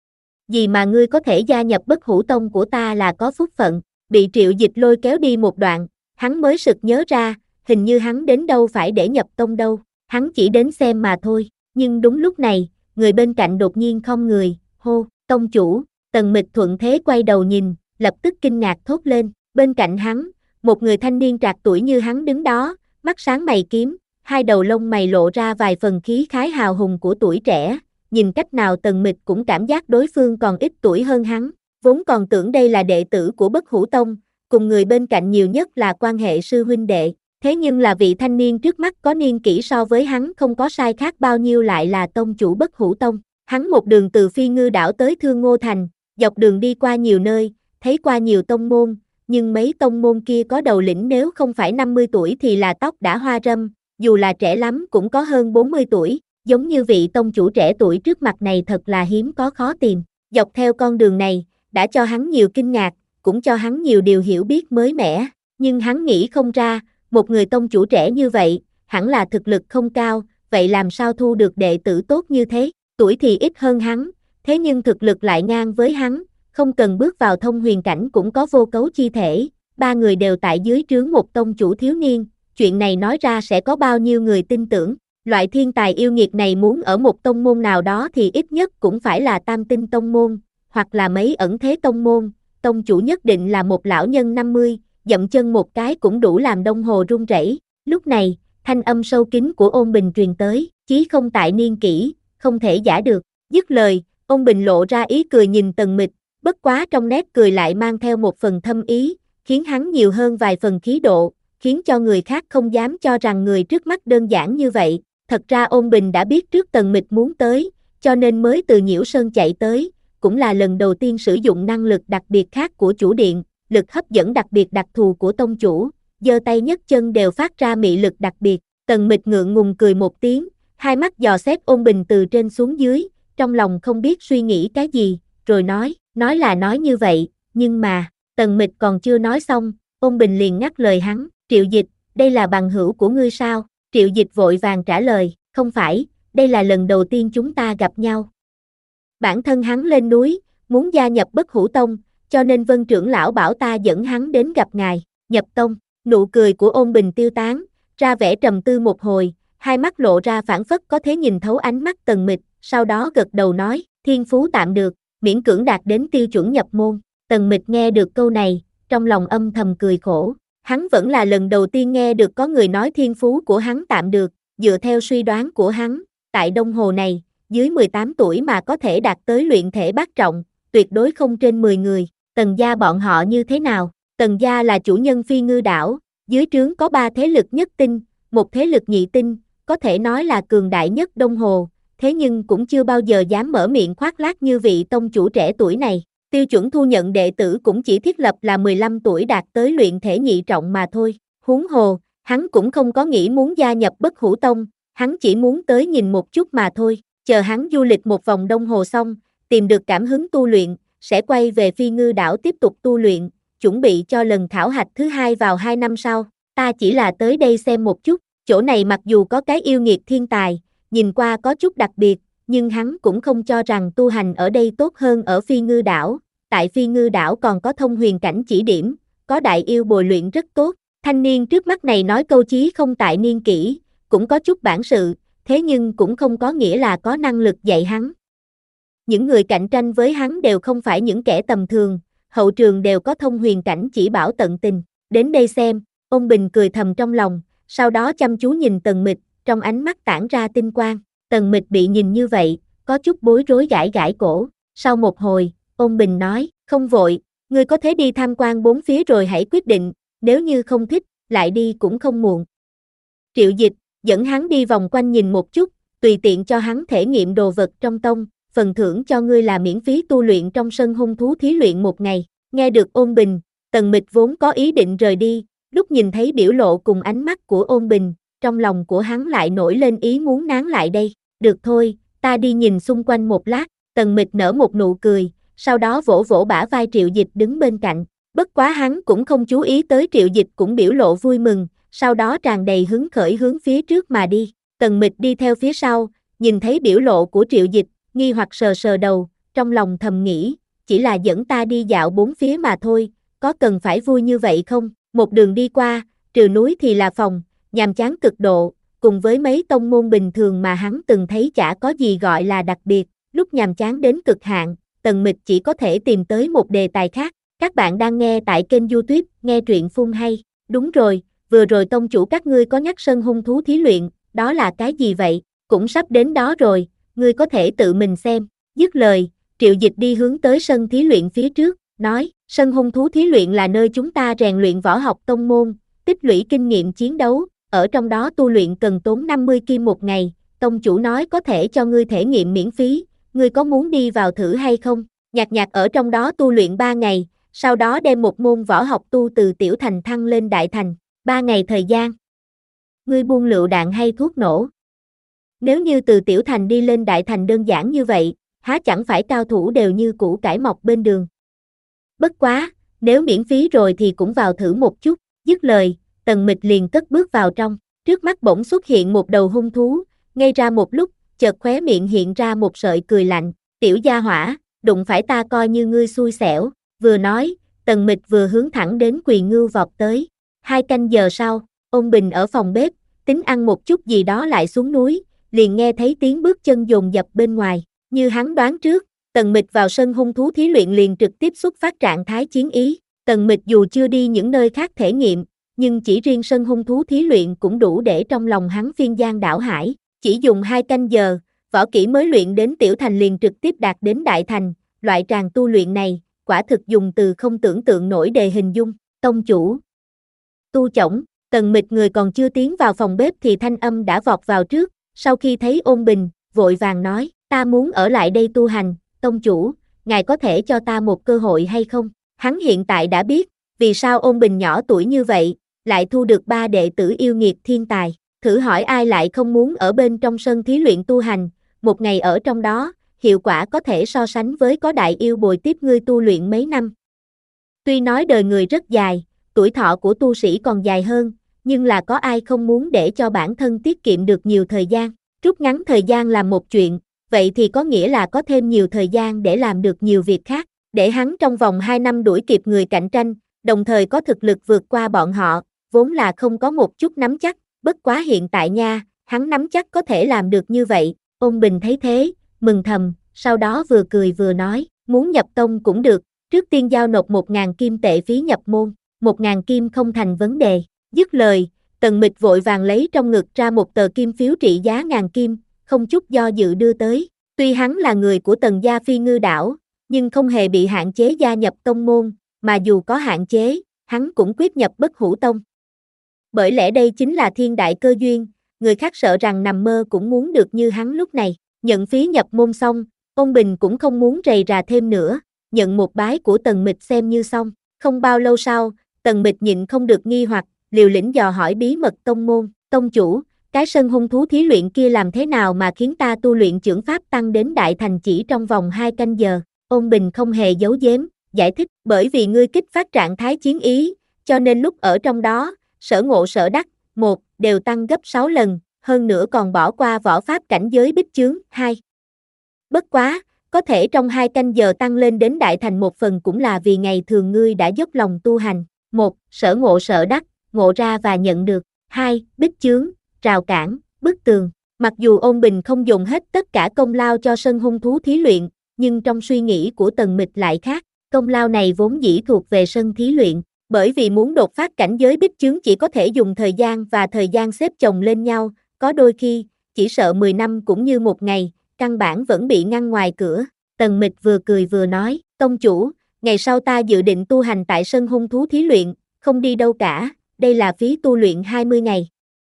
Gì mà ngươi có thể gia nhập Bất Hủ Tông của ta là có phúc phận, bị Triệu Dịch lôi kéo đi một đoạn, hắn mới sực nhớ ra, hình như hắn đến đâu phải để nhập tông đâu, hắn chỉ đến xem mà thôi, nhưng đúng lúc này, người bên cạnh đột nhiên khom người, hô, tông chủ, Tần Mịch thuận thế quay đầu nhìn, lập tức kinh ngạc thốt lên, bên cạnh hắn, một người thanh niên trạc tuổi như hắn đứng đó, mắt sáng mày kiếm, hai đầu lông mày lộ ra vài phần khí khái hào hùng của tuổi trẻ, nhìn cách nào Tần Mịch cũng cảm giác đối phương còn ít tuổi hơn hắn, vốn còn tưởng đây là đệ tử của Bất Hủ Tông, cùng người bên cạnh nhiều nhất là quan hệ sư huynh đệ, thế nhưng là vị thanh niên trước mắt có niên kỷ so với hắn không có sai khác bao nhiêu lại là tông chủ Bất Hủ Tông, hắn một đường từ Phi Ngư đảo tới Thương Ngô Thành, dọc đường đi qua nhiều nơi, thấy qua nhiều tông môn, nhưng mấy tông môn kia có đầu lĩnh nếu không phải năm mươi tuổi thì là tóc đã hoa râm, dù là trẻ lắm cũng có hơn bốn mươi tuổi, giống như vị tông chủ trẻ tuổi trước mặt này thật là hiếm có khó tìm. Dọc theo con đường này, đã cho hắn nhiều kinh ngạc, cũng cho hắn nhiều điều hiểu biết mới mẻ, nhưng hắn nghĩ không ra, một người tông chủ trẻ như vậy, hẳn là thực lực không cao, vậy làm sao thu được đệ tử tốt như thế, tuổi thì ít hơn hắn, thế nhưng thực lực lại ngang với hắn, không cần bước vào thông huyền cảnh cũng có vô cấu chi thể, ba người đều tại dưới trướng một tông chủ thiếu niên, chuyện này nói ra sẽ có bao nhiêu người tin tưởng, loại thiên tài yêu nghiệt này muốn ở một tông môn nào đó thì ít nhất cũng phải là tam tinh tông môn, hoặc là mấy ẩn thế tông môn, tông chủ nhất định là một lão nhân năm mươi, dậm chân một cái cũng đủ làm Đông Hồ rung rẩy. Lúc này, thanh âm sâu kín của Ôn Bình truyền tới, chí không tại niên kỷ, không thể giả được, dứt lời, Ôn Bình lộ ra ý cười nhìn Tần Mịch, bất quá trong nét cười lại mang theo một phần thâm ý, khiến hắn nhiều hơn vài phần khí độ, khiến cho người khác không dám cho rằng người trước mắt đơn giản như vậy. Thật ra Ôn Bình đã biết trước Tần Mịch muốn tới, cho nên mới từ Nhiễu Sơn chạy tới, cũng là lần đầu tiên sử dụng năng lực đặc biệt khác của chủ điện, lực hấp dẫn đặc biệt đặc thù của tông chủ, giơ tay nhấc chân đều phát ra mị lực đặc biệt. Tần Mịch ngượng ngùng cười một tiếng, hai mắt dò xét Ôn Bình từ trên xuống dưới, trong lòng không biết suy nghĩ cái gì, rồi nói, nói là nói như vậy, nhưng mà, Tần Mịch còn chưa nói xong, Ôn Bình liền ngắt lời hắn, Triệu Dịch, đây là bằng hữu của ngươi sao? Triệu Dịch vội vàng trả lời, không phải, đây là lần đầu tiên chúng ta gặp nhau. Bản thân hắn lên núi, muốn gia nhập Bất Hủ Tông, cho nên Vân trưởng lão bảo ta dẫn hắn đến gặp ngài, nhập tông. Nụ cười của Ôn Bình tiêu tán, ra vẻ trầm tư một hồi, hai mắt lộ ra phảng phất có thể nhìn thấu ánh mắt Tần Mịch, sau đó gật đầu nói, thiên phú tạm được, miễn cưỡng đạt đến tiêu chuẩn nhập môn. Tần Mịch nghe được câu này, trong lòng âm thầm cười khổ, hắn vẫn là lần đầu tiên nghe được có người nói thiên phú của hắn tạm được, dựa theo suy đoán của hắn, tại Đông Hồ này, dưới mười tám tuổi mà có thể đạt tới luyện thể bát trọng, tuyệt đối không trên mười người. Tần gia bọn họ như thế nào? Tần gia là chủ nhân Phi Ngư đảo, dưới trướng có ba thế lực nhất tinh, một thế lực nhị tinh, có thể nói là cường đại nhất Đông Hồ, thế nhưng cũng chưa bao giờ dám mở miệng khoác lác như vị tông chủ trẻ tuổi này. Tiêu chuẩn thu nhận đệ tử cũng chỉ thiết lập là mười lăm tuổi đạt tới luyện thể nhị trọng mà thôi. Huống hồ, hắn cũng không có nghĩ muốn gia nhập Bất Hủ Tông, hắn chỉ muốn tới nhìn một chút mà thôi. Chờ hắn du lịch một vòng Đông Hồ xong, tìm được cảm hứng tu luyện, sẽ quay về Phi Ngư đảo tiếp tục tu luyện, chuẩn bị cho lần khảo hạch thứ hai vào hai năm sau. Ta chỉ là tới đây xem một chút, chỗ này mặc dù có cái yêu nghiệt thiên tài, nhìn qua có chút đặc biệt, nhưng hắn cũng không cho rằng tu hành ở đây tốt hơn ở Phi Ngư đảo. Tại Phi Ngư đảo còn có thông huyền cảnh chỉ điểm, có đại yêu bồi luyện rất tốt. Thanh niên trước mắt này nói câu chí không tại niên kỷ, cũng có chút bản sự, thế nhưng cũng không có nghĩa là có năng lực dạy hắn. Những người cạnh tranh với hắn đều không phải những kẻ tầm thường, hậu trường đều có thông huyền cảnh chỉ bảo tận tình. Đến đây xem, Ôn Bình cười thầm trong lòng, sau đó chăm chú nhìn Tần Mịch, trong ánh mắt tản ra tinh quang. Tần Mịch bị nhìn như vậy, có chút bối rối gãi gãi cổ. Sau một hồi, Ôn Bình nói, không vội, ngươi có thể đi tham quan bốn phía rồi hãy quyết định, nếu như không thích, lại đi cũng không muộn. Triệu Dịch dẫn hắn đi vòng quanh nhìn một chút, tùy tiện cho hắn thể nghiệm đồ vật trong tông, phần thưởng cho ngươi là miễn phí tu luyện trong sân hung thú thí luyện một ngày. Nghe được Ôn Bình, Tần Mịch vốn có ý định rời đi, lúc nhìn thấy biểu lộ cùng ánh mắt của Ôn Bình, trong lòng của hắn lại nổi lên ý muốn nán lại đây. Được thôi, ta đi nhìn xung quanh một lát. Tần Mịch nở một nụ cười, sau đó vỗ vỗ bả vai Triệu Dịch đứng bên cạnh. Bất quá hắn cũng không chú ý tới Triệu Dịch cũng biểu lộ vui mừng, sau đó tràn đầy hứng khởi hướng phía trước mà đi. Tần Mịch đi theo phía sau, nhìn thấy biểu lộ của Triệu Dịch, nghi hoặc sờ sờ đầu, trong lòng thầm nghĩ, chỉ là dẫn ta đi dạo bốn phía mà thôi, có cần phải vui như vậy không? Một đường đi qua, trừ núi thì là phòng, nhàm chán cực độ, cùng với mấy tông môn bình thường mà hắn từng thấy chả có gì gọi là đặc biệt, lúc nhàm chán đến cực hạn, Tần Mịch chỉ có thể tìm tới một đề tài khác. Các bạn đang nghe tại kênh YouTube, nghe truyện phun hay. Đúng rồi, vừa rồi tông chủ các ngươi có nhắc sân hung thú thí luyện, đó là cái gì vậy? Cũng sắp đến đó rồi, ngươi có thể tự mình xem. Dứt lời, Triệu Dịch đi hướng tới sân thí luyện phía trước, nói, sân hung thú thí luyện là nơi chúng ta rèn luyện võ học tông môn, tích lũy kinh nghiệm chiến đấu, ở trong đó tu luyện cần tốn năm mươi kim một ngày, tông chủ nói có thể cho ngươi thể nghiệm miễn phí, ngươi có muốn đi vào thử hay không? Nhạc Nhạc ở trong đó tu luyện ba ngày, sau đó đem một môn võ học tu từ tiểu thành thăng lên đại thành, ba ngày thời gian. Ngươi buông lựu đạn hay thuốc nổ? Nếu như từ tiểu thành đi lên đại thành đơn giản như vậy, há chẳng phải cao thủ đều như củ cải mọc bên đường. Bất quá, nếu miễn phí rồi thì cũng vào thử một chút. Dứt lời, Tần Mịch liền cất bước vào trong, trước mắt bỗng xuất hiện một đầu hung thú, ngây ra một lúc, chợt khóe miệng hiện ra một sợi cười lạnh, tiểu gia hỏa, đụng phải ta coi như ngươi xui xẻo. Vừa nói, Tần Mịch vừa hướng thẳng đến Quỳ Ngưu vọt tới. Hai canh giờ sau, Ôn Bình ở phòng bếp, tính ăn một chút gì đó lại xuống núi, liền nghe thấy tiếng bước chân dồn dập bên ngoài. Như hắn đoán trước, Tần Mịch vào sân hung thú thí luyện liền trực tiếp xuất phát trạng thái chiến ý. Tần Mịch dù chưa đi những nơi khác thể nghiệm, nhưng chỉ riêng sân hung thú thí luyện cũng đủ để trong lòng hắn phiên giang đảo hải. Chỉ dùng hai canh giờ, võ kỹ mới luyện đến tiểu thành liền trực tiếp đạt đến đại thành, loại tràng tu luyện này, quả thực dùng từ không tưởng tượng nổi để hình dung. Tông chủ, tu chổng. Tần Mịch người còn chưa tiến vào phòng bếp thì thanh âm đã vọt vào trước, sau khi thấy Ôn Bình, vội vàng nói, ta muốn ở lại đây tu hành, tông chủ, ngài có thể cho ta một cơ hội hay không? Hắn hiện tại đã biết, vì sao Ôn Bình nhỏ tuổi như vậy, lại thu được ba đệ tử yêu nghiệt thiên tài, thử hỏi ai lại không muốn ở bên trong sân thí luyện tu hành, một ngày ở trong đó, hiệu quả có thể so sánh với có đại yêu bồi tiếp ngươi tu luyện mấy năm. Tuy nói đời người rất dài, tuổi thọ của tu sĩ còn dài hơn, nhưng là có ai không muốn để cho bản thân tiết kiệm được nhiều thời gian, rút ngắn thời gian làm một chuyện, vậy thì có nghĩa là có thêm nhiều thời gian để làm được nhiều việc khác, để hắn trong vòng hai năm đuổi kịp người cạnh tranh, đồng thời có thực lực vượt qua bọn họ, vốn là không có một chút nắm chắc, bất quá hiện tại nha, hắn nắm chắc có thể làm được như vậy. Ôn Bình thấy thế, mừng thầm, sau đó vừa cười vừa nói, muốn nhập tông cũng được, trước tiên giao nộp một ngàn kim tệ phí nhập môn, một ngàn kim không thành vấn đề. Dứt lời, Tần Mịch vội vàng lấy trong ngực ra một tờ kim phiếu trị giá ngàn kim, không chút do dự đưa tới. Tuy hắn là người của Tần gia Phi Ngư đảo, nhưng không hề bị hạn chế gia nhập tông môn, mà dù có hạn chế, hắn cũng quyết nhập Bất Hủ Tông. Bởi lẽ đây chính là thiên đại cơ duyên, người khác sợ rằng nằm mơ cũng muốn được như hắn lúc này. Nhận phí nhập môn xong, Ôn Bình cũng không muốn rầy rà thêm nữa, nhận một bái của Tần Mịch xem như xong. Không bao lâu sau, Tần Mịch nhịn không được nghi hoặc, liều lĩnh dò hỏi bí mật tông môn. Tông chủ, cái sân hung thú thí luyện kia làm thế nào mà khiến ta tu luyện chưởng pháp tăng đến đại thành chỉ trong vòng hai canh giờ? Ôn Bình không hề giấu giếm, giải thích, bởi vì ngươi kích phát trạng thái chiến ý, cho nên lúc ở trong đó, sở ngộ sở đắc, một, đều tăng gấp sáu lần, hơn nữa còn bỏ qua võ pháp cảnh giới bích chướng, hai. Bất quá, có thể trong hai canh giờ tăng lên đến đại thành một phần cũng là vì ngày thường ngươi đã dốc lòng tu hành. Một, sở ngộ sở đắc, ngộ ra và nhận được. Hai, bích chướng, rào cản, bức tường. Mặc dù Ôn Bình không dùng hết tất cả công lao cho sân hung thú thí luyện, nhưng trong suy nghĩ của Tần Mịch lại khác, công lao này vốn dĩ thuộc về sân thí luyện, bởi vì muốn đột phát cảnh giới bích chướng chỉ có thể dùng thời gian và thời gian xếp chồng lên nhau, có đôi khi, chỉ sợ mười năm cũng như một ngày, căn bản vẫn bị ngăn ngoài cửa. Tần Mịch vừa cười vừa nói, tông chủ, ngày sau ta dự định tu hành tại sân hung thú thí luyện, không đi đâu cả, đây là phí tu luyện hai mươi ngày.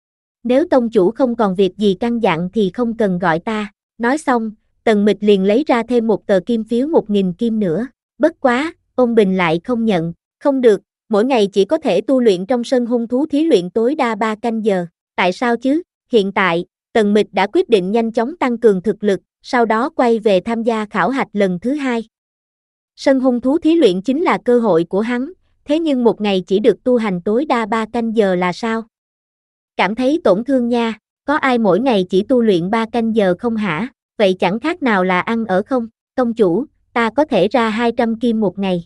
Nếu tông chủ không còn việc gì căn dặn thì không cần gọi ta. Nói xong, Tần Mịch liền lấy ra thêm một tờ kim phiếu một nghìn kim nữa. Bất quá, Ôn Bình lại không nhận. Không được, mỗi ngày chỉ có thể tu luyện trong sân hung thú thí luyện tối đa ba canh giờ. Tại sao chứ? Hiện tại, Tần Mịch đã quyết định nhanh chóng tăng cường thực lực, sau đó quay về tham gia khảo hạch lần thứ hai. Sân hung thú thí luyện chính là cơ hội của hắn, thế nhưng một ngày chỉ được tu hành tối đa ba canh giờ là sao? Cảm thấy tổn thương nha, có ai mỗi ngày chỉ tu luyện ba canh giờ không hả? Vậy chẳng khác nào là ăn ở không? Tông chủ, ta có thể ra hai trăm kim một ngày.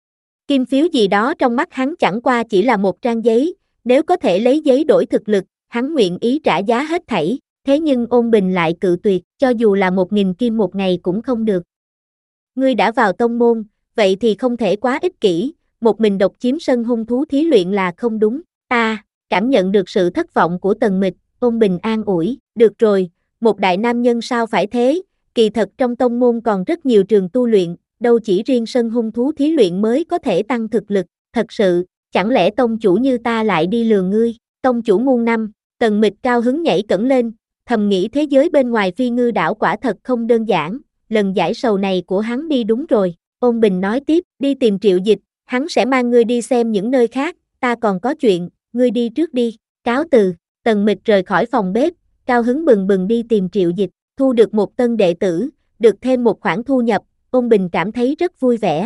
Kim phiếu gì đó trong mắt hắn chẳng qua chỉ là một trang giấy, nếu có thể lấy giấy đổi thực lực, hắn nguyện ý trả giá hết thảy, thế nhưng Ôn Bình lại cự tuyệt, cho dù là một nghìn kim một ngày cũng không được. Ngươi đã vào tông môn, vậy thì không thể quá ích kỷ, một mình độc chiếm sân hung thú thí luyện là không đúng. Ta, cảm nhận được sự thất vọng của Tần Mịch, Ôn Bình an ủi, được rồi, một đại nam nhân sao phải thế, kỳ thật trong tông môn còn rất nhiều trường tu luyện, đâu chỉ riêng sân hung thú thí luyện mới có thể tăng thực lực, thật sự, chẳng lẽ tông chủ như ta lại đi lừa ngươi? Tông chủ muôn năm, Tần Mịch cao hứng nhảy cẫng lên, thầm nghĩ thế giới bên ngoài Phi Ngư đảo quả thật không đơn giản, lần giải sầu này của hắn đi đúng rồi. Ôn Bình nói tiếp, đi tìm Triệu Dịch, hắn sẽ mang ngươi đi xem những nơi khác, ta còn có chuyện, ngươi đi trước đi. Cáo từ, Tần Mịch rời khỏi phòng bếp, cao hứng bừng bừng đi tìm Triệu Dịch, thu được một tân đệ tử, được thêm một khoản thu nhập, Ôn Bình cảm thấy rất vui vẻ.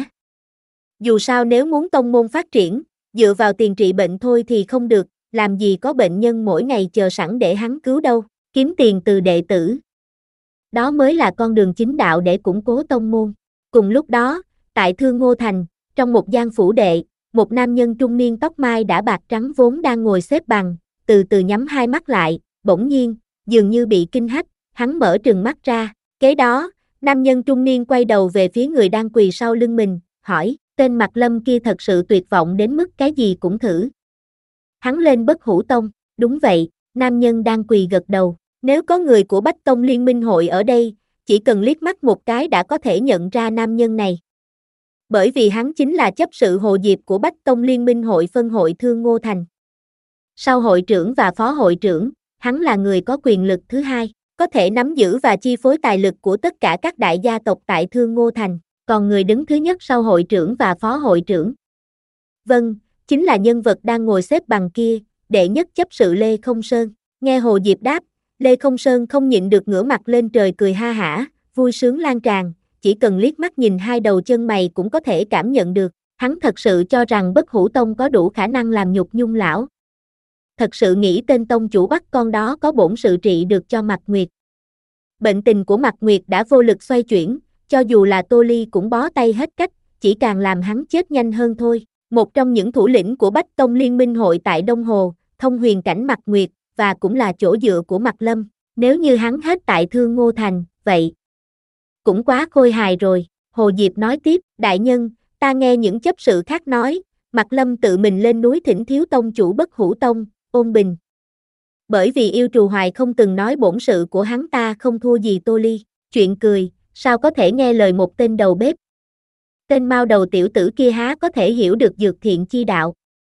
Dù sao nếu muốn tông môn phát triển, dựa vào tiền trị bệnh thôi thì không được, làm gì có bệnh nhân mỗi ngày chờ sẵn để hắn cứu đâu, kiếm tiền từ đệ tử. Đó mới là con đường chính đạo để củng cố tông môn. Cùng lúc đó, tại Thương Ngô Thành, trong một gian phủ đệ, một nam nhân trung niên tóc mai đã bạc trắng vốn đang ngồi xếp bằng, từ từ nhắm hai mắt lại, bỗng nhiên, dường như bị kinh hách, hắn mở trừng mắt ra. Kế đó, nam nhân trung niên quay đầu về phía người đang quỳ sau lưng mình, hỏi, tên Mạc Lâm kia thật sự tuyệt vọng đến mức cái gì cũng thử. Hắn lên Bất Hủ Tông, đúng vậy, nam nhân đang quỳ gật đầu. Nếu có người của Bách Tông Liên minh hội ở đây, chỉ cần liếc mắt một cái đã có thể nhận ra nam nhân này. Bởi vì hắn chính là chấp sự Hồ Diệp của Bách Tông Liên minh hội phân hội Thương Ngô Thành. Sau hội trưởng và phó hội trưởng, hắn là người có quyền lực thứ hai, có thể nắm giữ và chi phối tài lực của tất cả các đại gia tộc tại Thương Ngô Thành, còn người đứng thứ nhất sau hội trưởng và phó hội trưởng. Vâng, chính là nhân vật đang ngồi xếp bằng kia, đệ nhất chấp sự Lê Không Sơn. Nghe Hồ Diệp đáp, Lê Không Sơn không nhịn được ngửa mặt lên trời cười ha hả, vui sướng lan tràn, chỉ cần liếc mắt nhìn hai đầu chân mày cũng có thể cảm nhận được, hắn thật sự cho rằng Bất Hủ Tông có đủ khả năng làm nhục nhung lão. Thật sự nghĩ tên tông chủ bắt con đó có bổn sự trị được cho Mạc Nguyệt. Bệnh tình của Mạc Nguyệt đã vô lực xoay chuyển, cho dù là Tô Ly cũng bó tay hết cách, chỉ càng làm hắn chết nhanh hơn thôi. Một trong những thủ lĩnh của Bách Tông Liên minh hội tại Đông Hồ, thông huyền cảnh Mạc Nguyệt, và cũng là chỗ dựa của Mạc Lâm. Nếu như hắn hết tại Thương Ngô Thành, vậy cũng quá khôi hài rồi. Hồ Diệp nói tiếp, đại nhân, ta nghe những chấp sự khác nói, Mạc Lâm tự mình lên núi thỉnh thiếu tông chủ Bất Hủ Tông, Ôn Bình. Bởi vì yêu trù hoài không từng nói bổn sự của hắn ta không thua gì Tô Ly. Chuyện cười, sao có thể nghe lời một tên đầu bếp. Tên mao đầu tiểu tử kia há có thể hiểu được dược thiện chi đạo.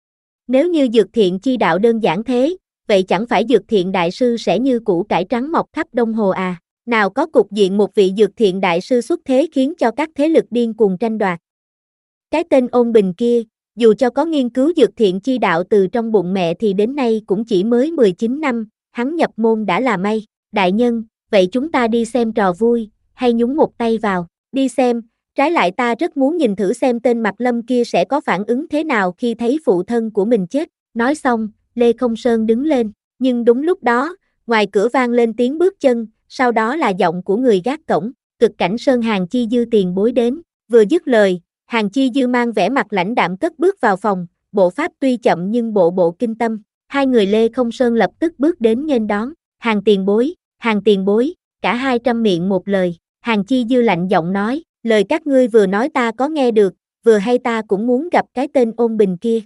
Nếu như dược thiện chi đạo đơn giản thế, vậy chẳng phải dược thiện đại sư sẽ như củ cải trắng mọc khắp Đông Hồ à? Nào có cục diện một vị dược thiện đại sư xuất thế khiến cho các thế lực điên cuồng tranh đoạt. Cái tên Ôn Bình kia, dù cho có nghiên cứu dược thiện chi đạo từ trong bụng mẹ thì đến nay cũng chỉ mới mười chín năm, hắn nhập môn đã là may. Đại nhân, vậy chúng ta đi xem trò vui, hay nhúng một tay vào, đi xem, trái lại ta rất muốn nhìn thử xem tên Mạc Lâm kia sẽ có phản ứng thế nào khi thấy phụ thân của mình chết. Nói xong, Lê Không Sơn đứng lên, nhưng đúng lúc đó, ngoài cửa vang lên tiếng bước chân, sau đó là giọng của người gác cổng, Cực Cảnh Sơn Hàn Chi Dư tiền bối đến. Vừa dứt lời, Hàn Chi Dư mang vẻ mặt lãnh đạm cất bước vào phòng, bộ pháp tuy chậm nhưng bộ bộ kinh tâm. Hai người Lê Không Sơn lập tức bước đến nghênh đón, Hàn tiền bối, Hàn tiền bối, cả hai trăm miệng một lời. Hàn Chi Dư lạnh giọng nói, lời các ngươi vừa nói ta có nghe được, vừa hay ta cũng muốn gặp cái tên Ôn Bình kia.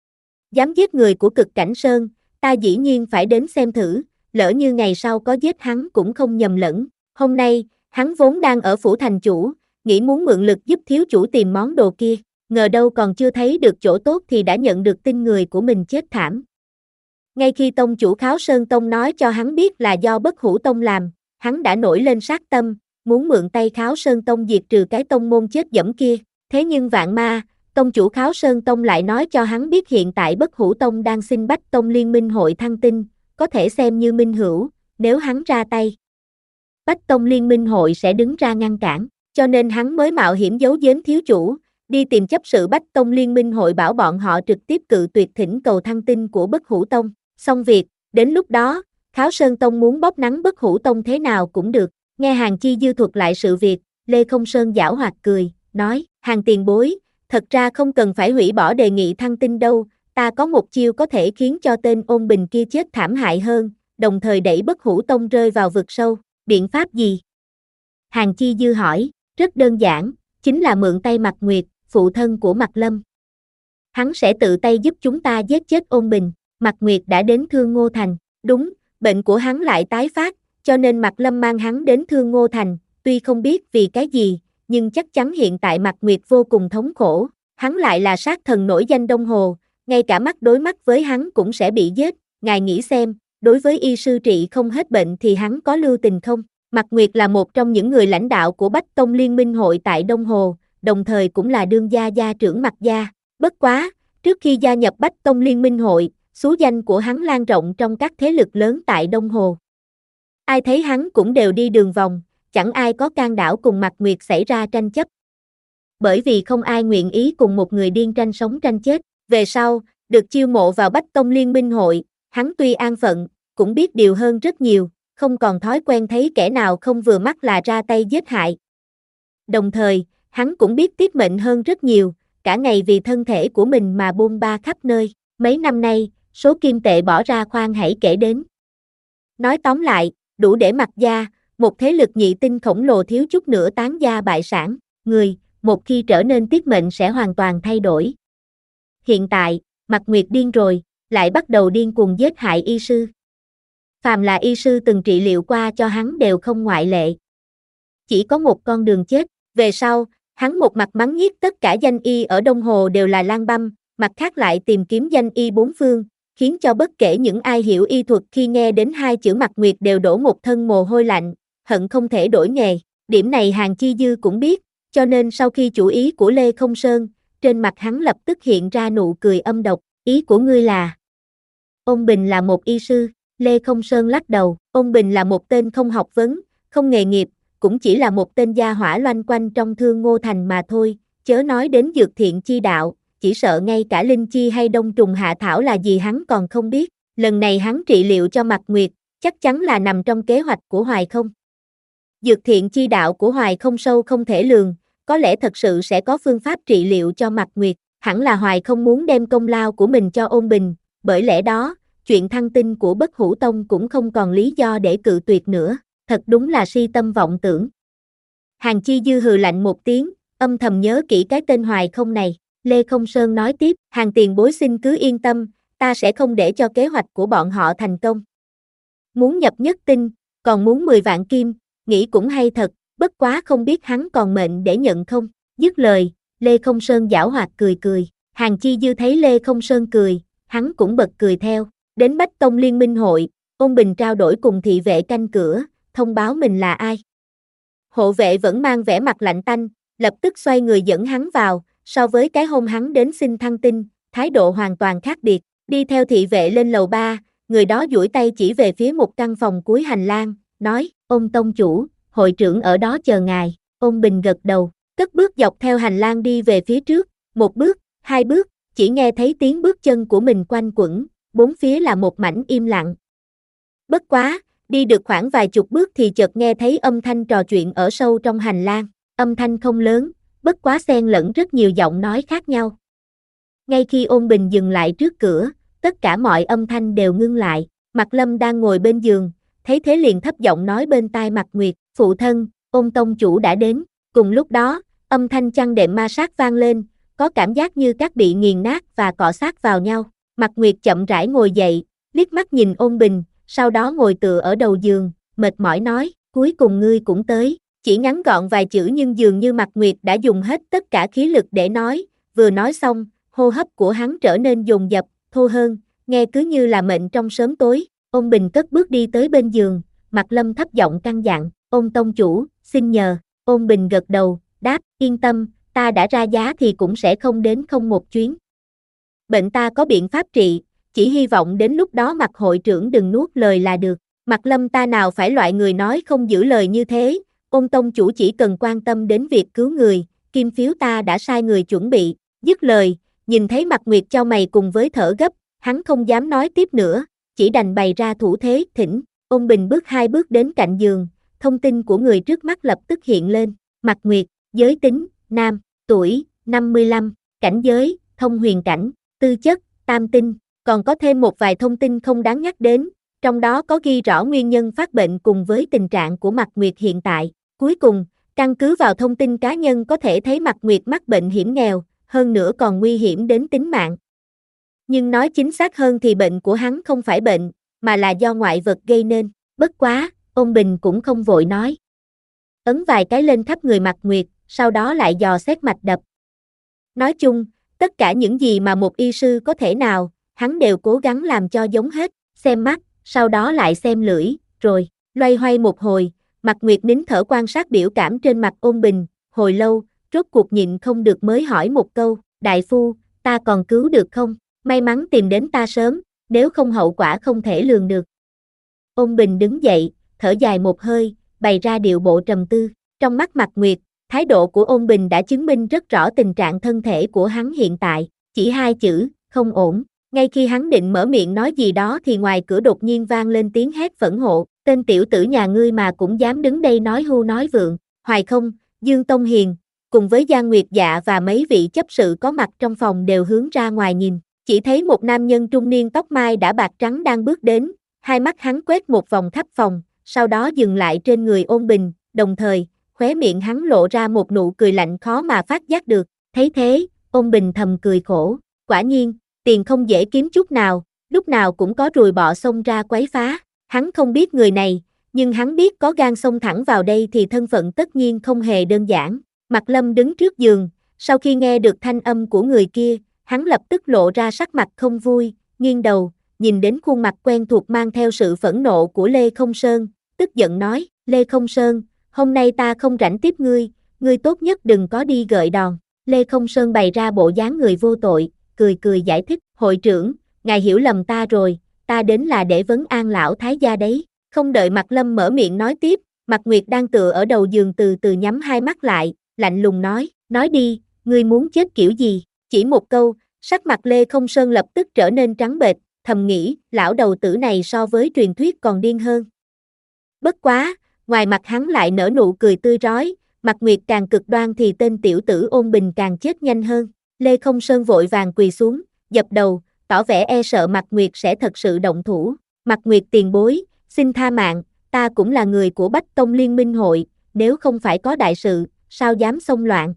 Dám giết người của Cực Cảnh Sơn, ta dĩ nhiên phải đến xem thử, lỡ như ngày sau có giết hắn cũng không nhầm lẫn. Hôm nay, hắn vốn đang ở phủ thành chủ, nghĩ muốn mượn lực giúp thiếu chủ tìm món đồ kia, ngờ đâu còn chưa thấy được chỗ tốt thì đã nhận được tin người của mình chết thảm. Ngay khi tông chủ Kháo Sơn Tông nói cho hắn biết là do Bất Hủ Tông làm, hắn đã nổi lên sát tâm, muốn mượn tay Kháo Sơn Tông diệt trừ cái tông môn chết dẫm kia. Thế nhưng vạn ma, tông chủ Kháo Sơn Tông lại nói cho hắn biết hiện tại Bất Hủ Tông đang xin Bách Tông Liên Minh hội thăng tinh, có thể xem như minh hữu, nếu hắn ra tay, Bách Tông Liên Minh hội sẽ đứng ra ngăn cản, cho nên hắn mới mạo hiểm giấu giếm thiếu chủ, đi tìm chấp sự Bách Tông Liên Minh hội bảo bọn họ trực tiếp cự tuyệt thỉnh cầu thăng tinh của Bất Hủ Tông. Xong việc, đến lúc đó, Kháo Sơn Tông muốn bóp nắng Bất Hủ Tông thế nào cũng được. Nghe Hàn Chi Dư thuật lại sự việc, Lê Không Sơn giảo hoạt cười, nói, Hàn tiền bối, thật ra không cần phải hủy bỏ đề nghị thăng tinh đâu, ta có một chiêu có thể khiến cho tên Ôn Bình kia chết thảm hại hơn, đồng thời đẩy Bất Hủ Tông rơi vào vực sâu. Biện pháp gì? Hàn Chi Dư hỏi, rất đơn giản, chính là mượn tay Mạc Nguyệt, phụ thân của Mạc Lâm. Hắn sẽ tự tay giúp chúng ta giết chết Ôn Bình. Mạc Nguyệt đã đến Thương Ngô Thành, đúng, bệnh của hắn lại tái phát, cho nên Mạc Lâm mang hắn đến Thương Ngô Thành, tuy không biết vì cái gì, nhưng chắc chắn hiện tại Mạc Nguyệt vô cùng thống khổ, hắn lại là sát thần nổi danh Đông Hồ, ngay cả mắt đối mắt với hắn cũng sẽ bị giết, ngài nghĩ xem, đối với y sư trị không hết bệnh thì hắn có lưu tình không? Mạc Nguyệt là một trong những người lãnh đạo của Bách Tông Liên Minh hội tại Đông Hồ, đồng thời cũng là đương gia gia trưởng Mạc gia, bất quá, trước khi gia nhập Bách Tông Liên Minh hội, xú danh của hắn lan rộng trong các thế lực lớn tại Đông Hồ. Ai thấy hắn cũng đều đi đường vòng, chẳng ai có can đảm cùng Mạc Nguyệt xảy ra tranh chấp. Bởi vì không ai nguyện ý cùng một người điên tranh sống tranh chết. Về sau, được chiêu mộ vào Bách Tông Liên Minh hội, hắn tuy an phận, cũng biết điều hơn rất nhiều, không còn thói quen thấy kẻ nào không vừa mắt là ra tay giết hại. Đồng thời, hắn cũng biết tiết mệnh hơn rất nhiều, cả ngày vì thân thể của mình mà bôn ba khắp nơi. Mấy năm nay, số kim tệ bỏ ra khoan hãy kể đến. Nói tóm lại, đủ để Mạc gia, một thế lực nhị tinh khổng lồ thiếu chút nữa tán gia bại sản, người, một khi trở nên tiết mệnh sẽ hoàn toàn thay đổi. Hiện tại, Mạc Nguyệt điên rồi, lại bắt đầu điên cuồng giết hại y sư. Phàm là y sư từng trị liệu qua cho hắn đều không ngoại lệ. Chỉ có một con đường chết, về sau, hắn một mặt mắng nhiếc tất cả danh y ở Đông Hồ đều là lang băm, mặt khác lại tìm kiếm danh y bốn phương, khiến cho bất kể những ai hiểu y thuật khi nghe đến hai chữ Mạc Nguyệt đều đổ một thân mồ hôi lạnh, hận không thể đổi nghề. Điểm này Hàn Chi Dư cũng biết, cho nên sau khi chủ ý của Lê Không Sơn, trên mặt hắn lập tức hiện ra nụ cười âm độc. Ý của ngươi là? Ôn Bình là một y sư, Lê Không Sơn lắc đầu, Ôn Bình là một tên không học vấn, không nghề nghiệp, cũng chỉ là một tên gia hỏa loanh quanh trong Thương Ngô Thành mà thôi, chớ nói đến dược thiện chi đạo, chỉ sợ ngay cả linh chi hay đông trùng hạ thảo là gì hắn còn không biết. Lần này hắn trị liệu cho Mạc Nguyệt, chắc chắn là nằm trong kế hoạch của Hoài Không. Dược thiện chi đạo của Hoài Không sâu không thể lường, có lẽ thật sự sẽ có phương pháp trị liệu cho Mạc Nguyệt, hẳn là Hoài Không muốn đem công lao của mình cho Ôn Bình, bởi lẽ đó, chuyện thăng tinh của Bất Hủ Tông cũng không còn lý do để cự tuyệt nữa, thật đúng là si tâm vọng tưởng. Hàn Chi Dư hừ lạnh một tiếng, âm thầm nhớ kỹ cái tên Hoài Không này. Lê Không Sơn nói tiếp, Hàn tiền bối xin cứ yên tâm, ta sẽ không để cho kế hoạch của bọn họ thành công. Muốn nhập nhất tinh, còn muốn mười vạn kim, nghĩ cũng hay thật, bất quá không biết hắn còn mệnh để nhận không. Dứt lời, Lê Không Sơn giảo hoạt cười cười. Hàn Chi Dư thấy Lê Không Sơn cười, hắn cũng bật cười theo. Đến Bách Tông Liên minh hội, Ôn Bình trao đổi cùng thị vệ canh cửa, thông báo mình là ai. Hộ vệ vẫn mang vẻ mặt lạnh tanh, lập tức xoay người dẫn hắn vào, so với cái hôm hắn đến xin thăng tin, thái độ hoàn toàn khác biệt. Đi theo thị vệ lên lầu ba, người đó duỗi tay chỉ về phía một căn phòng cuối hành lang, nói, Ôn tông chủ, hội trưởng ở đó chờ ngài. Ôn Bình gật đầu, cất bước dọc theo hành lang đi về phía trước, một bước, hai bước, chỉ nghe thấy tiếng bước chân của mình quanh quẩn, bốn phía là một mảnh im lặng. Bất quá, đi được khoảng vài chục bước thì chợt nghe thấy âm thanh trò chuyện ở sâu trong hành lang, âm thanh không lớn, bất quá xen lẫn rất nhiều giọng nói khác nhau. Ngay khi Ôn Bình dừng lại trước cửa, tất cả mọi âm thanh đều ngưng lại, Mạc Lâm đang ngồi bên giường, thấy thế liền thấp giọng nói bên tai Mạc Nguyệt, phụ thân, Ôn tông chủ đã đến. Cùng lúc đó, âm thanh chăn đệm ma sát vang lên, có cảm giác như các bị nghiền nát và cọ sát vào nhau. Mạc Nguyệt chậm rãi ngồi dậy, liếc mắt nhìn Ôn Bình, sau đó ngồi tựa ở đầu giường, mệt mỏi nói, cuối cùng ngươi cũng tới. Chỉ ngắn gọn vài chữ nhưng dường như Mạc Nguyệt đã dùng hết tất cả khí lực để nói, vừa nói xong, hô hấp của hắn trở nên dồn dập, thô hơn, nghe cứ như là mệnh trong sớm tối. Ôn Bình cất bước đi tới bên giường, Mạc Lâm thấp giọng căn dặn, Ôn tông chủ, xin nhờ. Ôn Bình gật đầu, đáp, yên tâm, ta đã ra giá thì cũng sẽ không đến không một chuyến. Bệnh ta có biện pháp trị, chỉ hy vọng đến lúc đó Mạc hội trưởng đừng nuốt lời là được. Mạc Lâm ta nào phải loại người nói không giữ lời như thế, Ôn tông chủ chỉ cần quan tâm đến việc cứu người, kim phiếu ta đã sai người chuẩn bị. Dứt lời, nhìn thấy Mạc Nguyệt chau mày cùng với thở gấp, hắn không dám nói tiếp nữa, chỉ đành bày ra thủ thế, thỉnh. Ôn Bình bước hai bước đến cạnh giường, thông tin của người trước mắt lập tức hiện lên. Mạc Nguyệt, giới tính, nam, tuổi, năm mươi lăm, cảnh giới, thông huyền cảnh, tư chất, tam tinh, còn có thêm một vài thông tin không đáng nhắc đến, trong đó có ghi rõ nguyên nhân phát bệnh cùng với tình trạng của Mạc Nguyệt hiện tại. Cuối cùng, căn cứ vào thông tin cá nhân có thể thấy Mạc Nguyệt mắc bệnh hiểm nghèo, hơn nữa còn nguy hiểm đến tính mạng. Nhưng nói chính xác hơn thì bệnh của hắn không phải bệnh, mà là do ngoại vật gây nên. Bất quá, Ôn Bình cũng không vội nói. Ấn vài cái lên khắp người Mạc Nguyệt, sau đó lại dò xét mạch đập. Nói chung, tất cả những gì mà một y sư có thể nào, hắn đều cố gắng làm cho giống hết, xem mắt, sau đó lại xem lưỡi, rồi, loay hoay một hồi, Mạc Nguyệt nín thở quan sát biểu cảm trên mặt Ôn Bình, hồi lâu, rốt cuộc nhịn không được mới hỏi một câu, đại phu, ta còn cứu được không? May mắn tìm đến ta sớm, nếu không hậu quả không thể lường được. Ôn Bình đứng dậy, thở dài một hơi, bày ra điệu bộ trầm tư. Trong mắt Mạc Nguyệt, thái độ của Ôn Bình đã chứng minh rất rõ tình trạng thân thể của hắn hiện tại, chỉ hai chữ, không ổn. Ngay khi hắn định mở miệng nói gì đó thì ngoài cửa đột nhiên vang lên tiếng hét phẫn hộ, tên tiểu tử nhà ngươi mà cũng dám đứng đây nói hưu nói vượng. Hoài Không, Dương Tông Hiền, cùng với Giang Nguyệt Dạ và mấy vị chấp sự có mặt trong phòng đều hướng ra ngoài nhìn, chỉ thấy một nam nhân trung niên tóc mai đã bạc trắng đang bước đến, hai mắt hắn quét một vòng khắp phòng, sau đó dừng lại trên người Ôn Bình, đồng thời, khóe miệng hắn lộ ra một nụ cười lạnh khó mà phát giác được. Thấy thế, Ôn Bình thầm cười khổ, quả nhiên, tiền không dễ kiếm chút nào, lúc nào cũng có ruồi bọ xông ra quấy phá. Hắn không biết người này, nhưng hắn biết có gan xông thẳng vào đây thì thân phận tất nhiên không hề đơn giản. Mạc Lâm đứng trước giường, sau khi nghe được thanh âm của người kia, hắn lập tức lộ ra sắc mặt không vui, nghiêng đầu, nhìn đến khuôn mặt quen thuộc mang theo sự phẫn nộ của Lê Không Sơn, tức giận nói, Lê Không Sơn, hôm nay ta không rảnh tiếp ngươi, ngươi tốt nhất đừng có đi gợi đòn. Lê Không Sơn bày ra bộ dáng người vô tội, cười cười giải thích, hội trưởng, ngài hiểu lầm ta rồi, ta đến là để vấn an lão thái gia đấy. Không đợi Mạc Lâm mở miệng nói tiếp, Mạc Nguyệt đang tựa ở đầu giường từ từ nhắm hai mắt lại, lạnh lùng nói, nói đi, ngươi muốn chết kiểu gì? Chỉ một câu, sắc mặt Lê Không Sơn lập tức trở nên trắng bệch, thầm nghĩ, lão đầu tử này so với truyền thuyết còn điên hơn. Bất quá, ngoài mặt hắn lại nở nụ cười tươi rói, Mạc Nguyệt càng cực đoan thì tên tiểu tử Ôn Bình càng chết nhanh hơn. Lê Không Sơn vội vàng quỳ xuống, dập đầu, tỏ vẻ e sợ Mạc Nguyệt sẽ thật sự động thủ. Mạc Nguyệt tiền bối, xin tha mạng, ta cũng là người của Bách Tông Liên minh hội, nếu không phải có đại sự, sao dám xông loạn.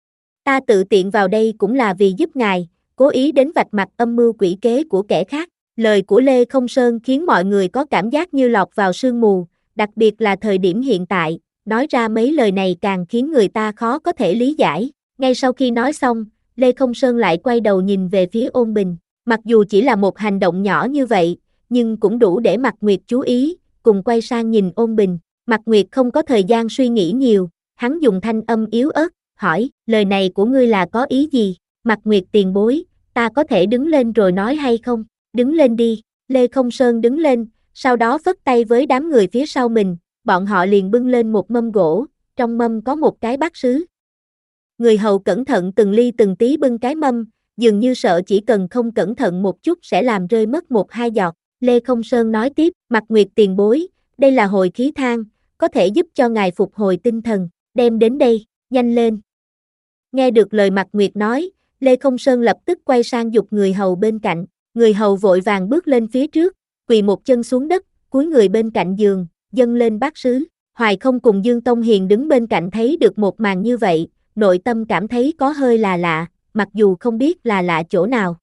Ta tự tiện vào đây cũng là vì giúp ngài, cố ý đến vạch mặt âm mưu quỷ kế của kẻ khác. Lời của Lê Không Sơn khiến mọi người có cảm giác như lọt vào sương mù, đặc biệt là thời điểm hiện tại, nói ra mấy lời này càng khiến người ta khó có thể lý giải. Ngay sau khi nói xong, Lê Không Sơn lại quay đầu nhìn về phía Ôn Bình. Mặc dù chỉ là một hành động nhỏ như vậy, nhưng cũng đủ để Mạc Nguyệt chú ý, cùng quay sang nhìn Ôn Bình. Mạc Nguyệt không có thời gian suy nghĩ nhiều, hắn dùng thanh âm yếu ớt, hỏi, lời này của ngươi là có ý gì? Mạc Nguyệt tiền bối, ta có thể đứng lên rồi nói hay không? Đứng lên đi. Lê Không Sơn đứng lên, sau đó phất tay với đám người phía sau mình, bọn họ liền bưng lên một mâm gỗ, trong mâm có một cái bát sứ. Người hầu cẩn thận từng ly từng tí bưng cái mâm, dường như sợ chỉ cần không cẩn thận một chút sẽ làm rơi mất một hai giọt. Lê Không Sơn nói tiếp, Mạc Nguyệt tiền bối, đây là hồi khí thang, có thể giúp cho ngài phục hồi tinh thần, đem đến đây, nhanh lên. Nghe được lời Mạc Nguyệt nói, Lê Không Sơn lập tức quay sang giục người hầu bên cạnh, người hầu vội vàng bước lên phía trước, quỳ một chân xuống đất, cúi người bên cạnh giường, dâng lên bát sứ. Hoài Không cùng Dương Tông Hiền đứng bên cạnh thấy được một màn như vậy, nội tâm cảm thấy có hơi là lạ, mặc dù không biết là lạ chỗ nào.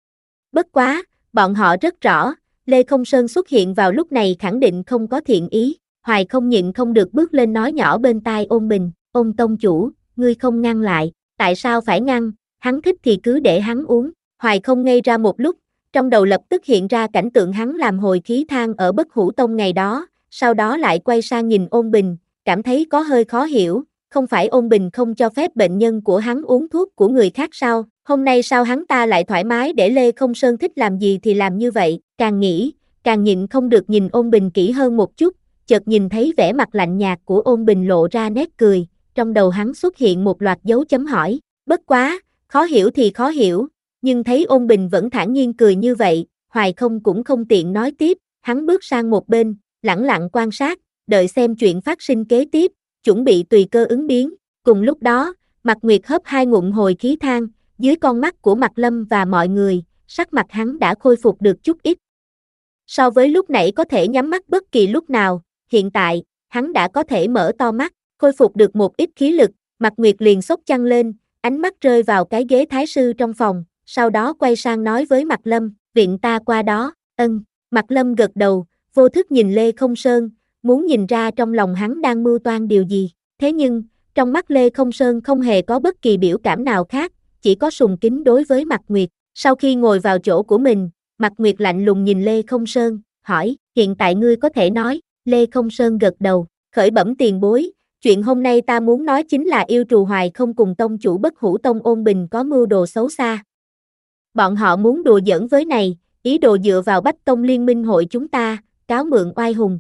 Bất quá, bọn họ rất rõ, Lê Không Sơn xuất hiện vào lúc này khẳng định không có thiện ý. Hoài Không nhịn không được bước lên nói nhỏ bên tai Ôn Bình, Ôn tông chủ, ngươi không ngăn lại, tại sao phải ngăn, hắn thích thì cứ để hắn uống. Hoài Không ngây ra một lúc, trong đầu lập tức hiện ra cảnh tượng hắn làm hồi khí thang ở Bất Hủ Tông ngày đó, sau đó lại quay sang nhìn Ôn Bình, cảm thấy có hơi khó hiểu, không phải Ôn Bình không cho phép bệnh nhân của hắn uống thuốc của người khác sao, hôm nay sao hắn ta lại thoải mái để Lê Không Sơn thích làm gì thì làm như vậy, càng nghĩ, càng nhịn không được nhìn Ôn Bình kỹ hơn một chút, chợt nhìn thấy vẻ mặt lạnh nhạt của Ôn Bình lộ ra nét cười, trong đầu hắn xuất hiện một loạt dấu chấm hỏi, bất quá, khó hiểu thì khó hiểu, nhưng thấy Ôn Bình vẫn thản nhiên cười như vậy, Hoài Không cũng không tiện nói tiếp, hắn bước sang một bên, lẳng lặng quan sát, đợi xem chuyện phát sinh kế tiếp, chuẩn bị tùy cơ ứng biến. Cùng lúc đó, Mạc Nguyệt hớp hai ngụm hồi khí thang, dưới con mắt của Mạc Lâm và mọi người, sắc mặt hắn đã khôi phục được chút ít. So với lúc nãy có thể nhắm mắt bất kỳ lúc nào, hiện tại, hắn đã có thể mở to mắt, khôi phục được một ít khí lực, Mạc Nguyệt liền xốc chăn lên, ánh mắt rơi vào cái ghế thái sư trong phòng, sau đó quay sang nói với Mạc Lâm, viện ta qua đó, ân, Mạc Lâm gật đầu, vô thức nhìn Lê Không Sơn, muốn nhìn ra trong lòng hắn đang mưu toan điều gì, thế nhưng, trong mắt Lê Không Sơn không hề có bất kỳ biểu cảm nào khác, chỉ có sùng kính đối với Mạc Nguyệt. Sau khi ngồi vào chỗ của mình, Mạc Nguyệt lạnh lùng nhìn Lê Không Sơn, hỏi, hiện tại ngươi có thể nói, Lê Không Sơn gật đầu, khởi bẩm tiền bối, chuyện hôm nay ta muốn nói chính là yêu trù Hoài Không cùng tông chủ Bất Hủ Tông Ôn Bình có mưu đồ xấu xa. Bọn họ muốn đùa giỡn với này, ý đồ dựa vào Bách Tông liên minh hội chúng ta, cáo mượn oai hùng.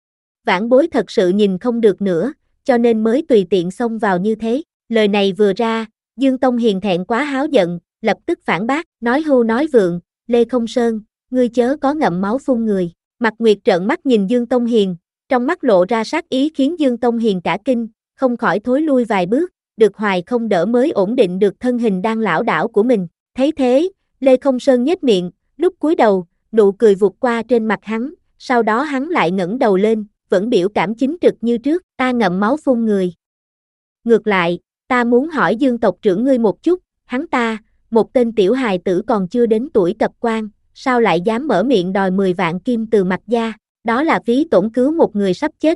Vãn bối thật sự nhìn không được nữa, cho nên mới tùy tiện xông vào như thế. Lời này vừa ra, Dương Tông Hiền thẹn quá háo giận, lập tức phản bác, nói hưu nói vượng, Lê Không Sơn, ngươi chớ có ngậm máu phun người. Mạc Nguyệt trợn mắt nhìn Dương Tông Hiền, trong mắt lộ ra sát ý khiến Dương Tông Hiền cả kinh, không khỏi thối lui vài bước, được Hoài Không đỡ mới ổn định được thân hình đang lảo đảo của mình. Thấy thế, Lê Không Sơn nhếch miệng, lúc cúi đầu, nụ cười vụt qua trên mặt hắn, sau đó hắn lại ngẩng đầu lên, vẫn biểu cảm chính trực như trước, ta ngậm máu phun người. Ngược lại, ta muốn hỏi Dương tộc trưởng ngươi một chút, hắn ta, một tên tiểu hài tử còn chưa đến tuổi cập quan, sao lại dám mở miệng đòi mười vạn kim từ Mạc gia, đó là phí tổn cứu một người sắp chết.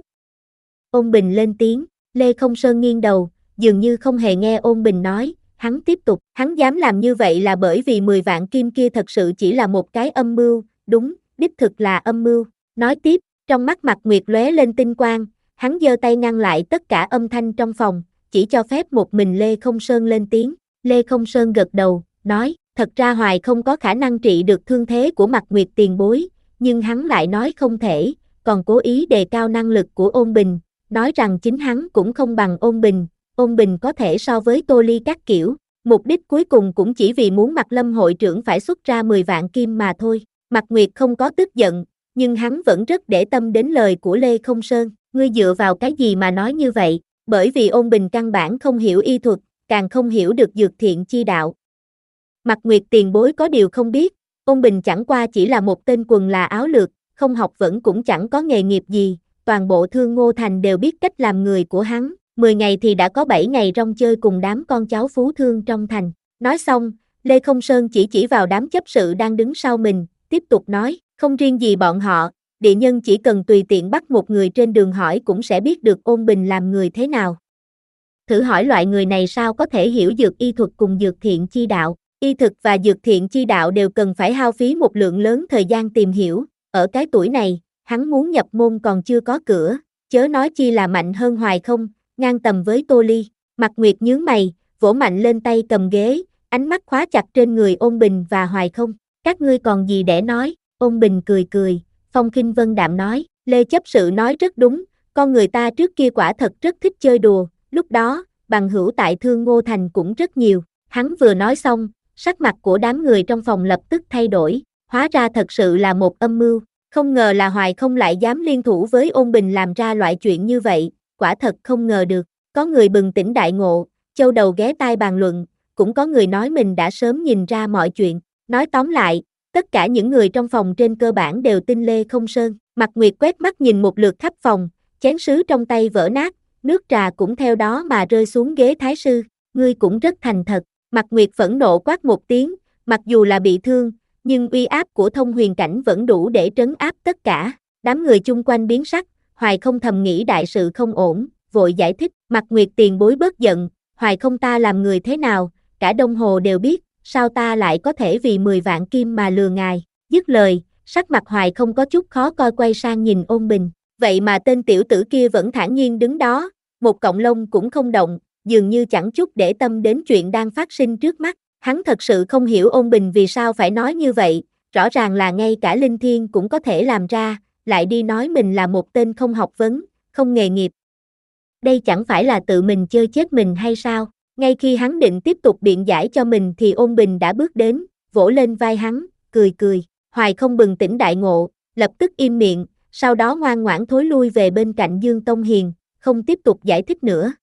Ôn Bình lên tiếng, Lê Không Sơn nghiêng đầu, dường như không hề nghe Ôn Bình nói, hắn tiếp tục, hắn dám làm như vậy là bởi vì mười vạn kim kia thật sự chỉ là một cái âm mưu, đúng, đích thực là âm mưu. Nói tiếp, trong mắt Mạc Nguyệt lóe lên tinh quang, hắn giơ tay ngăn lại tất cả âm thanh trong phòng, chỉ cho phép một mình Lê Không Sơn lên tiếng. Lê Không Sơn gật đầu, nói, thật ra Hoài không có khả năng trị được thương thế của Mạc Nguyệt tiền bối, nhưng hắn lại nói không thể, còn cố ý đề cao năng lực của Ôn Bình, nói rằng chính hắn cũng không bằng Ôn Bình, Ôn Bình có thể so với Tô Ly các kiểu, mục đích cuối cùng cũng chỉ vì muốn Mạc Lâm hội trưởng phải xuất ra mười vạn kim mà thôi. Mạc Nguyệt không có tức giận, nhưng hắn vẫn rất để tâm đến lời của Lê Không Sơn, ngươi dựa vào cái gì mà nói như vậy, bởi vì Ôn Bình căn bản không hiểu y thuật, càng không hiểu được dược thiện chi đạo. Mạc Nguyệt tiền bối có điều không biết, Ôn Bình chẳng qua chỉ là một tên quần là áo lược, không học vẫn cũng chẳng có nghề nghiệp gì, toàn bộ Thương Ngô Thành đều biết cách làm người của hắn, mười ngày thì đã có bảy ngày rong chơi cùng đám con cháu phú thương trong thành. Nói xong, Lê Không Sơn chỉ chỉ vào đám chấp sự đang đứng sau mình, tiếp tục nói, không riêng gì bọn họ, địa nhân chỉ cần tùy tiện bắt một người trên đường hỏi cũng sẽ biết được Ôn Bình làm người thế nào. Thử hỏi loại người này sao có thể hiểu dược y thuật cùng dược thiện chi đạo. Y thực và dược thiện chi đạo đều cần phải hao phí một lượng lớn thời gian tìm hiểu, ở cái tuổi này, hắn muốn nhập môn còn chưa có cửa, chớ nói chi là mạnh hơn Hoài Không, ngang tầm với Tô Ly. Mạc Nguyệt nhướng mày, vỗ mạnh lên tay cầm ghế, ánh mắt khóa chặt trên người Ôn Bình và Hoài Không. Các ngươi còn gì để nói? Ôn Bình cười cười, Phong Khinh Vân đạm nói, Lê chấp sự nói rất đúng, con người ta trước kia quả thật rất thích chơi đùa, lúc đó, bằng hữu tại Thương Ngô Thành cũng rất nhiều. Hắn vừa nói xong, sắc mặt của đám người trong phòng lập tức thay đổi, hóa ra thật sự là một âm mưu, không ngờ là Hoài Không lại dám liên thủ với Ôn Bình làm ra loại chuyện như vậy, quả thật không ngờ được. Có người bừng tỉnh đại ngộ, châu đầu ghé tai bàn luận, cũng có người nói mình đã sớm nhìn ra mọi chuyện. Nói tóm lại, tất cả những người trong phòng trên cơ bản đều tin Lê Không Sơn. Mạc Nguyệt quét mắt nhìn một lượt khắp phòng, chén sứ trong tay vỡ nát, nước trà cũng theo đó mà rơi xuống ghế thái sư. Ngươi cũng rất thành thật. Mạc Nguyệt phẫn nộ quát một tiếng, mặc dù là bị thương, nhưng uy áp của thông huyền cảnh vẫn đủ để trấn áp tất cả. Đám người chung quanh biến sắc, Hoài Không thầm nghĩ đại sự không ổn, vội giải thích. Mạc Nguyệt tiền bối bớt giận, Hoài Không ta làm người thế nào, cả Đông Hồ đều biết, sao ta lại có thể vì mười vạn kim mà lừa ngài. Dứt lời, sắc mặt Hoài Không có chút khó coi, quay sang nhìn Ôn Bình, vậy mà tên tiểu tử kia vẫn thản nhiên đứng đó, một cọng lông cũng không động, dường như chẳng chút để tâm đến chuyện đang phát sinh trước mắt. Hắn thật sự không hiểu Ôn Bình vì sao phải nói như vậy, rõ ràng là ngay cả Linh Thiên cũng có thể làm ra, lại đi nói mình là một tên không học vấn, không nghề nghiệp. Đây chẳng phải là tự mình chơi chết mình hay sao? Ngay khi hắn định tiếp tục biện giải cho mình thì Ôn Bình đã bước đến, vỗ lên vai hắn, cười cười. Hoài Không bừng tỉnh đại ngộ, lập tức im miệng, sau đó ngoan ngoãn thối lui về bên cạnh Dương Tông Hiền, không tiếp tục giải thích nữa.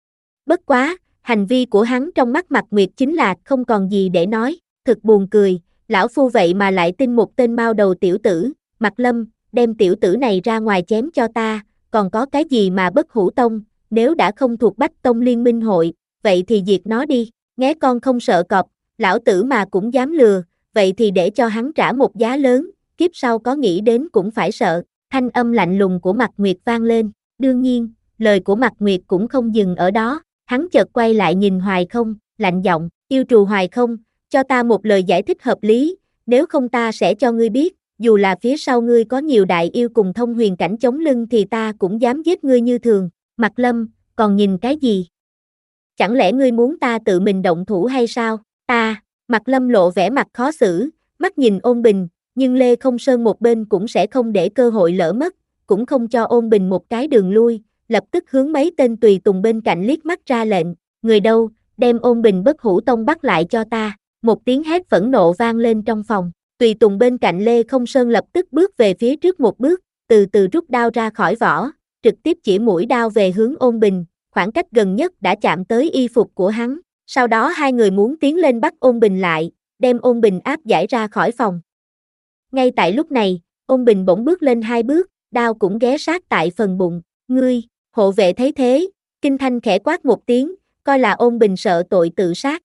Bất quá, hành vi của hắn trong mắt Mạc Nguyệt chính là không còn gì để nói, thực buồn cười, lão phu vậy mà lại tin một tên mao đầu tiểu tử. Mạc Lâm, đem tiểu tử này ra ngoài chém cho ta, còn có cái gì mà Bất Hủ Tông, nếu đã không thuộc Bách Tông Liên Minh hội, vậy thì diệt nó đi, nghe con không sợ cọp, lão tử mà cũng dám lừa, vậy thì để cho hắn trả một giá lớn, kiếp sau có nghĩ đến cũng phải sợ. Thanh âm lạnh lùng của Mạc Nguyệt vang lên, đương nhiên, lời của Mạc Nguyệt cũng không dừng ở đó, hắn chợt quay lại nhìn Hoài Không, lạnh giọng, yêu trù Hoài Không, cho ta một lời giải thích hợp lý, nếu không ta sẽ cho ngươi biết, dù là phía sau ngươi có nhiều đại yêu cùng thông huyền cảnh chống lưng thì ta cũng dám giết ngươi như thường. Mạc Lâm, còn nhìn cái gì? Chẳng lẽ ngươi muốn ta tự mình động thủ hay sao? Ta, Mạc Lâm lộ vẻ mặt khó xử, mắt nhìn Ôn Bình, nhưng Lê Không Sơn một bên cũng sẽ không để cơ hội lỡ mất, cũng không cho Ôn Bình một cái đường lui, lập tức hướng mấy tên tùy tùng bên cạnh liếc mắt ra lệnh, người đâu, đem Ôn Bình Bất Hủ Tông bắt lại cho ta. Một tiếng hét phẫn nộ vang lên trong phòng, tùy tùng bên cạnh Lê Không Sơn lập tức bước về phía trước một bước, từ từ rút đao ra khỏi vỏ, trực tiếp chỉ mũi đao về hướng Ôn Bình, khoảng cách gần nhất đã chạm tới y phục của hắn. Sau đó hai người muốn tiến lên bắt Ôn Bình lại, đem Ôn Bình áp giải ra khỏi phòng. Ngay tại lúc này, Ôn Bình bỗng bước lên hai bước, đao cũng ghé sát tại phần bụng. Ngươi, hộ vệ thấy thế, Kinh Thanh khẽ quát một tiếng, coi là Ôn Bình sợ tội tự sát.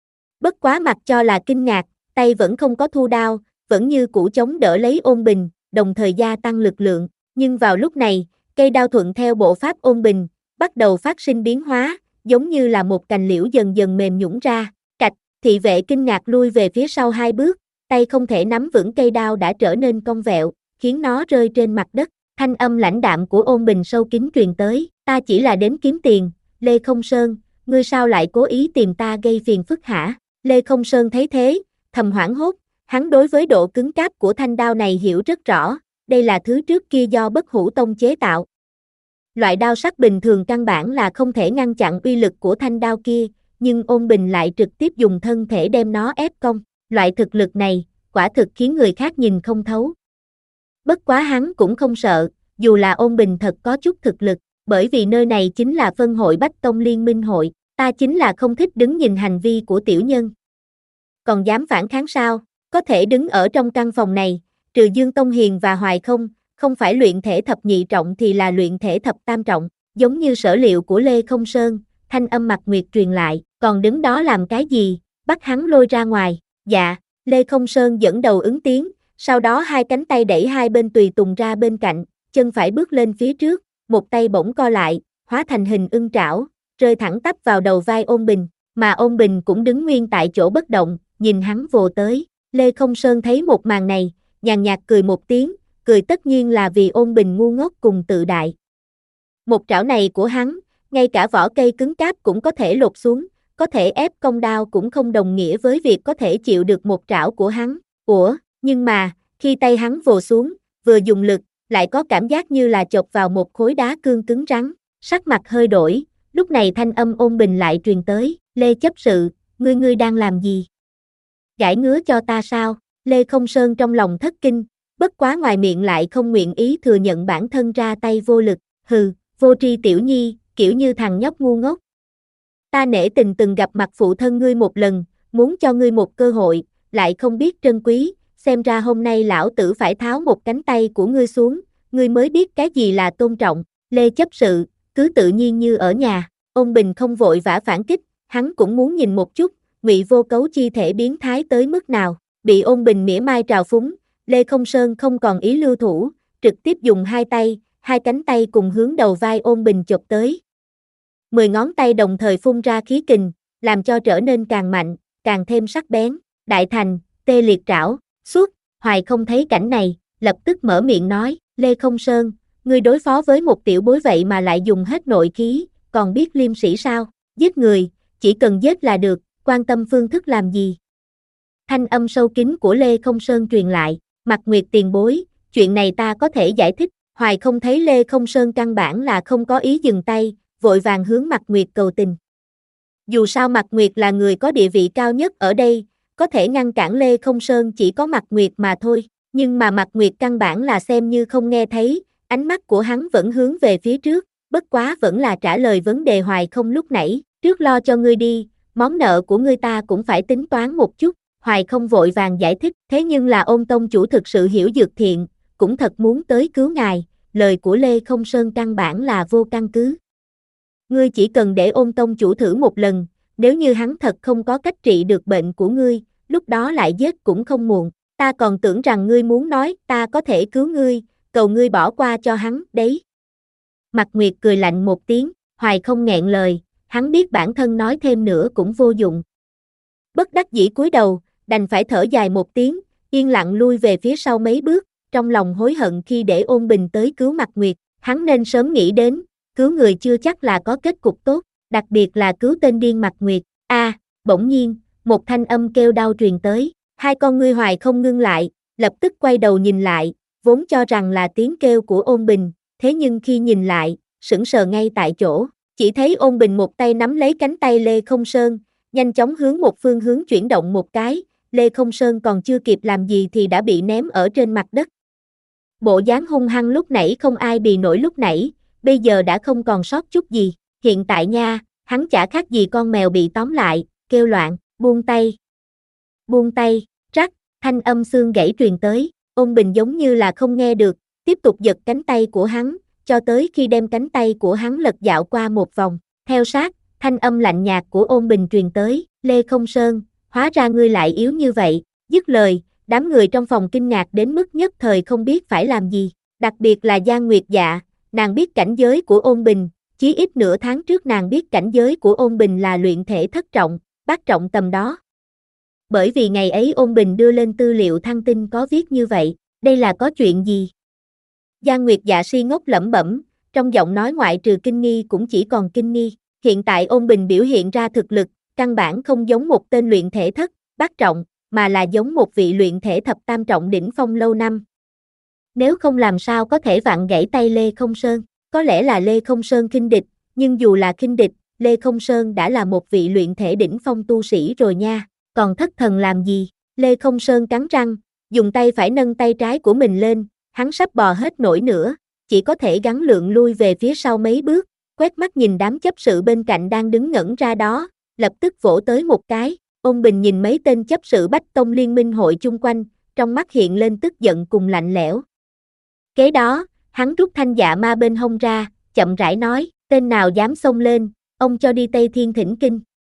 Bất quá mặc cho là kinh ngạc, tay vẫn không có thu đao, vẫn như cũ chống đỡ lấy Ôn Bình, đồng thời gia tăng lực lượng. Nhưng vào lúc này, cây đao thuận theo bộ pháp Ôn Bình, bắt đầu phát sinh biến hóa, giống như là một cành liễu dần dần mềm nhũn ra. Cạch, thị vệ kinh ngạc lui về phía sau hai bước, tay không thể nắm vững cây đao đã trở nên cong vẹo, khiến nó rơi trên mặt đất. Thanh âm lãnh đạm của Ôn Bình sâu kín truyền tới, ta chỉ là đến kiếm tiền, Lê Không Sơn, ngươi sao lại cố ý tìm ta gây phiền phức hả? Lê Không Sơn thấy thế, thầm hoảng hốt, hắn đối với độ cứng cáp của thanh đao này hiểu rất rõ, đây là thứ trước kia do Bất Hủ Tông chế tạo. Loại đao sắc bình thường căn bản là không thể ngăn chặn uy lực của thanh đao kia, nhưng Ôn Bình lại trực tiếp dùng thân thể đem nó ép cong, loại thực lực này, quả thực khiến người khác nhìn không thấu. Bất quá hắn cũng không sợ, dù là Ôn Bình thật có chút thực lực, bởi vì nơi này chính là phân hội Bách Tông Liên Minh hội, ta chính là không thích đứng nhìn hành vi của tiểu nhân. Còn dám phản kháng sao? Có thể đứng ở trong căn phòng này, trừ Dương Tông Hiền và Hoài Không, không phải luyện thể thập nhị trọng thì là luyện thể thập tam trọng, giống như sở liệu của Lê Không Sơn, thanh âm Mạc Nguyệt truyền lại, còn đứng đó làm cái gì, bắt hắn lôi ra ngoài. Dạ, Lê Không Sơn dẫn đầu ứng tiếng, Sau đó hai cánh tay đẩy hai bên tùy tùng ra bên cạnh, chân phải bước lên phía trước, một tay bỗng co lại, hóa thành hình ưng trảo, rơi thẳng tắp vào đầu vai Ôn Bình, mà Ôn Bình cũng đứng nguyên tại chỗ bất động, nhìn hắn vồ tới. Lê Không Sơn thấy một màn này, nhàn nhạt cười một tiếng, cười tất nhiên là vì Ôn Bình ngu ngốc cùng tự đại. Một trảo này của hắn, ngay cả vỏ cây cứng cáp cũng có thể lột xuống, có thể ép cong đao cũng không đồng nghĩa với việc có thể chịu được một trảo của hắn. Ủa, nhưng mà, khi tay hắn vồ xuống, vừa dùng lực, lại có cảm giác như là chộp vào một khối đá cương cứng rắn, sắc mặt hơi đổi, lúc này thanh âm Ôn Bình lại truyền tới, Lê chấp sự, ngươi ngươi đang làm gì? Gãi ngứa cho ta sao? Lê Không Sơn trong lòng thất kinh, bất quá ngoài miệng lại không nguyện ý thừa nhận bản thân ra tay vô lực, hừ, vô tri tiểu nhi, kiểu như thằng nhóc ngu ngốc. Ta nể tình từng gặp mặt phụ thân ngươi một lần, muốn cho ngươi một cơ hội, lại không biết trân quý, xem ra hôm nay lão tử phải tháo một cánh tay của ngươi xuống, ngươi mới biết cái gì là tôn trọng. Lê chấp sự, cứ tự nhiên như ở nhà. Ôn Bình không vội vã phản kích, hắn cũng muốn nhìn một chút, Ngụy Vô Cấu chi thể biến thái tới mức nào. Bị Ôn Bình mỉa mai trào phúng, Lê Không Sơn không còn ý lưu thủ, trực tiếp dùng hai tay, hai cánh tay cùng hướng đầu vai Ôn Bình chộp tới. Mười ngón tay đồng thời phun ra khí kình, làm cho trở nên càng mạnh, càng thêm sắc bén. Đại thành, tê liệt trảo, suốt, Hoài không thấy cảnh này, lập tức mở miệng nói, Lê Không Sơn, ngươi đối phó với một tiểu bối vậy mà lại dùng hết nội khí, còn biết liêm sĩ sao? Giết người, chỉ cần giết là được, quan tâm phương thức làm gì? Thanh âm sâu kín của Lê Không Sơn truyền lại, Mạc Nguyệt tiền bối, chuyện này ta có thể giải thích. Hoài không thấy Lê Không Sơn căn bản là không có ý dừng tay, vội vàng hướng Mạc Nguyệt cầu tình. Dù sao Mạc Nguyệt là người có địa vị cao nhất ở đây, có thể ngăn cản Lê Không Sơn chỉ có Mạc Nguyệt mà thôi, nhưng mà Mạc Nguyệt căn bản là xem như không nghe thấy, ánh mắt của hắn vẫn hướng về phía trước, bất quá vẫn là trả lời vấn đề Hoài không lúc nãy, trước lo cho ngươi đi, món nợ của ngươi ta cũng phải tính toán một chút. Hoài không vội vàng giải thích, thế nhưng là Ôn tông chủ thực sự hiểu dược thiện, cũng thật muốn tới cứu ngài, lời của Lê Không Sơn căn bản là vô căn cứ. Ngươi chỉ cần để Ôn tông chủ thử một lần, nếu như hắn thật không có cách trị được bệnh của ngươi, lúc đó lại giết cũng không muộn, ta còn tưởng rằng ngươi muốn nói ta có thể cứu ngươi, cầu ngươi bỏ qua cho hắn, đấy. Mạc Nguyệt cười lạnh một tiếng, Hoài không nghẹn lời, hắn biết bản thân nói thêm nữa cũng vô dụng. Bất đắc dĩ cúi đầu, đành phải thở dài một tiếng, yên lặng lui về phía sau mấy bước, trong lòng hối hận khi để Ôn Bình tới cứu Mạc Nguyệt, hắn nên sớm nghĩ đến, cứu người chưa chắc là có kết cục tốt, đặc biệt là cứu tên điên Mạc Nguyệt. A, à, bỗng nhiên, một thanh âm kêu đau truyền tới, hai con ngươi Hoài không ngưng lại, lập tức quay đầu nhìn lại, vốn cho rằng là tiếng kêu của Ôn Bình, thế nhưng khi nhìn lại, sững sờ ngay tại chỗ, chỉ thấy Ôn Bình một tay nắm lấy cánh tay Lê Không Sơn, nhanh chóng hướng một phương hướng chuyển động một cái, Lê Không Sơn còn chưa kịp làm gì thì đã bị ném ở trên mặt đất. Bộ dáng hung hăng lúc nãy không ai bì nổi lúc nãy, bây giờ đã không còn sót chút gì, hiện tại nha, hắn chả khác gì con mèo bị tóm lại, kêu loạn, buông tay. Buông tay, rắc, thanh âm xương gãy truyền tới, Ôn Bình giống như là không nghe được, tiếp tục giật cánh tay của hắn, cho tới khi đem cánh tay của hắn lật dạo qua một vòng, theo sát, thanh âm lạnh nhạt của Ôn Bình truyền tới, Lê Không Sơn, hóa ra ngươi lại yếu như vậy, dứt lời, đám người trong phòng kinh ngạc đến mức nhất thời không biết phải làm gì, đặc biệt là Giang Nguyệt Dạ, nàng biết cảnh giới của Ôn Bình, chí ít nửa tháng trước nàng biết cảnh giới của Ôn Bình là luyện thể thất trọng, bát trọng tầm đó. Bởi vì ngày ấy Ôn Bình đưa lên tư liệu thăng tin có viết như vậy, đây là có chuyện gì? Giang Nguyệt Dạ si ngốc lẩm bẩm, trong giọng nói ngoại trừ kinh nghi cũng chỉ còn kinh nghi, hiện tại Ôn Bình biểu hiện ra thực lực, căn bản không giống một tên luyện thể thất, bát trọng, mà là giống một vị luyện thể thập tam trọng đỉnh phong lâu năm. Nếu không làm sao có thể vặn gãy tay Lê Không Sơn, có lẽ là Lê Không Sơn khinh địch, nhưng dù là khinh địch, Lê Không Sơn đã là một vị luyện thể đỉnh phong tu sĩ rồi nha, còn thất thần làm gì? Lê Không Sơn cắn răng, dùng tay phải nâng tay trái của mình lên, hắn sắp bò hết nổi nữa, chỉ có thể gắng lượng lui về phía sau mấy bước, quét mắt nhìn đám chấp sự bên cạnh đang đứng ngẩn ra đó, lập tức vỗ tới một cái. Ôn Bình nhìn mấy tên chấp sự Bách Tông Liên minh hội chung quanh, trong mắt hiện lên tức giận cùng lạnh lẽo. Kế đó, hắn rút thanh dạ ma bên hông ra, chậm rãi nói, tên nào dám xông lên, ông cho đi Tây Thiên thỉnh kinh.